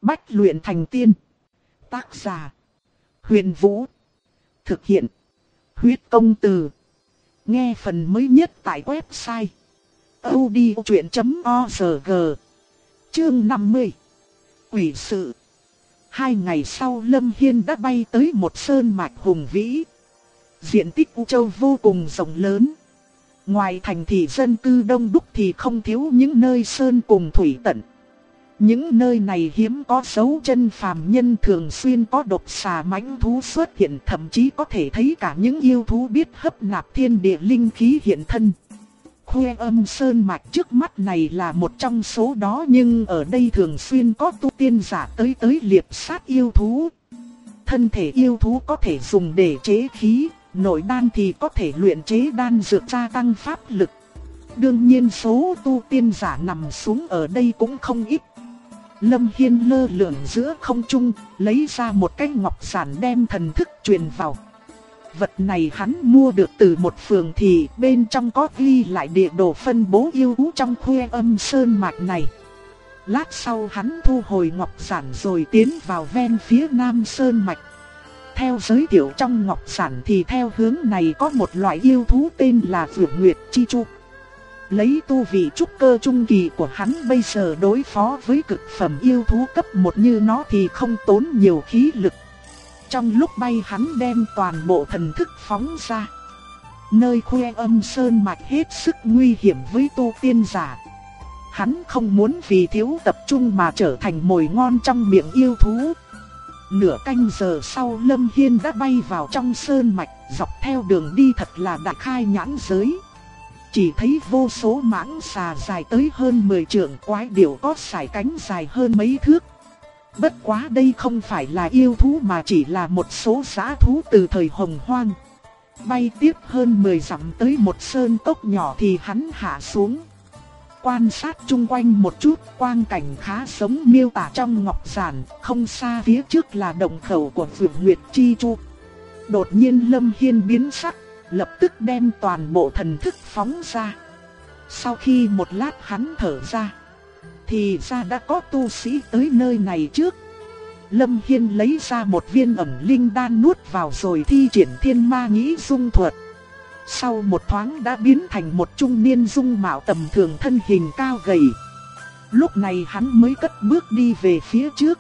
Bách luyện thành tiên. Tác giả: Huyền Vũ. Thực hiện: Huyết Công Từ. Nghe phần mới nhất tại website audiochuyện.org. Chương 50. Quỷ sự. 2 ngày sau, Lâm Hiên đã bay tới một sơn mạch hùng vĩ. Diện tích U Châu vô cùng rộng lớn. Ngoài thành thị dân cư đông đúc thì không thiếu những nơi sơn cùng thủy tận. Những nơi này hiếm có dấu chân phàm nhân, thường xuyên có độc xà mãnh thú xuất hiện, thậm chí có thể thấy cả những yêu thú biết hấp nạp thiên địa linh khí hiện thân. Khuê Âm Sơn mạch trước mắt này là một trong số đó, nhưng ở đây thường xuyên có tu tiên giả tới liệp sát yêu thú. Thân thể yêu thú có thể dùng để chế khí, nội đan thì có thể luyện chế đan dược gia tăng pháp lực. Đương nhiên số tu tiên giả nằm xuống ở đây cũng không ít. Lâm Hiên lơ lửng giữa không trung, lấy ra một cái ngọc giản đem thần thức truyền vào. Vật này hắn mua được từ một phường thị, bên trong có ghi lại địa đồ phân bố yêu thú trong Khuê Âm Sơn mạch này. Lát sau hắn thu hồi ngọc giản rồi tiến vào ven phía nam sơn mạch. Theo giới thiệu trong ngọc giản thì theo hướng này có một loại yêu thú tên là Vượt Nguyệt Chi Chu. Lấy tu vị trúc cơ trung kỳ của hắn bây giờ đối phó với cực phẩm yêu thú cấp 1 như nó thì không tốn nhiều khí lực. Trong lúc bay hắn đem toàn bộ thần thức phóng ra. Nơi Khuê Âm Sơn mạch hết sức nguy hiểm với tu tiên giả. Hắn không muốn vì thiếu tập trung mà trở thành mồi ngon trong miệng yêu thú. Nửa canh giờ sau, Lâm Hiên đã bay vào trong sơn mạch, dọc theo đường đi thật là đại khai nhãn giới. Chỉ thấy vô số mãng xà dài tới hơn 10 trượng, quái điểu có sải cánh dài hơn mấy thước. Bất quá đây không phải là yêu thú mà chỉ là một số dã thú từ thời Hồng Hoang. Bay tiếp hơn 10 dặm tới một sơn cốc nhỏ thì hắn hạ xuống. Quan sát chung quanh một chút, quang cảnh khá giống miêu tả trong ngọc giản, không xa phía trước là động khẩu của Vượt Nguyệt Chi Chu. Đột nhiên Lâm Hiên biến sắc, lập tức đem toàn bộ thần thức phóng ra. Sau khi một lát hắn thở ra, thì ra đã có tu sĩ tới nơi này trước. Lâm Hiên lấy ra một viên ẩn linh đan nuốt vào rồi thi triển Thiên Ma Nhĩ Dung thuật. Sau một thoáng đã biến thành một trung niên dung mạo tầm thường, thân hình cao gầy. Lúc này hắn mới cất bước đi về phía trước.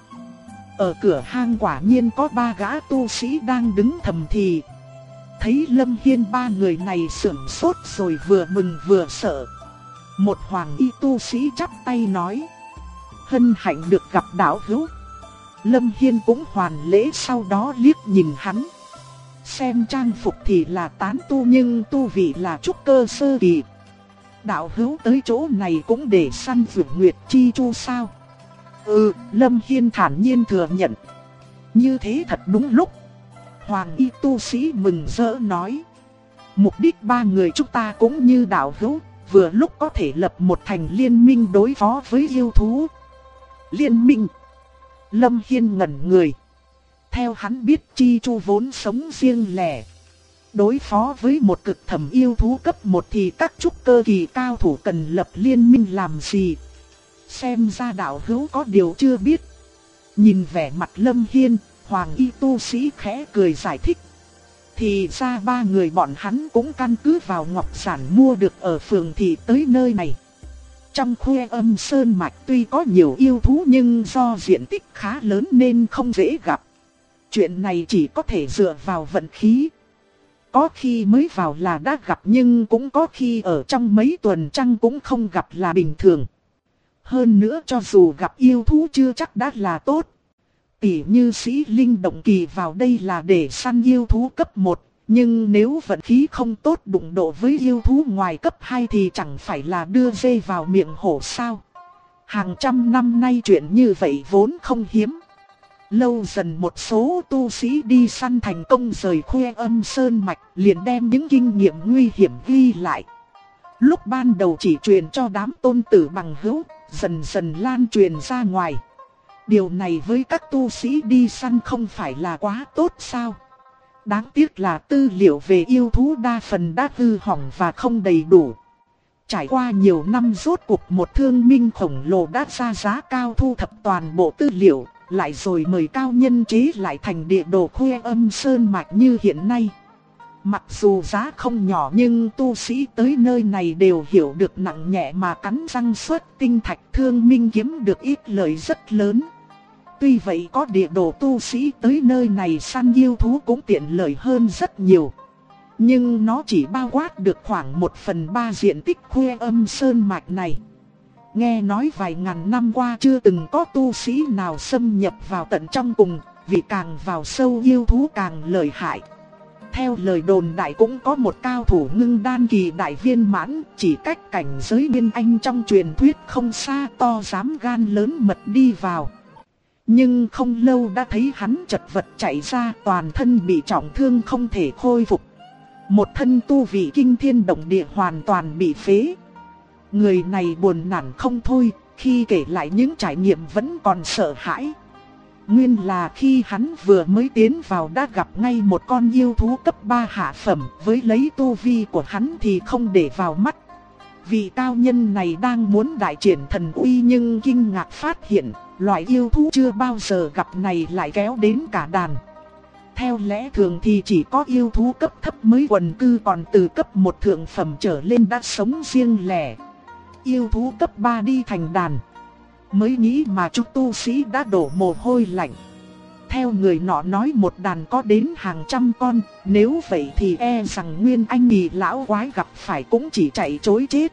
Ở cửa hang quả nhiên có 3 gã tu sĩ đang đứng thầm thì. Thấy Lâm Hiên, 3 người này sửng sốt rồi vừa mừng vừa sợ. Một hoàng y tu sĩ chắp tay nói: hân hạnh được gặp đạo hữu. Lâm Hiên cũng hoàn lễ, sau đó liếc nhìn hắn. Xem trang phục thì là tán tu nhưng tu vị là trúc cơ sơ kỳ. Đạo hữu tới chỗ này cũng để săn Vượt Nguyệt Chi Chu sao? Lâm Hiên thản nhiên thừa nhận. Như thế thật đúng lúc. Hoàng y tu sĩ mừng rỡ nói: mục đích 3 người chúng ta cũng như đạo hữu, vừa lúc có thể lập một thành liên minh đối phó với yêu thú. Liên minh? Lâm Hiên ngẩn người. Theo hắn biết, Chi Chu vốn sống riêng lẻ. Đối phó với một cực thẩm yêu thú cấp 1 thì các trúc cơ kỳ cao thủ cần lập liên minh làm gì? Xem ra đạo hữu có điều chưa biết. Nhìn vẻ mặt Lâm Hiên, hoàng y tu sĩ khẽ cười giải thích. Thì ra 3 người bọn hắn cũng căn cứ vào ngọc giản mua được ở phường thị tới nơi này. Trong Khuê Âm Sơn mạch tuy có nhiều yêu thú nhưng do diện tích khá lớn nên không dễ gặp. Chuyện này chỉ có thể dựa vào vận khí. Có khi mới vào là đã gặp, nhưng cũng có khi ở trong mấy tuần trăng cũng không gặp là bình thường. Hơn nữa cho dù gặp yêu thú chưa chắc đã là tốt. Tỉ như sĩ linh động kỳ vào đây là để săn yêu thú cấp 1, nhưng nếu vận khí không tốt đụng độ với yêu thú ngoài cấp 2 thì chẳng phải là đưa dê vào miệng hổ sao. Hàng trăm năm nay chuyện như vậy vốn không hiếm. Lâu dần một số tu sĩ đi săn thành công rời Khuê Âm Sơn mạch, liền đem những kinh nghiệm nguy hiểm ghi lại. Lúc ban đầu chỉ truyền cho đám tôn tử bằng hữu, dần dần lan truyền ra ngoài. Điều này với các tu sĩ đi săn không phải là quá tốt sao? Đáng tiếc là tư liệu về yêu thú đa phần đã hư hỏng và không đầy đủ. Trải qua nhiều năm rốt cuộc một thương minh khổng lồ đã ra giá cao thu thập toàn bộ tư liệu, lại rồi mời cao nhân chế lại thành địa đồ Khuê Âm Sơn Mạch như hiện nay. Mặc dù giá không nhỏ nhưng tu sĩ tới nơi này đều hiểu được nặng nhẹ mà cắn răng xuất tinh thạch, Thương Minh kiếm được ít lợi rất lớn. Tuy vậy có địa đồ tu sĩ tới nơi này săn yêu thú cũng tiện lợi hơn rất nhiều. Nhưng nó chỉ bao quát được khoảng 1/3 diện tích Khuê Âm Sơn Mạch này. Nghe nói vài ngàn năm qua chưa từng có tu sĩ nào xâm nhập vào tận trong cùng, vì càng vào sâu yêu thú càng lợi hại. Theo lời đồn đại cũng có một cao thủ ngưng đan kỳ đại viên mãn, chỉ cách cảnh giới Nguyên Anh trong truyền thuyết không xa, to dám gan lớn mật đi vào. Nhưng không lâu đã thấy hắn chật vật chạy ra, toàn thân bị trọng thương không thể khôi phục. Một thân tu vị kinh thiên động địa hoàn toàn bị phế. Người này buồn nản không thôi, khi kể lại những trải nghiệm vẫn còn sợ hãi. Nguyên là khi hắn vừa mới tiến vào đã gặp ngay một con yêu thú cấp 3 hạ phẩm, với lấy tu vi của hắn thì không để vào mắt. Vị cao nhân này đang muốn đại triển thần uy nhưng kinh ngạc phát hiện, loại yêu thú chưa bao giờ gặp này lại kéo đến cả đàn. Theo lẽ thường thì chỉ có yêu thú cấp thấp mới quần cư, còn từ cấp 1 thượng phẩm trở lên đã sống riêng lẻ. Yêu thú cấp 3 đi thành đàn. Mới nghĩ mà chúng tu sĩ đã đổ mồ hôi lạnh. Theo người nọ nói một đàn có đến hàng trăm con, nếu vậy thì e rằng Nguyên Anh kỳ lão quái gặp phải cũng chỉ chạy trối chết.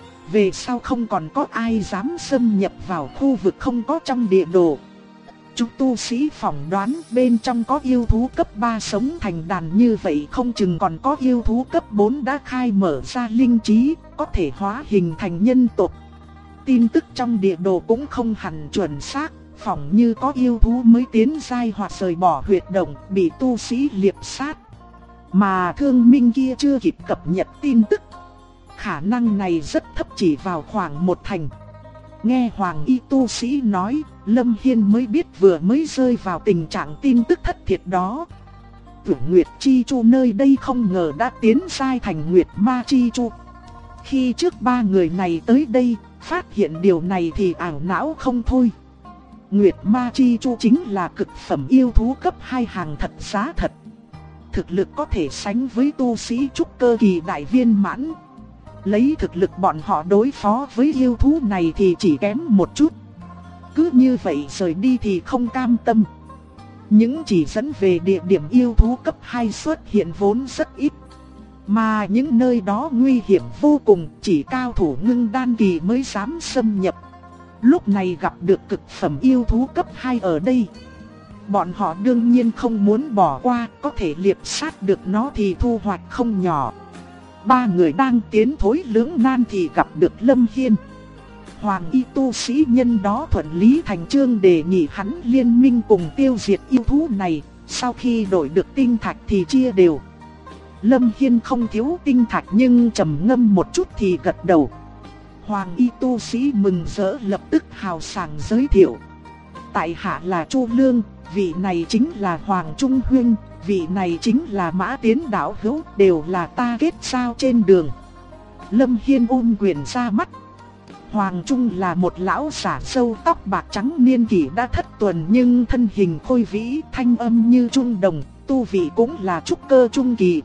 Về sau không còn có ai dám xâm nhập vào khu vực không có trong địa đồ. Chúng tu sĩ phỏng đoán bên trong có yêu thú cấp 3 sống thành đàn, như vậy không chừng còn có yêu thú cấp 4 đã khai mở ra linh trí, có thể hóa hình thành nhân tộc. Tin tức trong địa đồ cũng không hẳn chuẩn xác, phỏng như có yêu thú mới tiến giai hoặc rời bỏ huyệt động bị tu sĩ liệp sát. Mà Thương Minh kia chưa kịp cập nhật tin tức. Khả năng này rất thấp, chỉ vào khoảng 1 thành. Nghe Hoàng Y tu sĩ nói, Lâm Hiên mới biết vừa mới rơi vào tình trạng tin tức thất thiệt đó. Tưởng Nguyệt Chi Chu nơi đây không ngờ đã tiến giai thành Nguyệt Ma Chi Chu. Khi trước 3 người này tới đây, phát hiện điều này thì ảo não không thôi. Nguyệt Ma Chi Chu chính là cực phẩm yêu thú cấp 2 hàng thật giá thật. Thực lực có thể sánh với tu sĩ trúc cơ kỳ đại viên mãn. Lấy thực lực bọn họ đối phó với yêu thú này thì chỉ kém một chút. Cứ như vậy rời đi thì không cam tâm. Những chỉ dẫn về địa điểm yêu thú cấp 2 xuất hiện vốn rất ít. Mà những nơi đó nguy hiểm vô cùng, chỉ cao thủ ngưng đan kỳ mới dám xâm nhập. Lúc này gặp được cực phẩm yêu thú cấp 2 ở đây, bọn họ đương nhiên không muốn bỏ qua, có thể liệp sát được nó thì thu hoạch không nhỏ. 3 người đang tiến thối lưỡng nan thì gặp được Lâm Hiên. Hoàng Y tu sĩ nhân đó thuận lý thành chương đề nghị hắn liên minh cùng tiêu diệt yêu thú này, sau khi đổi được tinh thạch thì chia đều. Lâm Hiên không thiếu tinh thạch nhưng trầm ngâm một chút thì gật đầu. Hoàng Y tu sĩ mừng rỡ lập tức hào sảng giới thiệu. Tại hạ là Chu Lương, vị này chính là Hoàng Trung Huynh, vị này chính là Mã Tiến đạo hữu, đều là ta kết giao trên đường. Lâm Hiên ôm quyền ra mắt. Hoàng Trung là một lão giả râu tóc bạc trắng, niên kỷ đã thất tuần nhưng thân hình khôi vĩ, thanh âm như trung đồng, tu vị cũng là trúc cơ trung kỳ.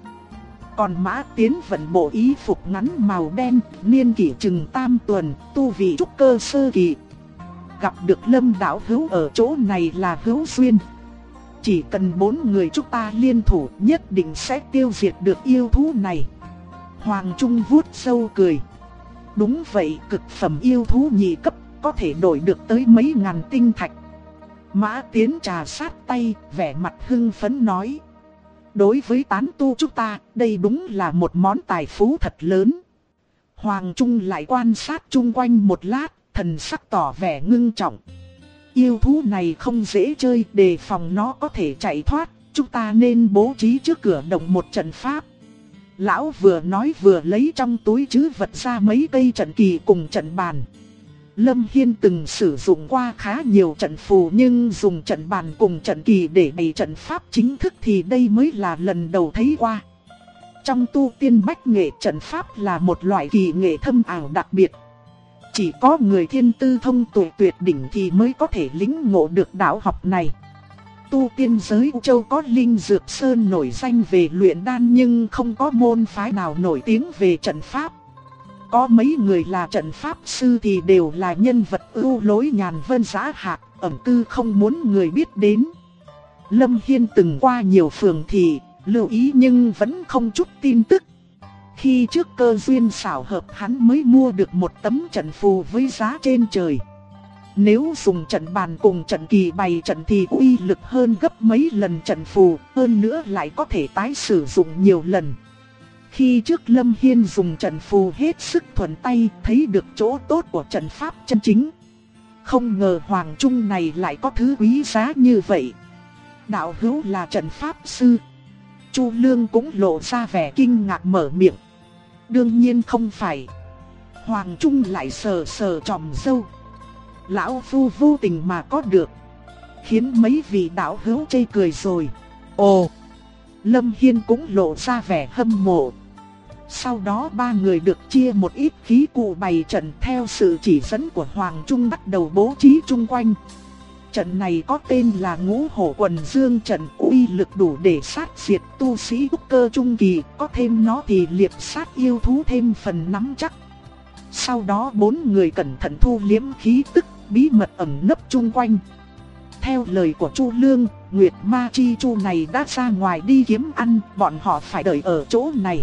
Còn Mã Tiến vận bộ y phục ngắn màu đen, niên kỷ chừng tam tuần, tu vị trúc cơ sơ kỳ. Gặp được Lâm đạo hữu ở chỗ này là hữu duyên. Chỉ cần 4 người chúng ta liên thủ nhất định sẽ tiêu diệt được yêu thú này. Hoàng Trung vuốt râu cười. Đúng vậy, cực phẩm yêu thú nhị cấp có thể đổi được tới mấy ngàn tinh thạch. Mã Tiến trà sát tay, vẻ mặt hưng phấn nói. Đối với tán tu chúng ta, đây đúng là một món tài phú thật lớn. Hoàng Trung lại quan sát chung quanh một lát, thần sắc tỏ vẻ ngưng trọng. Yêu thú này không dễ chơi, đề phòng nó có thể chạy thoát, chúng ta nên bố trí trước cửa động một trận pháp. Lão vừa nói vừa lấy trong túi trữ vật ra mấy cây trận kỳ cùng trận bàn. Lâm Hiên từng sử dụng qua khá nhiều trận phù nhưng dùng trận bàn cùng trận kỳ để bày trận pháp chính thức thì đây mới là lần đầu thấy qua. Trong tu tiên bách nghệ, trận pháp là một loại kỳ nghệ thâm ảo đặc biệt. Chỉ có người thiên tư thông tuệ tuyệt đỉnh thì mới có thể lĩnh ngộ được đạo học này. Tu tiên giới U Châu có Linh Dược Sơn nổi danh về luyện đan nhưng không có môn phái nào nổi tiếng về trận pháp. Có mấy người là trận pháp sư thì đều là nhân vật ưu lối nhàn vân giá hạc, ẩn cư không muốn người biết đến. Lâm Hiên từng qua nhiều phường thị, lưu ý nhưng vẫn không chút tin tức. Khi trước cơ duyên xảo hợp hắn mới mua được một tấm trận phù với giá trên trời. Nếu dùng trận bàn cùng trận kỳ bày trận thì uy lực hơn gấp mấy lần trận phù, hơn nữa lại có thể tái sử dụng nhiều lần. Khi trước Lâm Hiên dùng trận phù hết sức thuần tay, thấy được chỗ tốt của trận pháp chân chính. Không ngờ Hoàng Trung này lại có thứ quý giá như vậy. Đạo hữu là trận pháp sư. Chu Lương cũng lộ ra vẻ kinh ngạc mở miệng. Đương nhiên không phải. Hoàng Trung lại sờ sờ tròm râu. Lão phu vô tình mà có được, khiến mấy vị đạo hữu chê cười rồi. Ồ, Lâm Hiên cũng lộ ra vẻ hâm mộ. Sau đó ba người được chia một ít khí cụ bày trận theo sự chỉ dẫn của Hoàng Trung bắt đầu bố trí chung quanh. Trận này có tên là Ngũ Hổ Quần Dương trận, uy lực đủ để sát diệt tu sĩ trúc cơ trung kỳ, có thêm nó thì liệp sát yêu thú thêm phần nắm chắc. Sau đó bốn người cẩn thận thu liếm khí tức, bí mật ẩn nấp chung quanh. Theo lời của Chu Lương, Nguyệt Ma Chi Chu này đã ra ngoài đi kiếm ăn, bọn họ phải đợi ở chỗ này.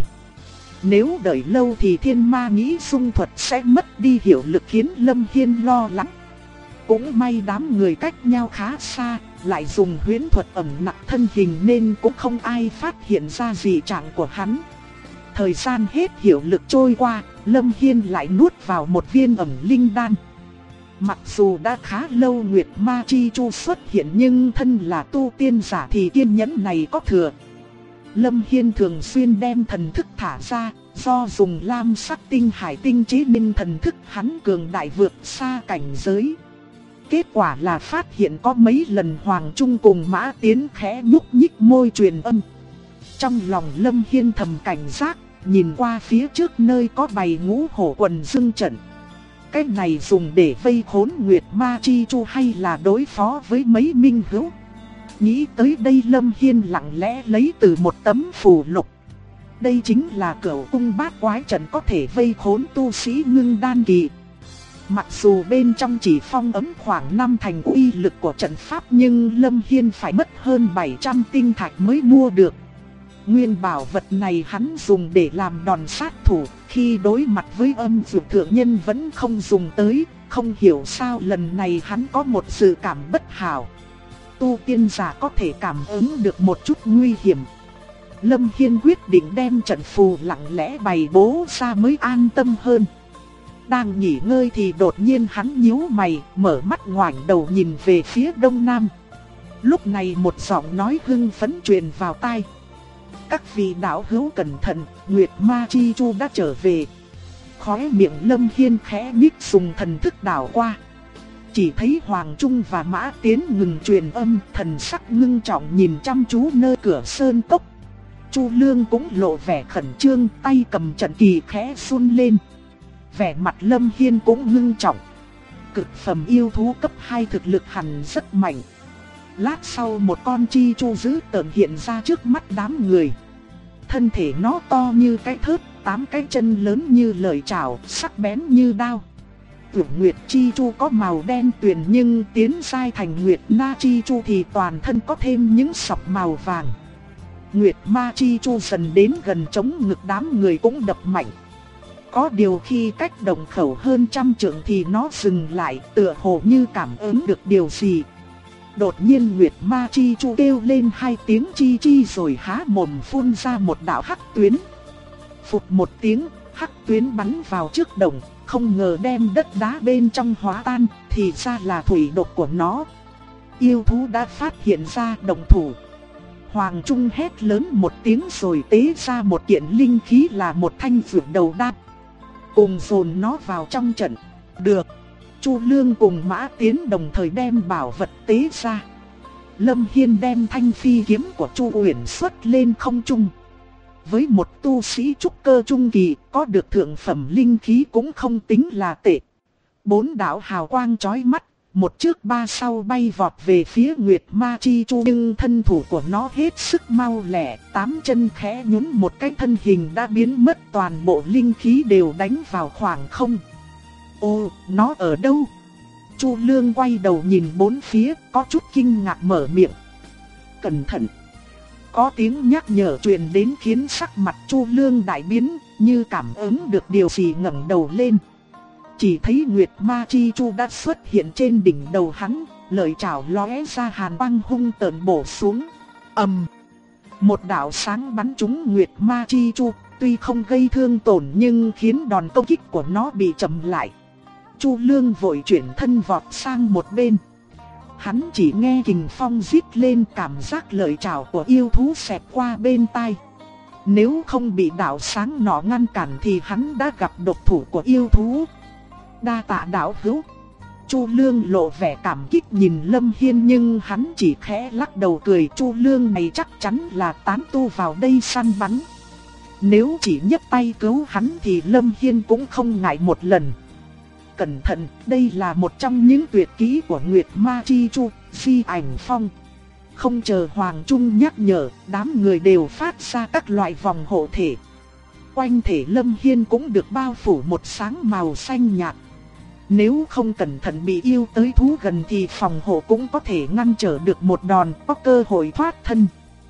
Nếu đợi lâu thì thiên ma nghĩ xung thuật sẽ mất đi hiệu lực khiến Lâm Hiên lo lắng. Cũng may đám người cách nhau khá xa, lại dùng huyễn thuật ẩn nặc thân hình nên cũng không ai phát hiện ra dị trạng của hắn. Thời gian hết hiệu lực trôi qua, Lâm Hiên lại nuốt vào một viên ẩn linh đan. Mặc dù đã khá lâu Nguyệt Ma Chi Chu xuất hiện nhưng thân là tu tiên giả thì kiên nhẫn này có thừa. Lâm Hiên thường xuyên đem thần thức thả ra, do dùng lam sắc tinh hải tinh chế nên thần thức hắn cường đại vượt xa cảnh giới. Kết quả là phát hiện có mấy lần Hoàng Trung cùng Mã Tiến khẽ nhúc nhích môi truyền âm. Trong lòng Lâm Hiên thầm cảnh giác, nhìn qua phía trước nơi có bày Ngũ Hổ Quần Dương trận. Cái này dùng để vây khốn Nguyệt Ma Chi Chu hay là đối phó với mấy minh hữu? Nghĩ tới đây Lâm Hiên lặng lẽ lấy từ một tấm phù lục. Đây chính là Cửu Cung Bát Quái trận có thể vây khốn tu sĩ ngưng đan kỳ. Mặc dù bên trong chỉ phong ấm khoảng 5 thành uy lực của trận pháp nhưng Lâm Hiên phải mất hơn 700 tinh thạch mới mua được. Nguyên bảo vật này hắn dùng để làm đòn sát thủ, khi đối mặt với âm dược thượng nhân vẫn không dùng tới, không hiểu sao lần này hắn có một sự cảm bất hảo. Tu tiên giả có thể cảm ứng được một chút nguy hiểm. Lâm Hiên quyết định đem trận phù lặng lẽ bày bố ra mới an tâm hơn. Đang nghỉ ngơi thì đột nhiên hắn nhíu mày, mở mắt ngoảnh đầu nhìn về phía đông nam. Lúc này một giọng nói hưng phấn truyền vào tai. Các vị đạo hữu cẩn thận, Nguyệt Ma Chi Chu đã trở về. Khóe miệng Lâm Hiên khẽ nhích dùng thần thức đảo qua. Chỉ thấy Hoàng Trung và Mã Tiến ngừng truyền âm, thần sắc ngưng trọng nhìn chăm chú nơi cửa sơn cốc. Chu Lương cũng lộ vẻ khẩn trương, tay cầm trận kỳ khẽ run lên. Vẻ mặt Lâm Hiên cũng ngưng trọng. Cực phẩm yêu thú cấp 2 thực lực hẳn rất mạnh. Lát sau một con chi chu dữ tợn hiện ra trước mắt đám người. Thân thể nó to như cái thớt, 8 cái chân lớn như lợi chảo, sắc bén như đao. Tuyển Nguyệt Chi Chu có màu đen tuyền nhưng tiến giai thành Nguyệt Na Chi Chu thì toàn thân có thêm những sọc màu vàng. Nguyệt Ma Chi Chu dần đến gần chống ngực đám người cũng đập mạnh. Có điều khi cách đồng khẩu hơn 100 trượng thì nó dừng lại, tựa hồ như cảm ứng được điều gì. Đột nhiên Nguyệt Ma Chi Chu kêu lên 2 tiếng chi chi rồi há mồm phun ra một đạo hắc tuyến. Phụt một tiếng, hắc tuyến bắn vào trước đồng, không ngờ đem đất đá bên trong hóa tan, thì ra là thủy độc của nó. Yêu thú đã phát hiện ra động thủ. Hoàng Trung hét lớn một tiếng rồi tế ra một kiện linh khí là một thanh phượng đầu đao. Cùng dồn nó vào trong trận. Được. Chu Lương cùng Mã Tiến đồng thời đem bảo vật tế ra. Lâm Hiên đem thanh phi kiếm của Chu Uyển xuất lên không trung. Với một tu sĩ trúc cơ trung kỳ, có được thượng phẩm linh khí cũng không tính là tệ. 4 đạo hào quang chói mắt, một trước ba sau bay vọt về phía Nguyệt Ma Chi Chu, nhưng thân thủ của nó hết sức mau lẹ, 8 chân khẽ nhún một cái, thân hình đã biến mất, toàn bộ linh khí đều đánh vào khoảng không. Ô, nó ở đâu? Chu Lương quay đầu nhìn bốn phía, có chút kinh ngạc mở miệng. Cẩn thận! Có tiếng nhắc nhở truyền đến khiến sắc mặt Chu Lương đại biến, như cảm ứng được điều gì ngẩng đầu lên. Chỉ thấy Nguyệt Ma Chi Chu đã xuất hiện trên đỉnh đầu hắn, lợi chảo lóe ra hàn quang hung tợn bổ xuống. Ầm! Một đạo sáng bắn trúng Nguyệt Ma Chi Chu, tuy không gây thương tổn nhưng khiến đòn công kích của nó bị chậm lại. Chu Lương vội chuyển thân vọt sang một bên. Hắn chỉ nghe kình phong rít lên, cảm giác lợi chảo của yêu thú xẹt qua bên tai. Nếu không bị đạo sáng nọ ngăn cản thì hắn đã gặp độc thủ của yêu thú. Đa tạ đạo hữu. Chu Lương lộ vẻ cảm kích nhìn Lâm Hiên, nhưng hắn chỉ khẽ lắc đầu cười. Chu Lương này chắc chắn là tán tu vào đây săn bắn. Nếu chỉ nhấc tay cứu hắn thì Lâm Hiên cũng không ngại một lần. Cẩn thận, đây là một trong những tuyệt kỹ của Nguyệt Ma Chi Chu, Phi Ảnh Phong. Không chờ Hoàng Trung nhắc nhở, đám người đều phát ra các loại vòng hộ thể. Quanh thể Lâm Hiên cũng được bao phủ một sáng màu xanh nhạt. Nếu không cẩn thận bị yêu tới thú gần thì phòng hộ cũng có thể ngăn trở được một đòn, có cơ hội thoát thân.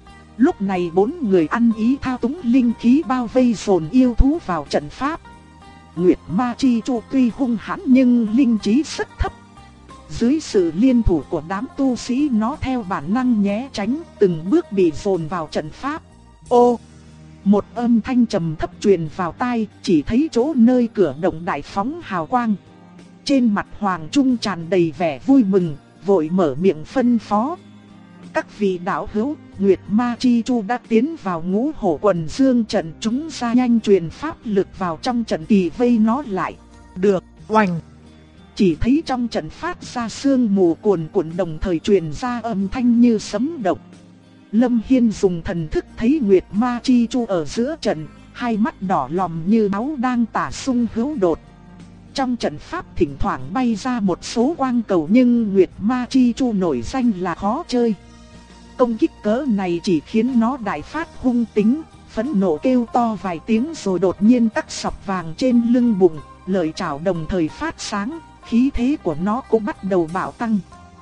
Lúc này 4 người ăn ý thao túng linh khí bao vây dồn yêu thú vào trận pháp. Nguyệt Ma Chi Chu tuy hung hãn nhưng linh trí rất thấp. Dưới sự liên thủ của đám tu sĩ, nó theo bản năng né tránh, từng bước bị dồn vào trận pháp. Ô! Một âm thanh trầm thấp truyền vào tai, chỉ thấy chỗ nơi cửa động đại phóng hào quang. Trên mặt Hoàng Trung tràn đầy vẻ vui mừng, vội mở miệng phân phó. Các vị đạo hữu, Nguyệt Ma Chi Chu đã tiến vào Ngũ Hổ Quần Dương trận, chúng ra nhanh truyền pháp lực vào trong trận kỳ vây nó lại. Được, oanh! Chỉ thấy trong trận phát ra sương mù cuồn cuộn, đồng thời truyền ra âm thanh như sấm động. Lâm Hiên dùng thần thức thấy Nguyệt Ma Chi Chu ở giữa trận, hai mắt đỏ lòm như máu đang tả sung hữu đột. Trong trận pháp thỉnh thoảng bay ra một số quang cầu, nhưng Nguyệt Ma Chi Chu nổi danh là khó chơi. Công kích cỡ này chỉ khiến nó đại phát hung tính, phẫn nộ kêu to vài tiếng rồi đột nhiên tắc sọc vàng trên lưng bụng, lợi chảo đồng thời phát sáng, khí thế của nó cũng bắt đầu bạo tăng.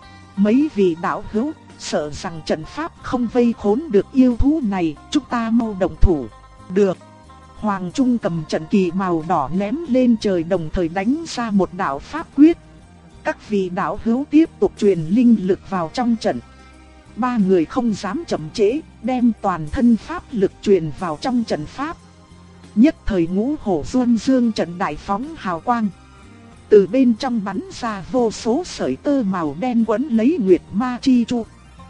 Mấy vị đạo hữu, sợ rằng trận pháp không vây khốn được yêu thú này, chúng ta mau động thủ. Được. Hoàng Trung cầm trận kỳ màu đỏ ném lên trời, đồng thời đánh ra một đạo pháp quyết. Các vị đạo hữu tiếp tục truyền linh lực vào trong trận. 3 người không dám chậm trễ, đem toàn thân pháp lực truyền vào trong trận pháp. Nhất thời Ngũ Hổ Duân Dương trận đại phóng hào quang. Từ bên trong bắn ra vô số sợi tơ màu đen quấn lấy Nguyệt Ma Chi Chu.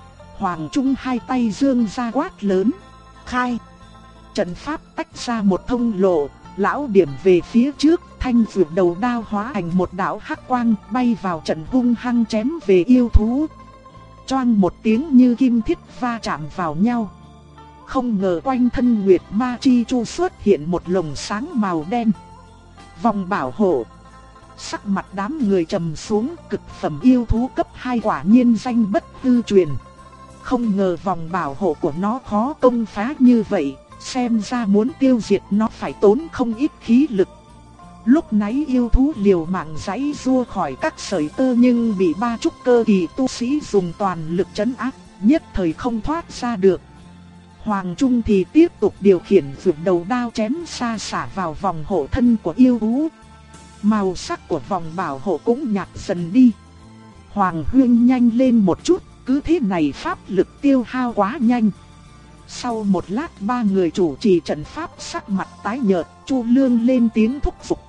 Hoàng Trung hai tay dương ra quát lớn. Khai! Trận pháp tách ra một thông lộ, lão điểm về phía trước, thanh vượt đầu đao hóa thành một đạo hắc quang bay vào trận, hung hăng chém về yêu thú. Choang một tiếng như kim thiết va chạm vào nhau. Không ngờ quanh thân Nguyệt Ma Chi Chu xuất hiện một lồng sáng màu đen. Vòng bảo hộ. Sắc mặt đám người trầm xuống, cực phẩm yêu thú cấp 2 quả nhiên danh bất hư truyền. Không ngờ vòng bảo hộ của nó khó công phá như vậy, xem ra muốn tiêu diệt nó phải tốn không ít khí lực. Lúc nãy yêu thú liều mạng giãy giụa khỏi các sợi tơ nhưng bị 3 trúc cơ kỳ tu sĩ dùng toàn lực trấn áp, nhất thời không thoát ra được. Hoàng Trung thì tiếp tục điều khiển vượt đầu đao chém xa xả vào vòng hộ thân của yêu thú. Màu sắc của vòng bảo hộ cũng nhạt dần đi. Hoàng Huyên nhanh lên một chút, cứ thế này pháp lực tiêu hao quá nhanh. Sau một lát 3 người chủ trì trận pháp sắc mặt tái nhợt, Chu Lương lên tiếng thúc giục.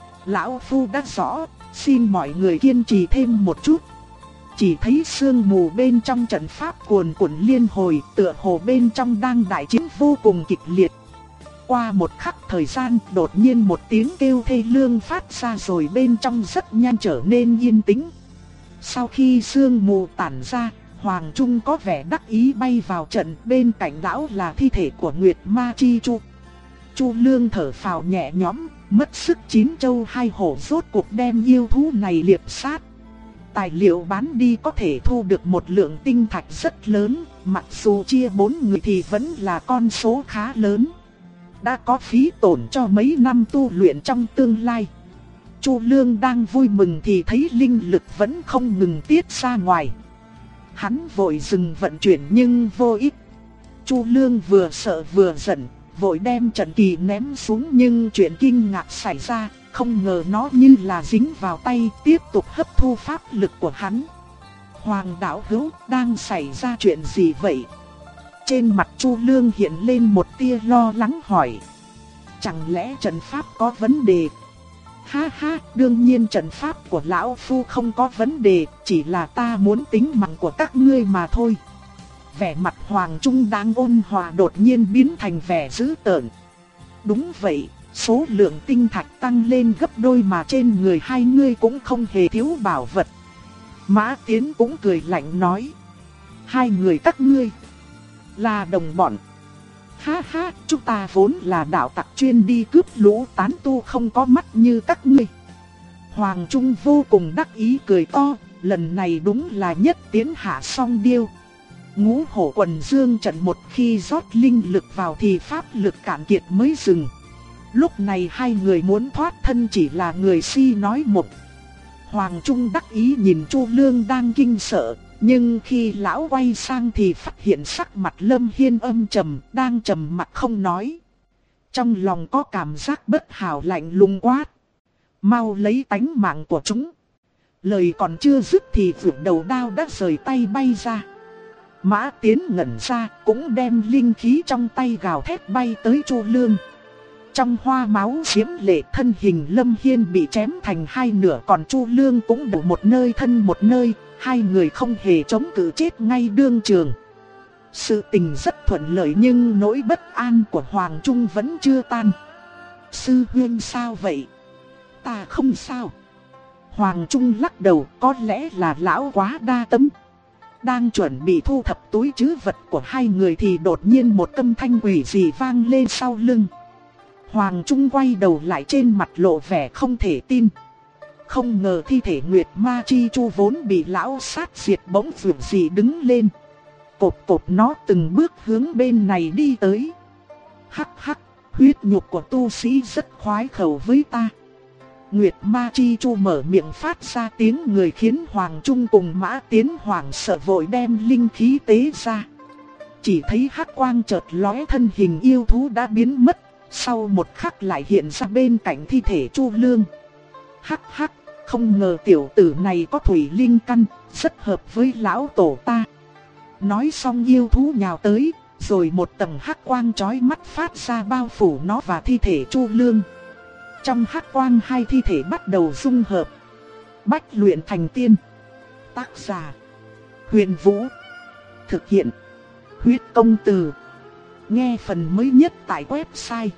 Lão Phu đã rõ, xin mọi người kiên trì thêm một chút. Chỉ thấy sương mù bên trong trận pháp cuồn cuộn liên hồi, tựa hồ bên trong đang đại chiến vô cùng kịch liệt. Qua một khắc thời gian, đột nhiên một tiếng kêu thê lương phát ra rồi bên trong rất nhanh trở nên yên tĩnh. Sau khi sương mù tản ra, Hoàng Trung có vẻ đắc ý bay vào trận, bên cạnh lão là thi thể của Nguyệt Ma Chi Chu. Chu Lương thở phào nhẹ nhõm, Mất sức 9 châu 2 hổ rốt cuộc đem yêu thú này liệp sát. Tài liệu bán đi có thể thu được một lượng tinh thạch rất lớn, mặc dù chia 4 người thì vẫn là con số khá lớn. Đã có phí tổn cho mấy năm tu luyện trong tương lai. Chu Lương đang vui mừng thì thấy linh lực vẫn không ngừng tiết ra ngoài. Hắn vội dừng vận chuyển nhưng vô ích. Chu Lương vừa sợ vừa giận, vội đem trận kỳ ném xuống nhưng chuyện kinh ngạc xảy ra, không ngờ nó như là dính vào tay tiếp tục hấp thu pháp lực của hắn. Hoàng đạo hữu, đang xảy ra chuyện gì vậy? Trên mặt Chu Lương hiện lên một tia lo lắng hỏi. Chẳng lẽ trận pháp có vấn đề? Ha ha, đương nhiên trận pháp của lão phu không có vấn đề, chỉ là ta muốn tính mạng của các ngươi mà thôi. Vẻ mặt Hoàng Trung đang ôn hòa đột nhiên biến thành vẻ dữ tợn. Đúng vậy, số lượng tinh thạch tăng lên gấp đôi mà trên người hai ngươi cũng không hề thiếu bảo vật. Mã Tiến cũng cười lạnh nói. Hai người các ngươi là đồng bọn. Ha ha, chúng ta vốn là đạo tặc chuyên đi cướp lũ tán tu không có mắt như các ngươi. Hoàng Trung vô cùng đắc ý cười to, lần này đúng là nhất tiến hạ song điêu. Ngũ hổ quần dương trận một khi rót linh lực vào thì pháp lực cạn kiệt mới dừng. Lúc này hai người muốn thoát thân chỉ là người si nói một. Hoàng Trung đắc ý nhìn Chu Lương đang kinh sợ, nhưng khi lão quay sang thì phát hiện sắc mặt Lâm Hiên âm trầm, đang trầm mặc không nói. Trong lòng có cảm giác bất hảo lạnh lùng quát. Mau lấy tánh mạng của chúng. Lời còn chưa dứt thì vượt đầu đao đã rời tay bay ra. Mã Tiến ngẩn ra cũng đem linh khí trong tay gào thét bay tới Chu Lương. Trong hoa máu xiếm lệ thân hình Lâm Hiên bị chém thành hai nửa, còn Chu Lương cũng đổ một nơi thân một nơi, hai người không hề chống cự chết ngay đương trường. Sự tình rất thuận lợi nhưng nỗi bất an của Hoàng Trung vẫn chưa tan. Sư huynh sao vậy? Ta không sao. Hoàng Trung lắc đầu, có lẽ là lão quá đa tâm. Đang chuẩn bị thu thập túi trữ vật của hai người thì đột nhiên một âm thanh quỷ dị vang lên sau lưng. Hoàng Trung quay đầu lại, trên mặt lộ vẻ không thể tin. Không ngờ thi thể Nguyệt Ma Chi Chu vốn bị lão sát diệt bỗng vượt dị đứng lên. Cộp cộp nó từng bước hướng bên này đi tới. Hắc hắc, huyết nhục của tu sĩ rất khoái khẩu với ta. Nguyệt Ma Chi Chu mở miệng phát ra tiếng người khiến Hoàng Trung cùng Mã Tiến hoảng sợ vội đem linh khí tế ra. Chỉ thấy hắc quang chợt lóe, thân hình yêu thú đã biến mất, sau một khắc lại hiện ra bên cạnh thi thể Chu Lương. Hắc hắc, không ngờ tiểu tử này có thủy linh căn, rất hợp với lão tổ ta. Nói xong yêu thú nhào tới, rồi một tầng hắc quang chói mắt phát ra bao phủ nó và thi thể Chu Lương. Trong hắc quang hai thi thể bắt đầu dung hợp. Bách luyện thành tiên. Tác giả: Huyền Vũ. Thực hiện: Huyết Công Từ. Nghe phần mới nhất tại website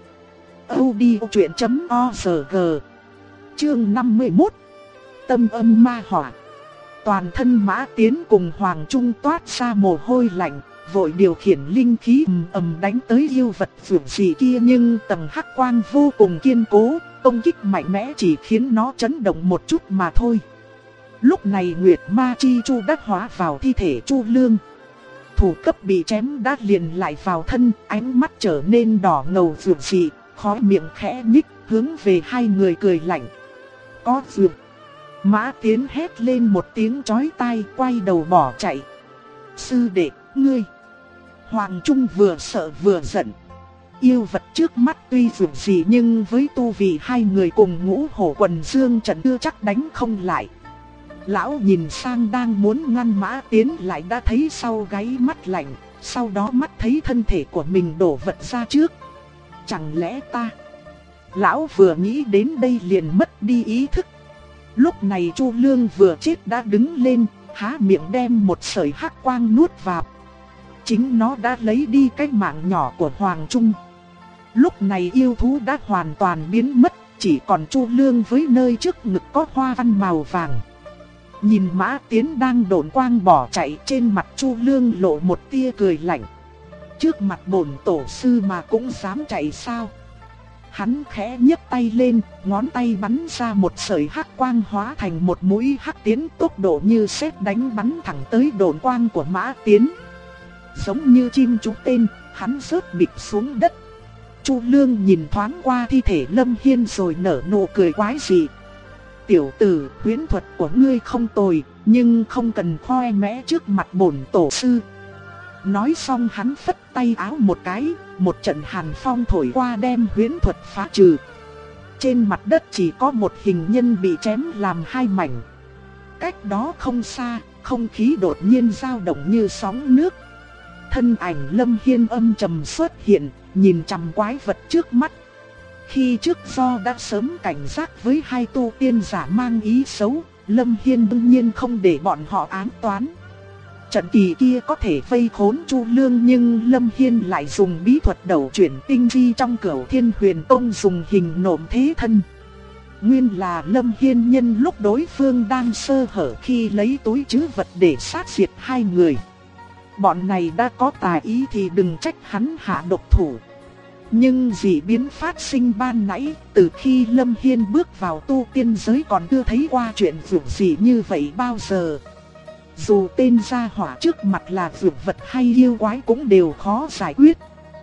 audiochuyện.org. Chương 51. Tâm âm ma hỏa. Toàn thân Mã Tiến cùng Hoàng Trung toát ra mồ hôi lạnh, vội điều khiển linh khí ầm đánh tới yêu vật vượt dị kia, nhưng tầng hắc quang vô cùng kiên cố, công kích mạnh mẽ chỉ khiến nó chấn động một chút mà thôi. Lúc này Nguyệt Ma Chi Chu đã hóa vào thi thể Chu Lương. Thủ cấp bị chém đã liền lại vào thân, ánh mắt trở nên đỏ ngầu vượt dị, khóe miệng khẽ nhích, hướng về hai người cười lạnh. Có vượt. Mã Tiến hét lên một tiếng chói tai, quay đầu bỏ chạy. Sư đệ, ngươi. Hoàng Trung vừa sợ vừa giận. Yêu vật trước mắt tuy vượt dị nhưng với tu vi hai người cùng Ngũ hổ quần dương trận chưa chắc đánh không lại. Lão nhìn sang đang muốn ngăn Mã Tiến lại đã thấy sau gáy mắt lạnh, sau đó mắt thấy thân thể của mình đổ vật ra trước. Chẳng lẽ ta? Lão vừa nghĩ đến đây liền mất đi ý thức. Lúc này Chu Lương vừa chết đã đứng lên, há miệng đem một sợi hắc quang nuốt vào. Chính nó đã lấy đi cái mạng nhỏ của Hoàng Trung. Lúc này yêu thú đã hoàn toàn biến mất, chỉ còn Chu Lương với nơi trước ngực có hoa văn màu vàng. Nhìn Mã Tiến đang độn quang bỏ chạy, trên mặt Chu Lương lộ một tia cười lạnh. Trước mặt bổn tổ sư mà cũng dám chạy sao? Hắn khẽ nhấc tay lên, ngón tay bắn ra một sợi hắc quang hóa thành một mũi hắc tiến, tốc độ như sét đánh bắn thẳng tới đồn quang của Mã Tiến. Giống như chim trúng tên, hắn rớt bịch xuống đất. Chu Lương nhìn thoáng qua thi thể Lâm Hiên rồi nở nụ cười quái dị. Tiểu tử, huyễn thuật của ngươi không tồi, nhưng không cần khoe mẽ trước mặt bổn tổ sư. Nói xong hắn phất tay áo một cái, một trận hàn phong thổi qua đem huyễn thuật phá trừ. Trên mặt đất chỉ có một hình nhân bị chém làm hai mảnh. Cách đó không xa, không khí đột nhiên dao động như sóng nước. Thân ảnh Lâm Hiên âm trầm xuất hiện, nhìn chằm quái vật trước mắt. Khi trước do đã sớm cảnh giác với hai tu tiên giả mang ý xấu, Lâm Hiên đương nhiên không để bọn họ ám toán. Trận kỳ kia có thể vây khốn Chu Lương, nhưng Lâm Hiên lại dùng bí thuật đầu chuyển tinh di trong Cửu Thiên Huyền Tông dùng hình nộm thế thân. Nguyên là Lâm Hiên nhân lúc đối phương đang sơ hở khi lấy túi trữ vật để sát diệt hai người. Bọn này đã có tài ý thì đừng trách hắn hạ độc thủ. Nhưng dị biến phát sinh ban nãy, từ khi Lâm Hiên bước vào tu tiên giới còn chưa thấy qua chuyện dường dị như vậy bao giờ. Dù tên gia hỏa trước mặt là dược vật hay yêu quái cũng đều khó giải quyết.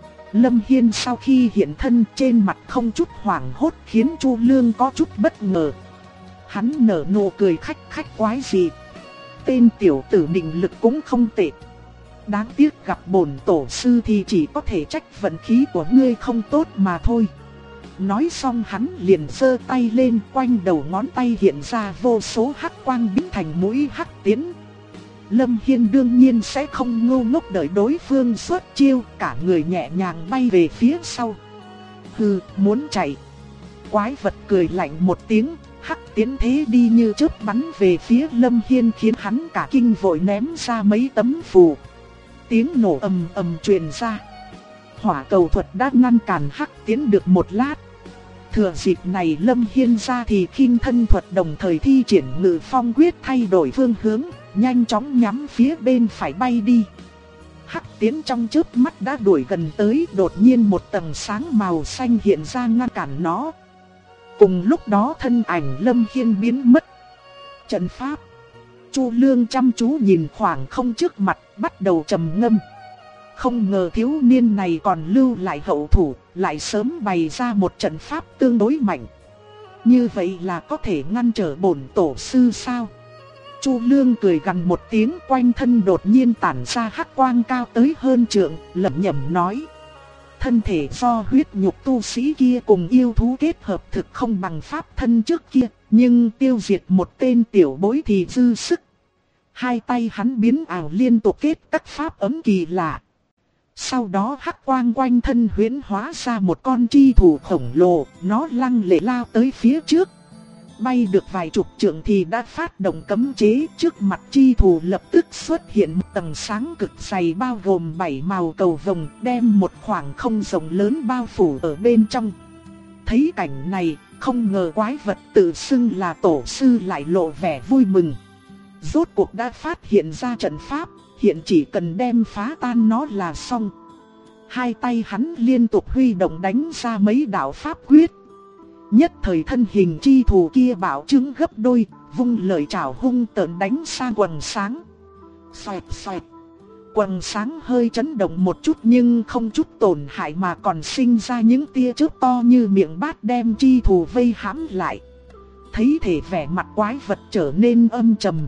Lâm Hiên sau khi hiện thân trên mặt không chút hoảng hốt khiến Chu Lương có chút bất ngờ. Hắn nở nụ cười khách quái dị. Tên tiểu tử định lực cũng không tệ. Đáng tiếc gặp bổn tổ sư thì chỉ có thể trách vận khí của ngươi không tốt mà thôi. Nói xong hắn liền giơ tay lên, quanh đầu ngón tay hiện ra vô số hắc quang biến thành mũi hắc tiến. Lâm Hiên đương nhiên sẽ không ngu ngốc đợi đối phương xuất chiêu, cả người nhẹ nhàng bay về phía sau. Hừ, muốn chạy. Quái vật cười lạnh một tiếng, hắc tiến thế đi như chớp bắn về phía Lâm Hiên khiến hắn cả kinh vội ném ra mấy tấm phù. Tiếng nổ ầm ầm truyền ra. Hỏa cầu thuật đã ngăn cản hắc tiến được một lát. Thừa dịp này Lâm Hiên ra thì khinh thân thuật đồng thời thi triển Ngự Phong quyết thay đổi phương hướng, nhanh chóng nhắm phía bên phải bay đi. Hắc tiến trong chớp mắt đã đuổi gần tới, đột nhiên một tầng sáng màu xanh hiện ra ngăn cản nó. Cùng lúc đó thân ảnh Lâm Hiên biến mất. Trận pháp. Chu Lương chăm chú nhìn khoảng không trước mặt, bắt đầu trầm ngâm. Không ngờ thiếu niên này còn lưu lại hậu thủ, lại sớm bày ra một trận pháp tương đối mạnh. Như vậy là có thể ngăn trở bổn tổ sư sao? Chu Lương cười gằn một tiếng, quanh thân đột nhiên tản ra hắc quang cao tới hơn trượng, lẩm nhẩm nói. Thân thể do huyết nhục tu sĩ kia cùng yêu thú kết hợp thực không bằng pháp thân trước kia, nhưng tiêu diệt một tên tiểu bối thì dư sức. Hai tay hắn biến ảo liên tục kết các pháp ấm kỳ lạ. Sau đó hắc quang quanh thân huyễn hóa ra một con chi thủ khổng lồ, nó lăng lệ lao tới phía trước. Bay được vài chục trượng thì đã phát động cấm chế, trước mặt chi thủ lập tức xuất hiện một tầng sáng cực dày bao gồm 7 màu cầu vồng, đem một khoảng không rộng lớn bao phủ ở bên trong. Thấy cảnh này, không ngờ quái vật tự xưng là tổ sư lại lộ vẻ vui mừng. Rốt cuộc đã phát hiện ra trận pháp, hiện chỉ cần đem phá tan nó là xong. Hai tay hắn liên tục huy động đánh ra mấy đạo pháp quyết. Nhất thời thân hình chi thủ kia bạo trướng gấp đôi, vung lợi chảo hung tợn đánh sang quầng sáng. Xoẹt xoẹt. Quầng sáng hơi chấn động một chút nhưng không chút tổn hại mà còn sinh ra những tia chớp to như miệng bát đem chi thủ vây hãm lại. Thấy thể vẻ mặt quái vật trở nên âm trầm.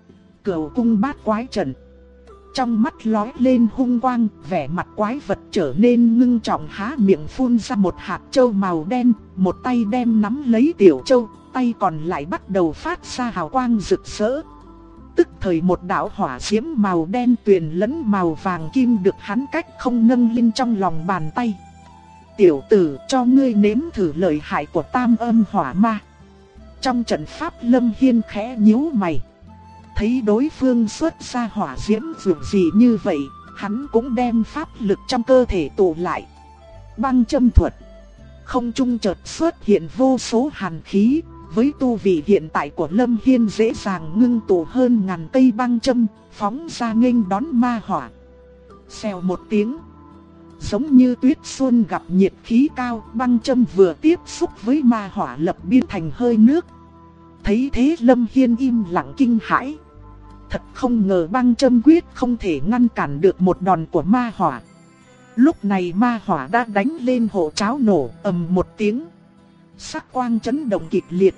Cửu cung bát quái trận. Trong mắt lóe lên hung quang, vẻ mặt quái vật trở nên ngưng trọng, há miệng phun ra một hạt châu màu đen, một tay đem nắm lấy tiểu châu, tay còn lại bắt đầu phát ra hào quang rực rỡ. Tức thời một đạo hỏa diễm màu đen tuyền lẫn màu vàng kim được hắn cách không nâng lên trong lòng bàn tay. Tiểu tử, cho ngươi nếm thử lợi hại của tam âm hỏa ma. Trong trận pháp Lâm Hiên khẽ nhíu mày. Thấy đối phương xuất ra hỏa diễm dường gì như vậy, hắn cũng đem pháp lực trong cơ thể tụ lại. Băng châm thuật. Không trung chợt xuất hiện vô số hàn khí, với tu vị hiện tại của Lâm Hiên dễ dàng ngưng tụ hơn ngàn cây băng châm, phóng ra nghênh đón ma hỏa. Xèo một tiếng, Giống như tuyết xuân gặp nhiệt khí cao, băng châm vừa tiếp xúc với ma hỏa lập biến thành hơi nước. Thấy thế Lâm Hiên im lặng kinh hãi. Thật không ngờ băng châm quyết không thể ngăn cản được một đòn của ma hỏa. Lúc này ma hỏa đã đánh lên hộ cháo nổ ầm một tiếng. Sắc quang chấn động kịch liệt.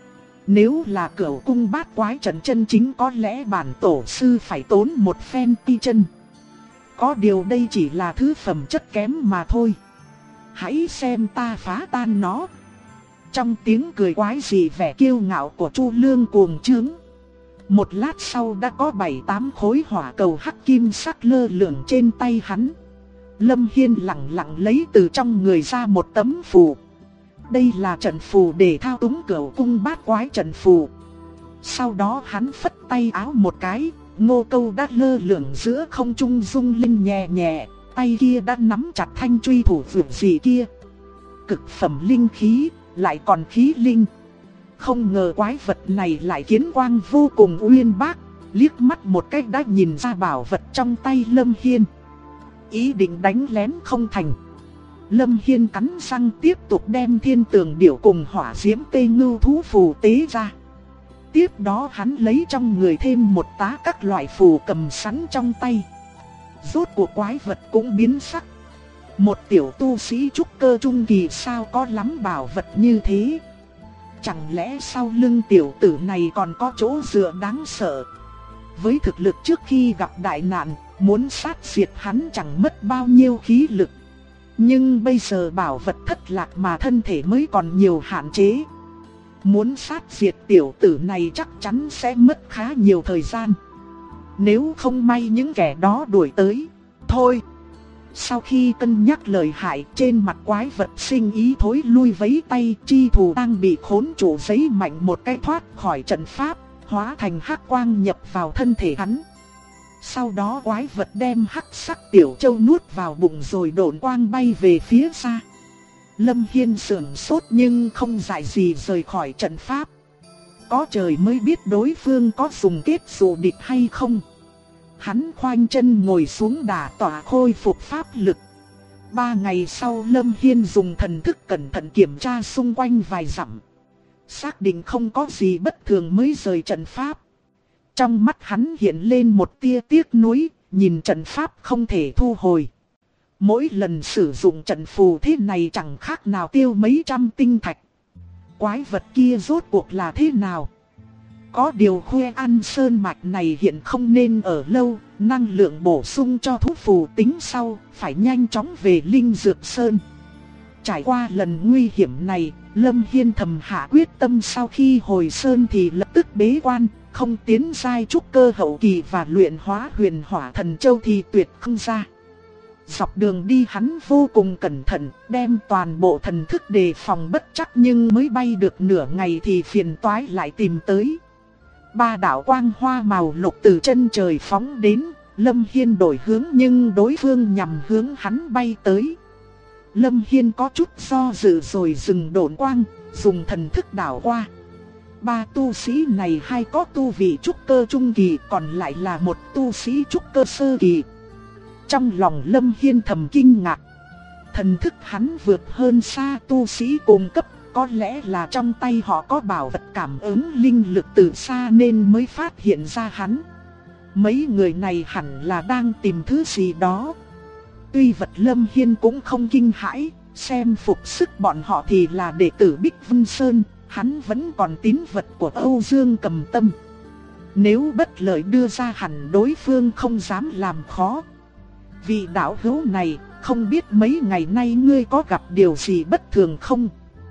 Nếu là Cửu cung bát quái trận chân chính có lẽ bản tổ sư phải tốn một phen ti chân. Có điều đây chỉ là thứ phẩm chất kém mà thôi. Hãy xem ta phá tan nó. Trong tiếng cười quái dị vẻ kiêu ngạo của Chu Lương cuồng trướng. Một lát sau đã có 7-8 khối hỏa cầu hắc kim sắc lơ lửng trên tay hắn. Lâm Hiên lặng lặng lấy từ trong người ra một tấm phù. Đây là trận phù để thao túng Cửu cung bát quái trận phù. Sau đó hắn phất tay áo một cái, Ngô Câu đã lơ lửng giữa không trung rung linh nhẹ nhẹ, tay kia đã nắm chặt thanh truy thủ vượt dị kia. Cực phẩm linh khí, lại còn khí linh. Không ngờ quái vật này lại kiến quang vô cùng uyên bác, liếc mắt một cái đã nhìn ra bảo vật trong tay Lâm Hiên. Ý định đánh lén không thành. Lâm Hiên cắn răng tiếp tục đem thiên tường điểu cùng hỏa diễm tê ngưu thú phù tế ra. Tiếp đó hắn lấy trong người thêm một tá các loại phù cầm sẵn trong tay. Rốt cuộc quái vật cũng biến sắc. Một tiểu tu sĩ trúc cơ trung kỳ sao có lắm bảo vật như thế? Chẳng lẽ sau lưng tiểu tử này còn có chỗ dựa đáng sợ? Với thực lực trước khi gặp đại nạn, muốn sát diệt hắn chẳng mất bao nhiêu khí lực. Nhưng bây giờ bảo vật thất lạc mà thân thể mới còn nhiều hạn chế. Muốn sát diệt tiểu tử này chắc chắn sẽ mất khá nhiều thời gian. Nếu không may những kẻ đó đuổi tới. Thôi. Sau khi cân nhắc lời hại, trên mặt quái vật sinh ý thối lui vẫy tay, chi thủ đang bị khốn trụ giấy mạnh một cái thoát khỏi trận pháp, hóa thành hắc quang nhập vào thân thể hắn. Sau đó quái vật đem hắc sắc tiểu châu nuốt vào bụng rồi độn quang bay về phía xa. Lâm Hiên sửng sốt nhưng không dại gì rời khỏi trận pháp. Có trời mới biết đối phương có dùng kết dụ địch hay không. Hắn khoanh chân ngồi xuống đả tỏa khôi phục pháp lực. 3 ngày sau Lâm Hiên dùng thần thức cẩn thận kiểm tra xung quanh vài dặm. Xác định không có gì bất thường mới rời trận pháp. Trong mắt hắn hiện lên một tia tiếc nuối, nhìn trận pháp không thể thu hồi. Mỗi lần sử dụng trận phù thế này chẳng khác nào tiêu mấy trăm tinh thạch. Quái vật kia rốt cuộc là thế nào? Có điều Khuê An Sơn mạch này hiện không nên ở lâu, năng lượng bổ sung cho thú phù tính sau, phải nhanh chóng về Linh Dược Sơn. Trải qua lần nguy hiểm này, Lâm Hiên thầm hạ quyết tâm sau khi hồi Sơn thì lập tức bế quan, không tiến giai trúc cơ hậu kỳ và luyện hóa huyền hỏa thần châu thì tuyệt không ra. Dọc đường đi hắn vô cùng cẩn thận, đem toàn bộ thần thức đề phòng bất chắc nhưng mới bay được nửa ngày thì phiền toái lại tìm tới. 3 đạo quang hoa màu lục từ chân trời phóng đến, Lâm Hiên đổi hướng nhưng đối phương nhằm hướng hắn bay tới. Lâm Hiên có chút do dự rồi dừng độn quang, dùng thần thức đảo qua. 3 tu sĩ này hay có tu vị trúc cơ trung kỳ, còn lại là một tu sĩ trúc cơ sơ kỳ. Trong lòng Lâm Hiên thầm kinh ngạc. Thần thức hắn vượt hơn xa tu sĩ cùng cấp, có lẽ là trong tay họ có bảo vật cảm ứng linh lực từ xa nên mới phát hiện ra hắn. Mấy người này hẳn là đang tìm thứ gì đó. Tuy vật Lâm Hiên cũng không kinh hãi, xem phục sức bọn họ thì là đệ tử Bích Vân Sơn, hắn vẫn còn tín vật của Âu Dương Cầm Tâm. Nếu bất lợi đưa ra hẳn đối phương không dám làm khó. Vị đạo hữu này, không biết mấy ngày nay ngươi có gặp điều gì bất thường không?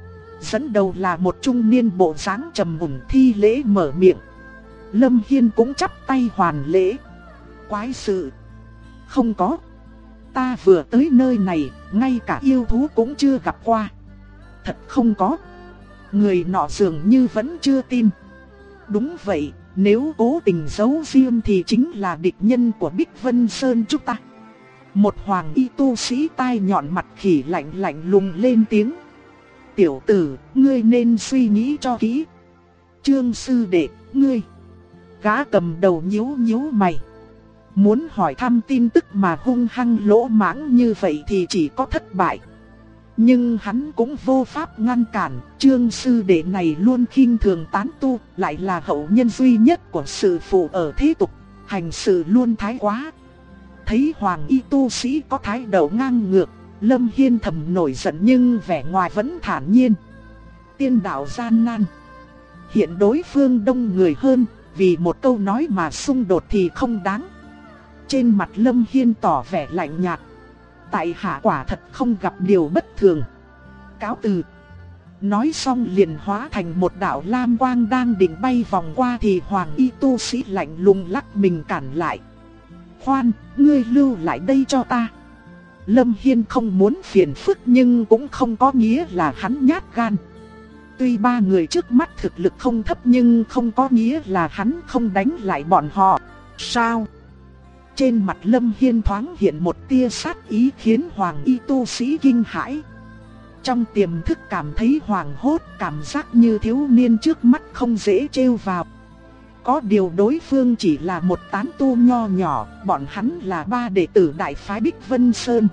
Dẫn đầu là một trung niên bộ dáng trầm mùn thi lễ mở miệng. Lâm Hiên cũng chắp tay hoàn lễ. Quái sự? Không có. Ta vừa tới nơi này, ngay cả yêu thú cũng chưa gặp qua. Thật không có. Người nọ dường như vẫn chưa tin. Đúng vậy, nếu cố tình giấu riêng thì chính là địch nhân của Bích Vân Sơn chúng ta. Một hoàng y tu sĩ tai nhọn mặt khỉ lạnh lạnh lùng lên tiếng. Tiểu tử, ngươi nên suy nghĩ cho kỹ. Trương sư đệ, ngươi. Gã cầm đầu nhíu nhíu mày. Muốn hỏi thăm tin tức mà hung hăng lỗ mãng như vậy thì chỉ có thất bại. Nhưng hắn cũng vô pháp ngăn cản, Trương sư đệ này luôn khinh thường tán tu, lại là hậu nhân duy nhất của sư phụ ở thế tục, hành sự luôn thái quá. Thấy hoàng y tu sĩ có thái độ ngang ngược, Lâm Hiên thầm nổi giận nhưng vẻ ngoài vẫn thản nhiên. Tiên đạo gian nan. Hiện đối phương đông người hơn, vì một câu nói mà xung đột thì không đáng. Trên mặt Lâm Hiên tỏ vẻ lạnh nhạt. Tại hạ quả thật không gặp điều bất thường. Cáo từ. Nói xong liền hóa thành một đạo lam quang đang định bay vòng qua thì hoàng y tu sĩ lạnh lùng lắc mình cản lại. Khoan, ngươi lưu lại đây cho ta. Lâm Hiên không muốn phiền phức nhưng cũng không có nghĩa là hắn nhát gan. Tuy ba người trước mắt thực lực không thấp nhưng không có nghĩa là hắn không đánh lại bọn họ. Sao? Trên mặt Lâm Hiên thoáng hiện một tia sát ý khiến hoàng y tu sĩ kinh hãi. Trong tiềm thức cảm thấy hoảng hốt, cảm giác như thiếu niên trước mắt không dễ trêu vào. Có điều đối phương chỉ là một tán tu nho nhỏ, bọn hắn là ba đệ tử đại phái Bích Vân Sơn.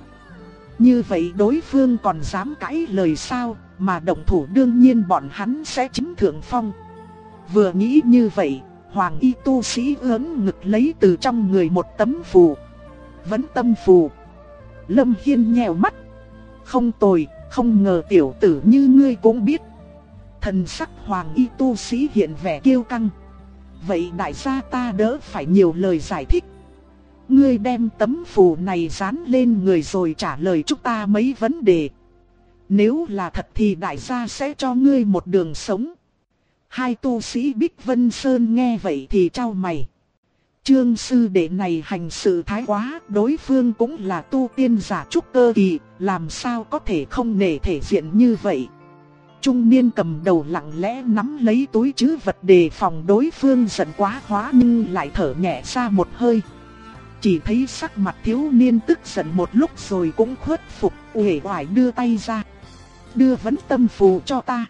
Như vậy đối phương còn dám cãi lời sao, mà động thủ đương nhiên bọn hắn sẽ chiếm thượng phong. Vừa nghĩ như vậy, hoàng y tu sĩ ưỡn ngực lấy từ trong người một tấm phù. Vấn tâm phù. Lâm Hiên nheo mắt. Không tồi, không ngờ tiểu tử như ngươi cũng biết. Thần sắc hoàng y tu sĩ hiện vẻ kiêu căng. Vậy đại gia ta đỡ phải nhiều lời giải thích. Ngươi đem tấm phù này dán lên người rồi trả lời chúng ta mấy vấn đề. Nếu là thật thì đại gia sẽ cho ngươi một đường sống. Hai tu sĩ Bích Vân Sơn nghe vậy thì trao mày. Trương sư đệ này hành sự thái quá, đối phương cũng là tu tiên giả trúc cơ kỳ, làm sao có thể không nể thể diện như vậy. Trung niên cầm đầu lặng lẽ nắm lấy túi trữ vật đề phòng đối phương giận quá hóa nhưng lại thở nhẹ ra một hơi. Chỉ thấy sắc mặt thiếu niên tức giận một lúc rồi cũng khuất phục, uể oải đưa tay ra. Đưa vấn tâm phù cho ta.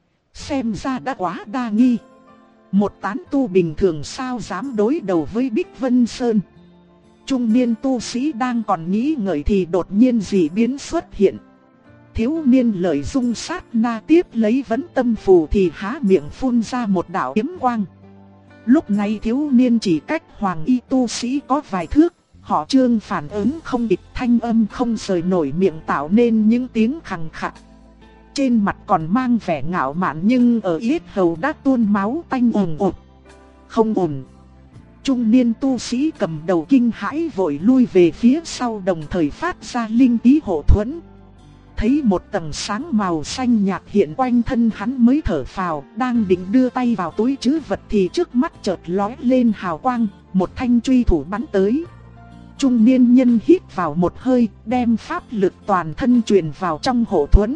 Xem ra đã quá đa nghi. Một tán tu bình thường sao dám đối đầu với Bích Vân Sơn. Trung niên tu sĩ đang còn nghĩ ngợi thì đột nhiên dị biến xuất hiện. Thiếu niên lợi dung sát na tiếp lấy vấn tâm phù thì há miệng phun ra một đạo kiếm quang. Lúc này thiếu niên chỉ cách hoàng y tu sĩ có vài thước. Họ Trương phản ứng không kịp, thanh âm không rời nổi miệng tạo nên những tiếng khằng khặc. Trên mặt còn mang vẻ ngạo mạn nhưng ở yết hầu đã tuôn máu tanh ồn ồn. Không ổn. Trung niên tu sĩ cầm đầu kinh hãi vội lui về phía sau, đồng thời phát ra linh khí hộ thuẫn. Thấy một tầng sáng màu xanh nhạt hiện quanh thân hắn mới thở phào, đang định đưa tay vào túi trữ vật thì trước mắt chợt lóe lên hào quang, một thanh truy thủ bắn tới. Trung niên nhân hít vào một hơi, đem pháp lực toàn thân truyền vào trong hộ thuẫn.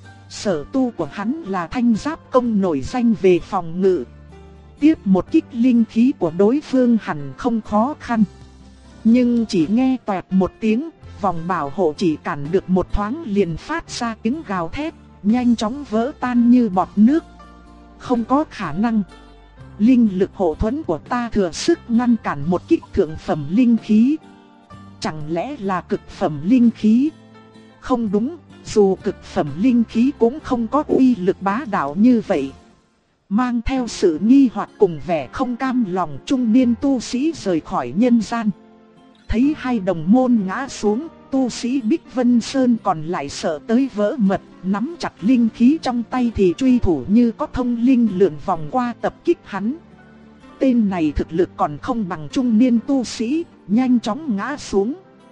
Sở tu của hắn là thanh giáp công nổi danh về phòng ngự. Tiếp một kích linh khí của đối phương hẳn không khó khăn. Nhưng chỉ nghe toẹt một tiếng, vòng bảo hộ chỉ cản được một thoáng liền phát ra tiếng gào thét, nhanh chóng vỡ tan như bọt nước. Không có khả năng. Linh lực hộ thuẫn của ta thừa sức ngăn cản một kích thượng phẩm linh khí. Chẳng lẽ là cực phẩm linh khí? Không đúng, dù cực phẩm linh khí cũng không có uy lực bá đạo như vậy. Mang theo sự nghi hoặc cùng vẻ không cam lòng, trung niên tu sĩ rời khỏi nhân gian. Thấy hai đồng môn ngã xuống, tu sĩ Bích Vân Sơn còn lại sợ tới vỡ mật, nắm chặt linh khí trong tay thì truy thủ như có thông linh lượn vòng qua tập kích hắn. Tên này thực lực còn không bằng trung niên tu sĩ, nhanh chóng ngã xuống.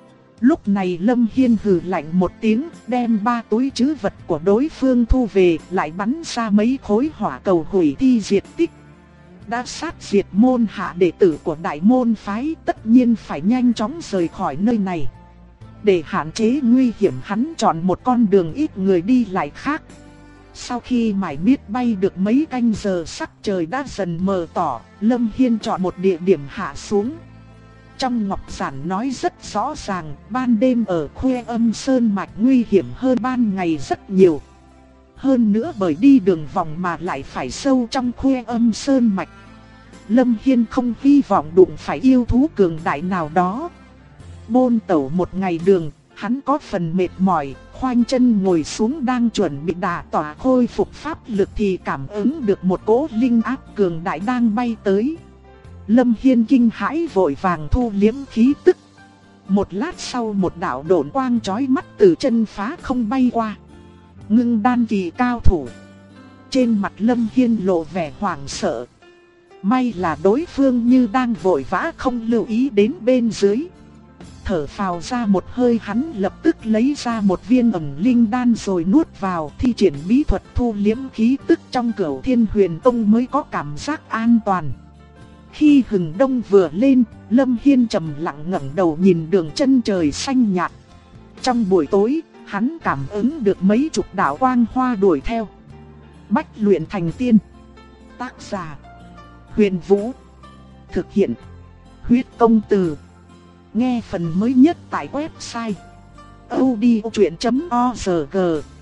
Lúc này Lâm Hiên hừ lạnh một tiếng, đem ba túi trữ vật của đối phương thu về, lại bắn ra mấy khối hỏa cầu hủy thi diệt tích. Đã sát diệt môn hạ đệ tử của đại môn phái, tất nhiên phải nhanh chóng rời khỏi nơi này. Để hạn chế nguy hiểm, hắn chọn một con đường ít người đi lại khác. Sau khi mải miết bay được mấy canh giờ, sắc trời đã dần mờ tỏ, Lâm Hiên chọn một địa điểm hạ xuống. Trong ngọc giản nói rất rõ ràng, ban đêm ở Khuê Âm Sơn Mạch nguy hiểm hơn ban ngày rất nhiều. Hơn nữa bởi đi đường vòng mà lại phải sâu trong Khuê Âm Sơn Mạch. Lâm Hiên không hy vọng đụng phải yêu thú cường đại nào đó. Bôn tẩu một ngày đường, hắn có phần mệt mỏi, khoanh chân ngồi xuống đang chuẩn bị đả tỏa khôi phục pháp lực thì cảm ứng được một cỗ linh áp cường đại đang bay tới. Lâm Hiên kinh hãi vội vàng thu liếm khí tức. Một lát sau một đạo độn quang chói mắt từ chân phá không bay qua. Ngưng đan kỳ cao thủ. Trên mặt Lâm Hiên lộ vẻ hoảng sợ. May là đối phương như đang vội vã không lưu ý đến bên dưới. Thở phào ra một hơi, hắn lập tức lấy ra một viên ẩn linh đan rồi nuốt vào, thi triển bí thuật thu liếm khí tức trong Cửu Thiên Huyền Tông mới có cảm giác an toàn. Khi hừng đông vừa lên, Lâm Hiên trầm lặng ngẩng đầu nhìn đường chân trời xanh nhạt. Trong buổi tối, hắn cảm ứng được mấy chục đạo quang hoa đuổi theo. Bách luyện thành tiên. Tác giả: Huyền Vũ. Thực hiện: Huyết Công Từ. Nghe phần mới nhất tại website audiochuyện.org.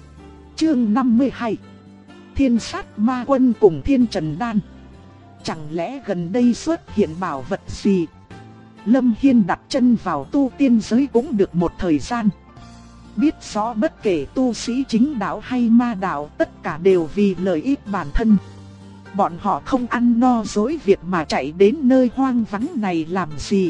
Chương 52. Thiên Sát Ma Quân cùng Thiên Trần Đan. Chẳng lẽ gần đây xuất hiện bảo vật gì? Lâm Hiên đặt chân vào tu tiên giới cũng được một thời gian. Biết rõ bất kể tu sĩ chính đạo hay ma đạo, tất cả đều vì lợi ích bản thân. Bọn họ không ăn no dối việc mà chạy đến nơi hoang vắng này làm gì.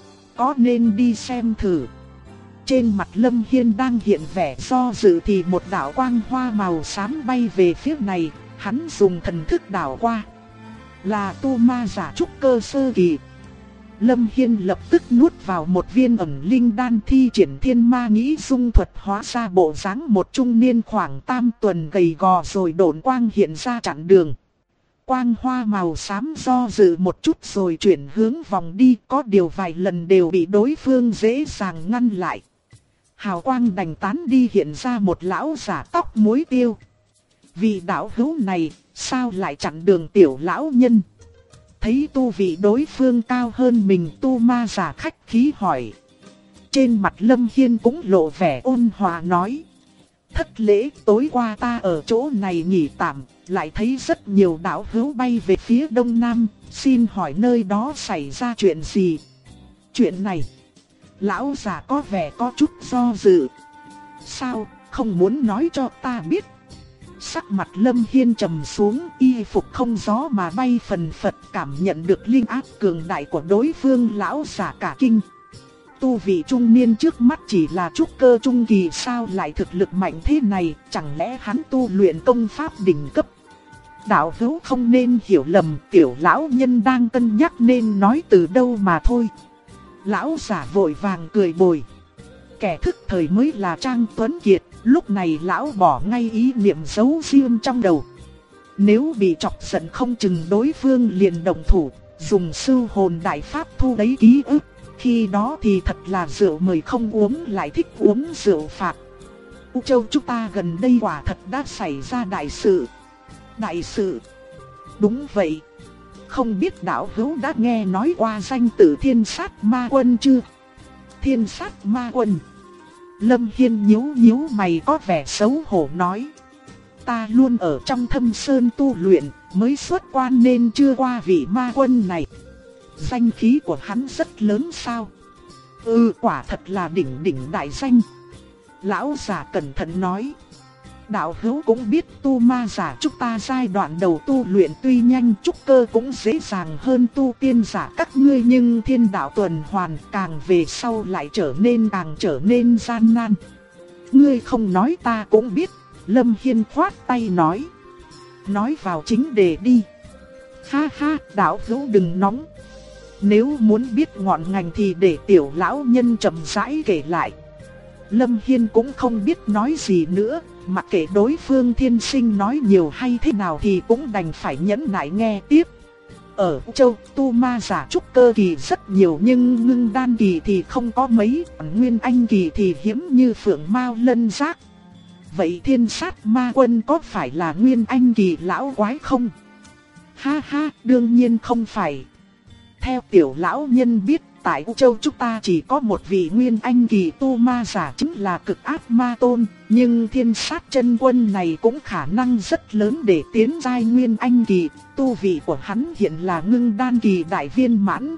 Có nên đi xem thử? Trên mặt Lâm Hiên đang hiện vẻ do dự thì một đạo quang hoa màu xám bay về phía này. Hắn dùng thần thức đảo qua. Là tu ma giả trúc cơ sơ kỳ. Lâm Hiên lập tức nuốt vào một viên ẩn linh đan, thi triển thiên ma nghĩ dung thuật, hóa ra bộ dáng một trung niên khoảng tam tuần gầy gò rồi độn quang hiện ra chặn đường. Quang hoa màu xám do dự một chút rồi chuyển hướng vòng đi, có điều vài lần đều bị đối phương dễ dàng ngăn lại. Hào quang đành tán đi, hiện ra một lão giả tóc muối tiêu. Vị đạo hữu này, sao lại chặn đường tiểu lão nhân? Thấy tu vị đối phương cao hơn mình, tu ma giả khách khí hỏi. Trên mặt Lâm Hiên cũng lộ vẻ ôn hòa nói: thất lễ, tối qua ta ở chỗ này nghỉ tạm, lại thấy rất nhiều đạo hữu bay về phía đông nam, xin hỏi nơi đó xảy ra chuyện gì? Chuyện này, lão già có vẻ có chút do dự. Sao, không muốn nói cho ta biết? Sắc mặt Lâm Hiên trầm xuống, y phục không gió mà bay phần phật, cảm nhận được linh áp cường đại của đối phương, lão giả cả kinh. Tu vị trung niên trước mắt chỉ là trúc cơ trung kỳ, sao lại thực lực mạnh thế này, chẳng lẽ hắn tu luyện công pháp đỉnh cấp? Đạo hữu không nên hiểu lầm, tiểu lão nhân đang cân nhắc nên nói từ đâu mà thôi. Lão giả vội vàng cười bồi. Kẻ thức thời mới là Trang Tuấn Kiệt, lúc này lão bỏ ngay ý niệm giấu riêng trong đầu. Nếu bị chọc giận không chừng đối phương liền động thủ, dùng sư hồn đại pháp thu lấy ký ức. Khi đó thì thật là rượu mời không uống lại thích uống rượu phạt. U Châu chúng ta gần đây quả thật đã xảy ra đại sự. Đại sự? Đúng vậy. Không biết đạo hữu đã nghe nói qua danh tử Thiên Sát Ma Quân chưa? Thiên Sát Ma Quân? Lâm Hiên nhíu mày có vẻ xấu hổ nói. Ta luôn ở trong Thâm Sơn tu luyện, mới xuất quan nên chưa qua vị ma quân này. Danh khí của hắn rất lớn sao? Quả thật là đỉnh đại danh. Lão già cẩn thận nói. Đạo hữu cũng biết tu ma giả chúng ta giai đoạn đầu tu luyện tuy nhanh, trúc cơ cũng dễ dàng hơn tu tiên giả các ngươi, nhưng thiên đạo tuần hoàn càng về sau lại trở nên gian nan. Ngươi không nói ta cũng biết. Lâm Hiên khoát tay nói. Nói vào chính đề đi. Ha ha, đạo hữu đừng nóng. Nếu muốn biết ngọn ngành thì để tiểu lão nhân chậm rãi kể lại. Lâm Hiên cũng không biết nói gì nữa, mặc kệ đối phương thiên sinh nói nhiều hay thế nào thì cũng đành phải nhẫn nại nghe tiếp. Ở châu tu ma giả trúc cơ kỳ rất nhiều nhưng ngưng đan kỳ thì không có mấy, nguyên anh kỳ thì hiếm như phượng mao lân giác. Vậy Thiên Sát Ma Quân có phải là nguyên anh kỳ lão quái không? Ha ha, đương nhiên không phải. Theo tiểu lão nhân biết, tại U Châu chúng ta chỉ có một vị Nguyên Anh kỳ tu ma giả chính là Cực Ác Ma Tôn, nhưng Thiên Sát Chân Quân này cũng khả năng rất lớn để tiến giai Nguyên Anh kỳ, tu vị của hắn hiện là Ngưng Đan kỳ đại viên mãn.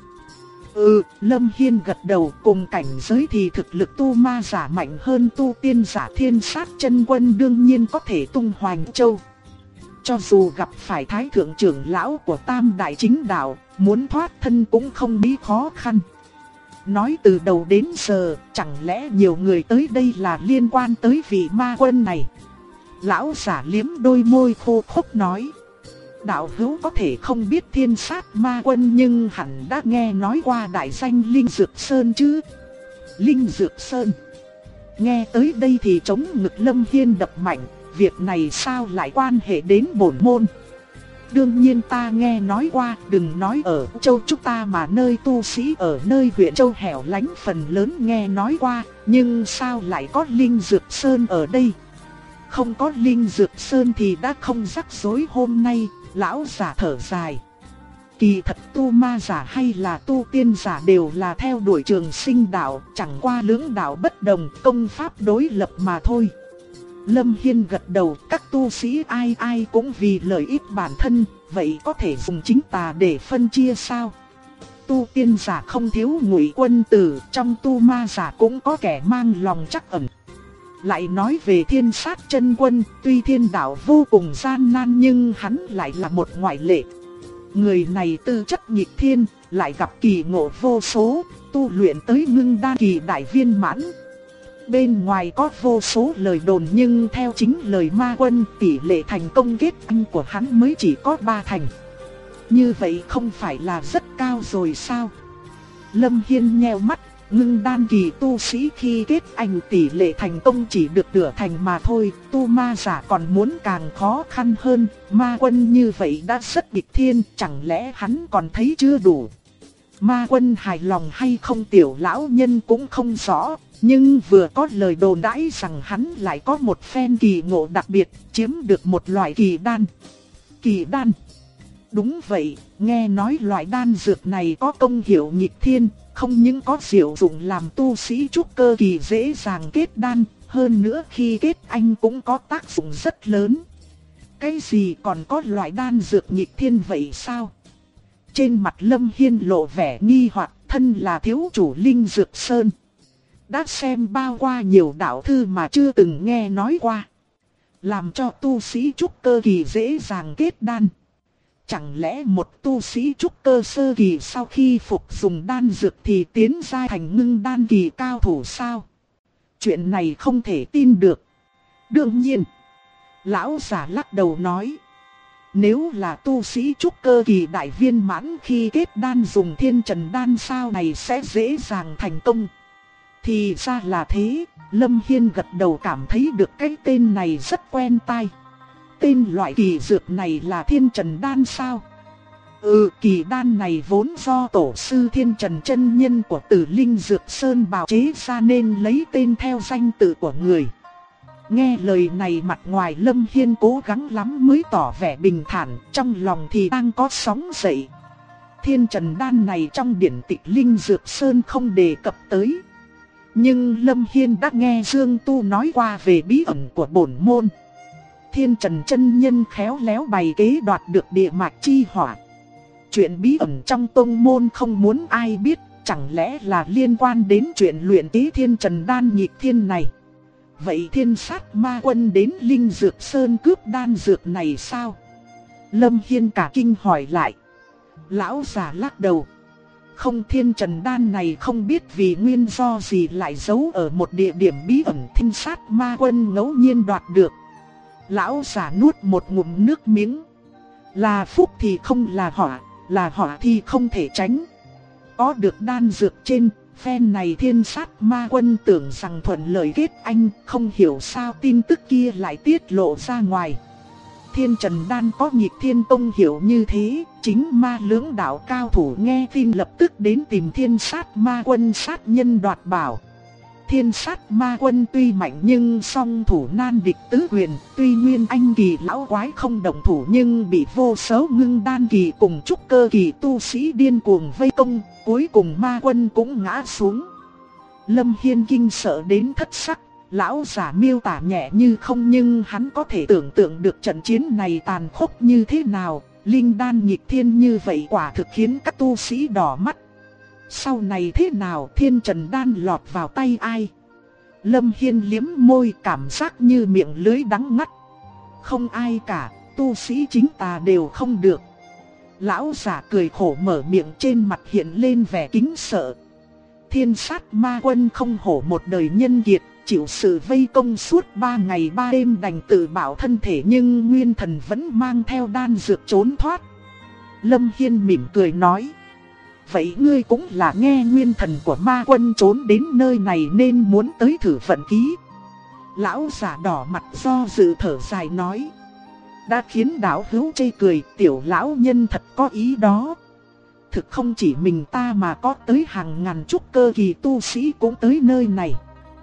Lâm Hiên gật đầu, cùng cảnh giới thì thực lực tu ma giả mạnh hơn tu tiên giả. Thiên Sát Chân Quân đương nhiên có thể tung hoành châu. Cho dù gặp phải Thái Thượng trưởng lão của Tam Đại Chính Đạo, muốn thoát thân cũng không bí khó khăn. Nói từ đầu đến giờ, chẳng lẽ nhiều người tới đây là liên quan tới vị ma quân này? Lão giả liếm đôi môi khô khốc nói. Đạo hữu có thể không biết Thiên Sát Ma Quân, nhưng hẳn đã nghe nói qua đại danh Linh Dược Sơn chứ? Linh Dược Sơn. Nghe tới đây thì trống ngực Lâm Hiên đập mạnh, việc này sao lại quan hệ đến bổn môn? Đương nhiên ta nghe nói qua, đừng nói ở châu chúng ta mà nơi tu sĩ ở nơi huyện châu hẻo lánh phần lớn nghe nói qua, nhưng sao lại có Linh Dược Sơn ở đây? Không có Linh Dược Sơn thì đã không rắc rối hôm nay. Lão giả thở dài. Kỳ thật tu ma giả hay là tu tiên giả đều là theo đuổi trường sinh đạo, chẳng qua lưỡng đạo bất đồng, công pháp đối lập mà thôi. Lâm Hiên gật đầu, các tu sĩ ai ai cũng vì lợi ích bản thân, vậy có thể dùng chính tà để phân chia sao? Tu tiên giả không thiếu ngụy quân tử, trong tu ma giả cũng có kẻ mang lòng trắc ẩn. Lại nói về Thiên Sát Chân Quân, tuy thiên đạo vô cùng gian nan nhưng hắn lại là một ngoại lệ. Người này tư chất nghịch thiên, lại gặp kỳ ngộ vô số, tu luyện tới Ngưng Đan kỳ đại viên mãn. Bên ngoài có vô số lời đồn nhưng theo chính lời ma quân, tỷ lệ thành công kết anh của hắn mới chỉ có 3 thành. Như vậy không phải là rất cao rồi sao? Lâm Hiên nheo mắt. Ngưng Đan kỳ tu sĩ khi kết anh tỷ lệ thành công chỉ được nửa thành mà thôi, tu ma giả còn muốn càng khó khăn hơn, ma quân như vậy đã rất nghịch thiên, chẳng lẽ hắn còn thấy chưa đủ? Ma quân hài lòng hay không tiểu lão nhân cũng không rõ, nhưng vừa có lời đồn đãi rằng hắn lại có một phen kỳ ngộ đặc biệt, chiếm được một loại kỳ đan. Kỳ đan? Đúng vậy, nghe nói loại đan dược này có công hiệu nghịch thiên. Không những có diệu dụng làm tu sĩ trúc cơ kỳ dễ dàng kết đan, hơn nữa khi kết anh cũng có tác dụng rất lớn. Cái gì còn có loại đan dược nghịch thiên vậy sao? Trên mặt Lâm Hiên lộ vẻ nghi hoặc, thân là thiếu chủ Linh Dược Sơn. Đã xem bao qua nhiều đạo thư mà chưa từng nghe nói qua. Làm cho tu sĩ trúc cơ kỳ dễ dàng kết đan. Chẳng lẽ một tu sĩ trúc cơ sơ kỳ sau khi phục dùng đan dược thì tiến giai thành Ngưng Đan kỳ cao thủ sao? Chuyện này không thể tin được. Đương nhiên, lão giả lắc đầu nói. Nếu là tu sĩ trúc cơ kỳ đại viên mãn khi kết đan dùng Thiên Trần Đan sao này sẽ dễ dàng thành công. Thì ra là thế, Lâm Hiên gật đầu cảm thấy được cái tên này rất quen tai. Tên loại kỳ dược này là Thiên Trần Đan sao? Kỳ đan này vốn do tổ sư Thiên Trần chân nhân của Tử Linh Dược Sơn bào chế ra nên lấy tên theo danh tự của người. Nghe lời này mặt ngoài Lâm Hiên cố gắng lắm mới tỏ vẻ bình thản, trong lòng thì đang có sóng dậy. Thiên Trần Đan này trong điển tịch Linh Dược Sơn không đề cập tới. Nhưng Lâm Hiên đã nghe Dương Tu nói qua về bí ẩn của bổn môn. Thiên Trần chân nhân khéo léo bày kế đoạt được địa mạch chi hỏa. Chuyện bí ẩn trong tông môn không muốn ai biết, chẳng lẽ là liên quan đến chuyện luyện chế Thiên Trần Đan nghịch thiên này? Vậy Thiên Sát Ma Quân đến Linh Dược Sơn cướp đan dược này sao? Lâm Hiên cả kinh hỏi lại. Lão già lắc đầu. Không, Thiên Trần Đan này không biết vì nguyên do gì lại giấu ở một địa điểm bí ẩn, Thiên Sát Ma Quân ngẫu nhiên đoạt được. Lão giả nuốt một ngụm nước miếng. Là phúc thì không là họa thì không thể tránh. Có được đan dược trên, phen này Thiên Sát Ma Quân tưởng rằng thuận lợi kết anh, không hiểu sao tin tức kia lại tiết lộ ra ngoài. Thiên Trần Đan có nghịch thiên công hiệu như thế, chính ma lưỡng đạo cao thủ nghe tin lập tức đến tìm Thiên Sát Ma Quân sát nhân đoạt bảo. Thiên Sát Ma Quân tuy mạnh nhưng song thủ nan địch tứ huyền, tuy nguyên anh kỳ lão quái không động thủ nhưng bị vô số Ngưng Đan kỳ cùng trúc cơ kỳ tu sĩ điên cuồng vây công, Cuối cùng ma quân cũng ngã xuống. Lâm Hiên kinh sợ đến thất sắc. Lão giả miêu tả nhẹ như không, nhưng hắn có thể tưởng tượng được trận chiến này tàn khốc như thế nào. Linh đan nghịch thiên như vậy quả thực khiến các tu sĩ đỏ mắt. Sau này thế nào, thiên trần đan lọt vào tay ai? Lâm Hiên liếm môi, cảm giác như miệng lưới đắng ngắt. Không ai cả, tu sĩ chính ta đều không được. Lão giả cười khổ mở miệng, trên mặt hiện lên vẻ kính sợ. Thiên sát ma quân không hổ một đời nhân kiệt, chịu sự vây công suốt 3 ngày 3 đêm đành tự bảo thân thể, nhưng nguyên thần vẫn mang theo đan dược trốn thoát. Lâm Hiên mỉm cười nói: vậy ngươi cũng là nghe nguyên thần của ma quân trốn đến nơi này nên muốn tới thử vận khí. Lão giả đỏ mặt do dự thở dài nói: đã khiến đạo hữu chê cười, tiểu lão nhân thật có ý đó. Thực không chỉ mình ta mà có tới hàng ngàn trúc cơ kỳ tu sĩ cũng tới nơi này.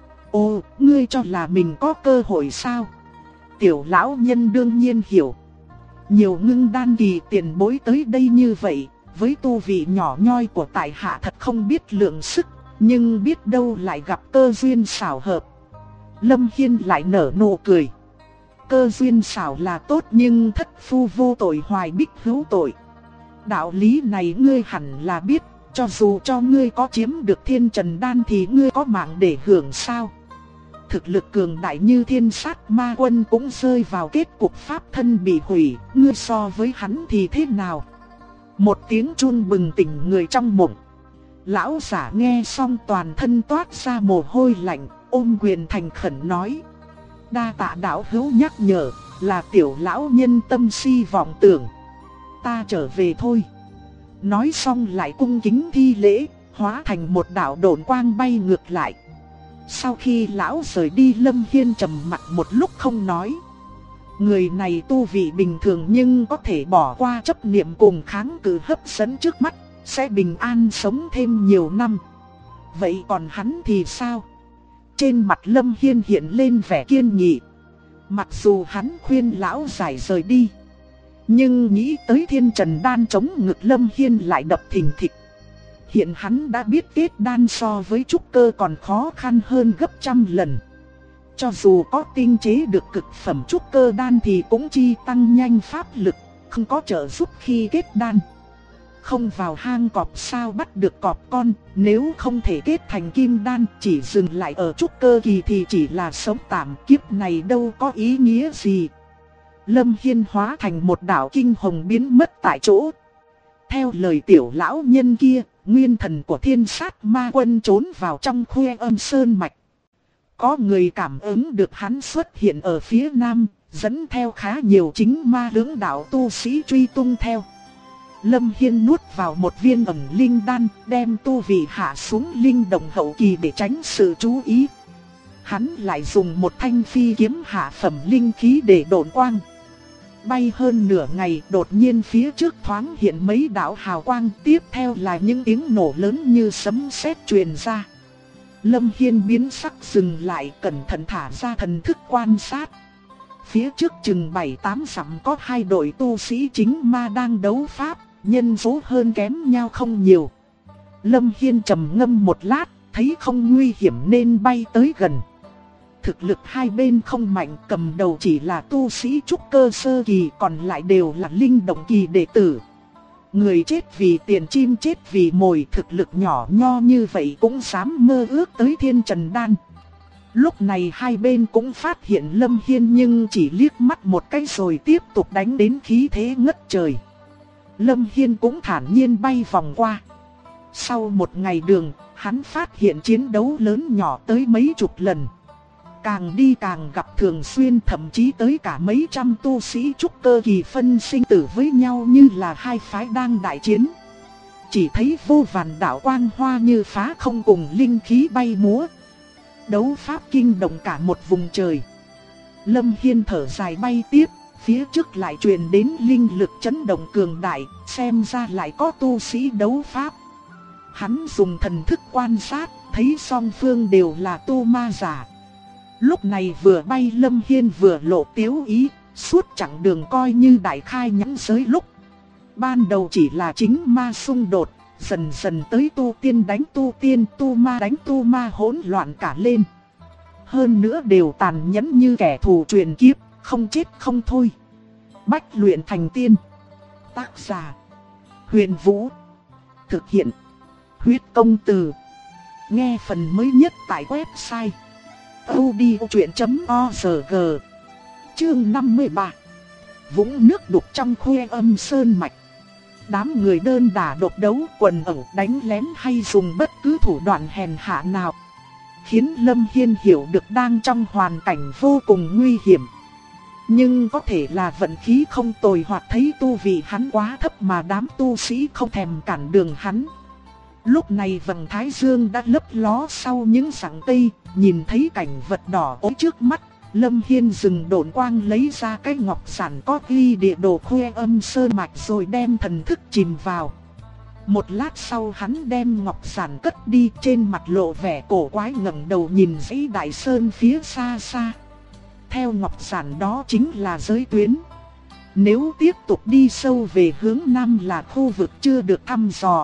Ồ, ngươi cho là mình có cơ hội sao? Tiểu lão nhân đương nhiên hiểu. Nhiều ngưng đan kỳ tiền bối tới đây như vậy, với tu vị nhỏ nhoi của tại hạ thật không biết lượng sức, nhưng biết đâu lại gặp cơ duyên xảo hợp. Lâm Hiên lại nở nụ cười. Cơ duyên xảo là tốt, nhưng thất phu vô tội hoài bích hữu tội. Đạo lý này ngươi hẳn là biết, cho dù cho ngươi có chiếm được thiên trần đan thì ngươi có mạng để hưởng sao? Thực lực cường đại như thiên sát ma quân cũng rơi vào kết cục pháp thân bị hủy, ngươi so với hắn thì thế nào? Một tiếng chun bừng tỉnh người trong mộng. Lão giả nghe xong toàn thân toát ra mồ hôi lạnh, ôm quyền thành khẩn nói: đa tạ đạo hữu nhắc nhở, là tiểu lão nhân tâm si vọng tưởng. Ta trở về thôi. Nói xong lại cung kính thi lễ, hóa thành một đạo độn quang bay ngược lại. Sau khi lão rời đi, Lâm Hiên trầm mặt một lúc không nói. Người này tu vị bình thường nhưng có thể bỏ qua chấp niệm cùng kháng cự hấp dẫn trước mắt, sẽ bình an sống thêm nhiều năm. Vậy còn hắn thì sao? Trên mặt Lâm Hiên hiện lên vẻ kiên nghị. Mặc dù hắn khuyên lão giải rời đi, nhưng nghĩ tới thiên trần đan chống ngực, Lâm Hiên lại đập thình thịch. Hiện hắn đã biết kết đan so với trúc cơ còn khó khăn hơn gấp trăm lần. Cho dù có tinh chế được cực phẩm trúc cơ đan thì cũng chi tăng nhanh pháp lực, không có trợ giúp khi kết đan. Không vào hang cọp sao bắt được cọp con, nếu không thể kết thành kim đan, chỉ dừng lại ở trúc cơ kỳ thì chỉ là sống tạm, kiếp này đâu có ý nghĩa gì. Lâm Hiên hóa thành một đạo kinh hồng biến mất tại chỗ. Theo lời tiểu lão nhân kia, nguyên thần của thiên sát ma quân trốn vào trong khuê âm sơn mạch. Có người cảm ứng được hắn xuất hiện ở phía nam, dẫn theo khá nhiều chính ma lưỡng đạo tu sĩ truy tung theo. Lâm Hiên nuốt vào một viên ẩn linh đan, đem tu vị hạ xuống linh đồng hậu kỳ để tránh sự chú ý. Hắn lại dùng một thanh phi kiếm hạ phẩm linh khí để độn quang. Bay hơn nửa ngày, đột nhiên phía trước thoáng hiện mấy đạo hào quang, tiếp theo là những tiếng nổ lớn như sấm sét truyền ra. Lâm Hiên biến sắc dừng lại, cẩn thận thả ra thần thức quan sát. Phía trước chừng 7-8 dặm có hai đội tu sĩ chính ma đang đấu pháp, nhân số hơn kém nhau không nhiều. Lâm Hiên trầm ngâm một lát, thấy không nguy hiểm nên bay tới gần. Thực lực hai bên không mạnh, cầm đầu chỉ là tu sĩ trúc cơ sơ kỳ, còn lại đều là linh động kỳ đệ tử. Người chết vì tiền, chim chết vì mồi, thực lực nhỏ nho như vậy cũng dám mơ ước tới thiên trần đan. Lúc này hai bên cũng phát hiện Lâm Hiên nhưng chỉ liếc mắt một cái rồi tiếp tục đánh đến khí thế ngất trời. Lâm Hiên cũng thản nhiên bay vòng qua. Sau một ngày đường, hắn phát hiện chiến đấu lớn nhỏ tới mấy chục lần. Càng đi càng gặp thường xuyên, thậm chí tới cả mấy trăm tu sĩ trúc cơ kỳ phân sinh tử với nhau như là hai phái đang đại chiến. Chỉ thấy vô vàn đạo quang hoa như phá không cùng linh khí bay múa. Đấu pháp kinh động cả một vùng trời. Lâm Hiên thở dài bay tiếp, phía trước lại truyền đến linh lực chấn động cường đại, xem ra lại có tu sĩ đấu pháp. Hắn dùng thần thức quan sát, thấy song phương đều là tu ma giả. Lúc này vừa bay Lâm Hiên vừa lộ tiếu ý, suốt chặng đường coi như đại khai nhãn giới lúc. Ban đầu chỉ là chính ma xung đột, Dần dần tới tu tiên đánh tu tiên, tu ma đánh tu ma, hỗn loạn cả lên. Hơn nữa đều tàn nhẫn như kẻ thù truyền kiếp, không chết không thôi. Bách luyện thành tiên. Tác giả: Huyền Vũ. Thực hiện: Huyết Công Từ. Nghe phần mới nhất tại website audiochuyện.org. Chương 53. Vũng nước đục trong khuê âm sơn mạch. Đám người đơn đả độc đấu, quần ẩu, đánh lén hay dùng bất cứ thủ đoạn hèn hạ nào, khiến Lâm Hiên hiểu được đang trong hoàn cảnh vô cùng nguy hiểm. Nhưng có thể là vận khí không tồi, hoặc thấy tu vị hắn quá thấp mà đám tu sĩ không thèm cản đường hắn. Lúc này vầng thái dương đã lấp ló sau những rặng cây, nhìn thấy cảnh vật đỏ ối trước mắt, Lâm Hiên dừng độn quang, lấy ra cái ngọc giản có ghi địa đồ khuê âm sơn mạch rồi đem thần thức chìm vào. Một lát sau hắn đem ngọc giản cất đi, trên mặt lộ vẻ cổ quái, ngẩng đầu nhìn dãy đại sơn phía xa xa. Theo ngọc giản đó chính là giới tuyến. Nếu tiếp tục đi sâu về hướng nam là khu vực chưa được thăm dò.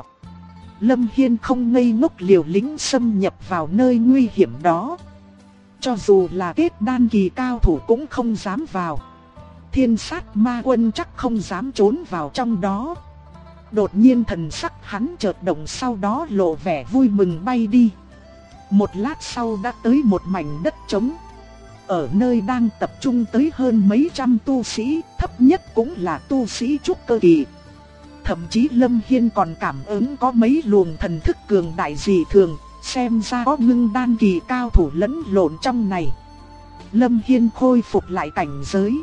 Lâm Hiên không ngây ngốc liều lĩnh xâm nhập vào nơi nguy hiểm đó. Cho dù là kết đan kỳ cao thủ cũng không dám vào. Thiên sát ma quân chắc không dám trốn vào trong đó. Đột nhiên thần sắc hắn chợt động, sau đó lộ vẻ vui mừng bay đi. Một lát sau đã tới một mảnh đất trống. Ở nơi đang tập trung tới hơn mấy trăm tu sĩ, thấp nhất cũng là tu sĩ trúc cơ kỳ. Thậm chí Lâm Hiên còn cảm ứng có mấy luồng thần thức cường đại dị thường, xem ra có ngưng đan kỳ cao thủ lẫn lộn trong này. Lâm Hiên khôi phục lại cảnh giới.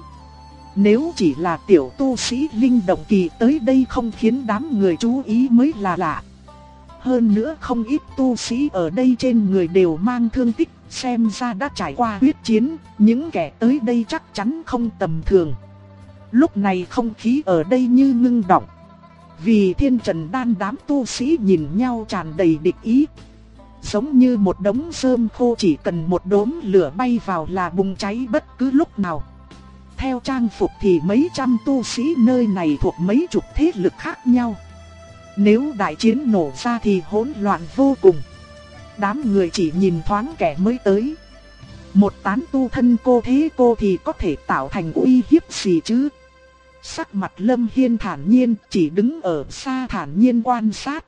Nếu chỉ là tiểu tu sĩ linh động kỳ tới đây không khiến đám người chú ý mới là lạ. Hơn nữa không ít tu sĩ ở đây trên người đều mang thương tích, xem ra đã trải qua huyết chiến, những kẻ tới đây chắc chắn không tầm thường. Lúc này không khí ở đây như ngưng động. Vì Thiên Trần Đan, đám tu sĩ nhìn nhau tràn đầy địch ý. Giống như một đống rơm khô, chỉ cần một đốm lửa bay vào là bùng cháy bất cứ lúc nào. Theo trang phục thì mấy trăm tu sĩ nơi này thuộc mấy chục thế lực khác nhau. Nếu đại chiến nổ ra thì hỗn loạn vô cùng. Đám người chỉ nhìn thoáng kẻ mới tới. Một tán tu thân cô thế cô thì có thể tạo thành uy hiếp gì chứ? Sắc mặt Lâm Hiên thản nhiên, chỉ đứng ở xa thản nhiên quan sát.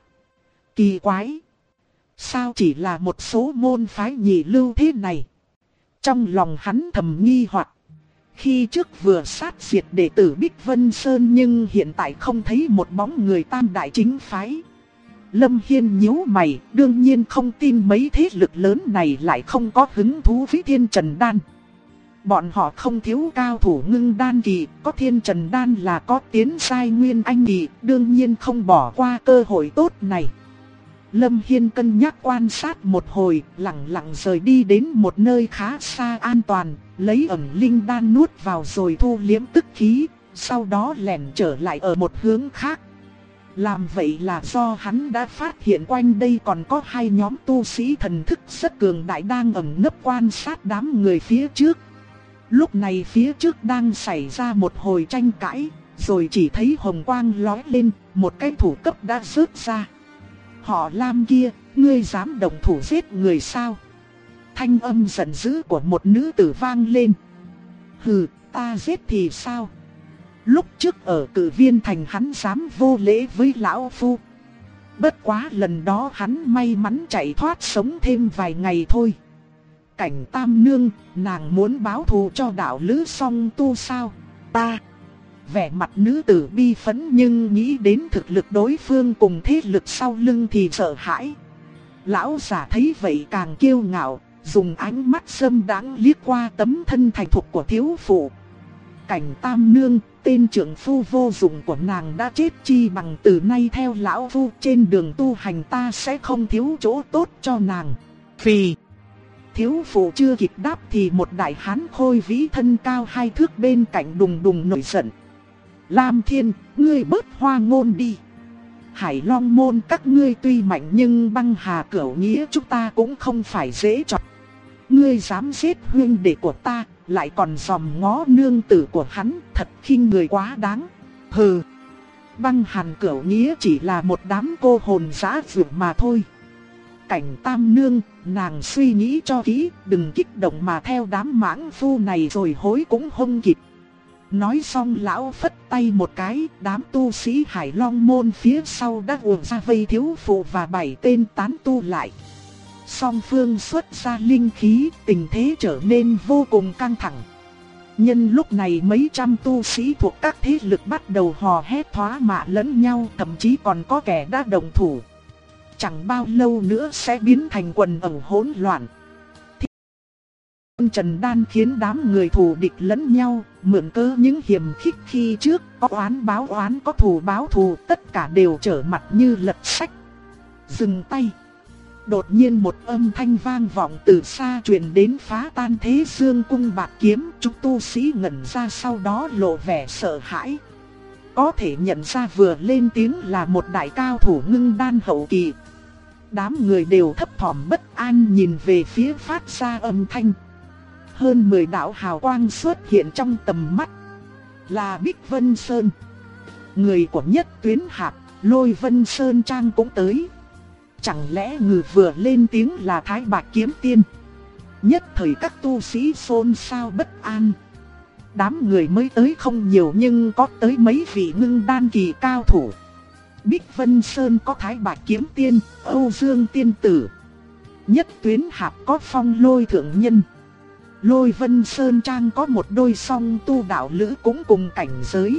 Kỳ quái! Sao chỉ là một số môn phái nhị lưu thế này? Trong lòng hắn thầm nghi hoặc. Khi trước vừa sát diệt đệ tử Bích Vân Sơn, nhưng hiện tại không thấy một bóng người tam đại chính phái. Lâm Hiên nhíu mày, đương nhiên không tin mấy thế lực lớn này lại không có hứng thú với Thiên Trần Đan. Bọn họ không thiếu cao thủ ngưng đan kỳ, có Thiên Trần Đan là có tiến giai nguyên anh kỳ, đương nhiên không bỏ qua cơ hội tốt này. Lâm Hiên cân nhắc quan sát một hồi, lặng lặng rời đi đến một nơi khá xa an toàn, lấy ẩn linh đan nuốt vào rồi thu liếm tức khí, sau đó lẻn trở lại ở một hướng khác. Làm vậy là do hắn đã phát hiện quanh đây còn có hai nhóm tu sĩ thần thức rất cường đại đang ẩn nấp quan sát đám người phía trước. Lúc này phía trước đang xảy ra một hồi tranh cãi, rồi chỉ thấy hồng quang lóe lên, một cái thủ cấp đã rớt ra. Họ Lam kia, ngươi dám động thủ giết người sao? Thanh âm giận dữ của một nữ tử vang lên. Hừ, ta giết thì sao? Lúc trước ở Cử Viên Thành hắn dám vô lễ với lão phu. Bất quá lần đó hắn may mắn chạy thoát sống thêm vài ngày thôi. Cảnh Tam Nương, nàng muốn báo thù cho đạo lữ Song Tu sao? Ta... Vẻ mặt nữ tử bi phẫn, nhưng nghĩ đến thực lực đối phương cùng thế lực sau lưng thì sợ hãi. Lão giả thấy vậy càng kiêu ngạo, dùng ánh mắt dâm đãng liếc qua tấm thân thành thục của thiếu phụ. Cảnh Tam Nương, tên trưởng phu vô dụng của nàng đã chết, chi bằng từ nay theo lão phu, trên đường tu hành ta sẽ không thiếu chỗ tốt cho nàng. Phì. Thiếu phụ chưa kịp đáp thì một đại hán khôi vĩ thân cao 2 thước bên cạnh đùng đùng nổi giận. Lam Thiên, ngươi bớt hoa ngôn đi. Hải Long môn các ngươi tuy mạnh nhưng Băng Hà Cửu Nghĩa chúng ta cũng không phải dễ chọc. Ngươi dám giết huynh đệ của ta, lại còn dòm ngó nương tử của hắn, thật khinh người quá đáng. Hừ. Băng Hàn Cửu Nghĩa chỉ là một đám cô hồn dã dược mà thôi. Cảnh Tam Nương, nàng suy nghĩ cho kỹ, đừng kích động mà theo đám mãng phu này rồi hối cũng không kịp. Nói xong lão phất tay một cái, đám tu sĩ Hải Long môn phía sau đã ùa ra vây thiếu phụ và 7 tên tán tu lại. Song phương xuất ra linh khí, tình thế trở nên vô cùng căng thẳng. Nhân lúc này mấy trăm tu sĩ thuộc các thế lực bắt đầu hò hét thoá mạ lẫn nhau, thậm chí còn có kẻ đã đồng thủ. Chẳng bao lâu nữa sẽ biến thành quần ẩu hỗn loạn. Thiên Trần Đan khiến đám người thù địch lẫn nhau, mượn cớ những hiềm khích khi trước, có oán báo oán, có thù báo thù, tất cả đều trở mặt như lật sách. Dừng tay. Đột nhiên một âm thanh vang vọng từ xa truyền đến, phá tan thế dương cung bạc kiếm. Chúng tu sĩ ngẩn ra, sau đó lộ vẻ sợ hãi. Có thể nhận ra vừa lên tiếng là một đại cao thủ ngưng đan hậu kỳ. Đám người đều thấp thỏm bất an nhìn về phía phát ra âm thanh. Hơn 10 đạo hào quang xuất hiện trong tầm mắt. Là Bích Vân Sơn. Người của Nhất Tuyến Hạp, Lôi Vân Sơn Trang cũng tới. Chẳng lẽ người vừa lên tiếng là Thái Bạch Kiếm Tiên? Nhất thời các tu sĩ xôn xao bất an. Đám người mới tới không nhiều nhưng có tới mấy vị ngưng đan kỳ cao thủ. Bích Vân Sơn có Thái Bạch Kiếm Tiên, Âu Dương Tiên Tử. Nhất Tuyến Hạp có Phong Lôi Thượng Nhân. Lôi Vân Sơn Trang có một đôi song tu đạo lữ cũng cùng cảnh giới.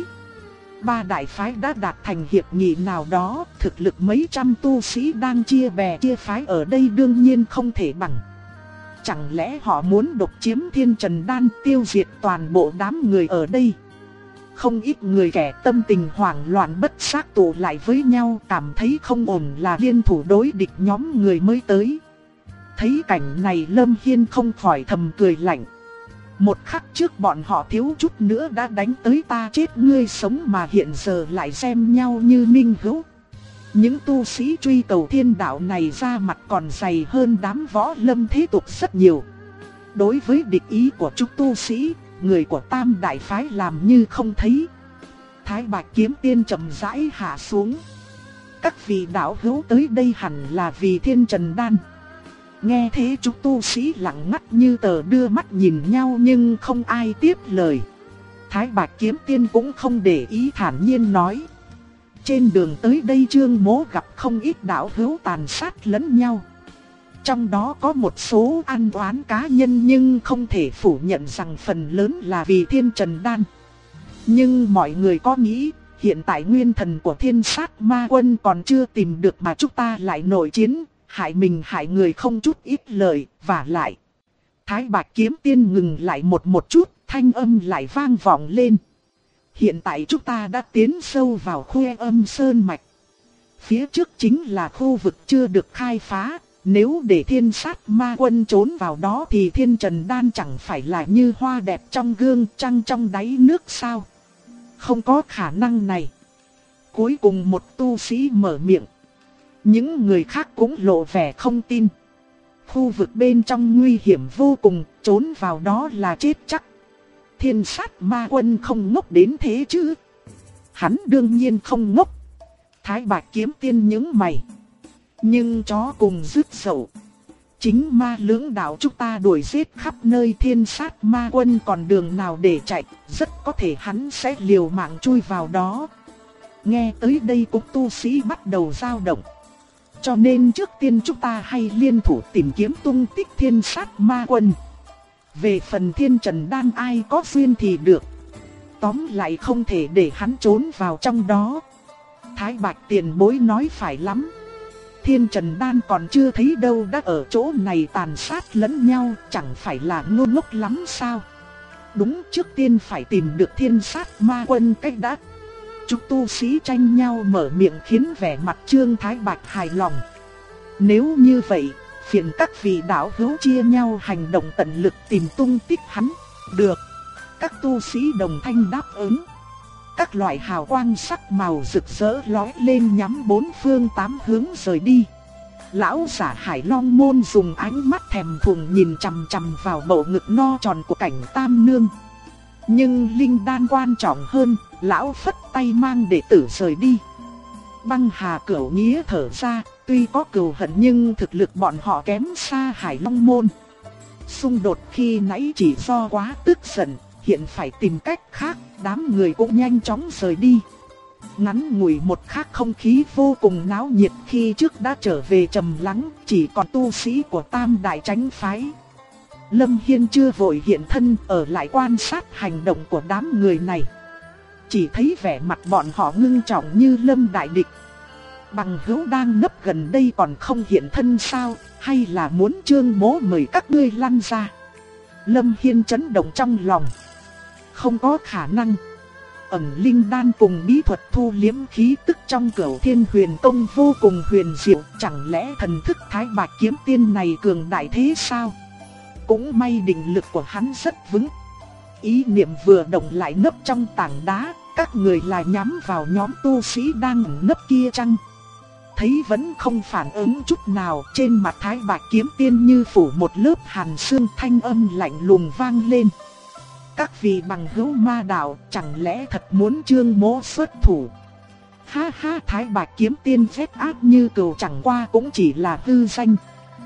Ba đại phái đã đạt thành hiệp nghị nào đó, thực lực mấy trăm tu sĩ đang chia bè chia phái ở đây đương nhiên không thể bằng. Chẳng lẽ họ muốn độc chiếm Thiên Trần Đan, tiêu diệt toàn bộ đám người ở đây? Không ít người kẻ tâm tình hoảng loạn bất giác tụ lại với nhau, cảm thấy không ổn là liên thủ đối địch nhóm người mới tới. Thấy cảnh này Lâm Hiên không khỏi thầm cười lạnh. Một khắc trước bọn họ thiếu chút nữa đã đánh tới ta chết ngươi sống, mà hiện giờ lại xem nhau như minh hữu. Những tu sĩ truy cầu thiên đạo này ra mặt còn dày hơn đám võ lâm thế tục rất nhiều. Đối với địch ý của chúng tu sĩ, người của Tam đại phái làm như không thấy. Thái Bạch Kiếm Tiên chậm rãi hạ xuống. Các vị đạo hữu tới đây hẳn là vì Thiên Trần Đan. Nghe thế chúng tu sĩ lặng ngắt như tờ, đưa mắt nhìn nhau nhưng không ai tiếp lời. Thái Bạch Kiếm Tiên cũng không để ý, thản nhiên nói. Trên đường tới đây Trương Mỗ gặp không ít đạo hữu tàn sát lẫn nhau. Trong đó có một số ăn oán cá nhân, nhưng không thể phủ nhận rằng phần lớn là vì Thiên Trần Đan. Nhưng mọi người có nghĩ, hiện tại nguyên thần của Thiên Sát Ma Quân còn chưa tìm được mà chúng ta lại nội chiến, hại mình hại người không chút ít lợi, và lại. Thái Bạch Kiếm Tiên ngừng lại một chút, thanh âm lại vang vọng lên. Hiện tại chúng ta đã tiến sâu vào Khuê Âm Sơn Mạch. Phía trước chính là khu vực chưa được khai phá. Nếu để Thiên Sát Ma Quân trốn vào đó thì Thiên Trần Đan chẳng phải là như hoa đẹp trong gương, trăng trong đáy nước sao? Không có khả năng này. Cuối cùng một tu sĩ mở miệng. Những người khác cũng lộ vẻ không tin. Khu vực bên trong nguy hiểm vô cùng, trốn vào đó là chết chắc. Thiên Sát Ma Quân không ngốc đến thế chứ? Hắn đương nhiên không ngốc. Thái Bạch Kiếm Tiên nhướng mày. Nhưng chó cùng rứt dậu. Chính ma lưỡng đạo chúng ta đuổi giết khắp nơi, Thiên Sát Ma Quân còn đường nào để chạy, rất có thể hắn sẽ liều mạng chui vào đó. Nghe tới đây cũng tu sĩ bắt đầu dao động. Cho nên trước tiên chúng ta hay liên thủ tìm kiếm tung tích Thiên Sát Ma Quân. Về phần Thiên Trần Đan ai có duyên thì được. Tóm lại không thể để hắn trốn vào trong đó. Thái Bạch tiền bối nói phải lắm. Thiên Trần Đan còn chưa thấy đâu đã ở chỗ này tàn sát lẫn nhau, chẳng phải là ngu ngốc lắm sao? Đúng, trước tiên phải tìm được Thiên Sát Ma Quân cách đã. Chúng tu sĩ tranh nhau mở miệng khiến vẻ mặt Trương Thái Bạch hài lòng. Nếu như vậy, phiền các vị đạo hữu chia nhau hành động tận lực tìm tung tích hắn. Được. Các tu sĩ đồng thanh đáp ứng. Các loại hào quang sắc màu rực rỡ lóe lên nhắm bốn phương tám hướng rời đi. Lão giả Hải Long Môn dùng ánh mắt thèm thuồng nhìn chằm chằm vào bầu ngực no tròn của Cảnh Tam Nương. Nhưng linh đan quan trọng hơn, lão phất tay mang đệ tử rời đi. Băng Hà Cửu Nghĩa thở ra, tuy có cừu hận nhưng thực lực bọn họ kém xa Hải Long Môn. Xung đột khi nãy chỉ do quá tức giận, hiện phải tìm cách khác, đám người cũng nhanh chóng rời đi. Ngắn ngủi một khắc không khí vô cùng náo nhiệt khi trước đã trở về trầm lắng, chỉ còn tu sĩ của Tam Đại Chánh Phái. Lâm Hiên chưa vội hiện thân, ở lại quan sát hành động của đám người này. Chỉ thấy vẻ mặt bọn họ ngưng trọng như lâm đại địch. Bằng hữu đang nấp gần đây còn không hiện thân sao, hay là muốn Trương Mỗ mời các ngươi lăn ra? Lâm Hiên chấn động trong lòng. Không có khả năng. Ẩn linh đan cùng bí thuật thu liếm khí tức trong Cửu Thiên Huyền Tông vô cùng huyền diệu, chẳng lẽ thần thức Thái Bạch Kiếm Tiên này cường đại thế sao? Cũng may định lực của hắn rất vững. Ý niệm vừa động lại nấp trong tảng đá, các người là nhắm vào nhóm tu sĩ đang nấp kia chăng? Thấy vẫn không phản ứng chút nào, trên mặt Thái Bạch Kiếm Tiên như phủ một lớp hàn sương, thanh âm lạnh lùng vang lên. Các vị bằng hữu ma đạo, chẳng lẽ thật muốn Trương Mỗ xuất thủ? Ha ha, Thái Bạch Kiếm Tiên phép ác như cừu chẳng qua cũng chỉ là hư danh.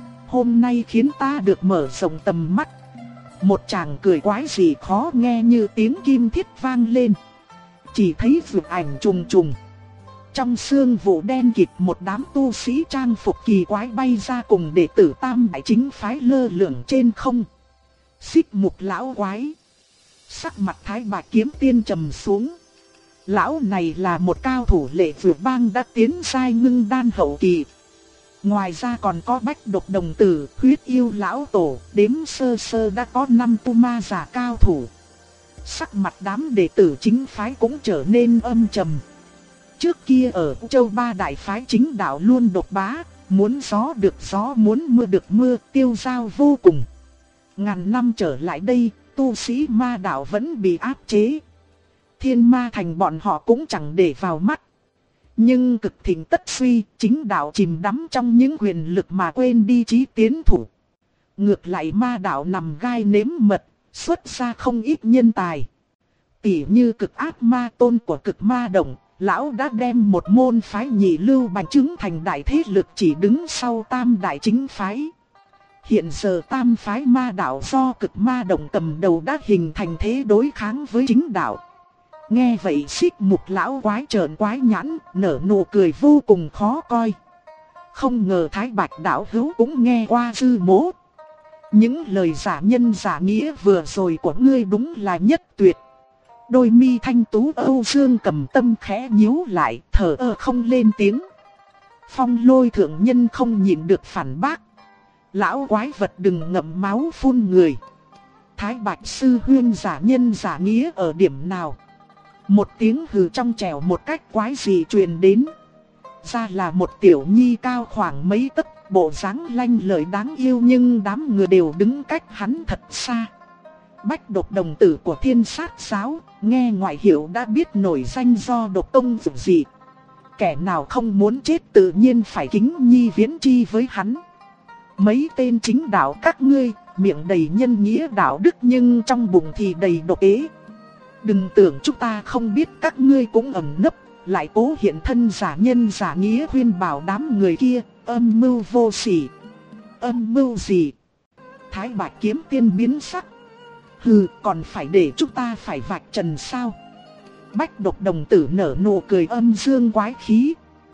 Hôm nay khiến ta được mở rộng tầm mắt. Một chàng cười quái dị khó nghe như tiếng kim thiết vang lên. Chỉ thấy vượt ảnh trùng trùng. Trong sương vụ đen kịt, một đám tu sĩ trang phục kỳ quái bay ra cùng đệ tử Tam Đại Chính Phái lơ lửng trên không. Xích Mục lão quái. Sắc mặt Thái Bạch Kiếm Tiên trầm xuống. Lão này là một cao thủ lệ vượt bang đã tiến giai ngưng đan hậu kỳ. Ngoài ra còn có Bách Độc Đồng Tử, Huyết Yêu Lão Tổ, đếm sơ sơ đã có 5 tu ma giả cao thủ. Sắc mặt đám đệ tử chính phái cũng trở nên âm trầm. Trước kia ở Châu Ba Đại Phái chính đạo luôn độc bá, muốn gió được gió, muốn mưa được mưa, tiêu dao vô cùng. Ngàn năm trở lại đây, tu sĩ ma đạo vẫn bị áp chế. Thiên Ma Thành bọn họ cũng chẳng để vào mắt. Nhưng cực thịnh tất suy, chính đạo chìm đắm trong những quyền lực mà quên đi chí tiến thủ. Ngược lại ma đạo nằm gai nếm mật, xuất ra không ít nhân tài. Tỉ như Cực Ác Ma Tôn của Cực Ma Động, lão đã đem một môn phái nhị lưu bành trướng thành đại thế lực chỉ đứng sau Tam Đại Chính Phái. Hiện giờ Tam Phái ma đạo do Cực Ma Động cầm đầu đã hình thành thế đối kháng với chính đạo. Nghe vậy Xích Mục lão quái trợn quái nhãn, nở nụ cười vô cùng khó coi. Không ngờ Thái Bạch đạo hữu cũng nghe qua Dư Mỗ. Những lời giả nhân giả nghĩa vừa rồi của ngươi đúng là nhất tuyệt. Đôi mi thanh tú Âu Dương Cầm Tâm khẽ nhíu lại, thở không lên tiếng. Phong Lôi thượng nhân không nhịn được phản bác. Lão quái vật đừng ngậm máu phun người. Thái Bạch sư huynh giả nhân giả nghĩa ở điểm nào? Một tiếng hừ trong trẻo một cách quái dị truyền đến. Ra là một tiểu nhi cao khoảng mấy tấc, bộ dáng lanh lợi đáng yêu, nhưng đám người đều đứng cách hắn thật xa. Bách Độc Đồng Tử của Thiên Sát Giáo, nghe ngoại hiệu đã biết nổi danh do độc công dụng dị. Kẻ nào không muốn chết tự nhiên phải kính nhi viễn chi với hắn. Mấy tên chính đạo các ngươi, miệng đầy nhân nghĩa đạo đức nhưng trong bụng thì đầy độc ế. Đừng tưởng chúng ta không biết các ngươi cũng ẩn nấp, lại cố hiện thân giả nhân giả nghĩa khuyên bảo đám người kia, âm mưu vô sỉ. Âm mưu gì? Thái Bạch Kiếm Tiên biến sắc. Hừ, còn phải để chúng ta phải vạch trần sao? Bách Độc Đồng Tử nở nụ cười âm dương quái khí.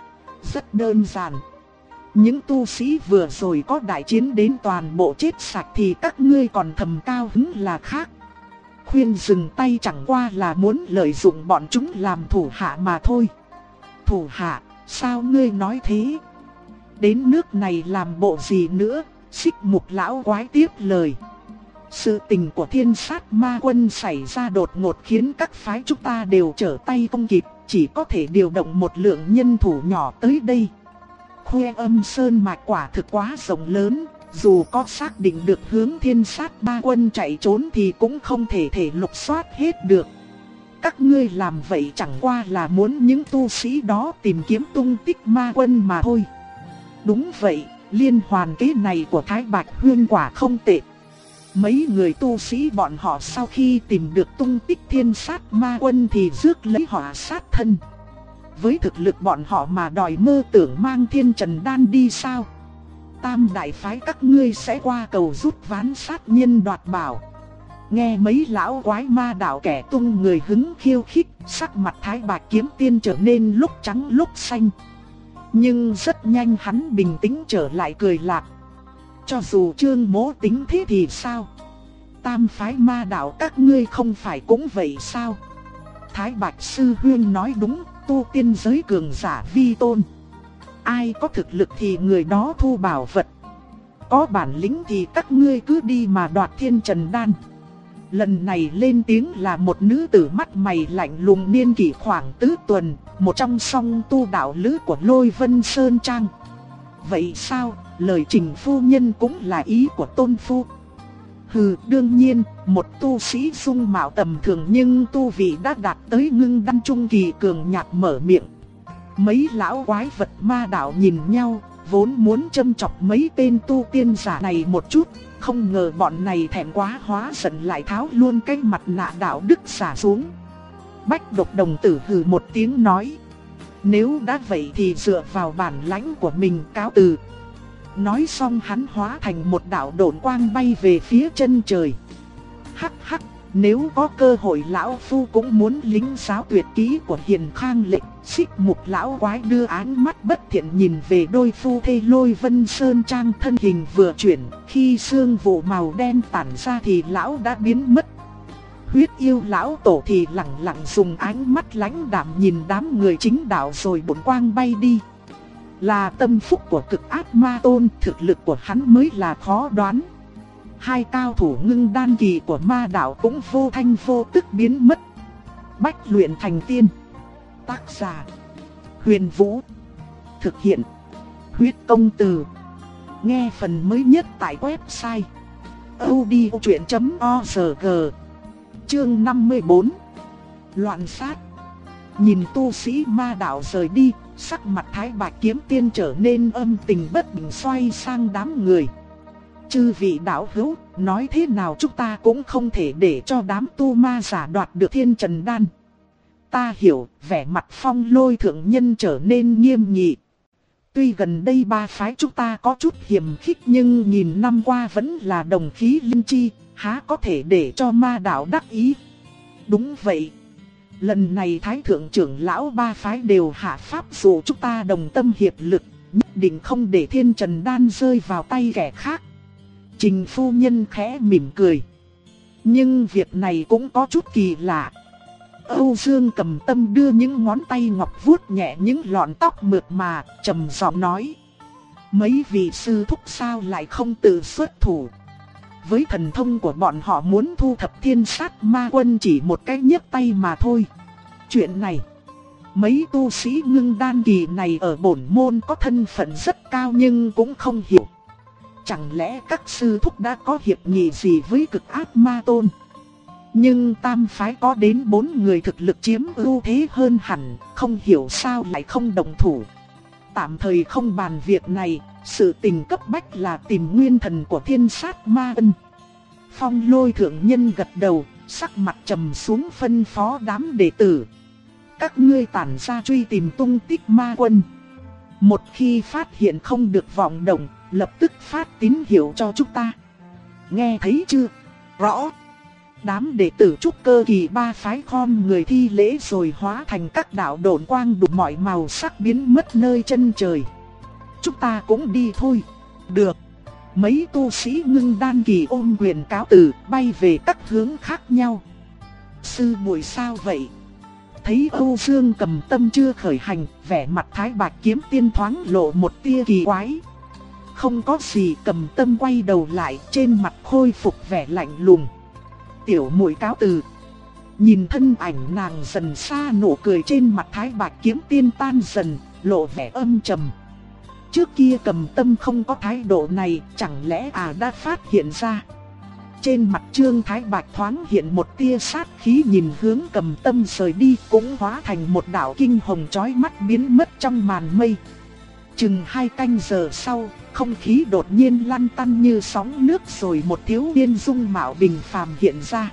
Rất đơn giản. Những tu sĩ vừa rồi có đại chiến đến toàn bộ chết sạch thì các ngươi còn thầm cao hứng là khác. Khuyên dừng tay chẳng qua là muốn lợi dụng bọn chúng làm thủ hạ mà thôi. Thủ hạ, sao ngươi nói thế? Đến nước này làm bộ gì nữa? Xích Mục lão quái tiếp lời. Sự tình của Thiên Sát Ma Quân xảy ra đột ngột khiến các phái chúng ta đều trở tay không kịp, chỉ có thể điều động một lượng nhân thủ nhỏ tới đây. Khuê Âm Sơn mạch quả thực quá rộng lớn, dù có xác định được hướng Thiên Sát Ma Quân chạy trốn thì cũng không thể lục soát hết được. Các ngươi làm vậy chẳng qua là muốn những tu sĩ đó tìm kiếm tung tích Ma Quân mà thôi. Đúng vậy, liên hoàn kế này của Thái Bạch Huyên quả không tệ. Mấy người tu sĩ bọn họ sau khi tìm được tung tích Thiên Sát Ma Quân thì rước lấy họ sát thân. Với thực lực bọn họ mà đòi mơ tưởng mang Thiên Trần Đan đi sao? Tam đại phái các ngươi sẽ qua cầu rút ván sát nhân đoạt bảo. Nghe mấy lão quái ma đạo kẻ tung người hứng khiêu khích, sắc mặt Thái Bạch Kiếm Tiên trở nên lúc trắng lúc xanh. Nhưng rất nhanh hắn bình tĩnh trở lại cười lạc. Cho dù Trương Mỗ tính thế thì sao? Tam phái ma đạo các ngươi không phải cũng vậy sao? Thái Bạch Sư Huynh nói đúng, tu tiên giới cường giả vi tôn. Ai có thực lực thì người đó thu bảo vật. Có bản lĩnh thì các ngươi cứ đi mà đoạt Thiên Trần Đan. Lần này lên tiếng là một nữ tử mắt mày lạnh lùng niên kỷ khoảng tứ tuần, một trong song tu đạo lữ của Lôi Vân Sơn Trang. Vậy sao, lời Trình phu nhân cũng là ý của Tôn phu? Hừ, đương nhiên, một tu sĩ dung mạo tầm thường nhưng tu vị đã đạt tới ngưng đan trung kỳ cường nhạt mở miệng. Mấy lão quái vật ma đạo nhìn nhau, vốn muốn châm chọc mấy tên tu tiên giả này một chút, không ngờ bọn này thẹn quá hóa giận lại tháo luôn cái mặt nạ đạo đức xả xuống. Bách Độc Đồng Tử hừ một tiếng nói: nếu đã vậy thì dựa vào bản lãnh của mình cáo từ. Nói xong hắn hóa thành một đạo độn quang bay về phía chân trời. Hắc hắc, nếu có cơ hội lão phu cũng muốn lính giáo tuyệt kỹ của Hiền Khang Lệnh. Xích Mục lão quái đưa ánh mắt bất thiện nhìn về đôi phu thê Lôi Vân Sơn Trang, thân hình vừa chuyển, khi sương vụ màu đen tản ra thì lão đã biến mất. Huyết yêu lão tổ thì lặng lặng dùng ánh mắt lãnh đạm nhìn đám người chính đạo rồi bổn quang bay đi. Là tâm phúc của Cực Ác Ma Tôn, thực lực của hắn mới là khó đoán. Hai cao thủ ngưng đan kỳ của ma đạo cũng vô thanh vô tức biến mất. Bách luyện thành tiên. Tác giả: Huyền Vũ. Thực hiện: Huyết Công Từ. Nghe phần mới nhất tại website audiochuyện.org. Chương 54. Loạn sát. Nhìn tu sĩ ma đạo rời đi, sắc mặt Thái Bạch Kiếm Tiên trở nên âm tình bất định, xoay sang đám người. Chư vị đạo hữu, nói thế nào chúng ta cũng không thể để cho đám tu ma giả đoạt được Thiên Trần Đan. Ta hiểu, vẻ mặt Phong Lôi thượng nhân trở nên nghiêm nghị. Tuy gần đây ba phái chúng ta có chút hiềm khích nhưng nghìn năm qua vẫn là đồng khí linh chi, há có thể để cho ma đạo đắc ý. Đúng vậy. Lần này Thái Thượng trưởng lão ba phái đều hạ pháp dụ chúng ta đồng tâm hiệp lực, nhất định không để Thiên Trần Đan rơi vào tay kẻ khác. Trình phu nhân khẽ mỉm cười. Nhưng việc này cũng có chút kỳ lạ. Âu Dương Cầm Tâm đưa những ngón tay ngọc vuốt nhẹ những lọn tóc mượt mà, trầm giọng nói: mấy vị sư thúc sao lại không tự xuất thủ? Với thần thông của bọn họ muốn thu thập Thiên Sát Ma Quân chỉ một cái nhấc tay mà thôi. Chuyện này, mấy tu sĩ ngưng đan kỳ này ở bổn môn có thân phận rất cao nhưng cũng không hiểu. Chẳng lẽ các sư thúc đã có hiệp nghị gì với Cực Ác Ma Tôn? Nhưng tam phái có đến 4 người thực lực chiếm ưu thế hơn hẳn, không hiểu sao lại không đồng thủ. Tạm thời không bàn việc này, sự tình cấp bách là tìm nguyên thần của Thiên Sát Ma Quân. Phong Lôi thượng nhân gật đầu, sắc mặt trầm xuống phân phó đám đệ tử: các ngươi tản ra truy tìm tung tích ma quân. Một khi phát hiện không được vọng động, lập tức phát tín hiệu cho chúng ta. Nghe thấy chưa? Rõ. Đám đệ tử trúc cơ kỳ ba phái khom người thi lễ rồi hóa thành các đạo độn quang đủ mọi màu sắc biến mất nơi chân trời. Chúng ta cũng đi thôi. Được. Mấy tu sĩ ngưng đan kỳ ôm quyền cáo từ, bay về các hướng khác nhau. Sư muội sao vậy? Thấy Âu Dương Cầm Tâm chưa khởi hành, vẻ mặt Thái Bạch Kiếm Tiên thoáng lộ một tia kỳ quái. Không có gì. Cầm Tâm quay đầu lại, trên mặt khôi phục vẻ lạnh lùng. Tiểu muội cáo từ. Nhìn thân ảnh nàng dần xa, nụ cười trên mặt Thái Bạch Kiếm Tiên tan dần, lộ vẻ âm trầm. Trước kia Cầm Tâm không có thái độ này, chẳng lẽ đã phát hiện ra? Trên mặt Trương Thái Bạch thoáng hiện một tia sát khí, nhìn hướng Cầm Tâm rời đi, cũng hóa thành một đạo kinh hồng chói mắt biến mất trong màn mây. Chừng 2 canh giờ sau, không khí đột nhiên lăn tăn như sóng nước rồi một thiếu niên dung mạo bình phàm hiện ra.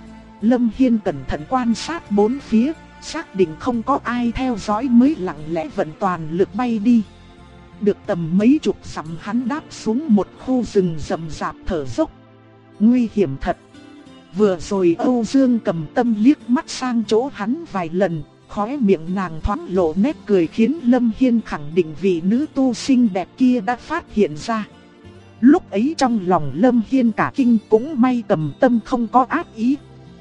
Lâm Hiên cẩn thận quan sát bốn phía, xác định không có ai theo dõi mới lặng lẽ vận toàn lực bay đi. Được tầm mấy chục dặm hắn đáp xuống một khu rừng rậm rạp thở dốc. Nguy hiểm thật. Vừa rồi Âu Dương Cầm Tâm liếc mắt sang chỗ hắn vài lần, khóe miệng nàng thoáng lộ nét cười khiến Lâm Hiên khẳng định vị nữ tu xinh đẹp kia đã phát hiện ra. Lúc ấy trong lòng Lâm Hiên cả kinh, cũng may Cầm Tâm không có ác ý.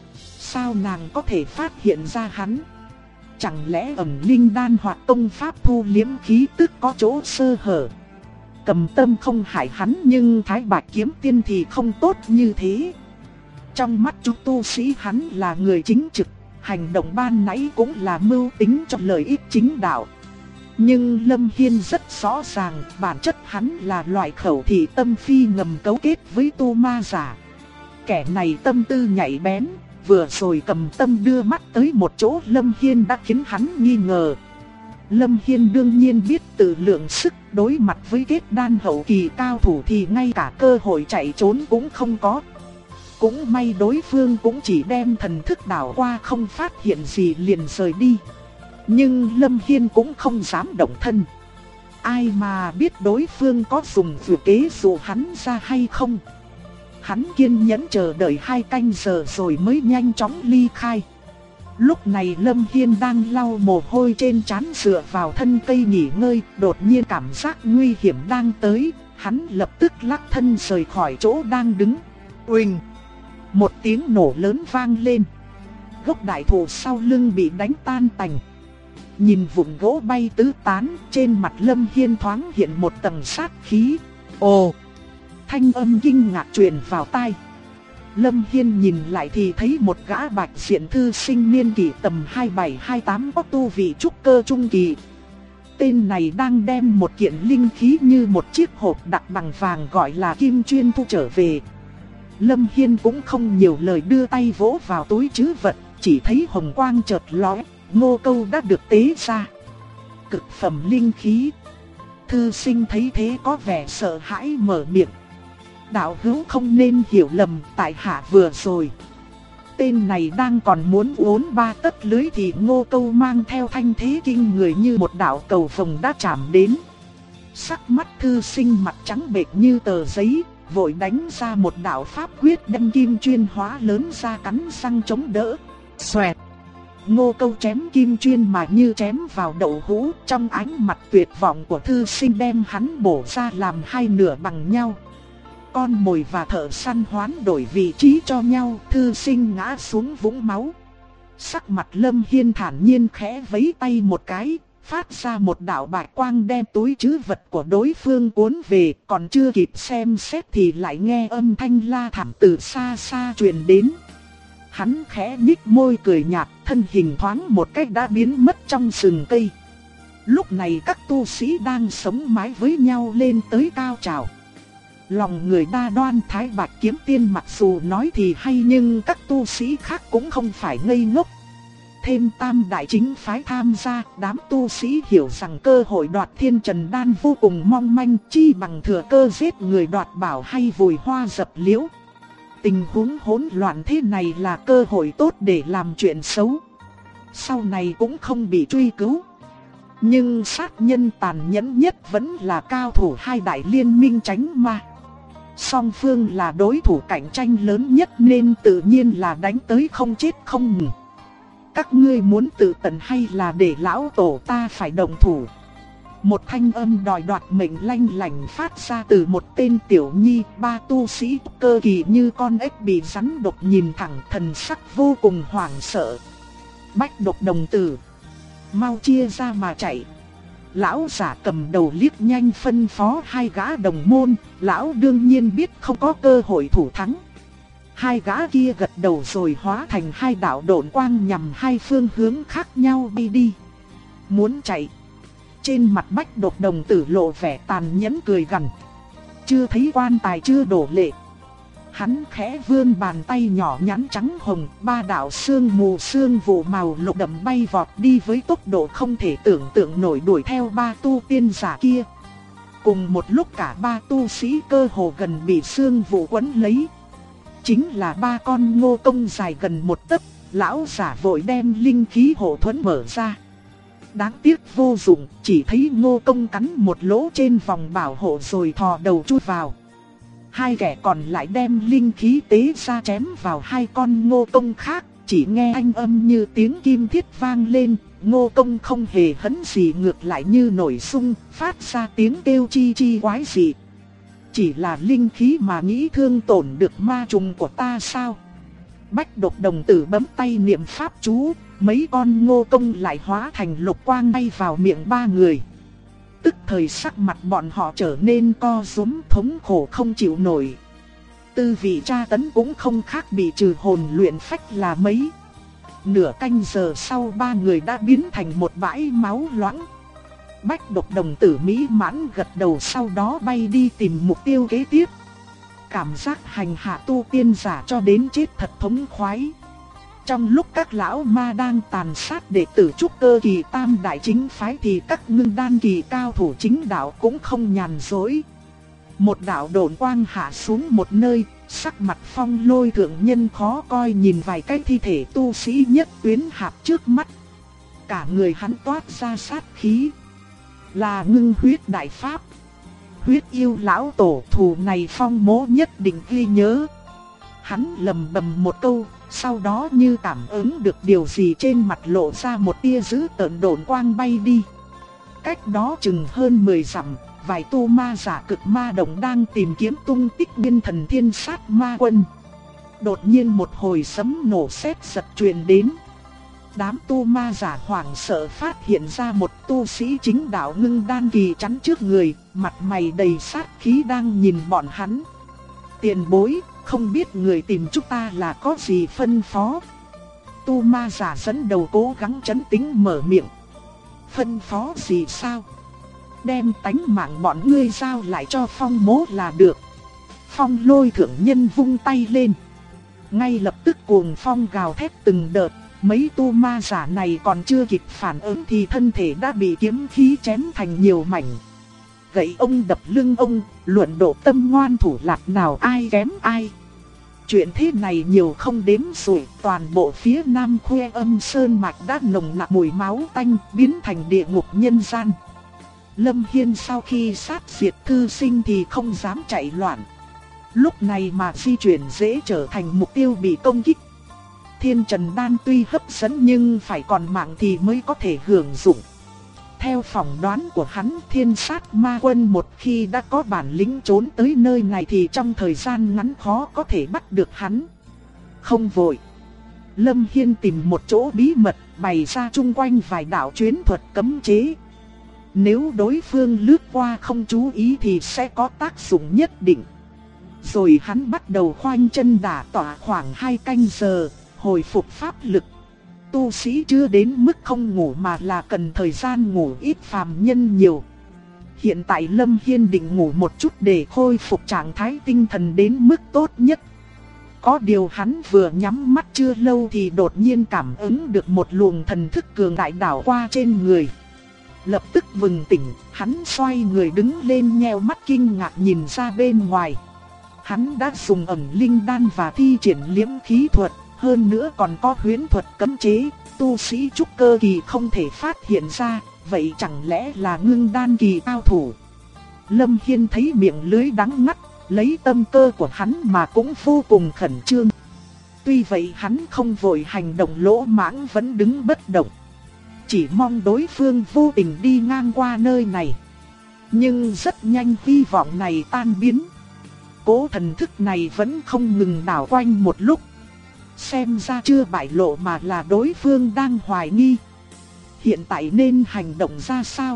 Sao nàng có thể phát hiện ra hắn? Chẳng lẽ ẩn linh đan hoặc công pháp thu liếm khí tức có chỗ sơ hở? Cầm Tâm không hại hắn, nhưng Thái Bạch Kiếm Tiên thì không tốt như thế. Trong mắt chúng tu sĩ hắn là người chính trực, hành động ban nãy cũng là mưu tính cho lợi ích chính đạo. Nhưng Lâm Hiên rất rõ ràng, bản chất hắn là loại khẩu thị tâm phi ngầm cấu kết với tu ma giả. Kẻ này tâm tư nhạy bén, vừa rồi Cầm Tâm đưa mắt tới một chỗ Lâm Hiên đã khiến hắn nghi ngờ. Lâm Hiên đương nhiên biết tự lượng sức, đối mặt với kết đan hậu kỳ cao thủ thì ngay cả cơ hội chạy trốn cũng không có. Cũng may đối phương cũng chỉ đem thần thức đảo qua, không phát hiện gì liền rời đi. Nhưng Lâm Hiên cũng không dám động thân. Ai mà biết đối phương có dùng vừa kế dụ hắn ra hay không. Hắn kiên nhẫn chờ đợi 2 canh giờ rồi mới nhanh chóng ly khai. Lúc này Lâm Hiên đang lau mồ hôi trên trán dựa vào thân cây nghỉ ngơi, đột nhiên cảm giác nguy hiểm đang tới, hắn lập tức lắc thân rời khỏi chỗ đang đứng. Uỳnh! Một tiếng nổ lớn vang lên. Gốc đại thụ sau lưng bị đánh tan tành. Nhìn vụn gỗ bay tứ tán, trên mặt Lâm Hiên thoáng hiện một tầng sát khí. Ồ! Thanh âm kinh ngạc truyền vào tai. Lâm Hiên nhìn lại thì thấy một gã bạch diện thư sinh niên kỷ tầm 27-28 có tu vị trúc cơ trung kỳ. Tên này đang đem một kiện linh khí như một chiếc hộp đặc bằng vàng gọi là kim chuyên thu trở về. Lâm Hiên cũng không nhiều lời, đưa tay vỗ vào túi trữ vật, chỉ thấy hồng quang chợt lóe, ngô câu đã được tế ra. Cực phẩm linh khí. Thư sinh thấy thế có vẻ sợ hãi mở miệng. Đạo hữu không nên hiểu lầm, tại hạ vừa rồi. Tên này đang còn muốn uốn 3 tấc lưới thì ngô câu mang theo thanh thế kinh người như một đạo cầu vồng đã chạm đến. Sắc mắt thư sinh mặt trắng bệch như tờ giấy, vội đánh ra một đạo pháp quyết đem kim chuyên hóa lớn ra cắn răng chống đỡ. Xoẹt! Ngô câu chém kim chuyên mà như chém vào đậu hũ, trong ánh mặt tuyệt vọng của thư sinh đem hắn bổ ra làm hai nửa bằng nhau. Con mồi và thợ săn hoán đổi vị trí cho nhau, thư sinh ngã xuống vũng máu. Sắc mặt Lâm Hiên thản nhiên khẽ vẫy tay một cái, phát ra một đạo bạch quang đem túi trữ vật của đối phương cuốn về, còn chưa kịp xem xét thì lại nghe âm thanh la thảm từ xa xa truyền đến. Hắn khẽ nhích môi cười nhạt, thân hình thoáng một cách đã biến mất trong rừng cây. Lúc này các tu sĩ đang sống mái với nhau lên tới cao trào. Lòng người đa đoan, Thái Bạch Kiếm Tiên mặc dù nói thì hay nhưng các tu sĩ khác cũng không phải ngây ngốc. Thêm tam đại chính phái tham gia, đám tu sĩ hiểu rằng cơ hội đoạt thiên trần đan vô cùng mong manh, chi bằng thừa cơ giết người đoạt bảo hay vùi hoa dập liễu. Tình huống hỗn loạn thế này là cơ hội tốt để làm chuyện xấu. Sau này cũng không bị truy cứu. Nhưng sát nhân tàn nhẫn nhất vẫn là cao thủ hai đại liên minh tránh ma. Song phương là đối thủ cạnh tranh lớn nhất nên tự nhiên là đánh tới không chết không ngừng. Các ngươi muốn tự tận hay là để lão tổ ta phải động thủ? Một thanh âm đòi đoạt mệnh lanh lảnh phát ra từ một tên tiểu nhi. Ba tu sĩ cơ kỳ như con ếch bị rắn độc nhìn thẳng, thần sắc vô cùng hoảng sợ. Bách Độc đồng tử, mau chia ra mà chạy. Lão giả cầm đầu liếc nhanh phân phó hai gã đồng môn. Lão đương nhiên biết không có cơ hội thủ thắng. Hai gã kia gật đầu rồi hóa thành hai đạo độn quang nhằm hai phương hướng khác nhau bay đi. Muốn chạy. Trên mặt Bách Độc đồng tử lộ vẻ tàn nhẫn cười gằn. Chưa thấy quan tài chưa đổ lệ. Hắn khẽ vươn bàn tay nhỏ nhắn trắng hồng, ba đạo sương vụ màu lục đậm bay vọt đi với tốc độ không thể tưởng tượng nổi đuổi theo ba tu tiên giả kia. Cùng một lúc cả ba tu sĩ cơ hồ gần bị sương vụ quấn lấy. Chính là ba con Ngô Công dài gần một tấc, lão giả vội đem linh khí hộ thuẫn mở ra. Đáng tiếc vô dụng, chỉ thấy Ngô Công cắn một lỗ trên vòng bảo hộ rồi thò đầu chui vào. Hai kẻ còn lại đem linh khí tế ra chém vào hai con Ngô Công khác, chỉ nghe thanh âm như tiếng kim thiết vang lên. Ngô Công không hề hấn gì, ngược lại như nổi xung, phát ra tiếng kêu chi chi quái dị. Chỉ là linh khí mà nghĩ thương tổn được ma trùng của ta sao? Bách Độc đồng tử bấm tay niệm pháp chú, mấy con Ngô Công lại hóa thành lục quang bay vào miệng ba người. Tức thời sắc mặt bọn họ trở nên co rúm, thống khổ không chịu nổi. Tư vị tra tấn cũng không khác bị trừ hồn luyện phách là mấy. Nửa canh giờ sau ba người đã biến thành một bãi máu loãng. Bách Độc đồng tử mỹ mãn gật đầu, sau đó bay đi tìm mục tiêu kế tiếp. Cảm giác hành hạ tu tiên giả cho đến chết thật thống khoái. Trong lúc các lão ma đang tàn sát đệ tử trúc cơ kỳ tam đại chính phái thì các ngưng đan kỳ cao thủ chính đạo cũng không nhàn rỗi. Một đạo độn quang hạ xuống một nơi, sắc mặt Phong Lôi thượng nhân khó coi nhìn vài cái thi thể tu sĩ nhất tuyến hạp trước mắt. Cả người hắn toát ra sát khí. Là ngưng huyết đại pháp. Huyết yêu lão tổ, thù này Phong Mỗ nhất định ghi nhớ. Hắn lầm bầm một câu, sau đó như cảm ứng được điều gì trên mặt lộ ra một tia dữ tợn, độn quang bay đi. Cách đó chừng hơn 10 dặm, vài tu ma giả cực ma đồng đang tìm kiếm tung tích biên thần thiên sát ma quân. Đột nhiên một hồi sấm nổ sét giật truyền đến. Đám tu ma giả hoảng sợ phát hiện ra một tu sĩ chính đạo ngưng đan kỳ chắn trước người, mặt mày đầy sát khí đang nhìn bọn hắn. Tiền bối, không biết người tìm chúng ta là có gì phân phó? Tu ma giả dẫn đầu cố gắng trấn tĩnh mở miệng. Phân phó gì sao? Đem tánh mạng bọn ngươi giao lại cho Phong Mỗ là được. Phong Lôi thượng nhân vung tay lên. Ngay lập tức cuồng phong gào thét từng đợt. Mấy tu ma giả này còn chưa kịp phản ứng thì thân thể đã bị kiếm khí chém thành nhiều mảnh. Gậy ông đập lưng ông, luận độ tâm ngoan thủ lạc nào ai kém ai. Chuyện thế này nhiều không đếm xuể, toàn bộ phía nam Khuê Âm Sơn Mạch đã nồng nặc mùi máu tanh, biến thành địa ngục nhân gian. Lâm Hiên sau khi sát diệt thư sinh thì không dám chạy loạn. Lúc này mà di chuyển dễ trở thành mục tiêu bị công kích. Thiên Trần Đan tuy hấp dẫn nhưng phải còn mạng thì mới có thể hưởng dụng. Theo phỏng đoán của hắn, Thiên Sát Ma Quân một khi đã có bản lĩnh trốn tới nơi này thì trong thời gian ngắn khó có thể bắt được hắn. Không vội. Lâm Hiên tìm một chỗ bí mật, bày ra chung quanh vài đạo chuyến thuật cấm chế. Nếu đối phương lướt qua không chú ý thì sẽ có tác dụng nhất định. Rồi hắn bắt đầu khoanh chân đả tọa khoảng 2 canh giờ, hồi phục pháp lực. Tu sĩ chưa đến mức không ngủ mà là cần thời gian ngủ ít, phàm nhân nhiều. Hiện tại Lâm Hiên định ngủ một chút để khôi phục trạng thái tinh thần đến mức tốt nhất. Có điều hắn vừa nhắm mắt chưa lâu thì đột nhiên cảm ứng được một luồng thần thức cường đại đảo qua trên người. Lập tức bừng tỉnh, hắn xoay người đứng lên nheo mắt kinh ngạc nhìn ra bên ngoài. Hắn đã dùng ẩn linh đan và thi triển liễm khí thuật, hơn nữa còn có huyễn thuật cấm chế, tu sĩ trúc cơ kỳ không thể phát hiện ra, vậy chẳng lẽ là ngưng đan kỳ cao thủ? Lâm Hiên thấy miệng lưới đắng ngắt, lấy tâm cơ của hắn mà cũng vô cùng khẩn trương. Tuy vậy hắn không vội hành động lỗ mãng, vẫn đứng bất động. Chỉ mong đối phương vô tình đi ngang qua nơi này. Nhưng rất nhanh hy vọng này tan biến. Cố thần thức này vẫn không ngừng đảo quanh một lúc. Xem ra chưa bại lộ mà là đối phương đang hoài nghi. Hiện tại nên hành động ra sao?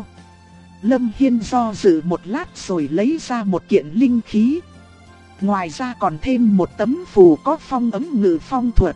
Lâm Hiên do dự một lát rồi lấy ra một kiện linh khí. Ngoài ra còn thêm một tấm phù có phong ấm ngự phong thuật.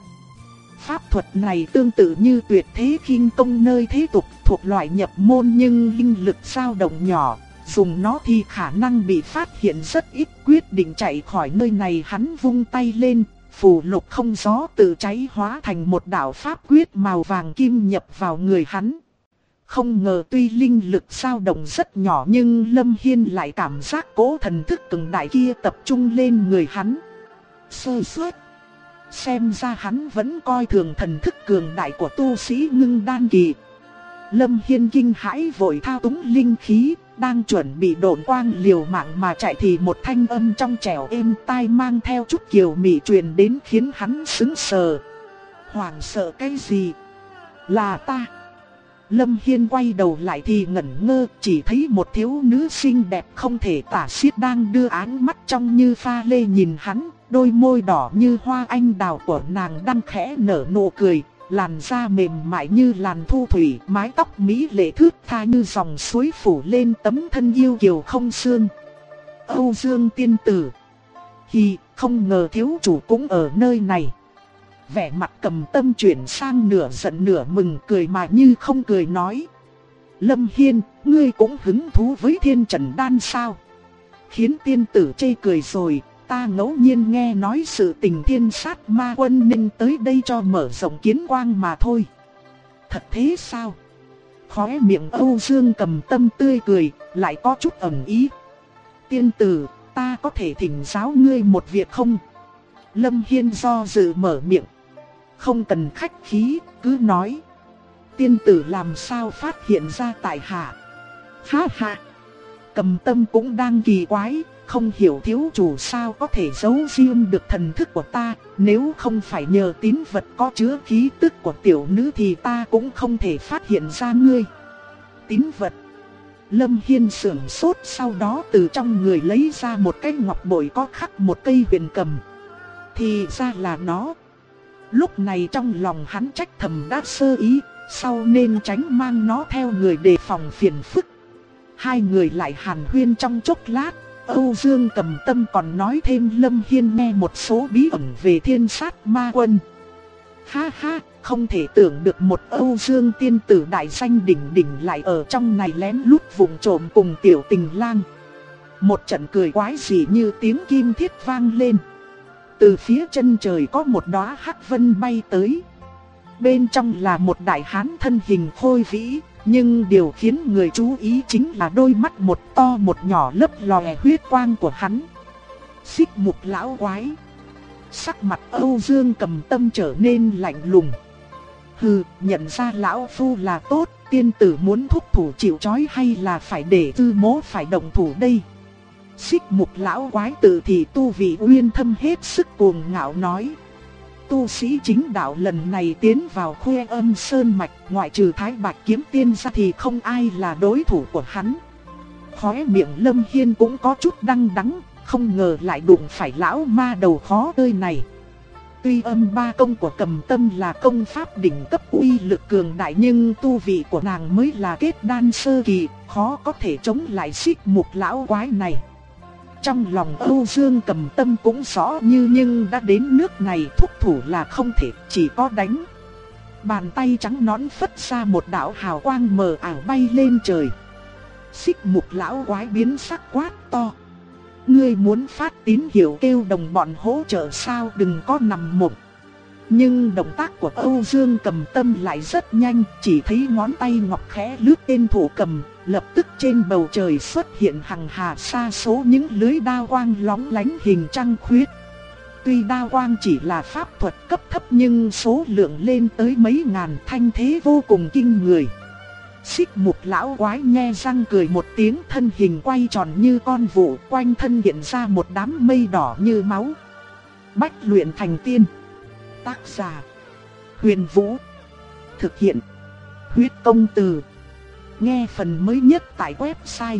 Pháp thuật này tương tự như tuyệt thế khinh công nơi thế tục, thuộc loại nhập môn nhưng linh lực dao động nhỏ, dùng nó thì khả năng bị phát hiện rất ít. Quyết định chạy khỏi nơi này, hắn vung tay lên, phù lục không gió tự cháy hóa thành một đạo pháp quyết màu vàng kim nhập vào người hắn. Không ngờ tuy linh lực dao động rất nhỏ nhưng Lâm Hiên lại cảm giác cỗ thần thức cường đại kia tập trung lên người hắn. Sơ suất. Xem ra hắn vẫn coi thường thần thức cường đại của tu sĩ ngưng đan kỳ. Lâm Hiên kinh hãi vội thao túng linh khí, đang chuẩn bị độn quang liều mạng mà chạy thì một thanh âm trong trẻo êm tai mang theo chút kiều mị truyền đến khiến hắn sững sờ. Hoảng sợ cái gì? Là ta. Lâm Hiên quay đầu lại thì ngẩn ngơ, chỉ thấy một thiếu nữ xinh đẹp không thể tả xiết đang đưa áng mắt trong như pha lê nhìn hắn, đôi môi đỏ như hoa anh đào của nàng đang khẽ nở nụ cười, làn da mềm mại như làn thu thủy, mái tóc mỹ lệ thướt tha như dòng suối phủ lên tấm thân yêu kiều không xương. Âu Dương tiên tử. Hì, không ngờ thiếu chủ cũng ở nơi này. Vẻ mặt Cầm Tâm chuyển sang nửa giận nửa mừng, cười mà như không cười nói. Lâm Hiên, ngươi cũng hứng thú với Thiên Trần Đan sao? Khiến tiên tử chê cười rồi, ta ngẫu nhiên nghe nói sự tình Thiên Sát Ma Quân nên tới đây cho mở rộng kiến quang mà thôi. Thật thế sao? Khóe miệng Âu Dương Cầm Tâm tươi cười, lại có chút ẩn ý. Tiên tử, ta có thể thỉnh giáo ngươi một việc không? Lâm Hiên do dự mở miệng. Không cần khách khí, cứ nói. Tiên tử làm sao phát hiện ra tại hạ? Ha ha. Cầm Tâm cũng đang kỳ quái, không hiểu thiếu chủ sao có thể giấu riêng được thần thức của ta. Nếu không phải nhờ tín vật có chứa khí tức của tiểu nữ thì ta cũng không thể phát hiện ra ngươi. Tín vật? Lâm Hiên sửng sốt, sau đó từ trong người lấy ra một cái ngọc bội có khắc một cây huyền cầm. Thì ra là nó. Lúc này trong lòng hắn trách thầm đã sơ ý, sau nên tránh mang nó theo người đề phòng phiền phức. Hai người lại hàn huyên trong chốc lát, Âu Dương Cầm Tâm còn nói thêm Lâm Hiên nghe một số bí ẩn về Thiên Sát Ma Quân. Ha ha, không thể tưởng được một Âu Dương tiên tử đại danh đỉnh đỉnh lại ở trong này lén lút vùng trộm cùng tiểu tình lang. Một trận cười quái dị như tiếng kim thiết vang lên. Từ phía chân trời có một đóa hắc vân bay tới. Bên trong là một đại hán thân hình khôi vĩ, nhưng điều khiến người chú ý chính là đôi mắt một to một nhỏ lấp lòe huyết quang của hắn. Xích Mục lão quái. Sắc mặt Âu Dương Cầm Tâm trở nên lạnh lùng. Hừ, nhận ra lão phu là tốt, tiên tử muốn thúc thủ chịu trói hay là phải để Tư Mỗ phải động thủ đây? Xích Mục lão quái tự thì tu vị uyên thâm hết sức cuồng ngạo nói. Tu sĩ chính đạo lần này tiến vào Khuê Âm Sơn Mạch, ngoại trừ Thái Bạch Kiếm Tiên ra thì không ai là đối thủ của hắn. Khóe miệng Lâm Hiên cũng có chút đắng đắng, không ngờ lại đụng phải lão ma đầu khó chơi này. Tuy âm ba công của Cầm Tâm là công pháp đỉnh cấp uy lực cường đại, nhưng tu vị của nàng mới là kết đan sơ kỳ, khó có thể chống lại Xích Mục lão quái này. Trong lòng Âu Dương Cầm Tâm cũng rõ nhưng đã đến nước này thúc thủ là không thể, chỉ có đánh. Bàn tay trắng nõn phất ra một đạo hào quang mờ ảo bay lên trời. Xích Mục lão quái biến sắc quát to. Ngươi muốn phát tín hiệu kêu đồng bọn hỗ trợ sao, đừng có nằm mộng. Nhưng động tác của Âu Dương Cầm Tâm lại rất nhanh, chỉ thấy ngón tay ngọc khẽ lướt tên thủ cầm, lập tức trên bầu trời xuất hiện hằng hà sa số những lưới đao quang lóng lánh hình trăng khuyết. Tuy đao quang chỉ là pháp thuật cấp thấp nhưng số lượng lên tới mấy ngàn, thanh thế vô cùng kinh người. Xích Mục lão quái nhe răng cười một tiếng, thân hình quay tròn như con vụ, quanh thân hiện ra một đám mây đỏ như máu. Bách luyện thành tiên. Tác giả Huyền Vũ. Thực hiện Huyết Công Từ. Nghe phần mới nhất tại website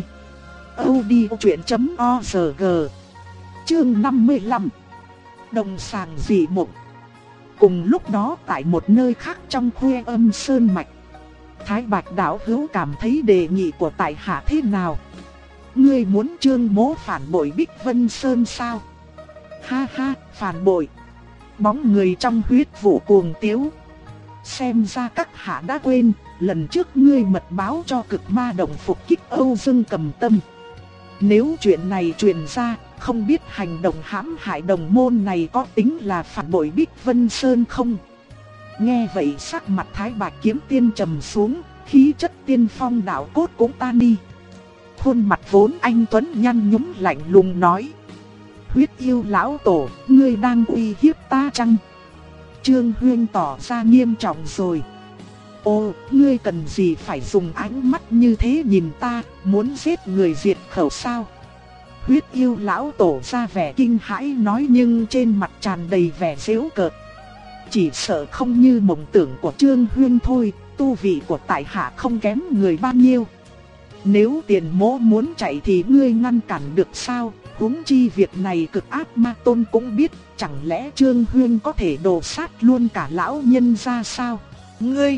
audiochuyện.org. Chương 55. Đồng sàng dị mộng. Cùng lúc đó tại một nơi khác trong Khuê Âm Sơn Mạch, Thái Bạch đạo hữu cảm thấy đề nghị của tại hạ thế nào? Ngươi muốn Trương Mỗ phản bội Bích Vân Sơn sao? Ha ha, phản bội. Bóng người trong huyết vụ cuồng tiếu. Xem ra các hạ đã quên, lần trước ngươi mật báo cho Cực Ma Động phục kích Âu Dương Cầm Tâm. Nếu chuyện này truyền ra, không biết hành động hãm hại đồng môn này có tính là phản bội Bích Vân Sơn không? Nghe vậy sắc mặt Thái Bạch Kiếm Tiên trầm xuống, khí chất tiên phong đạo cốt cũng tan đi. Khuôn mặt vốn anh tuấn nhăn nhúm lạnh lùng nói: Huyết yêu lão tổ, ngươi đang uy hiếp ta chăng? Trương Huyên tỏ ra nghiêm trọng rồi. Ồ, ngươi cần gì phải dùng ánh mắt như thế nhìn ta, muốn giết người diệt khẩu sao? Huyết yêu lão tổ ra vẻ kinh hãi nói, nhưng trên mặt tràn đầy vẻ giễu cợt. Chỉ sợ không như mộng tưởng của Trương Huyên thôi, tu vị của tại hạ không kém người bao nhiêu. Nếu Tiền Mỗ muốn chạy thì ngươi ngăn cản được sao? Huống chi việc này Cực Ác Ma Tôn cũng biết, chẳng lẽ Trương Huyên có thể đồ sát luôn cả lão nhân ra sao? Ngươi!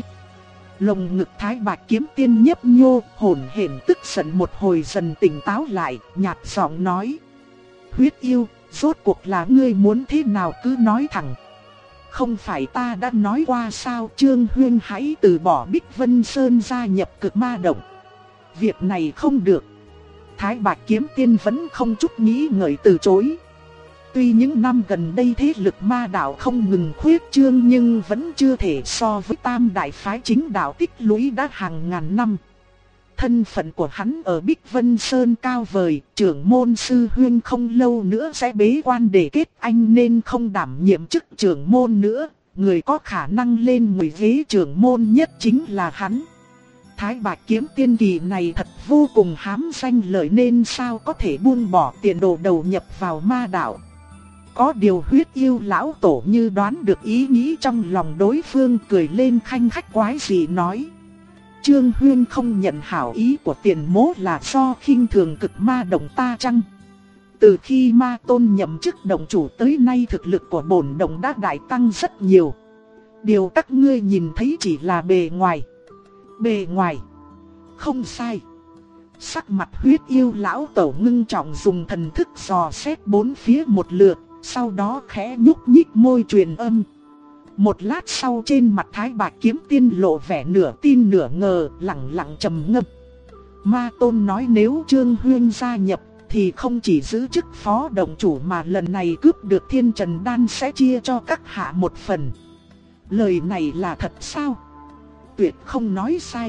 Lồng ngực Thái Bạch Kiếm Tiên nhấp nhô, hổn hển tức giận một hồi dần tỉnh táo lại, nhạt giọng nói: Huyết yêu, rốt cuộc là ngươi muốn thế nào cứ nói thẳng. Không phải ta đã nói qua sao, Trương Huyên hãy từ bỏ Bích Vân Sơn gia nhập Cực Ma Động. Việc này không được. Thái Bạch Kiếm Tiên vẫn không chút nghĩ ngợi từ chối. Tuy những năm gần đây thế lực ma đạo không ngừng khuyết trương nhưng vẫn chưa thể so với tam đại phái chính đạo tích lũy đã hàng ngàn năm. Thân phận của hắn ở Bích Vân Sơn cao vời, trưởng môn sư huyên không lâu nữa sẽ bế quan để kết anh nên không đảm nhiệm chức trưởng môn nữa. Người có khả năng lên ngôi ghế trưởng môn nhất chính là hắn. Thái Bạch Kiếm Tiên kỳ này thật vô cùng hám danh lợi nên sao có thể buông bỏ tiền đồ đầu nhập vào ma đạo. Có điều huyết yêu lão tổ như đoán được ý nghĩ trong lòng đối phương, cười lên khanh khách quái dị nói: Trương Huyên không nhận hảo ý của Tiền Mỗ là do khinh thường Cực Ma Động ta chăng? Từ khi Ma Tôn nhậm chức động chủ tới nay thực lực của bổn động đã đại tăng rất nhiều. Điều các ngươi nhìn thấy chỉ là bề ngoài. Bề ngoài. Không sai. Sắc mặt huyết yêu lão tổ ngưng trọng dùng thần thức dò xét bốn phía một lượt, sau đó khẽ nhúc nhích môi truyền âm. Một lát sau trên mặt Thái Bạch Kiếm Tiên lộ vẻ nửa tin nửa ngờ, lặng lặng trầm ngâm. Ma Tôn nói nếu Trương Huyên gia nhập thì không chỉ giữ chức phó động chủ mà lần này cướp được Thiên Trần Đan sẽ chia cho các hạ một phần. Lời này là thật sao? Tuyệt không nói sai.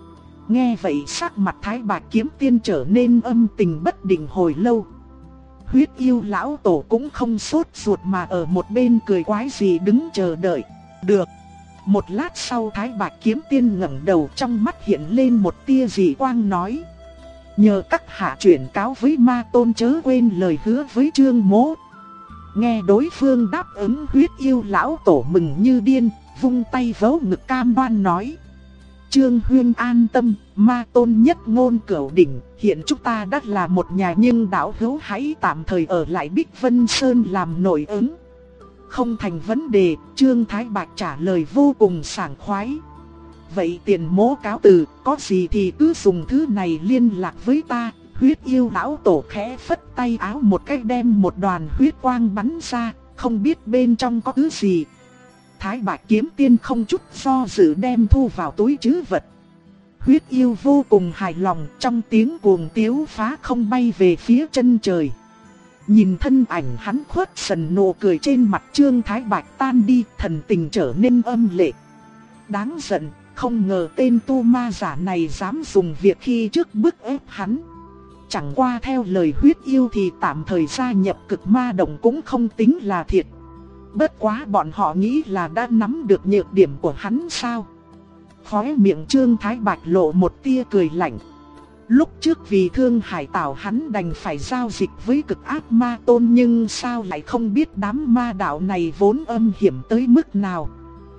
Nghe vậy sắc mặt Thái Bạch Kiếm Tiên trở nên âm tình bất định hồi lâu. Huyết yêu lão tổ cũng không sốt ruột mà ở một bên cười quái gì đứng chờ đợi. Được. Một lát sau Thái Bạch Kiếm Tiên ngẩng đầu, trong mắt hiện lên một tia dị quang nói: nhờ các hạ chuyển cáo với Ma Tôn chớ quên lời hứa với Trương Mỗ. Nghe đối phương đáp ứng, huyết yêu lão tổ mừng như điên, vung tay vỗ ngực cam đoan nói: Trương Huyên an tâm, Ma Tôn nhất ngôn cửu đỉnh, hiện chúng ta đã là một nhà nhưng đạo hữu hãy tạm thời ở lại Bích Vân Sơn làm nội ứng. Không thành vấn đề, Trương Thái Bạch trả lời vô cùng sảng khoái. Vậy Tiền Mỗ cáo từ, có gì thì cứ dùng thứ này liên lạc với ta. Huyết yêu lão tổ khẽ phất tay áo một cái đem một đoàn huyết quang bắn ra, không biết bên trong có thứ gì. Thái Bạch Kiếm Tiên không chút do dự đem thu vào túi trữ vật. Huyết yêu vô cùng hài lòng, trong tiếng cuồng tiếu phá không bay về phía chân trời. Nhìn thân ảnh hắn khuất sần, nụ cười trên mặt Trương Thái Bạch tan đi, thần tình trở nên âm lệ. Đáng giận, không ngờ tên tu ma giả này dám dùng việc khi trước bức ép hắn. Chẳng qua theo lời huyết yêu thì tạm thời gia nhập Cực Ma Động cũng không tính là thiệt. Bất quá bọn họ nghĩ là đã nắm được nhược điểm của hắn sao? Khóe miệng Trương Thái Bạch lộ một tia cười lạnh. Lúc trước vì thương hải tảo hắn đành phải giao dịch với Cực Ác Ma Tôn, nhưng sao lại không biết đám ma đạo này vốn âm hiểm tới mức nào.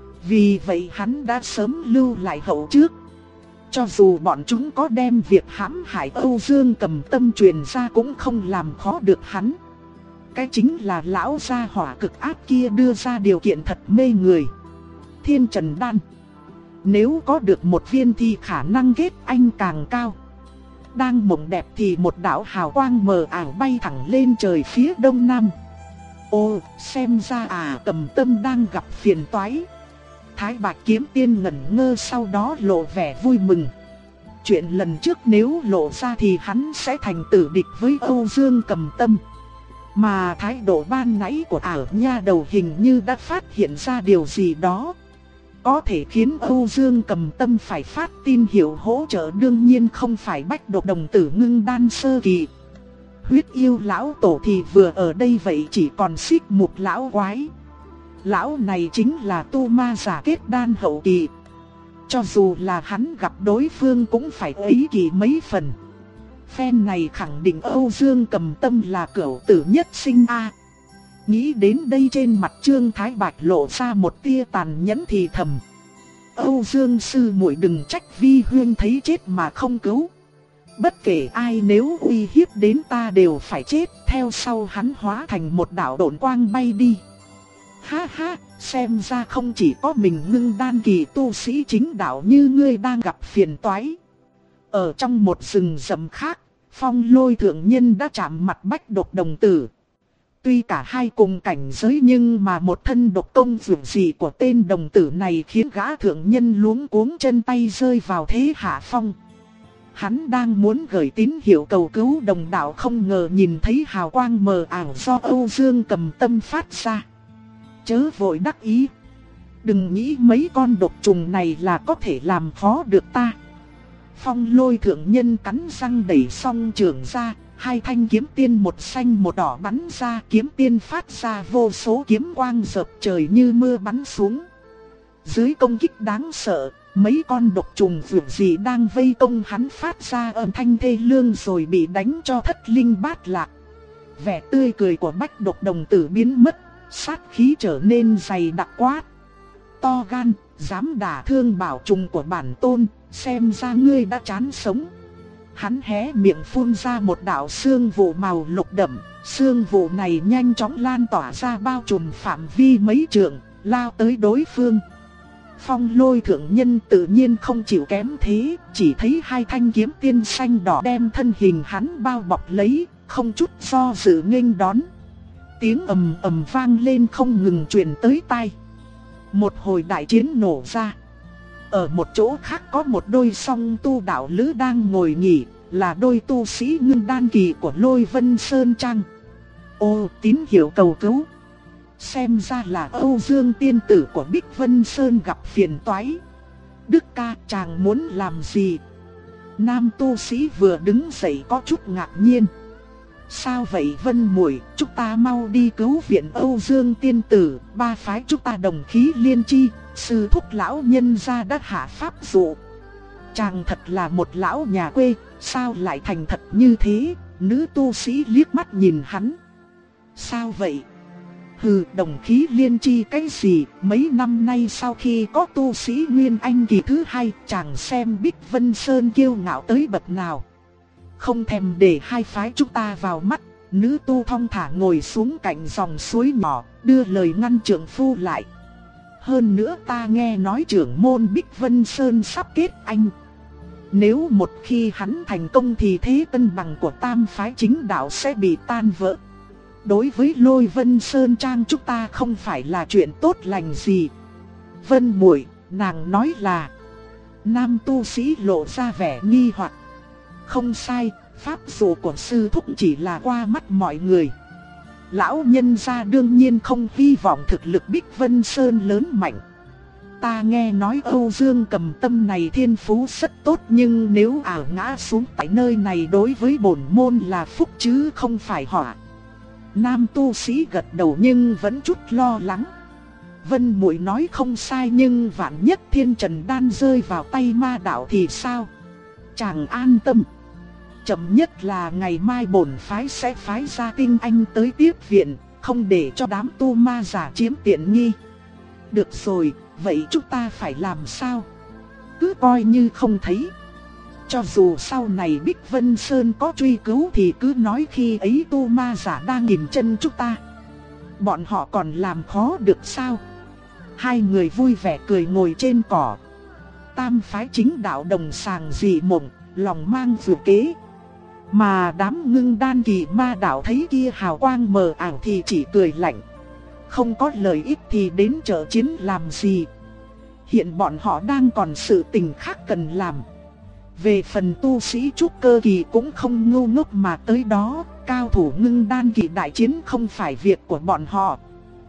Vì vậy hắn đã sớm lưu lại hậu trước. Cho dù bọn chúng có đem việc hãm hại Âu Dương Cầm Tâm truyền ra cũng không làm khó được hắn. Cái chính là lão gia hỏa cực ác kia đưa ra điều kiện thật mê người. Thiên Trần Đan. Nếu có được một viên thì khả năng kết anh càng cao. Đang mộng đẹp thì một đạo hào quang mờ ảo bay thẳng lên trời phía đông nam. Ô, xem ra Cầm Tâm đang gặp phiền toái. Thái Bạch Kiếm Tiên ngẩn ngơ, sau đó lộ vẻ vui mừng. Chuyện lần trước nếu lộ ra thì hắn sẽ thành tử địch với Âu Dương Cầm Tâm. Mà thái độ ban nãy của nha đầu hình như đã phát hiện ra điều gì đó, có thể khiến Âu Dương Cầm Tâm phải phát tin hiệu hỗ trợ, đương nhiên không phải Bách Độc đồng tử ngưng đan sơ kỳ. Huyết yêu lão tổ thì vừa ở đây vậy, chỉ còn Xích Mục lão quái. Lão này chính là tu ma giả kết đan hậu kỳ. Cho dù là hắn gặp đối phương cũng phải ấy kỳ mấy phần. Phen này khẳng định Âu Dương Cầm Tâm là cửu tử nhất sinh a. Nghĩ đến đây trên mặt Trương Thái Bạch lộ ra một tia tàn nhẫn thì thầm: Âu Dương sư muội đừng trách vi huyên thấy chết mà không cứu. Bất kể ai nếu uy hiếp đến ta đều phải chết. Theo sau hắn hóa thành một đạo độn quang bay đi. Ha ha, xem ra không chỉ có mình ngưng đan kỳ tu sĩ chính đạo như ngươi đang gặp phiền toái. Ở trong một rừng rậm khác, Phong Lôi thượng nhân đã chạm mặt Bách Độc đồng tử. Tuy cả hai cùng cảnh giới nhưng mà một thân độc công dường gì của tên đồng tử này khiến gã thượng nhân luống cuống chân tay rơi vào thế hạ phong. Hắn đang muốn gửi tín hiệu cầu cứu đồng đạo, không ngờ nhìn thấy hào quang mờ ảo do Âu Dương Cầm Tâm phát ra. Chớ vội đắc ý. Đừng nghĩ mấy con độc trùng này là có thể làm khó được ta. Phong Lôi thượng nhân cắn răng đẩy song trường ra, hai thanh kiếm tiên một xanh một đỏ bắn ra, kiếm tiên phát ra vô số kiếm quang dập trời như mưa bắn xuống. Dưới công kích đáng sợ, mấy con độc trùng vượt gì đang vây công hắn phát ra âm thanh thê lương rồi bị đánh cho thất linh bát lạc. Vẻ tươi cười của Bách Độc đồng tử biến mất, sát khí trở nên dày đặc quát: To gan, dám đả thương bảo trùng của bản tôn, xem ra ngươi đã chán sống. Hắn hé miệng phun ra một đạo sương vụ màu lục đậm, sương vụ này nhanh chóng lan tỏa ra bao trùm phạm vi mấy trượng, lao tới đối phương. Phong Lôi thượng nhân tự nhiên không chịu kém thế, chỉ thấy hai thanh kiếm tiên xanh đỏ đem thân hình hắn bao bọc lấy, không chút do dự nghênh đón. Tiếng ầm ầm vang lên không ngừng truyền tới tai. Một hồi đại chiến nổ ra. Ở một chỗ khác có một đôi song tu đạo lữ đang ngồi nghỉ, là đôi tu sĩ ngưng đan kỳ của Lôi Vân Sơn Trang. Ô, tín hiệu cầu cứu. Xem ra là Âu Dương tiên tử của Bích Vân Sơn gặp phiền toái. Đức ca, chàng muốn làm gì? Nam tu sĩ vừa đứng dậy có chút ngạc nhiên. Sao vậy Vân muội, chúng ta mau đi cứu viện Âu Dương tiên tử, ba phái chúng ta đồng khí liên chi, sư thúc lão nhân gia đã hạ pháp dụ. Chàng thật là một lão nhà quê, sao lại thành thật như thế? Nữ tu sĩ liếc mắt nhìn hắn. Sao vậy? Hừ, đồng khí liên chi cái gì? Mấy năm nay sau khi có tu sĩ Nguyên Anh kỳ thứ hai, chàng xem Bích Vân Sơn kiêu ngạo tới bậc nào. Không thèm để hai phái chúng ta vào mắt. Nữ tu thong thả ngồi xuống cạnh dòng suối nhỏ, đưa lời ngăn trưởng phu lại. Hơn nữa ta nghe nói trưởng môn Bích Vân Sơn sắp kết anh. Nếu một khi hắn thành công thì thế cân bằng của tam phái chính đạo sẽ bị tan vỡ. Đối với Lôi Vân Sơn Trang chúng ta không phải là chuyện tốt lành gì. Vân muội, nàng nói là... Nam tu sĩ lộ ra vẻ nghi hoặc. Không sai, pháp dụ của sư thúc chỉ là qua mắt mọi người. Lão nhân gia đương nhiên không hy vọng thực lực Bích Vân Sơn lớn mạnh. Ta nghe nói Âu Dương Cầm Tâm này thiên phú rất tốt, nhưng nếu ngã xuống tại nơi này đối với bổn môn là phúc chứ không phải họa. Nam tu sĩ gật đầu nhưng vẫn chút lo lắng. Vân muội nói không sai, nhưng vạn nhất Thiên Trần Đan rơi vào tay ma đạo thì sao? Chàng an tâm. Chậm nhất là ngày mai bổn phái sẽ phái ra tinh anh tới tiếp viện, không để cho đám tu ma giả chiếm tiện nghi. Được rồi, vậy chúng ta phải làm sao? Cứ coi như không thấy. Cho dù sau này Bích Vân Sơn có truy cứu thì cứ nói khi ấy tu ma giả đang nghìm chân chúng ta. Bọn họ còn làm khó được sao? Hai người vui vẻ cười ngồi trên cỏ. Tam phái chính đạo đồng sàng dị mộng, lòng mang dự kế. Mà đám ngưng đan kỳ ma đạo thấy kia hào quang mờ ảo thì chỉ cười lạnh. Không có lợi ích thì đến trợ chiến làm gì? Hiện bọn họ đang còn sự tình khác cần làm. Về phần tu sĩ trúc cơ kỳ cũng không ngu ngốc mà tới đó, cao thủ ngưng đan kỳ đại chiến không phải việc của bọn họ.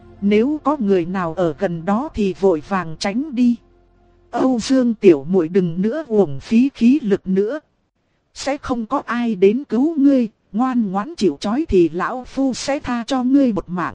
Nếu có người nào ở gần đó thì vội vàng tránh đi. Âu Dương tiểu muội đừng nữa uổng phí khí lực nữa. Sẽ không có ai đến cứu ngươi, ngoan ngoãn chịu trói thì lão phu sẽ tha cho ngươi một mạng.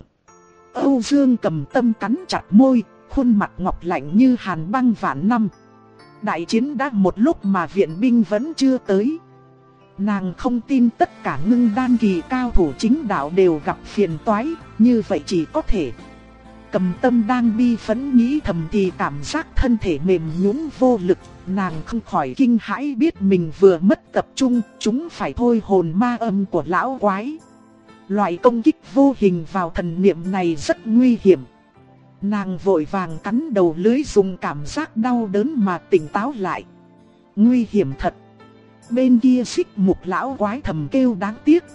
Âu Dương Cầm Tâm cắn chặt môi, khuôn mặt ngọc lạnh như hàn băng vạn năm. Đại chiến đã một lúc mà viện binh vẫn chưa tới. Nàng không tin tất cả ngưng đan kỳ cao thủ chính đạo đều gặp phiền toái, như vậy chỉ có thể. Cầm Tâm đang bi phẫn nghĩ thầm thì cảm giác thân thể mềm nhũn vô lực, nàng không khỏi kinh hãi biết mình vừa mất tập trung, chúng phải thôi hồn ma âm của lão quái. Loại công kích vô hình vào thần niệm này rất nguy hiểm. Nàng vội vàng cắn đầu lưỡi dùng cảm giác đau đớn mà tỉnh táo lại. Nguy hiểm thật. Bên kia Xích Mục lão quái thầm kêu đáng tiếc.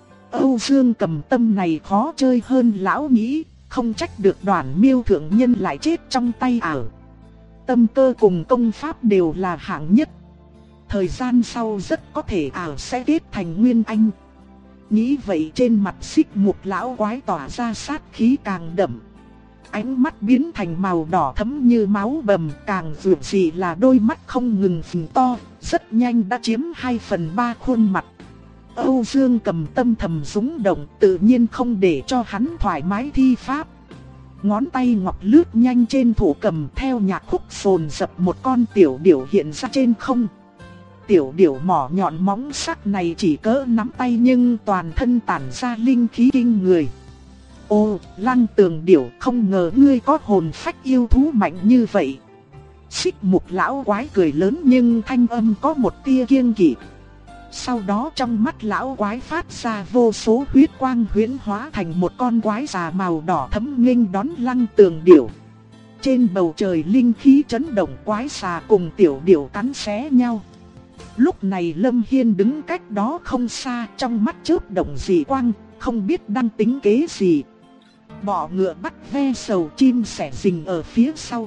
Âu Dương Cầm Tâm này khó chơi hơn lão nghĩ, không trách được Đoàn Miêu thượng nhân lại chết trong tay ảo. Tâm cơ cùng công pháp đều là hạng nhất. Thời gian sau rất có thể ảo sẽ kết thành nguyên anh. Nghĩ vậy trên mặt Xích Mục lão quái tỏa ra sát khí càng đậm. Ánh mắt biến thành màu đỏ thẫm như máu bầm, càng dữ dị là đôi mắt không ngừng phình to, rất nhanh đã chiếm 2/3 khuôn mặt. Âu Dương Cầm Tâm thầm rung động, tự nhiên không để cho hắn thoải mái thi pháp. Ngón tay ngọc lướt nhanh trên thủ cầm, theo nhạc khúc sồn dập một con tiểu điểu hiện ra trên không. Tiểu điểu mỏ nhọn móng sắc này chỉ cỡ nắm tay nhưng toàn thân tản ra linh khí kinh người. Ô, Lăng Tường điểu, không ngờ ngươi có hồn phách yêu thú mạnh như vậy. Xích Mục lão quái cười lớn nhưng thanh âm có một tia kiêng kỵ. Sau đó trong mắt lão quái phát ra vô số huyết quang huyễn hóa thành một con quái già màu đỏ thẫm nghênh đón Lăng Tường điểu. Trên bầu trời linh khí chấn động, quái xà cùng tiểu điểu cắn xé nhau. Lúc này Lâm Hiên đứng cách đó không xa, trong mắt chớp động dị quang, không biết đang tính kế gì. Bọ ngựa bắt ve sầu chim sẻ rình ở phía sau.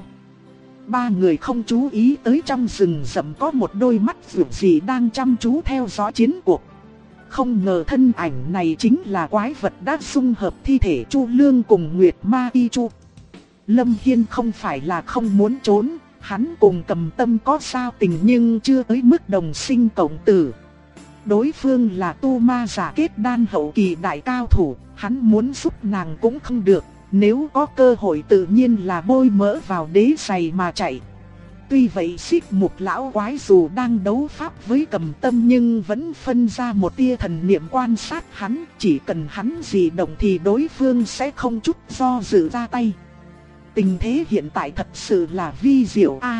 Ba người không chú ý tới trong rừng rậm có một đôi mắt dữ dị đang chăm chú theo dõi chiến cuộc. Không ngờ thân ảnh này chính là quái vật đã xung hợp thi thể Chu Lương cùng Nguyệt Ma Y Chu. Lâm Hiên không phải là không muốn trốn, hắn cùng Cầm Tâm có sao tình nhưng chưa tới mức đồng sinh cộng tử. Đối phương là tu ma giả kết đan hậu kỳ đại cao thủ, hắn muốn giúp nàng cũng không được, nếu có cơ hội tự nhiên là bôi mỡ vào đế giày mà chạy. Tuy vậy Xích Mục lão quái dù đang đấu pháp với Cầm Tâm nhưng vẫn phân ra một tia thần niệm quan sát hắn, chỉ cần hắn dị động thì đối phương sẽ không chút do dự ra tay. Tình thế hiện tại thật sự là vi diệu a.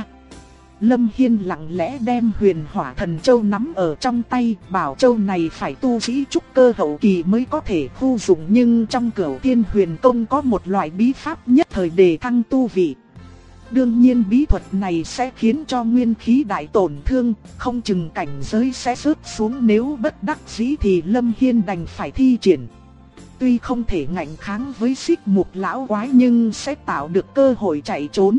Lâm Hiên lặng lẽ đem Huyền Hỏa Thần Châu nắm ở trong tay, bảo châu này phải tu sĩ trúc cơ hậu kỳ mới có thể khu dụng, nhưng trong Cửu Thiên Huyền Công có một loại bí pháp nhất thời đề thăng tu vị. Đương nhiên bí thuật này sẽ khiến cho nguyên khí đại tổn thương, không chừng cảnh giới sẽ rớt xuống, nếu bất đắc dĩ thì Lâm Hiên đành phải thi triển. Tuy không thể ngạnh kháng với Xích Mục lão quái nhưng sẽ tạo được cơ hội chạy trốn.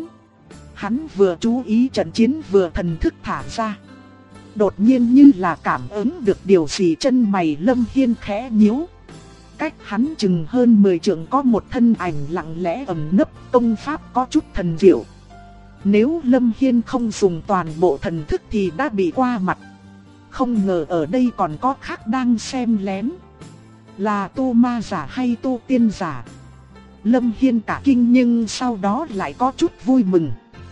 Hắn vừa chú ý trận chiến vừa thần thức thả ra. Đột nhiên như là cảm ứng được điều gì, chân mày Lâm Hiên khẽ nhíu. Cách hắn chừng hơn 10 trượng có một thân ảnh lặng lẽ ẩn nấp, công pháp có chút thần diệu. Nếu Lâm Hiên không dùng toàn bộ thần thức thì đã bị qua mặt. Không ngờ ở đây còn có khác đang xem lén. Là tu ma giả hay tu tiên giả? Lâm Hiên cả kinh nhưng sau đó lại có chút vui mừng.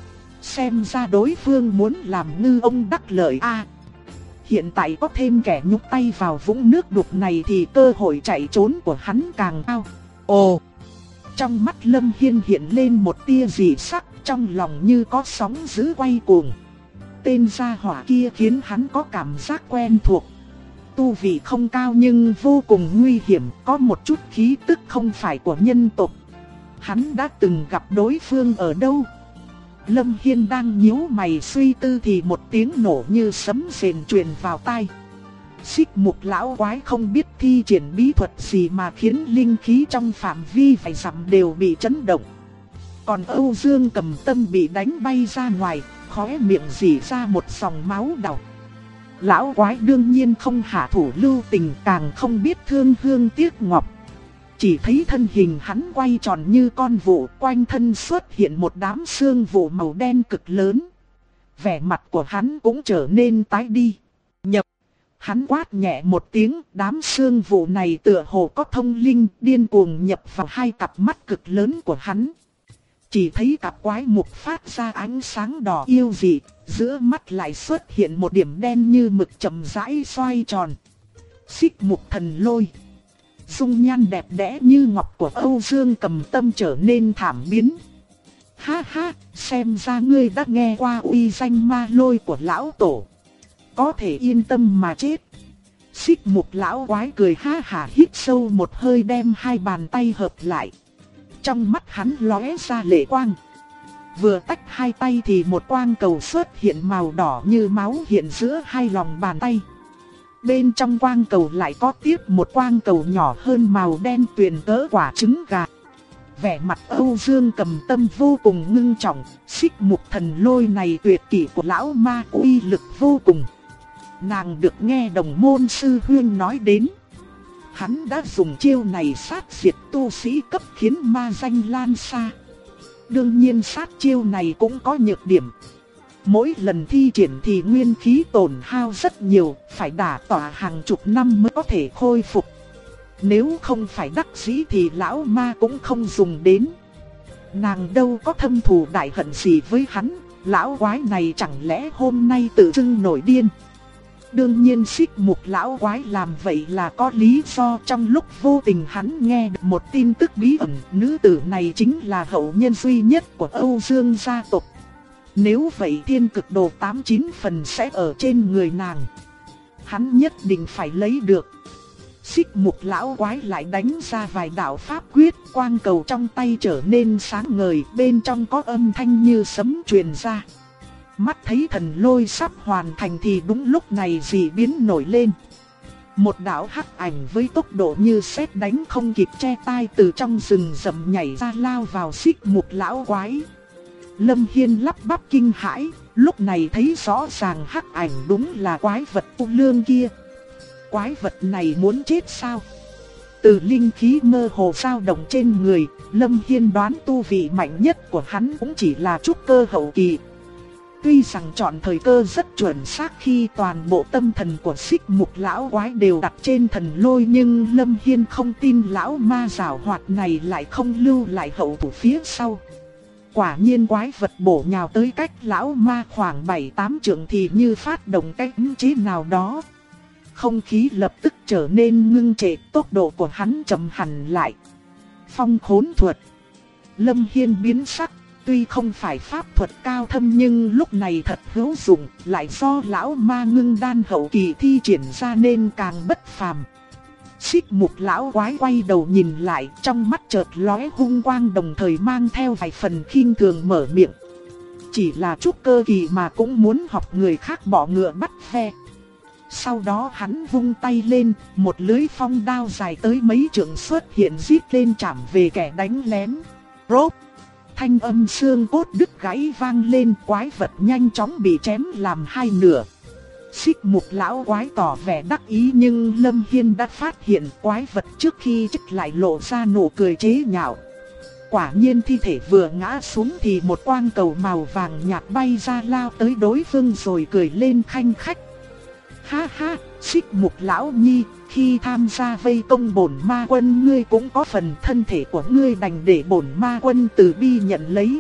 Xem ra đối phương muốn làm ngư ông đắc lợi a. Hiện tại có thêm kẻ nhúc tay vào vũng nước đục này thì cơ hội chạy trốn của hắn càng cao. Ồ! Trong mắt Lâm Hiên hiện lên một tia dị sắc, trong lòng như có sóng dữ quay cuồng. Tên gia hỏa kia khiến hắn có cảm giác quen thuộc. Tu vị không cao nhưng vô cùng nguy hiểm, có một chút khí tức không phải của nhân tộc. Hắn đã từng gặp đối phương ở đâu? Lâm Hiên đang nhíu mày suy tư thì một tiếng nổ như sấm rền truyền vào tai. Xích Mục lão quái không biết thi triển bí thuật gì mà khiến linh khí trong phạm vi vài dặm đều bị chấn động. Còn Âu Dương Cầm Tâm bị đánh bay ra ngoài, khóe miệng rỉ ra một dòng máu đỏ. Lão quái đương nhiên không hạ thủ lưu tình, càng không biết thương hương tiếc ngọc. Chỉ thấy thân hình hắn quay tròn như con vụ, quanh thân xuất hiện một đám sương vụ màu đen cực lớn. Vẻ mặt của hắn cũng trở nên tái đi. Nhập. Hắn quát nhẹ một tiếng, đám sương vụ này tựa hồ có thông linh, điên cuồng nhập vào hai cặp mắt cực lớn của hắn. Chỉ thấy cặp quái mục phát ra ánh sáng đỏ yêu dị, giữa mắt lại xuất hiện một điểm đen như mực chậm rãi xoay tròn. Xích mục thần lôi. Dung nhan đẹp đẽ như ngọc của Âu Dương Cầm Tâm trở nên thảm biến. Ha ha, xem ra ngươi đã nghe qua uy danh ma lôi của lão tổ. Có thể yên tâm mà chết. Xích mục lão quái cười ha hả, hít sâu một hơi, đem hai bàn tay hợp lại. Trong mắt hắn lóe ra lệ quang. Vừa tách hai tay thì một quang cầu xuất hiện màu đỏ như máu hiện giữa hai lòng bàn tay. Bên trong quang cầu lại có tiếp một quang cầu nhỏ hơn màu đen tuyền cỡ quả trứng gà. Vẻ mặt Âu Dương Cầm Tâm vô cùng ngưng trọng, xích mục thần lôi này tuyệt kỹ của lão ma uy lực vô cùng. Nàng được nghe đồng môn sư huynh nói đến. Hắn đã dùng chiêu này sát diệt tu sĩ cấp khiến ma danh lan xa. Đương nhiên sát chiêu này cũng có nhược điểm. Mỗi lần thi triển thì nguyên khí tổn hao rất nhiều, phải đả tỏa hàng chục năm mới có thể khôi phục. Nếu không phải đắc dĩ thì lão ma cũng không dùng đến. Nàng đâu có thâm thù đại hận gì với hắn, lão quái này chẳng lẽ hôm nay tự dưng nổi điên. Đương nhiên xích mục lão quái làm vậy là có lý do. Trong lúc vô tình hắn nghe được một tin tức bí ẩn, nữ tử này chính là hậu nhân duy nhất của Âu Dương gia tộc. Nếu vậy thiên cực đồ 89 phần sẽ ở trên người nàng. Hắn nhất định phải lấy được. Xích mục lão quái lại đánh ra vài đạo pháp quyết, quang cầu trong tay trở nên sáng ngời, bên trong có âm thanh như sấm truyền ra. Mắt thấy thần lôi sắp hoàn thành thì đúng lúc này dị biến nổi lên. Một đạo hắc ảnh với tốc độ như sét đánh không kịp che tai từ trong rừng rậm nhảy ra lao vào xích mục lão quái. Lâm Hiên lắp bắp kinh hãi, lúc này thấy rõ ràng hắc ảnh đúng là quái vật u lương kia. Quái vật này muốn chết sao? Từ linh khí mơ hồ dao động trên người, Lâm Hiên đoán tu vị mạnh nhất của hắn cũng chỉ là trúc cơ hậu kỳ. Tuy rằng chọn thời cơ rất chuẩn xác khi toàn bộ tâm thần của xích mục lão quái đều đặt trên thần lôi, nhưng Lâm Hiên không tin lão ma giảo hoạt này lại không lưu lại hậu thủ phía sau. Quả nhiên quái vật bổ nhào tới cách lão ma khoảng 7-8 trượng thì như phát động cách ức chế nào đó. Không khí lập tức trở nên ngưng trệ, tốc độ của hắn chậm hẳn lại. Phong khốn thuật. Lâm Hiên biến sắc, tuy không phải pháp thuật cao thâm nhưng lúc này thật hữu dụng, lại do lão ma ngưng đan hậu kỳ thi triển ra nên càng bất phàm. Xích mục lão quái quay đầu nhìn lại, trong mắt chợt lóe hung quang, đồng thời mang theo vài phần khinh thường mở miệng. Chỉ là trúc cơ kỳ mà cũng muốn học người khác bỏ ngựa bắt ve. Sau đó hắn vung tay lên, một lưới phong đao dài tới mấy trượng xuất hiện rít lên chạm về kẻ đánh lén. Rốt! Thanh âm xương cốt đứt gãy vang lên, quái vật nhanh chóng bị chém làm hai nửa. Xích mục lão quái tỏ vẻ đắc ý nhưng Lâm Hiên đã phát hiện quái vật trước khi chết lại lộ ra nụ cười chế nhạo. Quả nhiên thi thể vừa ngã xuống thì một quang cầu màu vàng nhạt bay ra lao tới đối phương rồi cười lên khanh khách. Ha ha, xích mục lão nhi, khi tham gia vây công bổn ma quân ngươi cũng có phần, thân thể của ngươi đành để bổn ma quân từ bi nhận lấy.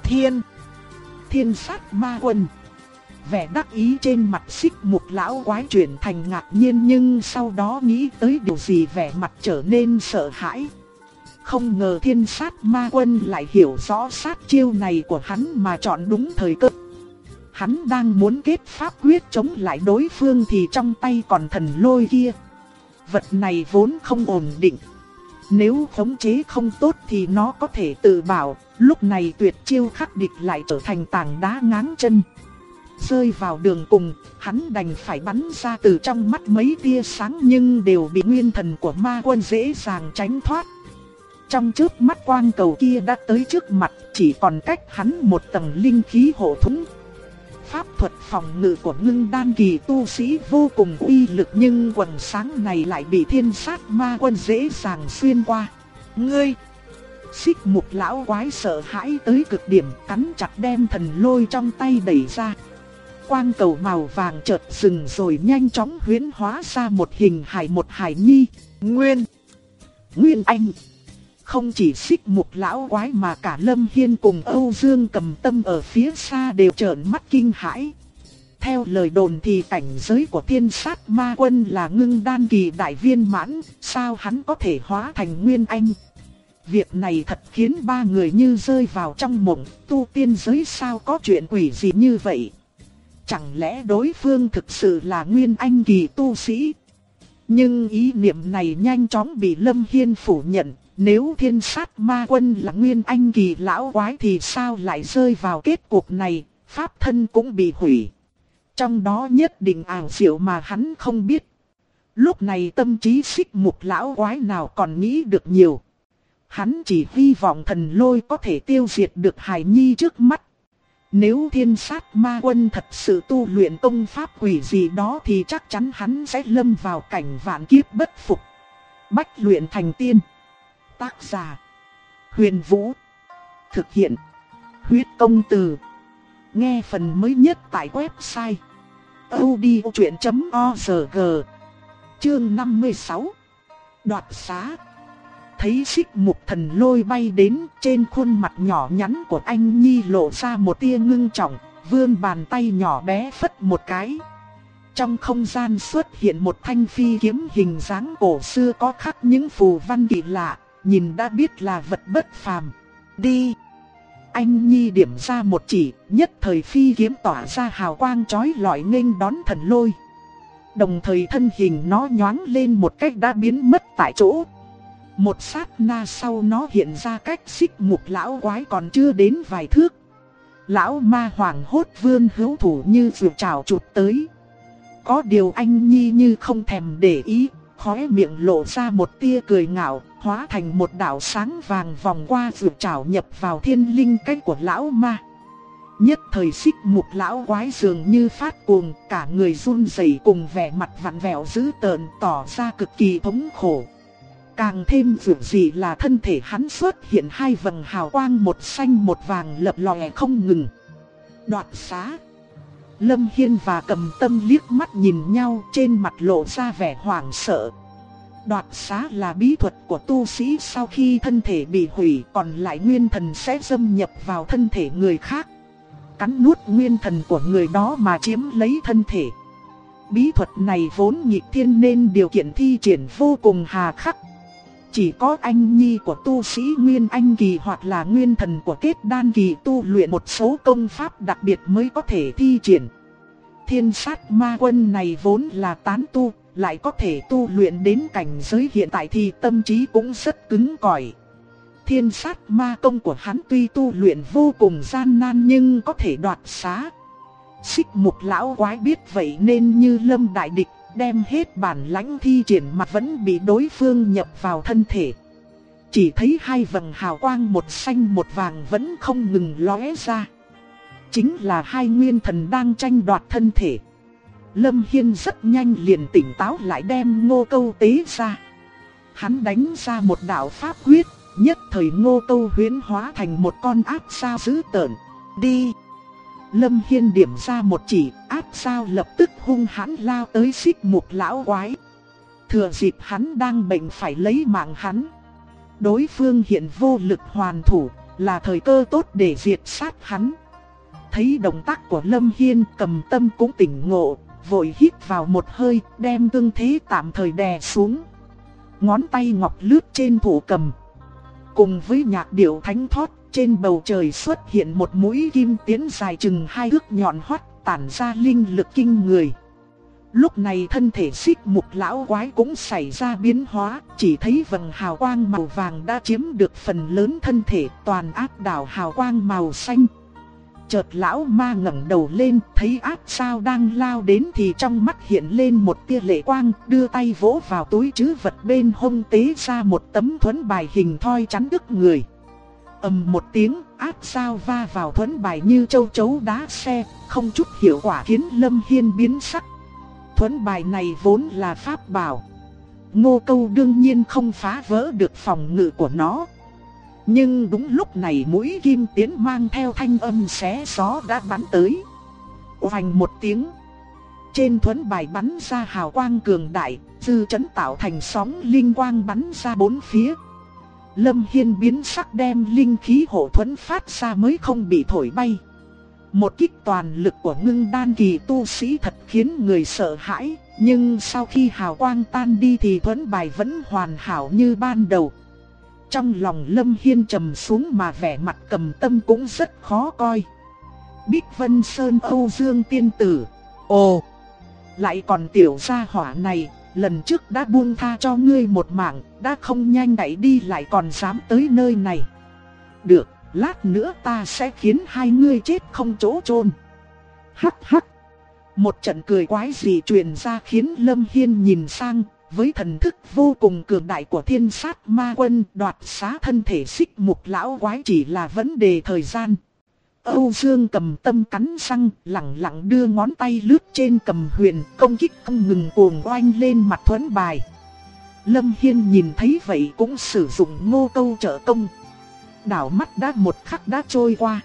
Thiên sát ma quân. Vẻ đắc ý trên mặt xích mục lão quái chuyển thành ngạc nhiên, nhưng sau đó nghĩ tới điều gì vẻ mặt trở nên sợ hãi. Không ngờ thiên sát ma quân lại hiểu rõ sát chiêu này của hắn mà chọn đúng thời cơ. Hắn đang muốn kết pháp quyết chống lại đối phương thì trong tay còn thần lôi kia. Vật này vốn không ổn định. Nếu khống chế không tốt thì nó có thể tự bảo, lúc này tuyệt chiêu khắc địch lại trở thành tảng đá ngáng chân. Rơi vào đường cùng, hắn đành phải bắn ra từ trong mắt mấy tia sáng nhưng đều bị nguyên thần của ma quân dễ dàng tránh thoát. Trong chớp mắt quang cầu kia đã tới trước mặt, chỉ còn cách hắn một tầng linh khí hộ thúng. Pháp thuật phòng ngự của ngưng đan kỳ tu sĩ vô cùng uy lực, nhưng quần sáng này lại bị thiên sát ma quân dễ dàng xuyên qua. Ngươi! Xích mục lão quái sợ hãi tới cực điểm, cắn chặt đem thần lôi trong tay đẩy ra. Quang cầu màu vàng chợt dừng rồi nhanh chóng huyễn hóa ra một hình hài, một hài nhi, Nguyên Anh. Không chỉ xích mục lão quái mà cả Lâm Hiên cùng Âu Dương Cầm Tâm ở phía xa đều trợn mắt kinh hãi. Theo lời đồn thì cảnh giới của thiên sát ma quân là ngưng đan kỳ đại viên mãn, sao hắn có thể hóa thành Nguyên Anh? Việc này thật khiến ba người như rơi vào trong mộng, tu tiên giới sao có chuyện quỷ gì như vậy? Chẳng lẽ đối phương thực sự là Nguyên Anh kỳ tu sĩ? Nhưng ý niệm này nhanh chóng bị Lâm Hiên phủ nhận. Nếu thiên sát ma quân là Nguyên Anh kỳ lão quái thì sao lại rơi vào kết cục này, pháp thân cũng bị hủy. Trong đó nhất định ảo diệu mà hắn không biết. Lúc này tâm trí xích mục lão quái nào còn nghĩ được nhiều. Hắn chỉ hy vọng thần lôi có thể tiêu diệt được hài nhi trước mắt. Nếu thiên sát ma quân thật sự tu luyện công pháp quỷ gì đó thì chắc chắn hắn sẽ lâm vào cảnh vạn kiếp bất phục. Bách luyện thành tiên. Tác giả Huyền Vũ. Thực hiện Huyết Công Từ. Nghe phần mới nhất tại website audiochuyện.org. Chương 56 Đoạt xá. Thấy xích mục thần lôi bay đến, trên khuôn mặt nhỏ nhắn của anh nhi lộ ra một tia ngưng trọng, vươn bàn tay nhỏ bé phất một cái. Trong không gian xuất hiện một thanh phi kiếm hình dáng cổ xưa có khắc những phù văn kỳ lạ, nhìn đã biết là vật bất phàm. Đi! Anh nhi điểm ra một chỉ, nhất thời phi kiếm tỏa ra hào quang chói lọi nghênh đón thần lôi. Đồng thời thân hình nó nhoáng lên một cách đã biến mất tại chỗ. Một sát na sau nó hiện ra cách xích mục lão quái còn chưa đến vài thước. Lão ma hoảng hốt vươn hữu thủ như vừa trào chụp tới. Có điều anh nhi như không thèm để ý, khóe miệng lộ ra một tia cười ngạo, hóa thành một đạo sáng vàng vòng qua vừa trào nhập vào thiên linh cách của lão ma. Nhất thời xích mục lão quái dường như phát cuồng, cả người run rẩy cùng vẻ mặt vặn vẹo dữ tợn tỏ ra cực kỳ thống khổ. Càng thêm dữ dị là thân thể hắn xuất hiện hai vầng hào quang, một xanh một vàng lập lòe không ngừng. Đoạt xá. Lâm Hiên và Cầm Tâm liếc mắt nhìn nhau, trên mặt lộ ra vẻ hoảng sợ. Đoạt xá là bí thuật của tu sĩ, sau khi thân thể bị hủy còn lại nguyên thần sẽ xâm nhập vào thân thể người khác, cắn nuốt nguyên thần của người đó mà chiếm lấy thân thể. Bí thuật này vốn nghịch thiên nên điều kiện thi triển vô cùng hà khắc. Chỉ có anh nhi của tu sĩ Nguyên Anh kỳ hoặc là nguyên thần của kết đan kỳ tu luyện một số công pháp đặc biệt mới có thể thi triển. Thiên sát ma quân này vốn là tán tu, lại có thể tu luyện đến cảnh giới hiện tại thì tâm trí cũng rất cứng cỏi. Thiên sát ma công của hắn tuy tu luyện vô cùng gian nan nhưng có thể đoạt xá. Xích mục lão quái biết vậy nên như lâm đại địch, đem hết bản lãnh thi triển mà vẫn bị đối phương nhập vào thân thể. Chỉ thấy hai vầng hào quang một xanh một vàng vẫn không ngừng lóe ra. Chính là hai nguyên thần đang tranh đoạt thân thể. Lâm Hiên rất nhanh liền tỉnh táo lại, đem Ngô Câu tế ra. Hắn đánh ra một đạo pháp quyết, nhất thời Ngô Câu huyễn hóa thành một con ác sao dữ tợn. Đi! Lâm Hiên điểm ra một chỉ, ác sao lập tức hung hãn lao tới xích mục lão quái. Thừa dịp hắn đang bệnh phải lấy mạng hắn. Đối phương hiện vô lực hoàn thủ, là thời cơ tốt để diệt sát hắn. Thấy động tác của Lâm Hiên, Cầm Tâm cũng tỉnh ngộ, vội hít vào một hơi, đem tương thế tạm thời đè xuống. Ngón tay ngọc lướt trên thủ cầm. Cùng với nhạc điệu thánh thót, trên bầu trời xuất hiện một mũi kim tiến dài chừng 2 thước nhọn hoắt, tản ra linh lực kinh người. Lúc này thân thể xích mục lão quái cũng xảy ra biến hóa, chỉ thấy vầng hào quang màu vàng đã chiếm được phần lớn thân thể, toàn áp đảo hào quang màu xanh. Chợt lão ma ngẩng đầu lên, thấy ác sao đang lao đến thì trong mắt hiện lên một tia lệ quang, đưa tay vỗ vào túi trữ vật bên hông tế ra một tấm thuẫn bài hình thoi chắn trước người. ầm một tiếng, áp dao va vào thuẫn bài như châu chấu đá xe, không chút hiệu quả khiến Lâm Hiên biến sắc. Thuẫn bài này vốn là pháp bảo, Ngô Câu đương nhiên không phá vỡ được phòng ngự của nó. Nhưng đúng lúc này mũi kim tiến mang theo thanh âm xé gió đã bắn tới. Oanh một tiếng, trên thuẫn bài bắn ra hào quang cường đại, dư chấn tạo thành sóng linh quang bắn ra bốn phía. Lâm Hiên biến sắc đem linh khí hộ thuẫn phát ra mới không bị thổi bay. Một kích toàn lực của ngưng đan kỳ tu sĩ thật khiến người sợ hãi, nhưng sau khi hào quang tan đi thì thuẫn bài vẫn hoàn hảo như ban đầu. Trong lòng Lâm Hiên trầm xuống mà vẻ mặt Cầm Tâm cũng rất khó coi. Bích Vân Sơn Âu Dương tiên tử, ồ, lại còn tiểu gia hỏa này, lần trước đã buông tha cho ngươi một mạng, đã không nhanh đẩy đi lại còn dám tới nơi này. Được, lát nữa ta sẽ khiến hai ngươi chết không chỗ chôn. Hắc hắc. Một trận cười quái dị truyền ra khiến Lâm Hiên nhìn sang, với thần thức vô cùng cường đại của Thiên Sát Ma Quân, đoạt xá thân thể Xích Mục lão quái chỉ là vấn đề thời gian. Âu Dương Cầm Tâm cắn răng, lẳng lặng đưa ngón tay lướt trên cầm huyền, công kích không ngừng cuồng oanh lên mặt thuẫn bài. Lâm Hiên nhìn thấy vậy cũng sử dụng Ngô Câu trợ công. Đảo mắt đã một khắc đã trôi qua.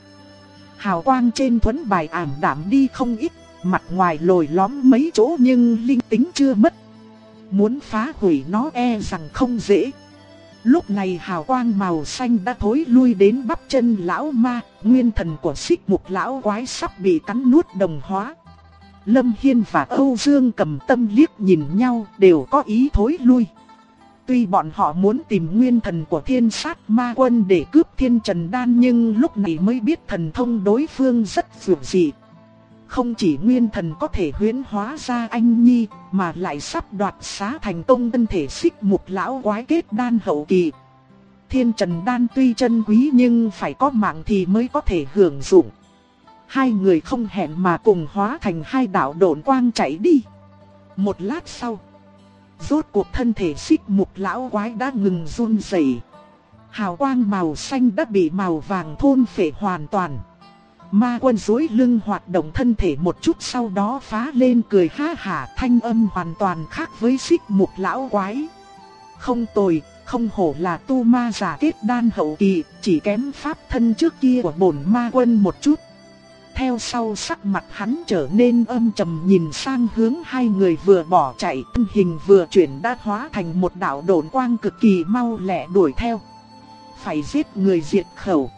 Hào quang trên thuẫn bài ảm đạm đi không ít, mặt ngoài lồi lõm mấy chỗ nhưng linh tính chưa mất. Muốn phá hủy nó e rằng không dễ. Lúc này hào quang màu xanh đã thối lui đến bắp chân lão ma, nguyên thần của Xích Mục lão quái sắp bị cắn nuốt đồng hóa. Lâm Hiên và Âu Dương Cầm Tâm liếc nhìn nhau đều có ý thối lui. Tuy bọn họ muốn tìm nguyên thần của Thiên Sát Ma Quân để cướp Thiên Trần Đan, nhưng lúc này mới biết thần thông đối phương rất vượt dị. Không chỉ nguyên thần có thể huyễn hóa ra anh nhi, mà lại sắp đoạt xá thành công thân thể Xích Mục lão quái kết đan hậu kỳ. Thiên Trần Đan tuy chân quý nhưng phải có mạng thì mới có thể hưởng dụng. Hai người không hẹn mà cùng hóa thành hai đạo độn quang chạy đi. Một lát sau, rốt cuộc thân thể Xích Mục lão quái đã ngừng run rẩy. Hào quang màu xanh đã bị màu vàng thôn phệ hoàn toàn. Ma Quân duỗi lưng hoạt động thân thể một chút, sau đó phá lên cười ha hả, thanh âm hoàn toàn khác với Xích Mục lão quái. Không tồi, không hổ là tu ma giả kết đan hậu kỳ, chỉ kém pháp thân trước kia của bổn Ma Quân một chút. Theo sau sắc mặt hắn trở nên âm trầm, nhìn sang hướng hai người vừa bỏ chạy, thân hình vừa chuyển đã hóa thành một đạo độn quang cực kỳ mau lẹ đuổi theo. Phải giết người diệt khẩu.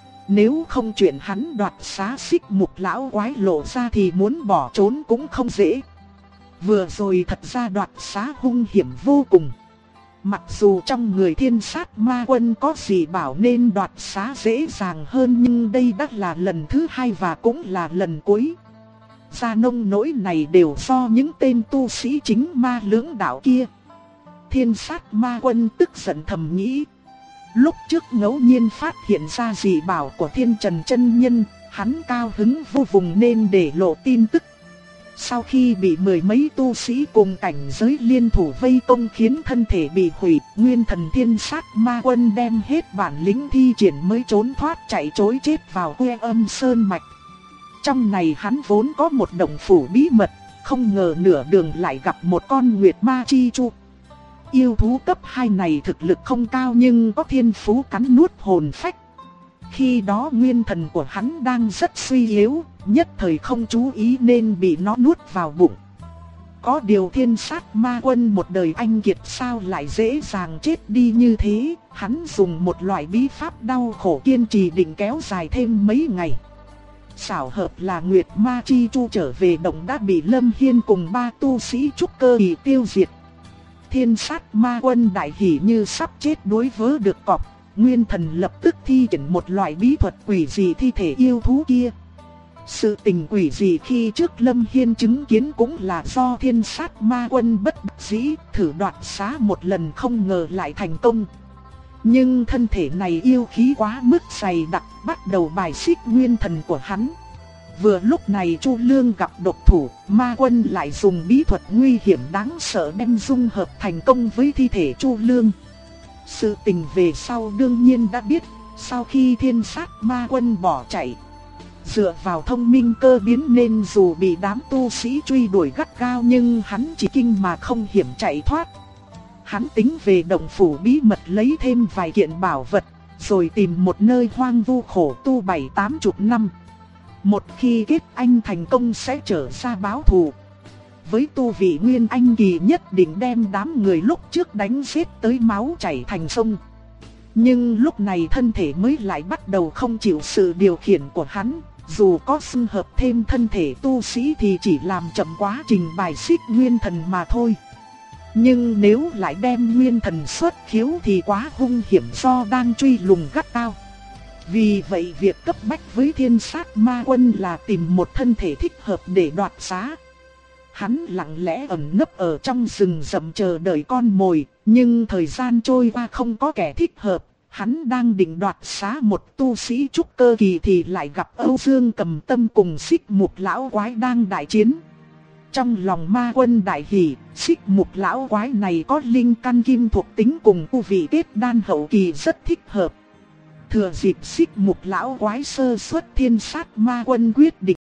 Nếu không chuyện hắn đoạt xá Xích Mục lão quái lộ ra thì muốn bỏ trốn cũng không dễ. Vừa rồi thật ra đoạt xá hung hiểm vô cùng. Mặc dù trong người Thiên Sát Ma Quân có gì bảo nên đoạt xá dễ dàng hơn, nhưng đây đã là lần thứ hai và cũng là lần cuối. Ra nông nỗi này đều do những tên tu sĩ chính ma lưỡng đạo kia. Thiên Sát Ma Quân tức giận thầm nghĩ. Lúc trước ngẫu nhiên phát hiện ra dị bảo của Thiên Trần chân nhân, hắn cao hứng vô cùng nên để lộ tin tức. Sau khi bị mười mấy tu sĩ cùng cảnh giới liên thủ vây công khiến thân thể bị hủy, nguyên thần Thiên Sát Ma Quân đem hết bản lĩnh thi triển mới trốn thoát chạy trối chết vào Quê Âm Sơn Mạch. Trong này hắn vốn có một động phủ bí mật, không ngờ nửa đường lại gặp một con Nguyệt Ma Chi Chu. Yêu thú cấp 2 này thực lực không cao nhưng có thiên phú cắn nuốt hồn phách. Khi đó nguyên thần của hắn đang rất suy yếu, nhất thời không chú ý nên bị nó nuốt vào bụng. Có điều Thiên Sát Ma Quân một đời anh kiệt sao lại dễ dàng chết đi như thế, hắn dùng một loại bí pháp đau khổ kiên trì định kéo dài thêm mấy ngày. Xảo hợp là Nguyệt Ma Chi Chu trở về động đã bị Lâm Hiên cùng 3 tu sĩ trúc cơ kỳ tiêu diệt. Thiên Sát Ma Quân đại hỉ như sắp chết đuối vớ được cọp, nguyên thần lập tức thi triển một loại bí thuật quỷ dị thi thể yêu thú kia. Sự tình quỷ dị khi trước Lâm Hiên chứng kiến cũng là do Thiên Sát Ma Quân bất đắc dĩ thử đoạt xá một lần không ngờ lại thành công. Nhưng thân thể này yêu khí quá mức dày đặc, bắt đầu bài xích nguyên thần của hắn. Vừa lúc này Chu Lương gặp độc thủ, Ma Quân lại dùng bí thuật nguy hiểm đáng sợ đem dung hợp thành công với thi thể Chu Lương. Sự tình về sau đương nhiên đã biết, Sau khi thiên sát ma quân bỏ chạy, dựa vào thông minh cơ biến nên dù bị đám tu sĩ truy đuổi gắt gao nhưng hắn chỉ kinh mà không hiểm chạy thoát. Hắn tính về động phủ bí mật lấy thêm vài kiện bảo vật, rồi tìm một nơi hoang vu khổ tu 7-80 năm. Một khi kết anh thành công sẽ trở ra báo thù. Với tu vị Nguyên Anh kỳ nhất định đem đám người lúc trước đánh giết tới máu chảy thành sông. Nhưng lúc này thân thể mới lại bắt đầu không chịu sự điều khiển của hắn. Dù có xưng hợp thêm thân thể tu sĩ thì chỉ làm chậm quá trình bài xích nguyên thần mà thôi. Nhưng nếu lại đem nguyên thần xuất khiếu thì quá hung hiểm do đang truy lùng gắt gao. Vì vậy việc cấp bách với thiên sát ma quân là tìm một thân thể thích hợp để đoạt xá. Hắn lặng lẽ ẩn nấp ở trong rừng rậm chờ đợi con mồi, nhưng thời gian trôi qua không có kẻ thích hợp. Hắn đang định đoạt xá một tu sĩ trúc cơ kỳ thì lại gặp Âu Dương Cầm Tâm cùng Xích Mục lão quái đang đại chiến. Trong lòng ma quân đại hỉ, Xích Mục lão quái này có linh căn kim thuộc tính cùng tu vị kết đan hậu kỳ rất thích hợp. Thừa dịp Xích Mục lão quái sơ xuất, thiên sát ma quân quyết định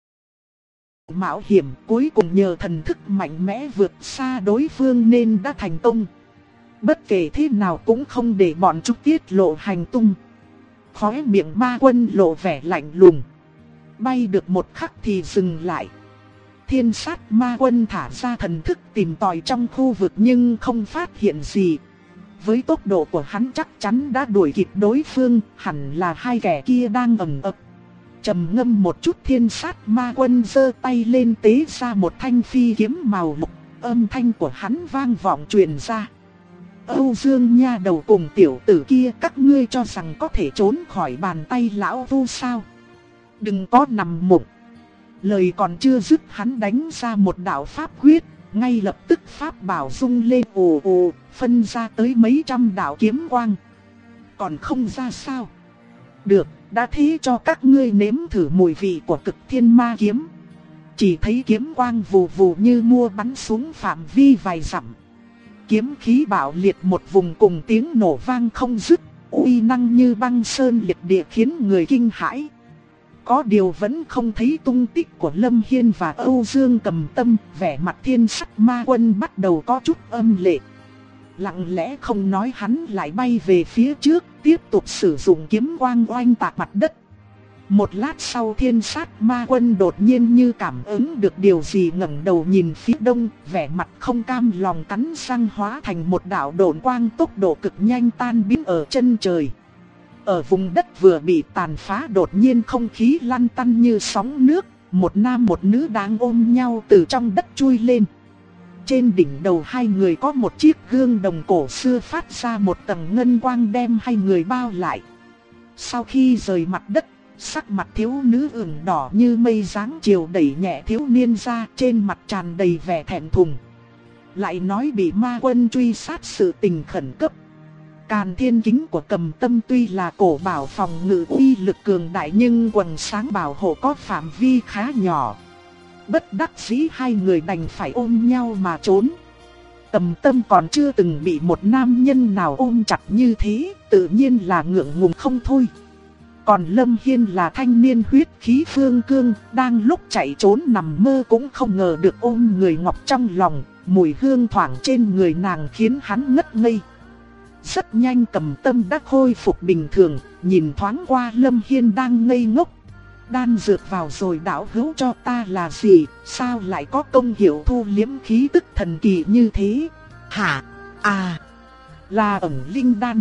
mạo hiểm, cuối cùng nhờ thần thức mạnh mẽ vượt xa đối phương nên đã thành công. Bất kể thế nào cũng không để bọn chúng tiết lộ hành tung. Khóe miệng ma quân lộ vẻ lạnh lùng. Bay được một khắc thì dừng lại. Thiên sát ma quân thả ra thần thức tìm tòi trong khu vực nhưng không phát hiện gì. Với tốc độ của hắn chắc chắn đã đuổi kịp đối phương, hẳn là hai kẻ kia đang ẩn ấp. Trầm ngâm một chút, thiên sát ma quân giơ tay lên tế ra một thanh phi kiếm màu lục. Âm thanh của hắn vang vọng truyền ra. Âu Dương nha đầu cùng tiểu tử kia, các ngươi cho rằng có thể trốn khỏi bàn tay lão vu sao? Đừng có nằm mộng. Lời còn chưa dứt hắn đánh ra một đạo pháp quyết, ngay lập tức pháp bảo rung lên ồ ồ, phân ra tới mấy trăm đạo kiếm quang. Còn không ra sao? Được, đã thế cho các ngươi nếm thử mùi vị của Cực Thiên Ma kiếm. Chỉ thấy kiếm quang vù vù như mua bắn xuống phạm vi vài dặm. Kiếm khí bạo liệt một vùng cùng tiếng nổ vang không dứt, uy năng như băng sơn liệt địa khiến người kinh hãi. Có điều vẫn không thấy tung tích của Lâm Hiên và Âu Dương Cầm Tâm, vẻ mặt thiên sát ma quân bắt đầu có chút âm lệ. Lặng lẽ không nói, hắn lại bay về phía trước, tiếp tục sử dụng kiếm quang oanh tạc mặt đất. Một lát sau, thiên sát ma quân đột nhiên như cảm ứng được điều gì, ngẩng đầu nhìn phía đông, vẻ mặt không cam lòng cắn răng hóa thành một đạo độn quang tốc độ cực nhanh tan biến ở chân trời. Ở vùng đất vừa bị tàn phá đột nhiên không khí lăn tăn như sóng nước, một nam một nữ đang ôm nhau từ trong đất chui lên. Trên đỉnh đầu hai người có một chiếc gương đồng cổ xưa phát ra một tầng ngân quang đem hai người bao lại. Sau khi rời mặt đất, sắc mặt thiếu nữ ửng đỏ như mây, dáng chiều đẩy nhẹ thiếu niên ra, trên mặt tràn đầy vẻ thẹn thùng. Lại nói bị ma quân truy sát, sự tình khẩn cấp. Càn Thiên Kính của Cầm Tâm tuy là cổ bảo phòng ngự uy lực cường đại nhưng quần sáng bảo hộ có phạm vi khá nhỏ. Bất đắc dĩ hai người đành phải ôm nhau mà trốn. Cầm Tâm còn chưa từng bị một nam nhân nào ôm chặt như thế, tự nhiên là ngượng ngùng không thôi. Còn Lâm Hiên là thanh niên huyết khí phương cương, đang lúc chạy trốn nằm mơ cũng không ngờ được ôm người ngọc trong lòng, mùi hương thoảng trên người nàng khiến hắn ngất ngây. Rất nhanh Cầm Tâm đã khôi phục bình thường, nhìn thoáng qua Lâm Hiên đang ngây ngốc. Đan dược vào rồi đạo hữu cho ta là gì, sao lại có công hiệu thu liếm khí tức thần kỳ như thế? Hả? À, là ẩn linh đan.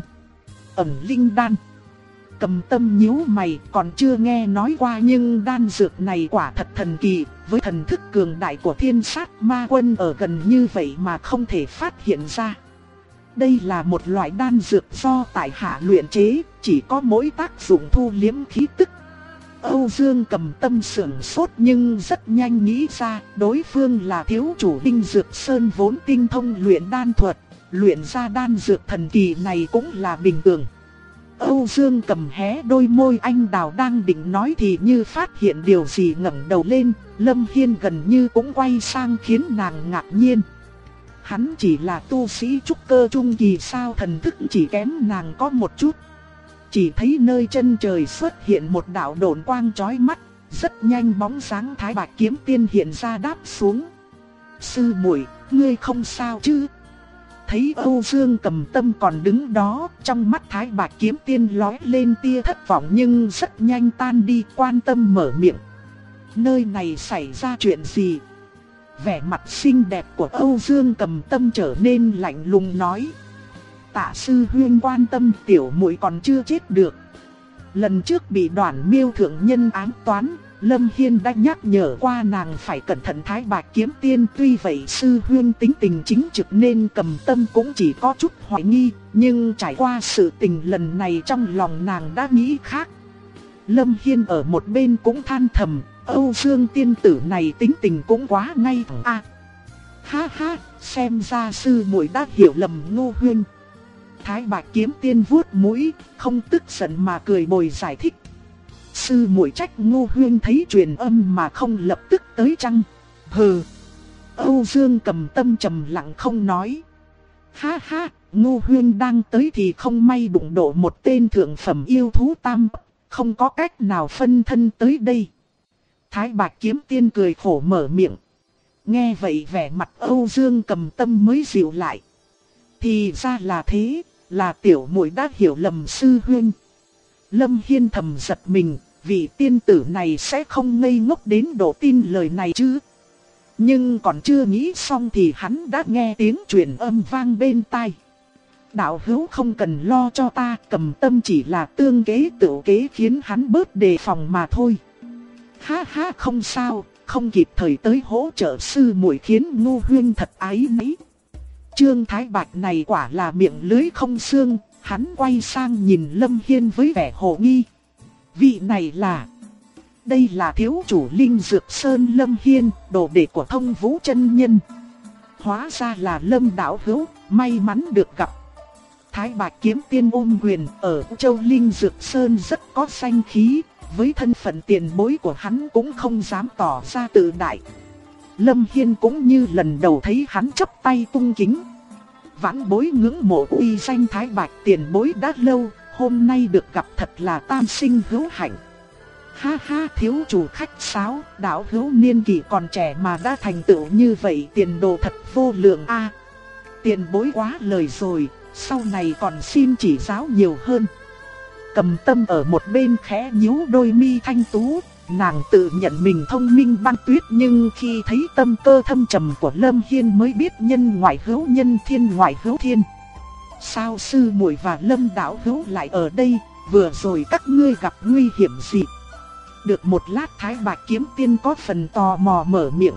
Ẩn linh đan. Cầm Tâm nhíu mày, còn chưa nghe nói qua nhưng đan dược này quả thật thần kỳ, với thần thức cường đại của thiên sát ma quân ở gần như vậy mà không thể phát hiện ra. Đây là một loại đan dược do tại hạ luyện chế, chỉ có mỗi tác dụng thu liếm khí tức. Âu Dương Cầm Tâm sửng sốt nhưng rất nhanh nghĩ ra, đối phương là thiếu chủ Linh Dược Sơn vốn tinh thông luyện đan thuật, luyện ra đan dược thần kỳ này cũng là bình thường. Âu Dương Cầm hé đôi môi anh đào đang định nói thì như phát hiện điều gì ngẩng đầu lên, Lâm Hiên gần như cũng quay sang khiến nàng ngạc nhiên. Hắn chỉ là tu sĩ trúc cơ trung kỳ sao thần thức chỉ kém nàng có một chút. chỉ thấy nơi chân trời xuất hiện một đạo độn quang chói mắt, rất nhanh bóng dáng Thái Bạch Kiếm Tiên hiện ra đáp xuống. Sư muội, ngươi không sao chứ? Thấy Âu Dương Cầm Tâm còn đứng đó, trong mắt Thái Bạch Kiếm Tiên lóe lên tia thất vọng nhưng rất nhanh tan đi, quan tâm mở miệng. Nơi này xảy ra chuyện gì? Vẻ mặt xinh đẹp của Âu Dương Cầm Tâm trở nên lạnh lùng nói. Tạ sư huynh quan tâm, tiểu muội còn chưa chết được. Lần trước bị Đoản Miêu thượng nhân ám toán, Lâm Hiên đã nhắc nhở qua nàng phải cẩn thận Thái Bạch Kiếm Tiên. Tuy vậy sư huynh tính tình chính trực nên Cầm Tâm cũng chỉ có chút hoài nghi, nhưng trải qua sự tình lần này trong lòng nàng đã nghĩ khác. Lâm Hiên ở một bên cũng than thầm, Âu Dương tiên tử này tính tình cũng quá ngay thẳng a. Ha ha, xem ra sư muội đã hiểu lầm Ngô huynh. Thái Bạch Kiếm Tiên vuốt mũi, không tức giận mà cười bồi giải thích. Sư muội trách Ngô huynh thấy truyền âm mà không lập tức tới chăng? Hừ. Âu Dương Cầm Tâm trầm lặng không nói. Ha ha, Ngô huynh đang tới thì không may đụng độ một tên thượng phẩm yêu thú tam, không có cách nào phân thân tới đây. Thái Bạch Kiếm Tiên cười khổ mở miệng. Nghe vậy vẻ mặt Âu Dương Cầm Tâm mới dịu lại. Thì ra là thế, là tiểu muội đã hiểu lầm sư huynh. Lâm Hiên thầm giật mình, vị tiên tử này sẽ không ngây ngốc đến độ tin lời này chứ. Nhưng còn chưa nghĩ xong thì hắn đã nghe tiếng truyền âm vang bên tai. Đạo hữu không cần lo cho ta, Cầm Tâm chỉ là tương kế tự kế khiến hắn bớt đề phòng mà thôi. Ha ha, không sao, không kịp thời tới hỗ trợ sư muội khiến Ngô huynh thật áy náy. Trương Thái Bạch này quả là miệng lưới không xương, hắn quay sang nhìn Lâm Hiên với vẻ hồ nghi. Vị này là... Đây là thiếu chủ Linh Dược Sơn Lâm Hiên, đồ đệ của Thông Vũ chân nhân. Hóa ra là Lâm đạo hữu, may mắn được gặp. Thái Bạch Kiếm Tiên ôm quyền, ở châu Linh Dược Sơn rất có danh khí, với thân phận tiền bối của hắn cũng không dám tỏ ra tự đại. Lâm Hiên cũng như lần đầu thấy hắn chắp tay cung kính. Vãn bối ngưỡng mộ uy danh Thái Bạch tiền bối đã lâu, hôm nay được gặp thật là tam sinh hữu hạnh. Ha ha, thiếu chủ khách sáo, đạo hữu niên kỷ còn trẻ mà đã thành tựu như vậy, tiền đồ thật vô lượng a. Tiền bối quá lời rồi, sau này còn xin chỉ giáo nhiều hơn. Cầm Tâm ở một bên khẽ nhíu đôi mi thanh tú, nàng tự nhận mình thông minh băng tuyết, nhưng khi thấy tâm cơ thâm trầm của Lâm Hiên mới biết nhân ngoại hữu nhân, thiên ngoại hữu thiên. Sao sư muội và Lâm đạo hữu lại ở đây, vừa rồi các ngươi gặp nguy hiểm gì? Được một lát Thái Bạch Kiếm Tiên có phần tò mò mở miệng.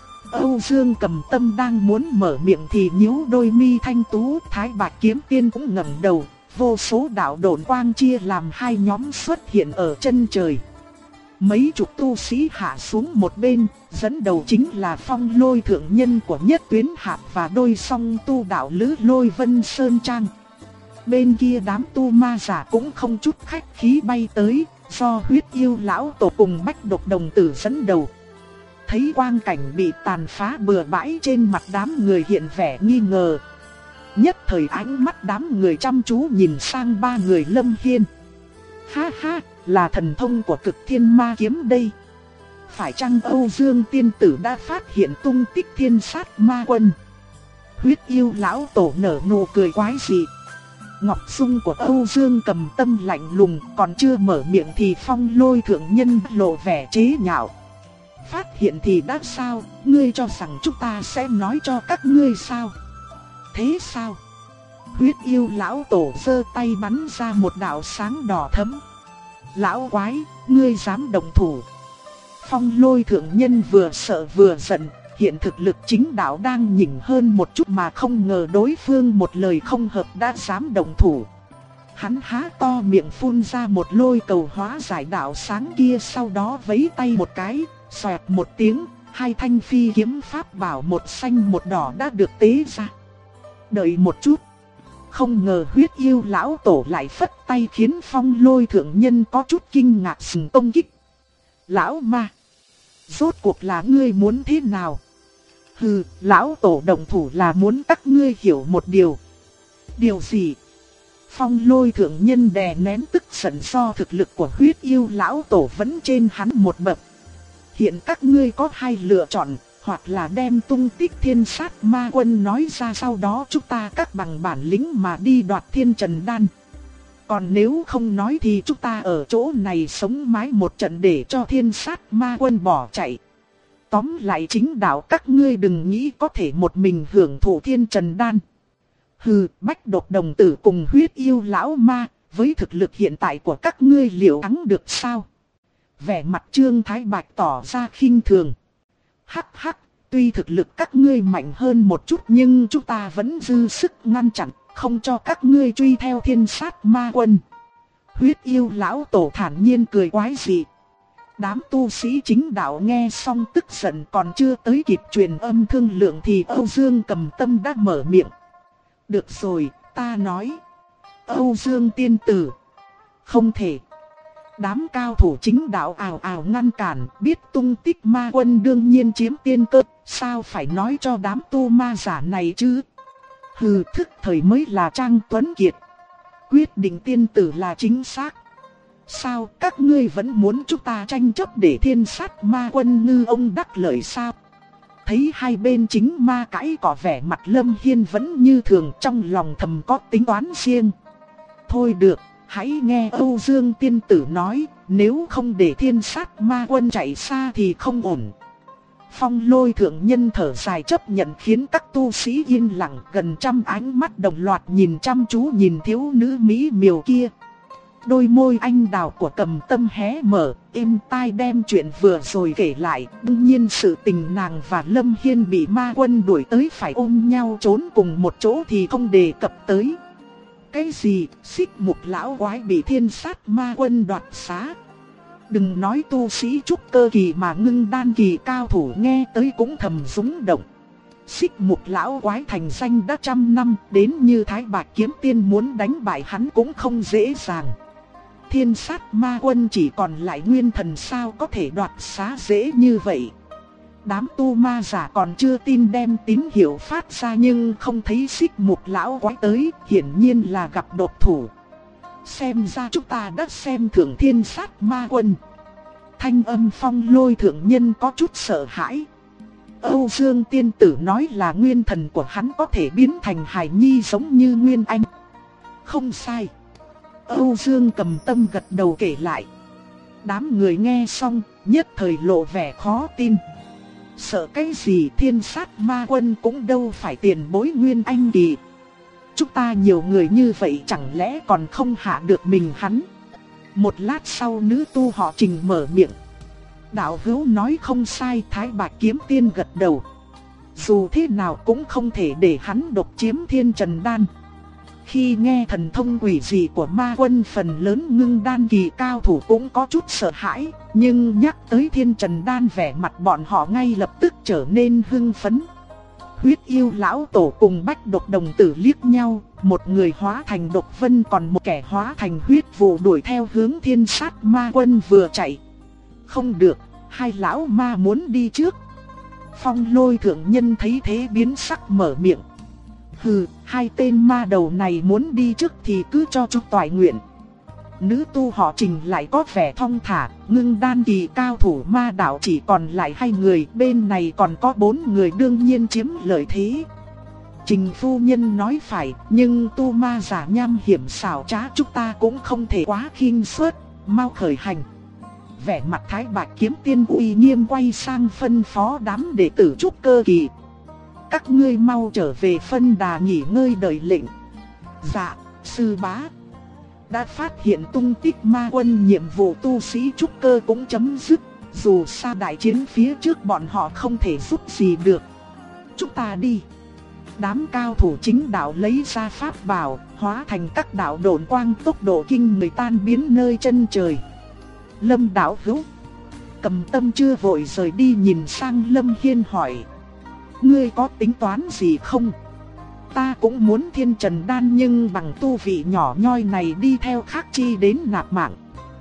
Âu Dương Cầm Tâm đang muốn mở miệng thì nhíu đôi mi thanh tú, Thái Bạch Kiếm Tiên cũng ngẩng đầu, vô số đạo độn quang chia làm hai nhóm xuất hiện ở chân trời. Mấy chục tu sĩ hạ xuống một bên, dẫn đầu chính là Phong Lôi thượng nhân của Nhất Tuyến Hạp và đôi song tu đạo lữ Lôi Vân Sơn Trang. Bên kia đám tu ma giả cũng không chút khách khí bay tới, do Huyết Yêu lão tổ cùng Bách Độc đồng tử dẫn đầu. Thấy quang cảnh bị tàn phá bừa bãi trên mặt đám người hiện vẻ nghi ngờ. Nhất thời ánh mắt đám người chăm chú nhìn sang ba người Lâm Hiên. Ha ha, là thần thông của Cực Thiên Ma Kiếm đây. Phải chăng Âu Dương tiên tử đã phát hiện tung tích Thiên Sát Ma Quân? Huyết Yêu lão tổ nở nụ cười quái dị. Ngọc dung của Âu Dương Cầm Tâm lạnh lùng, còn chưa mở miệng thì Phong Lôi thượng nhân lộ vẻ chế nhạo. Phát hiện thì đã sao, ngươi cho rằng chúng ta sẽ nói cho các ngươi sao? Thế sao? Huyết Yêu lão tổ giơ tay bắn ra một đạo sáng đỏ thẫm. Lão quái, ngươi dám động thủ? Phong Lôi thượng nhân vừa sợ vừa giận, hiện thực lực chính đạo đang nhỉnh hơn một chút mà không ngờ đối phương một lời không hợp đã dám động thủ. Hắn há to miệng phun ra một lôi cầu hóa giải đạo sáng kia, sau đó vẫy tay một cái, xoẹt một tiếng, hai thanh phi kiếm pháp bảo một xanh một đỏ đã được tế ra. Đợi một chút. Không ngờ Huyết Yêu lão tổ lại phất tay khiến Phong Lôi thượng nhân có chút kinh ngạc sừng công kích. Lão ma, rốt cuộc là ngươi muốn thế nào? Hừ, lão tổ động thủ là muốn các ngươi hiểu một điều. Điều gì? Phong Lôi thượng nhân đè nén tức giận do thực lực của huyết yêu lão tổ vẫn trên hắn một bậc. Hiện các ngươi có hai lựa chọn, hoặc là đem tung tích thiên sát ma quân nói ra, sau đó chúng ta các bằng bản lĩnh mà đi đoạt thiên trần đan. Còn nếu không nói thì chúng ta ở chỗ này sống mái một trận để cho thiên sát ma quân bỏ chạy. Tóm lại chính đạo các ngươi đừng nghĩ có thể một mình hưởng thụ thiên trần đan. Hừ, Bách Độc đồng tử cùng huyết yêu lão ma, với thực lực hiện tại của các ngươi liệu thắng được sao? Vẻ mặt Trương Thái Bạch tỏ ra khinh thường. Hắc hắc, tuy thực lực các ngươi mạnh hơn một chút nhưng chúng ta vẫn dư sức ngăn chặn, không cho các ngươi truy theo thiên sát ma quân. Huyết yêu lão tổ thản nhiên cười quái dị. Đám tu sĩ chính đạo nghe xong tức giận, còn chưa tới kịp truyền âm thương lượng thì Âu Dương Cầm Tâm đã mở miệng. Được rồi, ta nói. Âu Dương tiên tử. Không thể. Đám cao thủ chính đạo ào ào ngăn cản, biết tung tích ma quân đương nhiên chiếm tiên cơ, sao phải nói cho đám tu ma giả này chứ? Hừ, thức thời mới là Trang Tuấn Kiệt. Quyết định tiên tử là chính xác. Sao các ngươi vẫn muốn chúng ta tranh chấp để thiên sát ma quân ngư ông đắc lợi sao? Thấy hai bên chính ma cãi có vẻ mặt Lâm Hiên vẫn như thường, trong lòng thầm có tính toán riêng. Thôi được, hãy nghe Âu Dương tiên tử nói, nếu không để thiên sát ma quân chạy xa thì không ổn. Phong Lôi thượng nhân thở dài chấp nhận, khiến các tu sĩ yên lặng, gần trăm ánh mắt đồng loạt nhìn chăm chú nhìn thiếu nữ mỹ miều kia. Đôi môi anh đào của Cầm Tâm hé mở, êm tai đem chuyện vừa rồi kể lại. Đương nhiên sự tình nàng và Lâm Hiên bị ma quân đuổi tới phải ôm nhau trốn cùng một chỗ thì không đề cập tới. Cái gì, Xích Mục lão quái bị thiên sát ma quân đoạt xá? Đừng nói tu sĩ trúc cơ kỳ mà ngưng đan kỳ cao thủ nghe tới cũng thầm rung động. Xích Mục lão quái thành danh đã trăm năm, đến như Thái Bạch kiếm tiên muốn đánh bại hắn cũng không dễ dàng. Thiên sát ma quân chỉ còn lại nguyên thần, sao có thể đoạt xá dễ như vậy? Đám tu ma giả còn chưa tin đem tín hiệu phát ra nhưng không thấy Xích Mục lão quái tới, hiển nhiên là gặp độc thủ. Xem ra chúng ta đã xem thường thiên sát ma quân. Thanh âm Phong Lôi thượng nhân có chút sợ hãi. Âu Dương tiên tử nói là nguyên thần của hắn có thể biến thành hài nhi giống như Nguyên Anh. Không sai. Âu Dương Cầm Tâm gật đầu kể lại. Đám người nghe xong nhất thời lộ vẻ khó tin. Sợ cái gì, thiên sát ma quân cũng đâu phải tiền bối Nguyên Anh kỳ. Chúng ta nhiều người như vậy chẳng lẽ còn không hạ được mình hắn? Một lát sau nữ tu họ Trình mở miệng. Đạo hữu nói không sai, Thái Bạch kiếm tiên gật đầu. Dù thế nào cũng không thể để hắn độc chiếm thiên trần đan. Khi nghe thần thông quỷ dị của ma quân, phần lớn ngưng đan kỳ cao thủ cũng có chút sợ hãi. Nhưng nhắc tới thiên trần đan, vẻ mặt bọn họ ngay lập tức trở nên hưng phấn. Huyết yêu lão tổ cùng Bách Độc đồng tử liếc nhau, một người hóa thành độc vân còn một kẻ hóa thành huyết vụ đuổi theo hướng thiên sát ma quân vừa chạy. Không được, hai lão ma muốn đi trước. Phong Lôi thượng nhân thấy thế biến sắc mở miệng. Hừ, hai tên ma đầu này muốn đi trước thì cứ cho chúng toại nguyện. Nữ tu họ Trình lại có vẻ thong thả, ngưng đan kỳ cao thủ ma đạo chỉ còn lại 2 người, bên này còn có 4 người đương nhiên chiếm lợi thế. Trình phu nhân nói phải, nhưng tu ma giả nham hiểm xảo trá, chúng ta cũng không thể quá khinh suất, mau khởi hành. Vẻ mặt Thái Bạch kiếm tiên uy nghiêm quay sang phân phó đám đệ tử trúc cơ kỳ. Các ngươi mau trở về phân đà nghỉ ngơi đợi lệnh. Dạ, sư bá. Đã phát hiện tung tích ma quân, nhiệm vụ tu sĩ trúc cơ cũng chấm dứt. Dù sao đại chiến phía trước bọn họ không thể giúp gì được. Chúng ta đi. Đám cao thủ chính đạo lấy ra pháp bảo, hóa thành các đạo độn quang tốc độ kinh người tan biến nơi chân trời. Lâm đạo hữu. Cầm Tâm chưa vội rời đi, nhìn sang Lâm Hiên hỏi. Ngươi có tính toán gì không? Ta cũng muốn thiên trần đan nhưng bằng tu vị nhỏ nhoi này đi theo khác chi đến nạp mạng.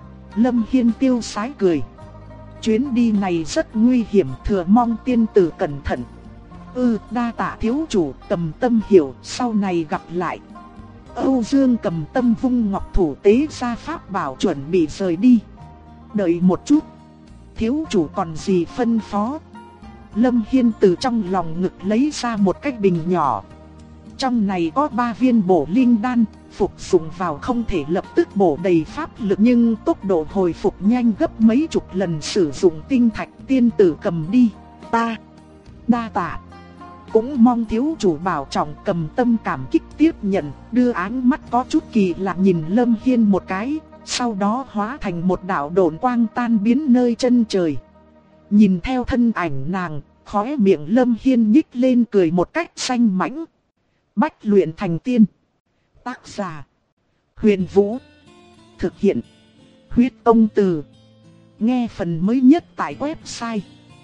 Lâm Hiên tiêu sái cười. Chuyến đi này rất nguy hiểm, thừa mong tiên tử cẩn thận. Đa tạ thiếu chủ, Cầm Tâm hiểu, sau này gặp lại. Âu Dương Cầm Tâm vung ngọc thủ tế ra pháp bảo chuẩn bị rời đi. Đợi một chút, thiếu chủ còn gì phân phó? Lâm Hiên từ trong lòng ngực lấy ra một cái bình nhỏ. Trong này có 3 viên bổ linh đan, phục dụng vào không thể lập tức bổ đầy pháp lực nhưng tốc độ hồi phục nhanh gấp mấy chục lần sử dụng tinh thạch. Tiên tử cầm đi. Ta đa tạ. Cũng mong thiếu chủ bảo trọng. Cầm Tâm cảm kích tiếp nhận, đưa ánh mắt có chút kỳ lạ nhìn Lâm Hiên một cái, sau đó hóa thành một đạo độn quang tan biến nơi chân trời. Nhìn theo thân ảnh nàng, khóe miệng Lâm Hiên nhích lên cười một cách xanh mãnh. Bách luyện thành tiên. Tác giả: Huyền Vũ. Thực hiện: Huyết Tông Từ. Nghe phần mới nhất tại website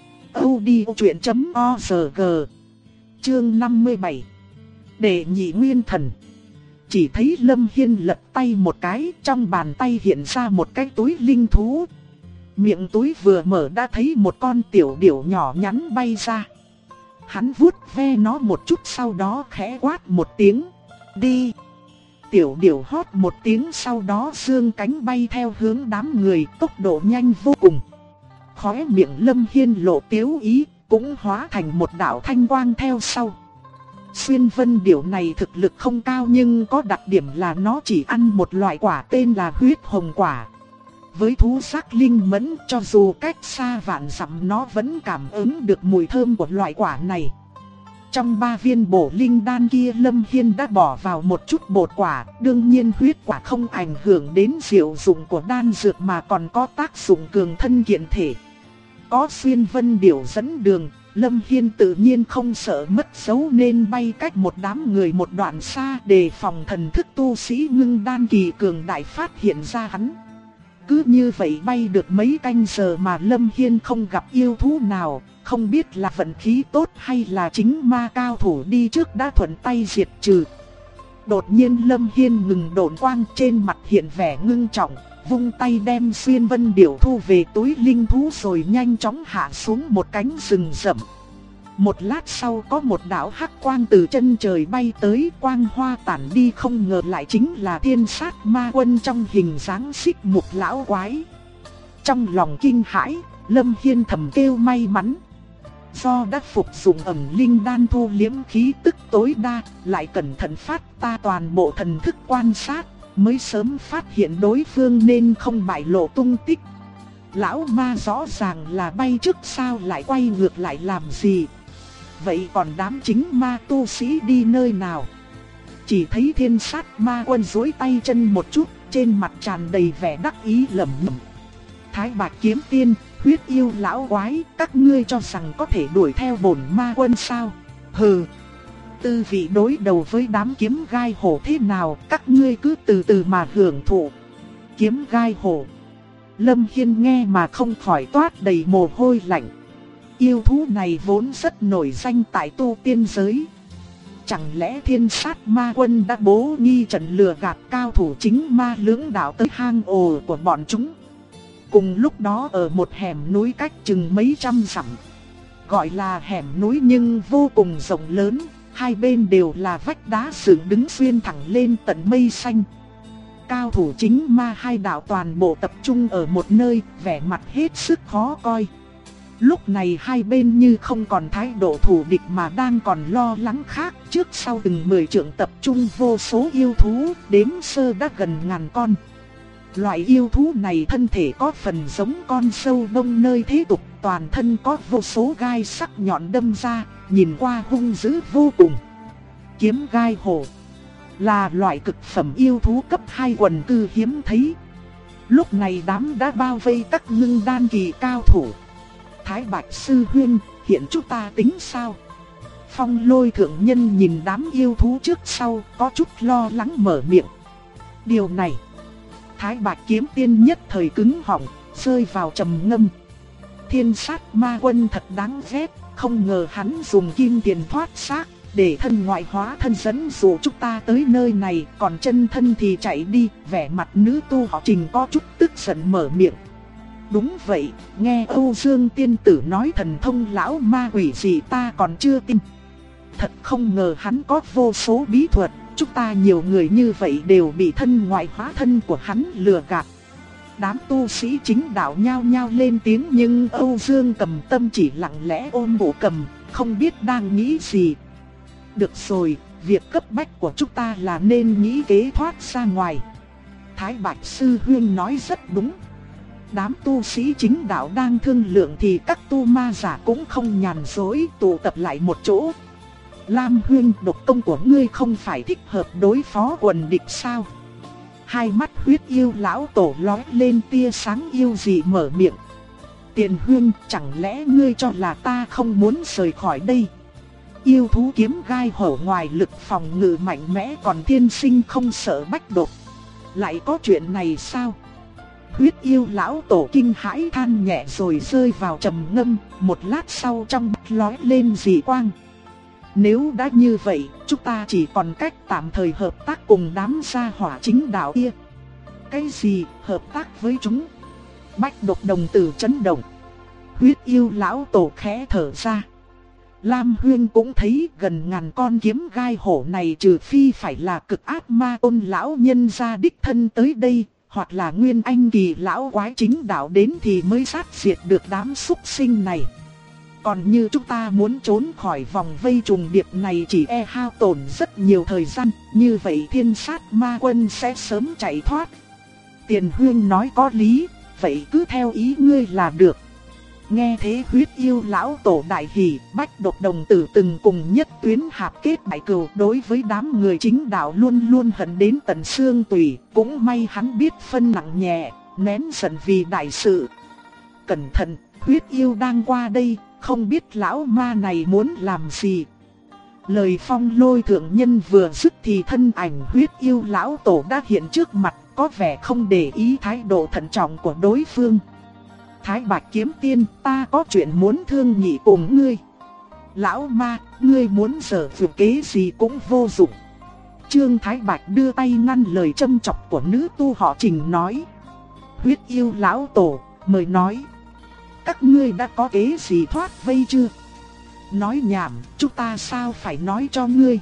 audiochuyện.org. Chương 57. Đệ nhị nguyên thần. Chỉ thấy Lâm Hiên lật tay một cái, trong bàn tay hiện ra một cái túi linh thú. Miệng túi vừa mở đã thấy một con tiểu điểu nhỏ nhắn bay ra. Hắn vuốt ve nó một chút, sau đó khẽ quát một tiếng. Đi! Tiểu điểu hót một tiếng, sau đó dương cánh bay theo hướng đám người, tốc độ nhanh vô cùng. Khóe miệng Lâm Hiên lộ tiếu ý, cũng hóa thành một đạo thanh quang theo sau. Xuyên vân điểu này thực lực không cao nhưng có đặc điểm là nó chỉ ăn một loại quả tên là huyết hồng quả. Với thú giác linh mẫn, cho dù cách xa vạn dặm nó vẫn cảm ứng được mùi thơm của loại quả này. Trong 3 viên bổ linh đan kia Lâm Hiên đã bỏ vào một chút bột quả. Đương nhiên huyết quả không ảnh hưởng đến diệu dụng của đan dược mà còn có tác dụng cường thân kiện thể. Có xuyên vân điểu dẫn đường, Lâm Hiên tự nhiên không sợ mất dấu nên bay cách một đám người một đoạn xa, đề phòng thần thức tu sĩ ngưng đan kỳ cường đại phát hiện ra hắn. Cứ như vậy bay được mấy canh giờ mà Lâm Hiên không gặp yêu thú nào, không biết là vận khí tốt hay là chính ma cao thủ đi trước đã thuận tay diệt trừ. Đột nhiên Lâm Hiên ngừng độn quang, trên mặt hiện vẻ ngưng trọng, vung tay đem xuyên vân điểu thu về túi linh thú rồi nhanh chóng hạ xuống một cánh rừng rậm. Một lát sau có một đạo hắc quang từ chân trời bay tới, quang hoa tản đi, không ngờ lại chính là Thiên Sát Ma Quân trong hình dáng xích mục lão quái. Trong lòng kinh hãi, Lâm Hiên thầm kêu may mắn. Do đã phục dụng ẩm linh đan thu liếm khí tức tối đa, lại cẩn thận phát ta toàn bộ thần thức quan sát, mới sớm phát hiện đối phương nên không bại lộ tung tích. Lão ma rõ ràng là bay trước sao lại quay ngược lại làm gì? Vậy còn đám chính ma tu sĩ đi nơi nào? Chỉ thấy Thiên Sát Ma Quân duỗi tay chân một chút, trên mặt tràn đầy vẻ đắc ý lẩm bẩm. Thái Bạch Kiếm Tiên, huyết yêu lão quái, các ngươi cho rằng có thể đuổi theo bổn ma quân sao? Hừ! Tư vị đối đầu với đám kiếm gai hổ thế nào, các ngươi cứ từ từ mà hưởng thụ. Kiếm gai hổ. Lâm Hiên nghe mà không khỏi toát đầy mồ hôi lạnh. Yêu thú này vốn rất nổi danh tại tu tiên giới. Chẳng lẽ Thiên Sát Ma Quân đã bố nghi trận lừa gạt cao thủ chính ma lưỡng đạo tới hang ổ của bọn chúng? Cùng lúc đó ở một hẻm núi cách chừng mấy trăm dặm, gọi là hẻm núi nhưng vô cùng rộng lớn, hai bên đều là vách đá dựng đứng xuyên thẳng lên tận mây xanh. Cao thủ chính ma hai đạo toàn bộ tập trung ở một nơi, vẻ mặt hết sức khó coi. Lúc này hai bên như không còn thái độ thù địch mà đang còn lo lắng khác. Trước sau từng 10 trượng tập trung vô số yêu thú, đếm sơ đã gần ngàn con. Loại yêu thú này thân thể có phần giống con sâu bông nơi thế tục, toàn thân có vô số gai sắc nhọn đâm ra, nhìn qua hung dữ vô cùng. Kiếm gai hổ là loại cực phẩm yêu thú cấp 2 quần cư hiếm thấy. Lúc này đám đã bao vây các ngưng đan kỳ cao thủ. Thái Bạch Sư Huynh, hiện chúng ta tính sao? Phong Lôi thượng nhân nhìn đám yêu thú trước sau, có chút lo lắng mở miệng. Điều này, Thái Bạch Kiếm Tiên nhất thời cứng họng, rơi vào trầm ngâm. Thiên Sát Ma Quân thật đáng ghét, không ngờ hắn dùng kim tiền thoát xác, để thân ngoại hóa thân dẫn dụ chúng ta tới nơi này, còn chân thân thì chạy đi. Vẻ mặt nữ tu họ Trình có chút tức giận mở miệng. Đúng vậy, nghe Âu Dương tiên tử nói thần thông lão ma quỷ gì ta còn chưa tin. Thật không ngờ hắn có vô số bí thuật, chúng ta nhiều người như vậy đều bị thân ngoại hóa thân của hắn lừa gạt. Đám tu sĩ chính đạo nhao nhao lên tiếng, nhưng Âu Dương Cầm Tâm chỉ lặng lẽ ôm bộ cầm, không biết đang nghĩ gì. Được rồi, việc cấp bách của chúng ta là nên nghĩ kế thoát ra ngoài. Thái Bạch Sư Huynh nói rất đúng. Đám tu sĩ chính đạo đang thương lượng thì các tu ma giả cũng không nhàn rỗi tụ tập lại một chỗ. Lam Huynh, độc công của ngươi không phải thích hợp đối phó quần địch sao? Hai mắt huyết yêu lão tổ lóe lên tia sáng yêu dị mở miệng. Tiền Huynh, chẳng lẽ ngươi cho là ta không muốn rời khỏi đây? Yêu thú kiếm gai hổ ngoài lực phòng ngự mạnh mẽ, còn thiên sinh không sợ bách độc. Lại có chuyện này sao? Huyết yêu lão tổ kinh hãi than nhẹ rồi rơi vào trầm ngâm, một lát sau trong mắt lóe lên dị quang. Nếu đã như vậy, chúng ta chỉ còn cách tạm thời hợp tác cùng đám gia hỏa chính đạo kia. Cái gì, hợp tác với chúng? Bách độc đồng tử chấn động. Huyết yêu lão tổ khẽ thở ra. Lam Huyên cũng thấy gần ngàn con kiếm gai hổ này, trừ phi phải là cực ác ma tôn lão nhân gia đích thân tới đây, hoặc là nguyên anh kỳ lão quái chính đạo đến thì mới sát diệt được đám súc sinh này. Còn như chúng ta muốn trốn khỏi vòng vây trùng điệp này chỉ e hao tổn rất nhiều thời gian, như vậy thiên sát ma quân sẽ sớm chạy thoát. Tiền Huyên nói có lý, vậy cứ theo ý ngươi là được. Nghe thế huyết yêu lão tổ đại hỉ, bách độc đồng tử từng cùng nhất tuyến hạp kết đại cừu, đối với đám người chính đạo luôn luôn hận đến tận xương tủy, cũng may hắn biết phân nặng nhẹ, nén giận vì đại sự. Cẩn thận, huyết yêu đang qua đây, không biết lão ma này muốn làm gì. Lời Phong Lôi thượng nhân vừa dứt thì thân ảnh huyết yêu lão tổ đã hiện trước mặt, có vẻ không để ý thái độ thận trọng của đối phương. Thái Bạch Kiếm Tiên, ta có chuyện muốn thương nghị cùng ngươi. Lão ma, ngươi muốn giở trò kế gì cũng vô dụng. Trương Thái Bạch đưa tay ngăn lời châm chọc của nữ tu họ Trình nói. Huyết yêu lão tổ, mời nói. Các ngươi đã có kế gì thoát vây chưa? Nói nhảm, chúng ta sao phải nói cho ngươi.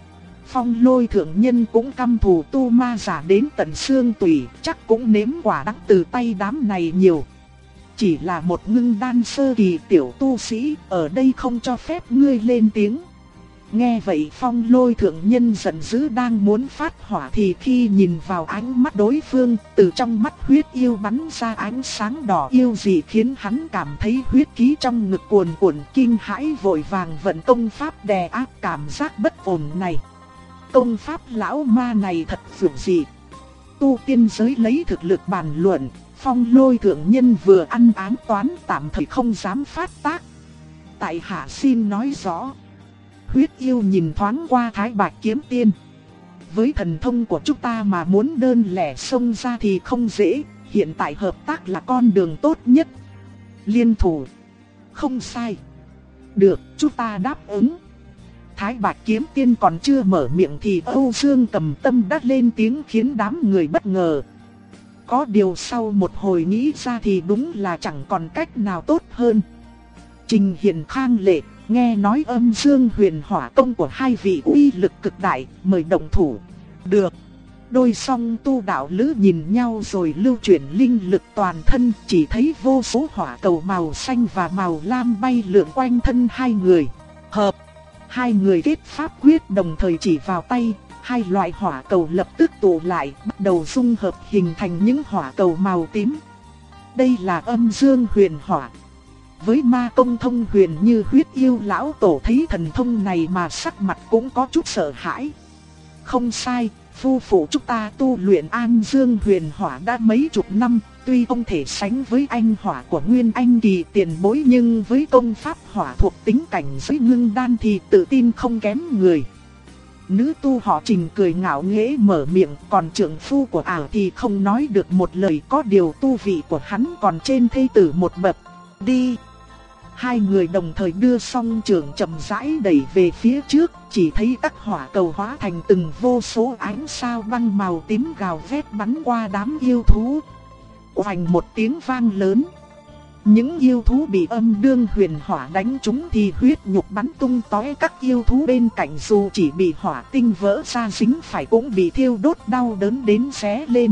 Phong Lôi thượng nhân cũng căm thù tu ma giả đến tận xương tủy, chắc cũng nếm quả đắng từ tay đám này nhiều. Chỉ là một ngưng đan sơ kỳ tiểu tu sĩ, ở đây không cho phép ngươi lên tiếng. Nghe vậy Phong Lôi thượng nhân giận dữ đang muốn phát hỏa thì khi nhìn vào ánh mắt đối phương, từ trong mắt huyết yêu bắn ra ánh sáng đỏ yêu dị khiến hắn cảm thấy huyết khí trong ngực cuồn cuộn, kinh hãi vội vàng vận công pháp đè áp cảm giác bất ổn này. Công pháp lão ma này thật phượng dị. Tu tiên giới lấy thực lực bàn luận, Phong Lôi thượng nhân vừa ăn áng toán tạm thời không dám phát tác. Tại hạ xin nói rõ. Huyết yêu nhìn thoáng qua Thái Bạch Kiếm Tiên. Với thần thông của chúng ta mà muốn đơn lẻ xông ra thì không dễ, hiện tại hợp tác là con đường tốt nhất. Liên thủ. Không sai. Được, chúng ta đáp ứng. Thái Bạch Kiếm Tiên còn chưa mở miệng thì Âu Dương Cầm Tâm đã lên tiếng khiến đám người bất ngờ. Có điều sau một hồi nghĩ ra thì đúng là chẳng còn cách nào tốt hơn. Trình Hiền Khang lệ, nghe nói âm dương huyền hỏa công của hai vị uy lực cực đại, mời động thủ. Được. Đôi song tu đạo lữ nhìn nhau rồi lưu chuyển linh lực toàn thân, chỉ thấy vô số hỏa cầu màu xanh và màu lam bay lượn quanh thân hai người. Hợp. Hai người kết pháp quyết đồng thời chỉ vào tay, hai loại hỏa cầu lập tức tụ lại, bắt đầu dung hợp hình thành những hỏa cầu màu tím. Đây là âm dương huyền hỏa. Với ma công thông huyền như huyết yêu lão tổ thấy thần thông này mà sắc mặt cũng có chút sợ hãi. Không sai, phu phụ chúng ta tu luyện âm dương huyền hỏa đã mấy chục năm, tuy không thể sánh với anh hỏa của nguyên anh kỳ tiền bối, nhưng với công pháp hỏa thuộc tính cảnh giới ngưng đan thì tự tin không kém người. Nữ tu họ Trình cười ngạo nghễ mở miệng, còn trưởng phu của ả thì không nói được một lời, có điều tu vị của hắn còn trên thê tử một bậc. Đi! Hai người đồng thời đưa song trường chậm rãi đẩy về phía trước, chỉ thấy các hỏa cầu hóa thành từng vô số ánh sao băng màu tím gào vét bắn qua đám yêu thú. Oành một tiếng vang lớn. Những yêu thú bị âm đương huyền hỏa đánh trúng thì huyết nhục bắn tung tóe, các yêu thú bên cạnh dù chỉ bị hỏa tinh vỡ ra dính phải cũng bị thiêu đốt đau đớn đến xé lên.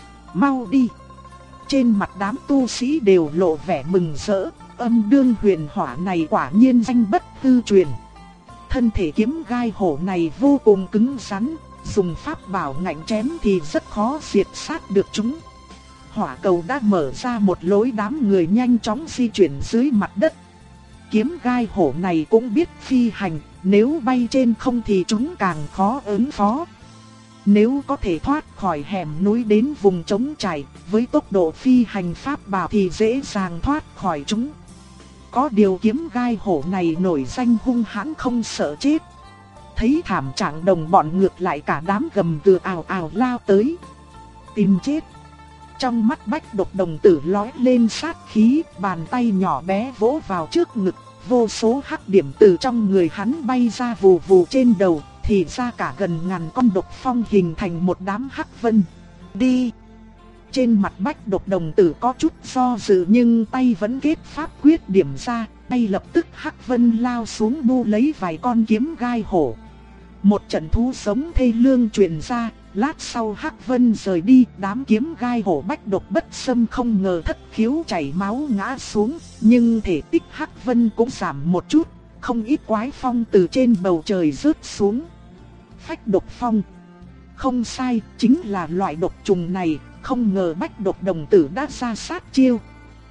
Mau đi! Trên mặt đám tu sĩ đều lộ vẻ mừng rỡ, âm đương huyền hỏa này quả nhiên danh bất hư truyền. Thân thể kiếm gai hổ này vô cùng cứng rắn, dùng pháp bảo ngạnh chém thì rất khó diệt sát được chúng. Hỏa cầu đã mở ra một lối, đám người nhanh chóng di chuyển dưới mặt đất. Kiếm gai hổ này cũng biết phi hành, nếu bay trên không thì chúng càng khó ứng phó. Nếu có thể thoát khỏi hẻm núi đến vùng trống trải, với tốc độ phi hành pháp bảo thì dễ dàng thoát khỏi chúng. Có điều kiếm gai hổ này nổi danh hung hãn không sợ chết. Thấy thảm trạng đồng bọn, ngược lại cả đám gầm gừ ào ào lao tới tìm chết. Trong mắt Bách Độc đồng tử lóe lên sát khí, bàn tay nhỏ bé vỗ vào trước ngực, vô số hắc điểm từ trong người hắn bay ra vù vù trên đầu, thì ra cả gần ngàn con độc phong hình thành một đám hắc vân. Đi! Trên mặt Bách Độc đồng tử có chút do dự nhưng tay vẫn kết pháp quyết điểm ra, tay lập tức hắc vân lao xuống bu lấy vài con kiếm gai hổ. Một trận thú sống thê lương truyền ra, lát sau hắc vân rời đi, đám kiếm gai hổ Bách Độc bất xâm không ngờ thất khiếu chảy máu ngã xuống, nhưng thể tích hắc vân cũng giảm một chút, không ít quái phong từ trên bầu trời rớt xuống. Phách độc phong. Không sai, chính là loại độc trùng này, không ngờ Bách Độc đồng tử đã ra sát chiêu.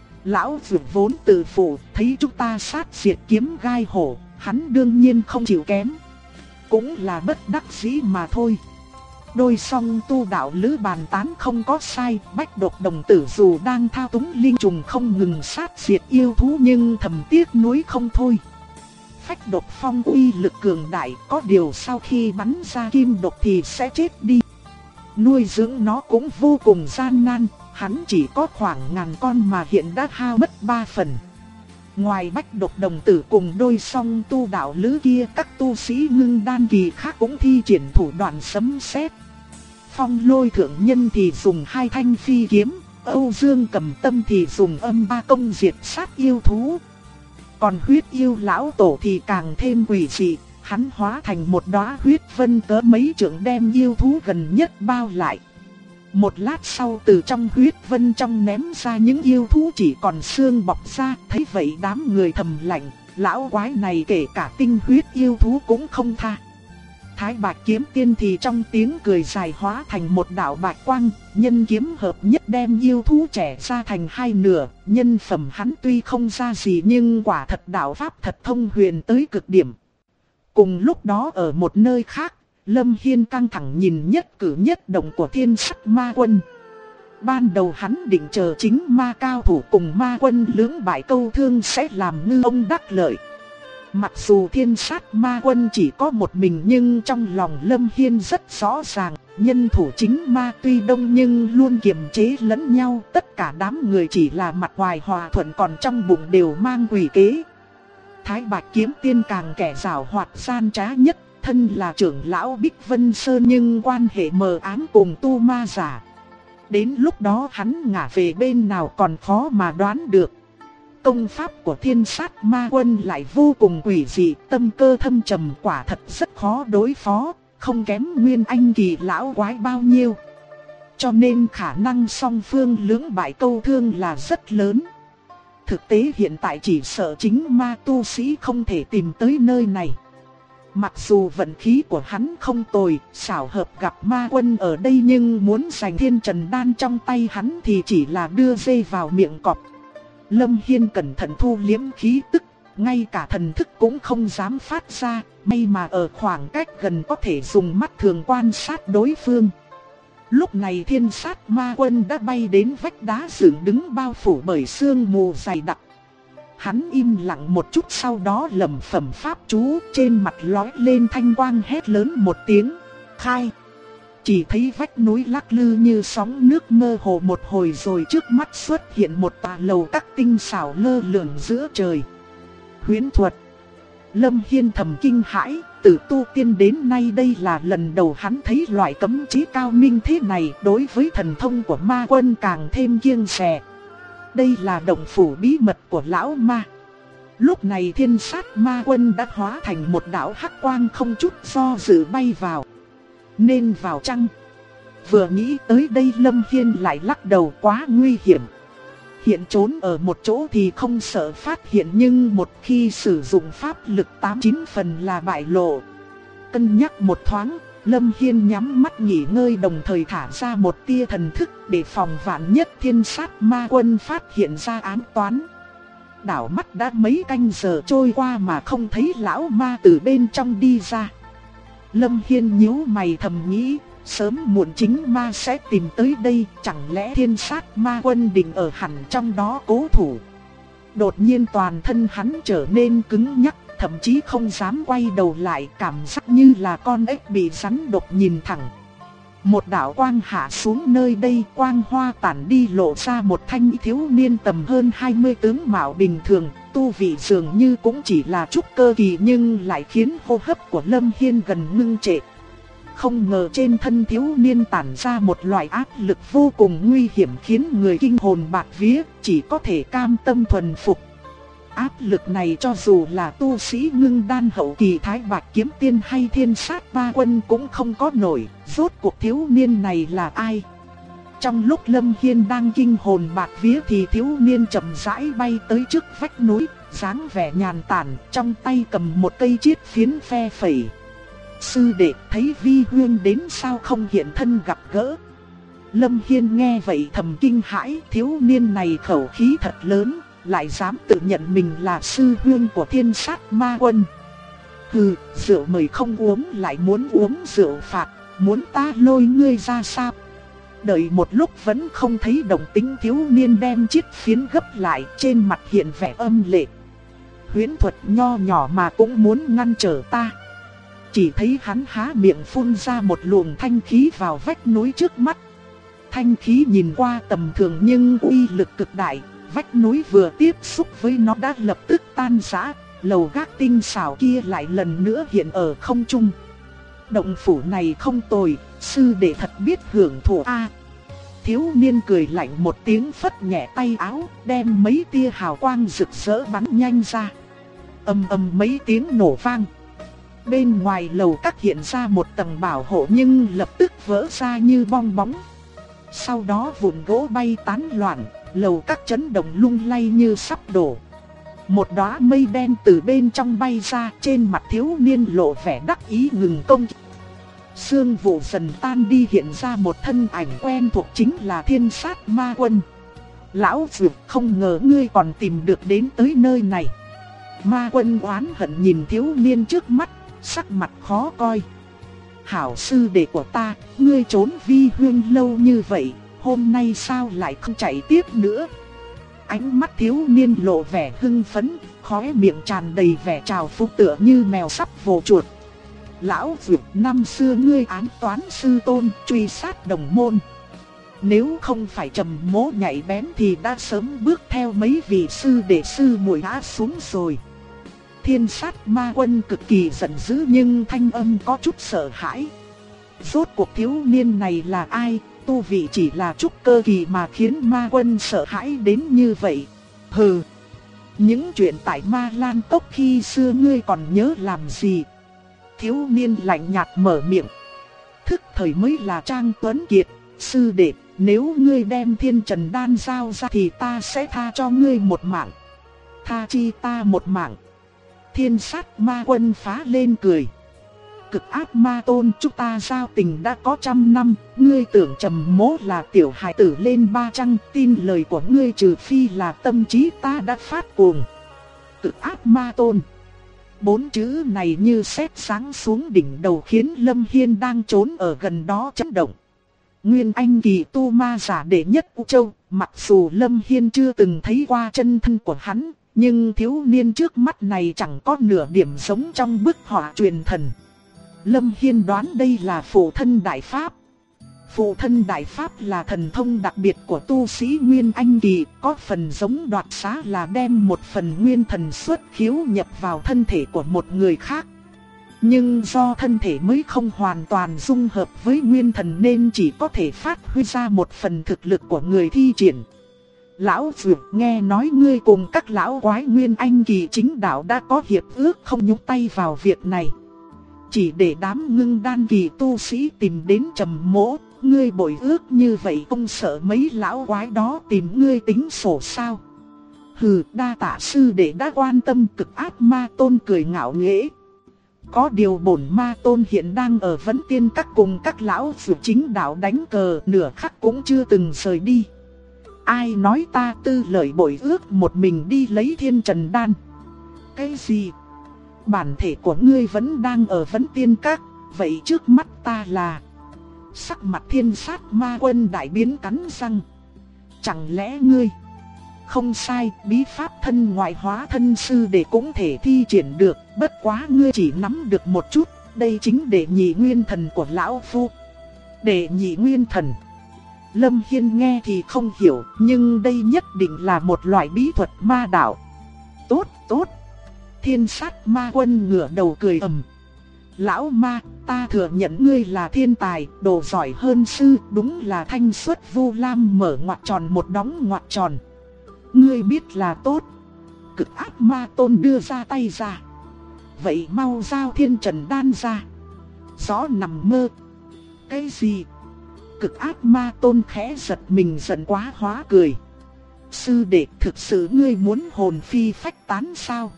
Lão Dược vốn tự phụ, thấy chúng ta sát diệt kiếm gai hổ, hắn đương nhiên không chịu kém. Cũng là bất đắc dĩ mà thôi. Đôi song tu đạo lữ bàn tán không có sai, Bách Độc đồng tử dù đang thao túng linh trùng không ngừng sát diệt yêu thú nhưng thầm tiếc nuối không thôi. Phách độc phong uy lực cường đại, có điều sau khi bắn ra kim độc thì sẽ chết đi. Nuôi dưỡng nó cũng vô cùng gian nan, hắn chỉ có khoảng ngàn con mà hiện đã hao mất 3 phần. Ngoài Bách Độc đồng tử cùng đôi song tu đạo lữ kia, các tu sĩ ngưng đan kỳ khác cũng thi triển thủ đoạn sấm sét. Phong Lôi thượng nhân thì dùng 2 thanh phi kiếm, Âu Dương Cầm Tâm thì dùng âm ba công diệt sát yêu thú. Còn huyết yêu lão tổ thì càng thêm quỷ dị, hắn hóa thành một đóa huyết vân cỡ mấy trượng đem yêu thú gần nhất bao lại. Một lát sau từ trong huyết vân trong ném ra những yêu thú chỉ còn xương bọc ra, thấy vậy đám người thầm lạnh, lão quái này kể cả tinh huyết yêu thú cũng không tha. Thái Bạch kiếm tiên thì trong tiếng cười dài hóa thành một đạo bạch quang, nhân kiếm hợp nhất đem yêu thú trẻ ra thành 2 nửa, nhân phẩm hắn tuy không ra gì nhưng quả thật đạo pháp thật thông huyền tới cực điểm. Cùng lúc đó ở một nơi khác, Lâm Hiên căng thẳng nhìn nhất cử nhất động của Thiên Sắt Ma Quân. Ban đầu hắn định chờ chính ma cao thủ cùng ma quân lưỡng bại câu thương sẽ làm ngư ông đắc lợi. Mặc dù Thiên Sát Ma Quân chỉ có một mình nhưng trong lòng Lâm Hiên rất rõ ràng, nhân thủ chính ma tuy đông nhưng luôn kiềm chế lẫn nhau, tất cả đám người chỉ là mặt ngoài hòa thuận còn trong bụng đều mang quỷ kế. Thái Bạch kiếm tiên càng kẻ giảo hoạt gian trá nhất, thân là trưởng lão Bích Vân Sơn nhưng quan hệ mờ ám cùng tu ma giả. Đến lúc đó hắn ngả về bên nào còn khó mà đoán được. Công pháp của Thiên Sát Ma Quân lại vô cùng quỷ dị, tâm cơ thâm trầm, quả thật rất khó đối phó, không kém Nguyên Anh kỳ lão quái bao nhiêu. Cho nên khả năng song phương lưỡng bại câu thương là rất lớn. Thực tế hiện tại chỉ sợ chính ma tu sĩ không thể tìm tới nơi này. Mặc dù vận khí của hắn không tồi, xảo hợp gặp ma quân ở đây nhưng muốn giành thiên trần đan trong tay hắn thì chỉ là đưa dê vào miệng cọp. Lâm Hiên cẩn thận thu liếm khí tức, ngay cả thần thức cũng không dám phát ra, may mà ở khoảng cách gần có thể dùng mắt thường quan sát đối phương. Lúc này Thiên Sát Ma Quân đã bay đến vách đá dựng đứng bao phủ bởi sương mù dày đặc. Hắn im lặng một chút sau đó lẩm bẩm pháp chú, trên mặt lóe lên thanh quang hét lớn một tiếng, khai. Chỉ thấy vách núi lắc lư như sóng nước mơ hồ một hồi rồi trước mắt xuất hiện một tòa lầu các tinh xảo lơ lửng giữa trời. Huyễn thuật. Lâm Hiên thầm kinh hãi, từ tu tiên đến nay đây là lần đầu hắn thấy loại cấm chế cao minh thế này, đối với thần thông của ma quân càng thêm kiêng dè. đây là động phủ bí mật của lão ma. Lúc này Thiên Sát Ma Quân đã hóa thành một đạo hắc quang không chút do dự bay vào. Nên vào chăng? Vừa nghĩ tới đây Lâm Hiên lại lắc đầu, quá nguy hiểm. Hiện trốn ở một chỗ thì không sợ phát hiện, nhưng một khi sử dụng pháp lực 8-9 phần là bại lộ. Cân nhắc một thoáng, Lâm Hiên nhắm mắt nghỉ ngơi, đồng thời thả ra một tia thần thức để phòng vạn nhất Thiên Sát Ma Quân phát hiện ra ám toán. Đảo mắt đã mấy canh giờ trôi qua mà không thấy lão ma từ bên trong đi ra. Lâm Hiên nhíu mày thầm nghĩ, sớm muộn chính ma sẽ tìm tới đây, chẳng lẽ Thiên Sát Ma Quân định ở hẳn trong đó cố thủ. Đột nhiên toàn thân hắn trở nên cứng nhắc, thậm chí không dám quay đầu lại, cảm giác như là con ếch bị rắn độc nhìn thẳng. Một đạo quang hạ xuống nơi đây, quang hoa tản đi lộ ra một thanh thiếu niên tầm hơn 20, tướng mạo bình thường, tu vị dường như cũng chỉ là trúc cơ kỳ, nhưng lại khiến hô hấp của Lâm Hiên gần ngưng trệ. Không ngờ trên thân thiếu niên tản ra một loại áp lực vô cùng nguy hiểm, khiến người kinh hồn bạt vía, chỉ có thể cam tâm thuần phục. Áp lực này cho dù là tu sĩ ngưng đan hậu kỳ Thái Bạch Kiếm Tiên hay Thiên Sát Ma Quân cũng không có nổi. Rốt cuộc thiếu niên này là ai? Trong lúc Lâm Hiên đang kinh hồn bạt vía thì thiếu niên chậm rãi bay tới trước vách núi, dáng vẻ nhàn tản, trong tay cầm một cây chiết phiến phe phẩy. Sư đệ, thấy Vi Huyên đến sao không hiện thân gặp gỡ? Lâm Hiên nghe vậy thầm kinh hãi, thiếu niên này khẩu khí thật lớn, lại dám tự nhận mình là sư huynh của Thiên Sát Ma Quân. Hừ, rượu mời không uống lại muốn uống rượu phạt, muốn ta lôi ngươi ra sao? Đợi một lúc vẫn không thấy động tĩnh, thiếu niên đem chiếc phiến gấp lại, trên mặt hiện vẻ âm lệ. Huyễn thuật nho nhỏ mà cũng muốn ngăn trở ta. Chỉ thấy hắn há miệng phun ra một luồng thanh khí vào vách núi trước mắt. Thanh khí nhìn qua tầm thường nhưng uy lực cực đại. Vách núi vừa tiếp xúc với nó đã lập tức tan rã, lầu gác tinh xảo kia lại lần nữa hiện ở không trung. Động phủ này không tồi, sư đệ thật biết hưởng thụ a. Thiếu niên cười lạnh một tiếng, phất nhẹ tay áo, đem mấy tia hào quang rực rỡ bắn nhanh ra. Ầm ầm mấy tiếng nổ vang. Bên ngoài lầu các hiện ra một tầng bảo hộ nhưng lập tức vỡ ra như bong bóng. Sau đó vụn gỗ bay tán loạn, lầu các chấn động lung lay như sắp đổ. Một đóa mây đen từ bên trong bay ra, trên mặt thiếu niên lộ vẻ đắc ý ngừng công. Sương vụ dần tan đi, hiện ra một thân ảnh quen thuộc, chính là Thiên Sát Ma Quân. Lão Dược, không ngờ ngươi còn tìm được đến tới nơi này. Ma Quân oán hận nhìn thiếu niên trước mắt, sắc mặt khó coi. Hảo sư đệ của ta, ngươi trốn Vi Huyên lâu như vậy, hôm nay sao lại không chạy tiếp nữa? Ánh mắt thiếu niên lộ vẻ hưng phấn, khóe miệng tràn đầy vẻ trào phúng, tựa như mèo sắp vồ chuột. Lão Dược, năm xưa ngươi ám toán sư tôn, truy sát đồng môn. Nếu không phải Trầm Mỗ nhạy bén thì đã sớm bước theo mấy vị sư đệ sư muội ngã xuống rồi. Thiên Sát Ma Quân cực kỳ giận dữ nhưng thanh âm có chút sợ hãi. Rốt cuộc thiếu niên này là ai? Tu vị chỉ là trúc cơ kỳ mà khiến Ma Quân sợ hãi đến như vậy. Hừ, những chuyện tại Ma Lan Cốc khi xưa ngươi còn nhớ làm gì? Thiếu niên lạnh nhạt mở miệng. Thức thời mới là Trang Tuấn Kiệt, sư đệ, nếu ngươi đem Thiên Trần Đan giao ra thì ta sẽ tha cho ngươi một mạng. Tha chi ta một mạng. Thiên Sát Ma Quân phá lên cười. Cực ác ma tôn, chúng ta giao tình đã có 100 năm, ngươi tưởng Trầm Mỗ là tiểu hài tử lên ba chăng? Tin lời của ngươi, trừ phi là tâm trí ta đã phát cuồng. Cực ác ma tôn. 4 chữ này như sét giáng xuống đỉnh đầu, khiến Lâm Hiên đang trốn ở gần đó chấn động. Nguyên anh kỳ tu ma giả đệ nhất U Châu, mặc dù Lâm Hiên chưa từng thấy qua chân thân của hắn, nhưng thiếu niên trước mắt này chẳng có nửa điểm giống trong bức họa truyền thần. Lâm Hiên đoán đây là phụ thân đại pháp. Phụ thân đại pháp là thần thông đặc biệt của tu sĩ Nguyên Anh kỳ, có phần giống đoạt xá là đem một phần nguyên thần xuất khiếu nhập vào thân thể của một người khác. Nhưng do thân thể mới không hoàn toàn dung hợp với nguyên thần nên chỉ có thể phát huy ra một phần thực lực của người thi triển. Lão Dược nghe nói ngươi cùng các lão quái Nguyên Anh kỳ chính đạo đã có hiệp ước không nhúng tay vào việc này. Chỉ để đám ngưng đan kỳ tu sĩ tìm đến Trầm Mỗ, ngươi bội ước như vậy không sợ mấy lão quái đó tìm ngươi tính sổ sao? Hừ, đa tạ sư đệ đã quan tâm. Cực Ác Ma Tôn cười ngạo nghễ. Có điều bổn Ma Tôn hiện đang ở Vấn Tiên Các cùng các lão Dược chính đạo đánh cờ, nửa khắc cũng chưa từng rời đi. Ai nói ta tư lợi bội ước một mình đi lấy Thiên Trần Đan? Cái gì? Bản thể của ngươi vẫn đang ở Vấn Tiên Các, vậy trước mắt ta là... Sắc mặt Thiên Sát Ma Quân đại biến cắn răng. Chẳng lẽ ngươi... Không sai, bí pháp thân ngoại hóa thân sư đệ cũng thể thi triển được, bất quá ngươi chỉ nắm được một chút, đây chính đệ nhị nguyên thần của lão phu. Đệ nhị nguyên thần. Lâm Hiên nghe thì không hiểu, nhưng đây nhất định là một loại bí thuật ma đạo. Tốt, tốt. Thiên Sát Ma Quân ngửa đầu cười ầm. Lão ma, ta thừa nhận ngươi là thiên tài, đồ giỏi hơn sư, đúng là thanh xuất vu lam mở ngoặc tròn một đóng ngoặc tròn. Ngươi biết là tốt. Cực Ác Ma Tôn đưa ra tay ra. Vậy mau giao Thiên Trần Đan ra. Gió nằm mơ. Cái gì? Cực Ác Ma Tôn khẽ giật mình, giận quá hóa cười. Sư đệ, thực sự ngươi muốn hồn phi phách tán sao?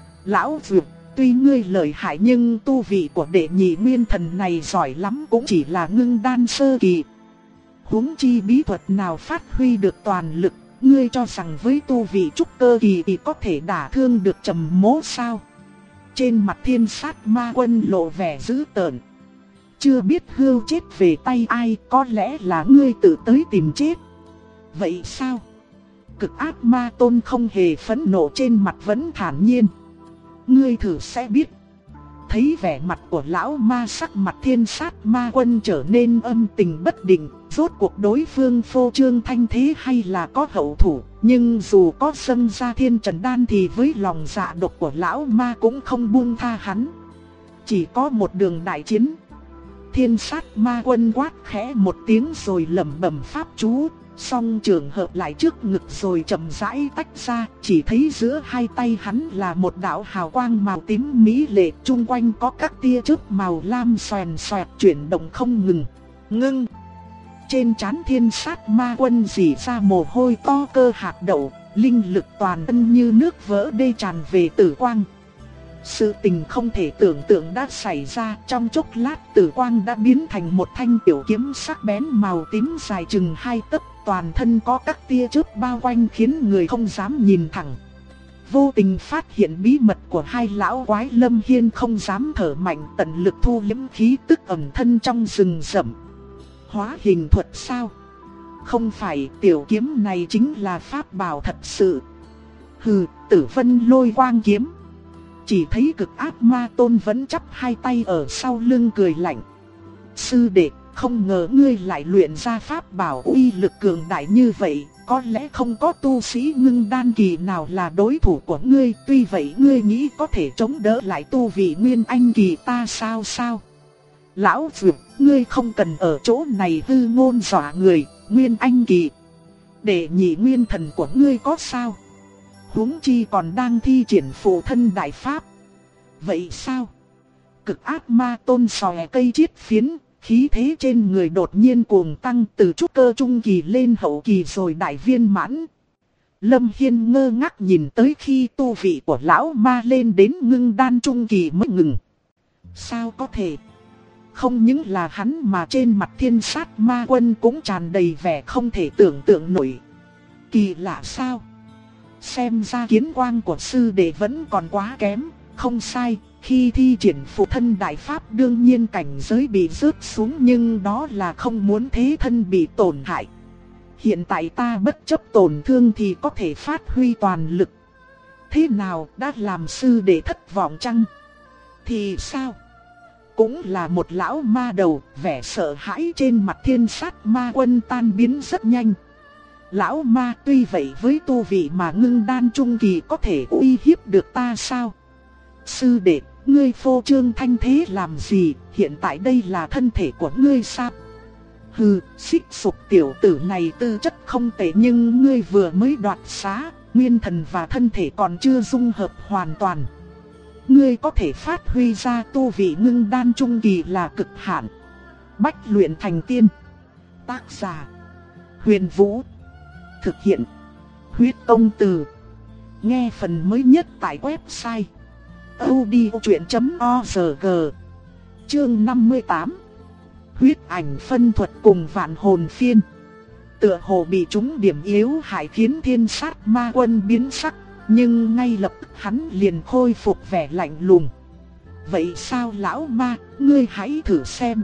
Lão Dược, tuy ngươi lợi hại nhưng tu vị của đệ nhị nguyên thần này giỏi lắm cũng chỉ là ngưng đan sơ kỳ. Huống chi bí thuật nào phát huy được toàn lực, ngươi cho rằng với tu vị trúc cơ kỳ thì có thể đả thương được Trầm Mỗ sao? Trên mặt Thiên Sát Ma Quân lộ vẻ dữ tợn. Chưa biết hưu chết về tay ai, có lẽ là ngươi tự tới tìm chết. Vậy sao? Cực Ác Ma Tôn không hề phẫn nộ, trên mặt vẫn thản nhiên. Ngươi thử sẽ biết. Thấy vẻ mặt của lão ma, sắc mặt Thiên Sát Ma Quân trở nên âm tình bất định. Rốt cuộc đối phương phô trương thanh thế hay là có hậu thủ. Nhưng dù có dâng ra Thiên Trần Đan thì với lòng dạ độc của lão ma cũng không buông tha hắn. Chỉ có một đường đại chiến. Thiên Sát Ma Quân quát khẽ một tiếng rồi lẩm bẩm pháp chú. Song trường hợp lại trước ngực rồi chậm rãi tách ra, chỉ thấy giữa hai tay hắn là một đạo hào quang màu tím mỹ lệ, chung quanh có các tia chớp màu lam xoèn xoẹt chuyển động không ngừng. Ngưng. Trên trán Thiên Sát Ma Quân rỉ ra mồ hôi to cơ hạt đậu, linh lực toàn thân như nước vỡ đê tràn về tử quang. Sự tình không thể tưởng tượng đã xảy ra, trong chốc lát tử quang đã biến thành một thanh tiểu kiếm sắc bén màu tím dài chừng 2 tấc, toàn thân có các tia chớp bao quanh khiến người không dám nhìn thẳng. Vô tình phát hiện bí mật của hai lão quái, Lâm Hiên không dám thở mạnh, tận lực thu liễm khí tức ẩn thân trong rừng rậm. Hóa hình thuật sao? Không phải, tiểu kiếm này chính là pháp bảo thật sự. Hừ, Tử Vân Lôi Quang kiếm. Chỉ thấy Cực Ác Ma Tôn vẫn chắp hai tay ở sau lưng cười lạnh. Sư đệ, không ngờ ngươi lại luyện ra pháp bảo uy lực cường đại như vậy. Có lẽ không có tu sĩ ngưng đan kỳ nào là đối thủ của ngươi. Tuy vậy ngươi nghĩ có thể chống đỡ lại tu vị Nguyên Anh kỳ ta sao sao? Lão Dược, ngươi không cần ở chỗ này hư ngôn dọa người. Nguyên Anh kỳ, đệ nhị nguyên thần của ngươi có sao? Huống chi còn đang thi triển phụ thân đại pháp. Vậy sao? Cực Ác Ma Tôn xòe cây chiết phiến, khí thế trên người đột nhiên cuồng tăng, từ trúc cơ trung kỳ lên hậu kỳ rồi đại viên mãn. Lâm Hiên ngơ ngác nhìn tới khi tu vị của lão ma lên đến ngưng đan trung kỳ mới ngừng. Sao có thể? Không những là hắn mà trên mặt Thiên Sát Ma Quân cũng tràn đầy vẻ không thể tưởng tượng nổi. Kỳ lạ sao? Xem ra kiến quang của sư đệ vẫn còn quá kém. Không sai, khi thi triển phụ thân đại pháp đương nhiên cảnh giới bị rớt xuống, nhưng đó là không muốn thế thân bị tổn hại. Hiện tại ta bất chấp tổn thương thì có thể phát huy toàn lực. Thế nào, đã làm sư đệ thất vọng chăng? Thì sao? Cũng là một lão ma đầu, vẻ sợ hãi trên mặt Thiên Sát Ma Quân tan biến rất nhanh. Lão ma, tuy vậy với tu vị mà ngưng đan trung kỳ có thể uy hiếp được ta sao? Sư đệ, ngươi phô trương thanh thế làm gì, hiện tại đây là thân thể của ngươi sao? Hừ, Xích Sục tiểu tử này tư chất không tệ nhưng ngươi vừa mới đoạt xá, nguyên thần và thân thể còn chưa dung hợp hoàn toàn. Ngươi có thể phát huy ra tu vị ngưng đan trung kỳ là cực hạn. Bách luyện thành tiên. Tác giả: Huyền Vũ. Thực hiện: Huyết Công Từ. Nghe phần mới nhất tại website audiochuyện.org. Chương 58. Huyết ảnh phân thuật cùng vạn hồn phiên. Tựa hồ bị chúng điểm yếu hại khiến Thiên Sát Ma Quân biến sắc, nhưng ngay lập tức hắn liền khôi phục vẻ lạnh lùng. Vậy sao lão ma, ngươi hãy thử xem.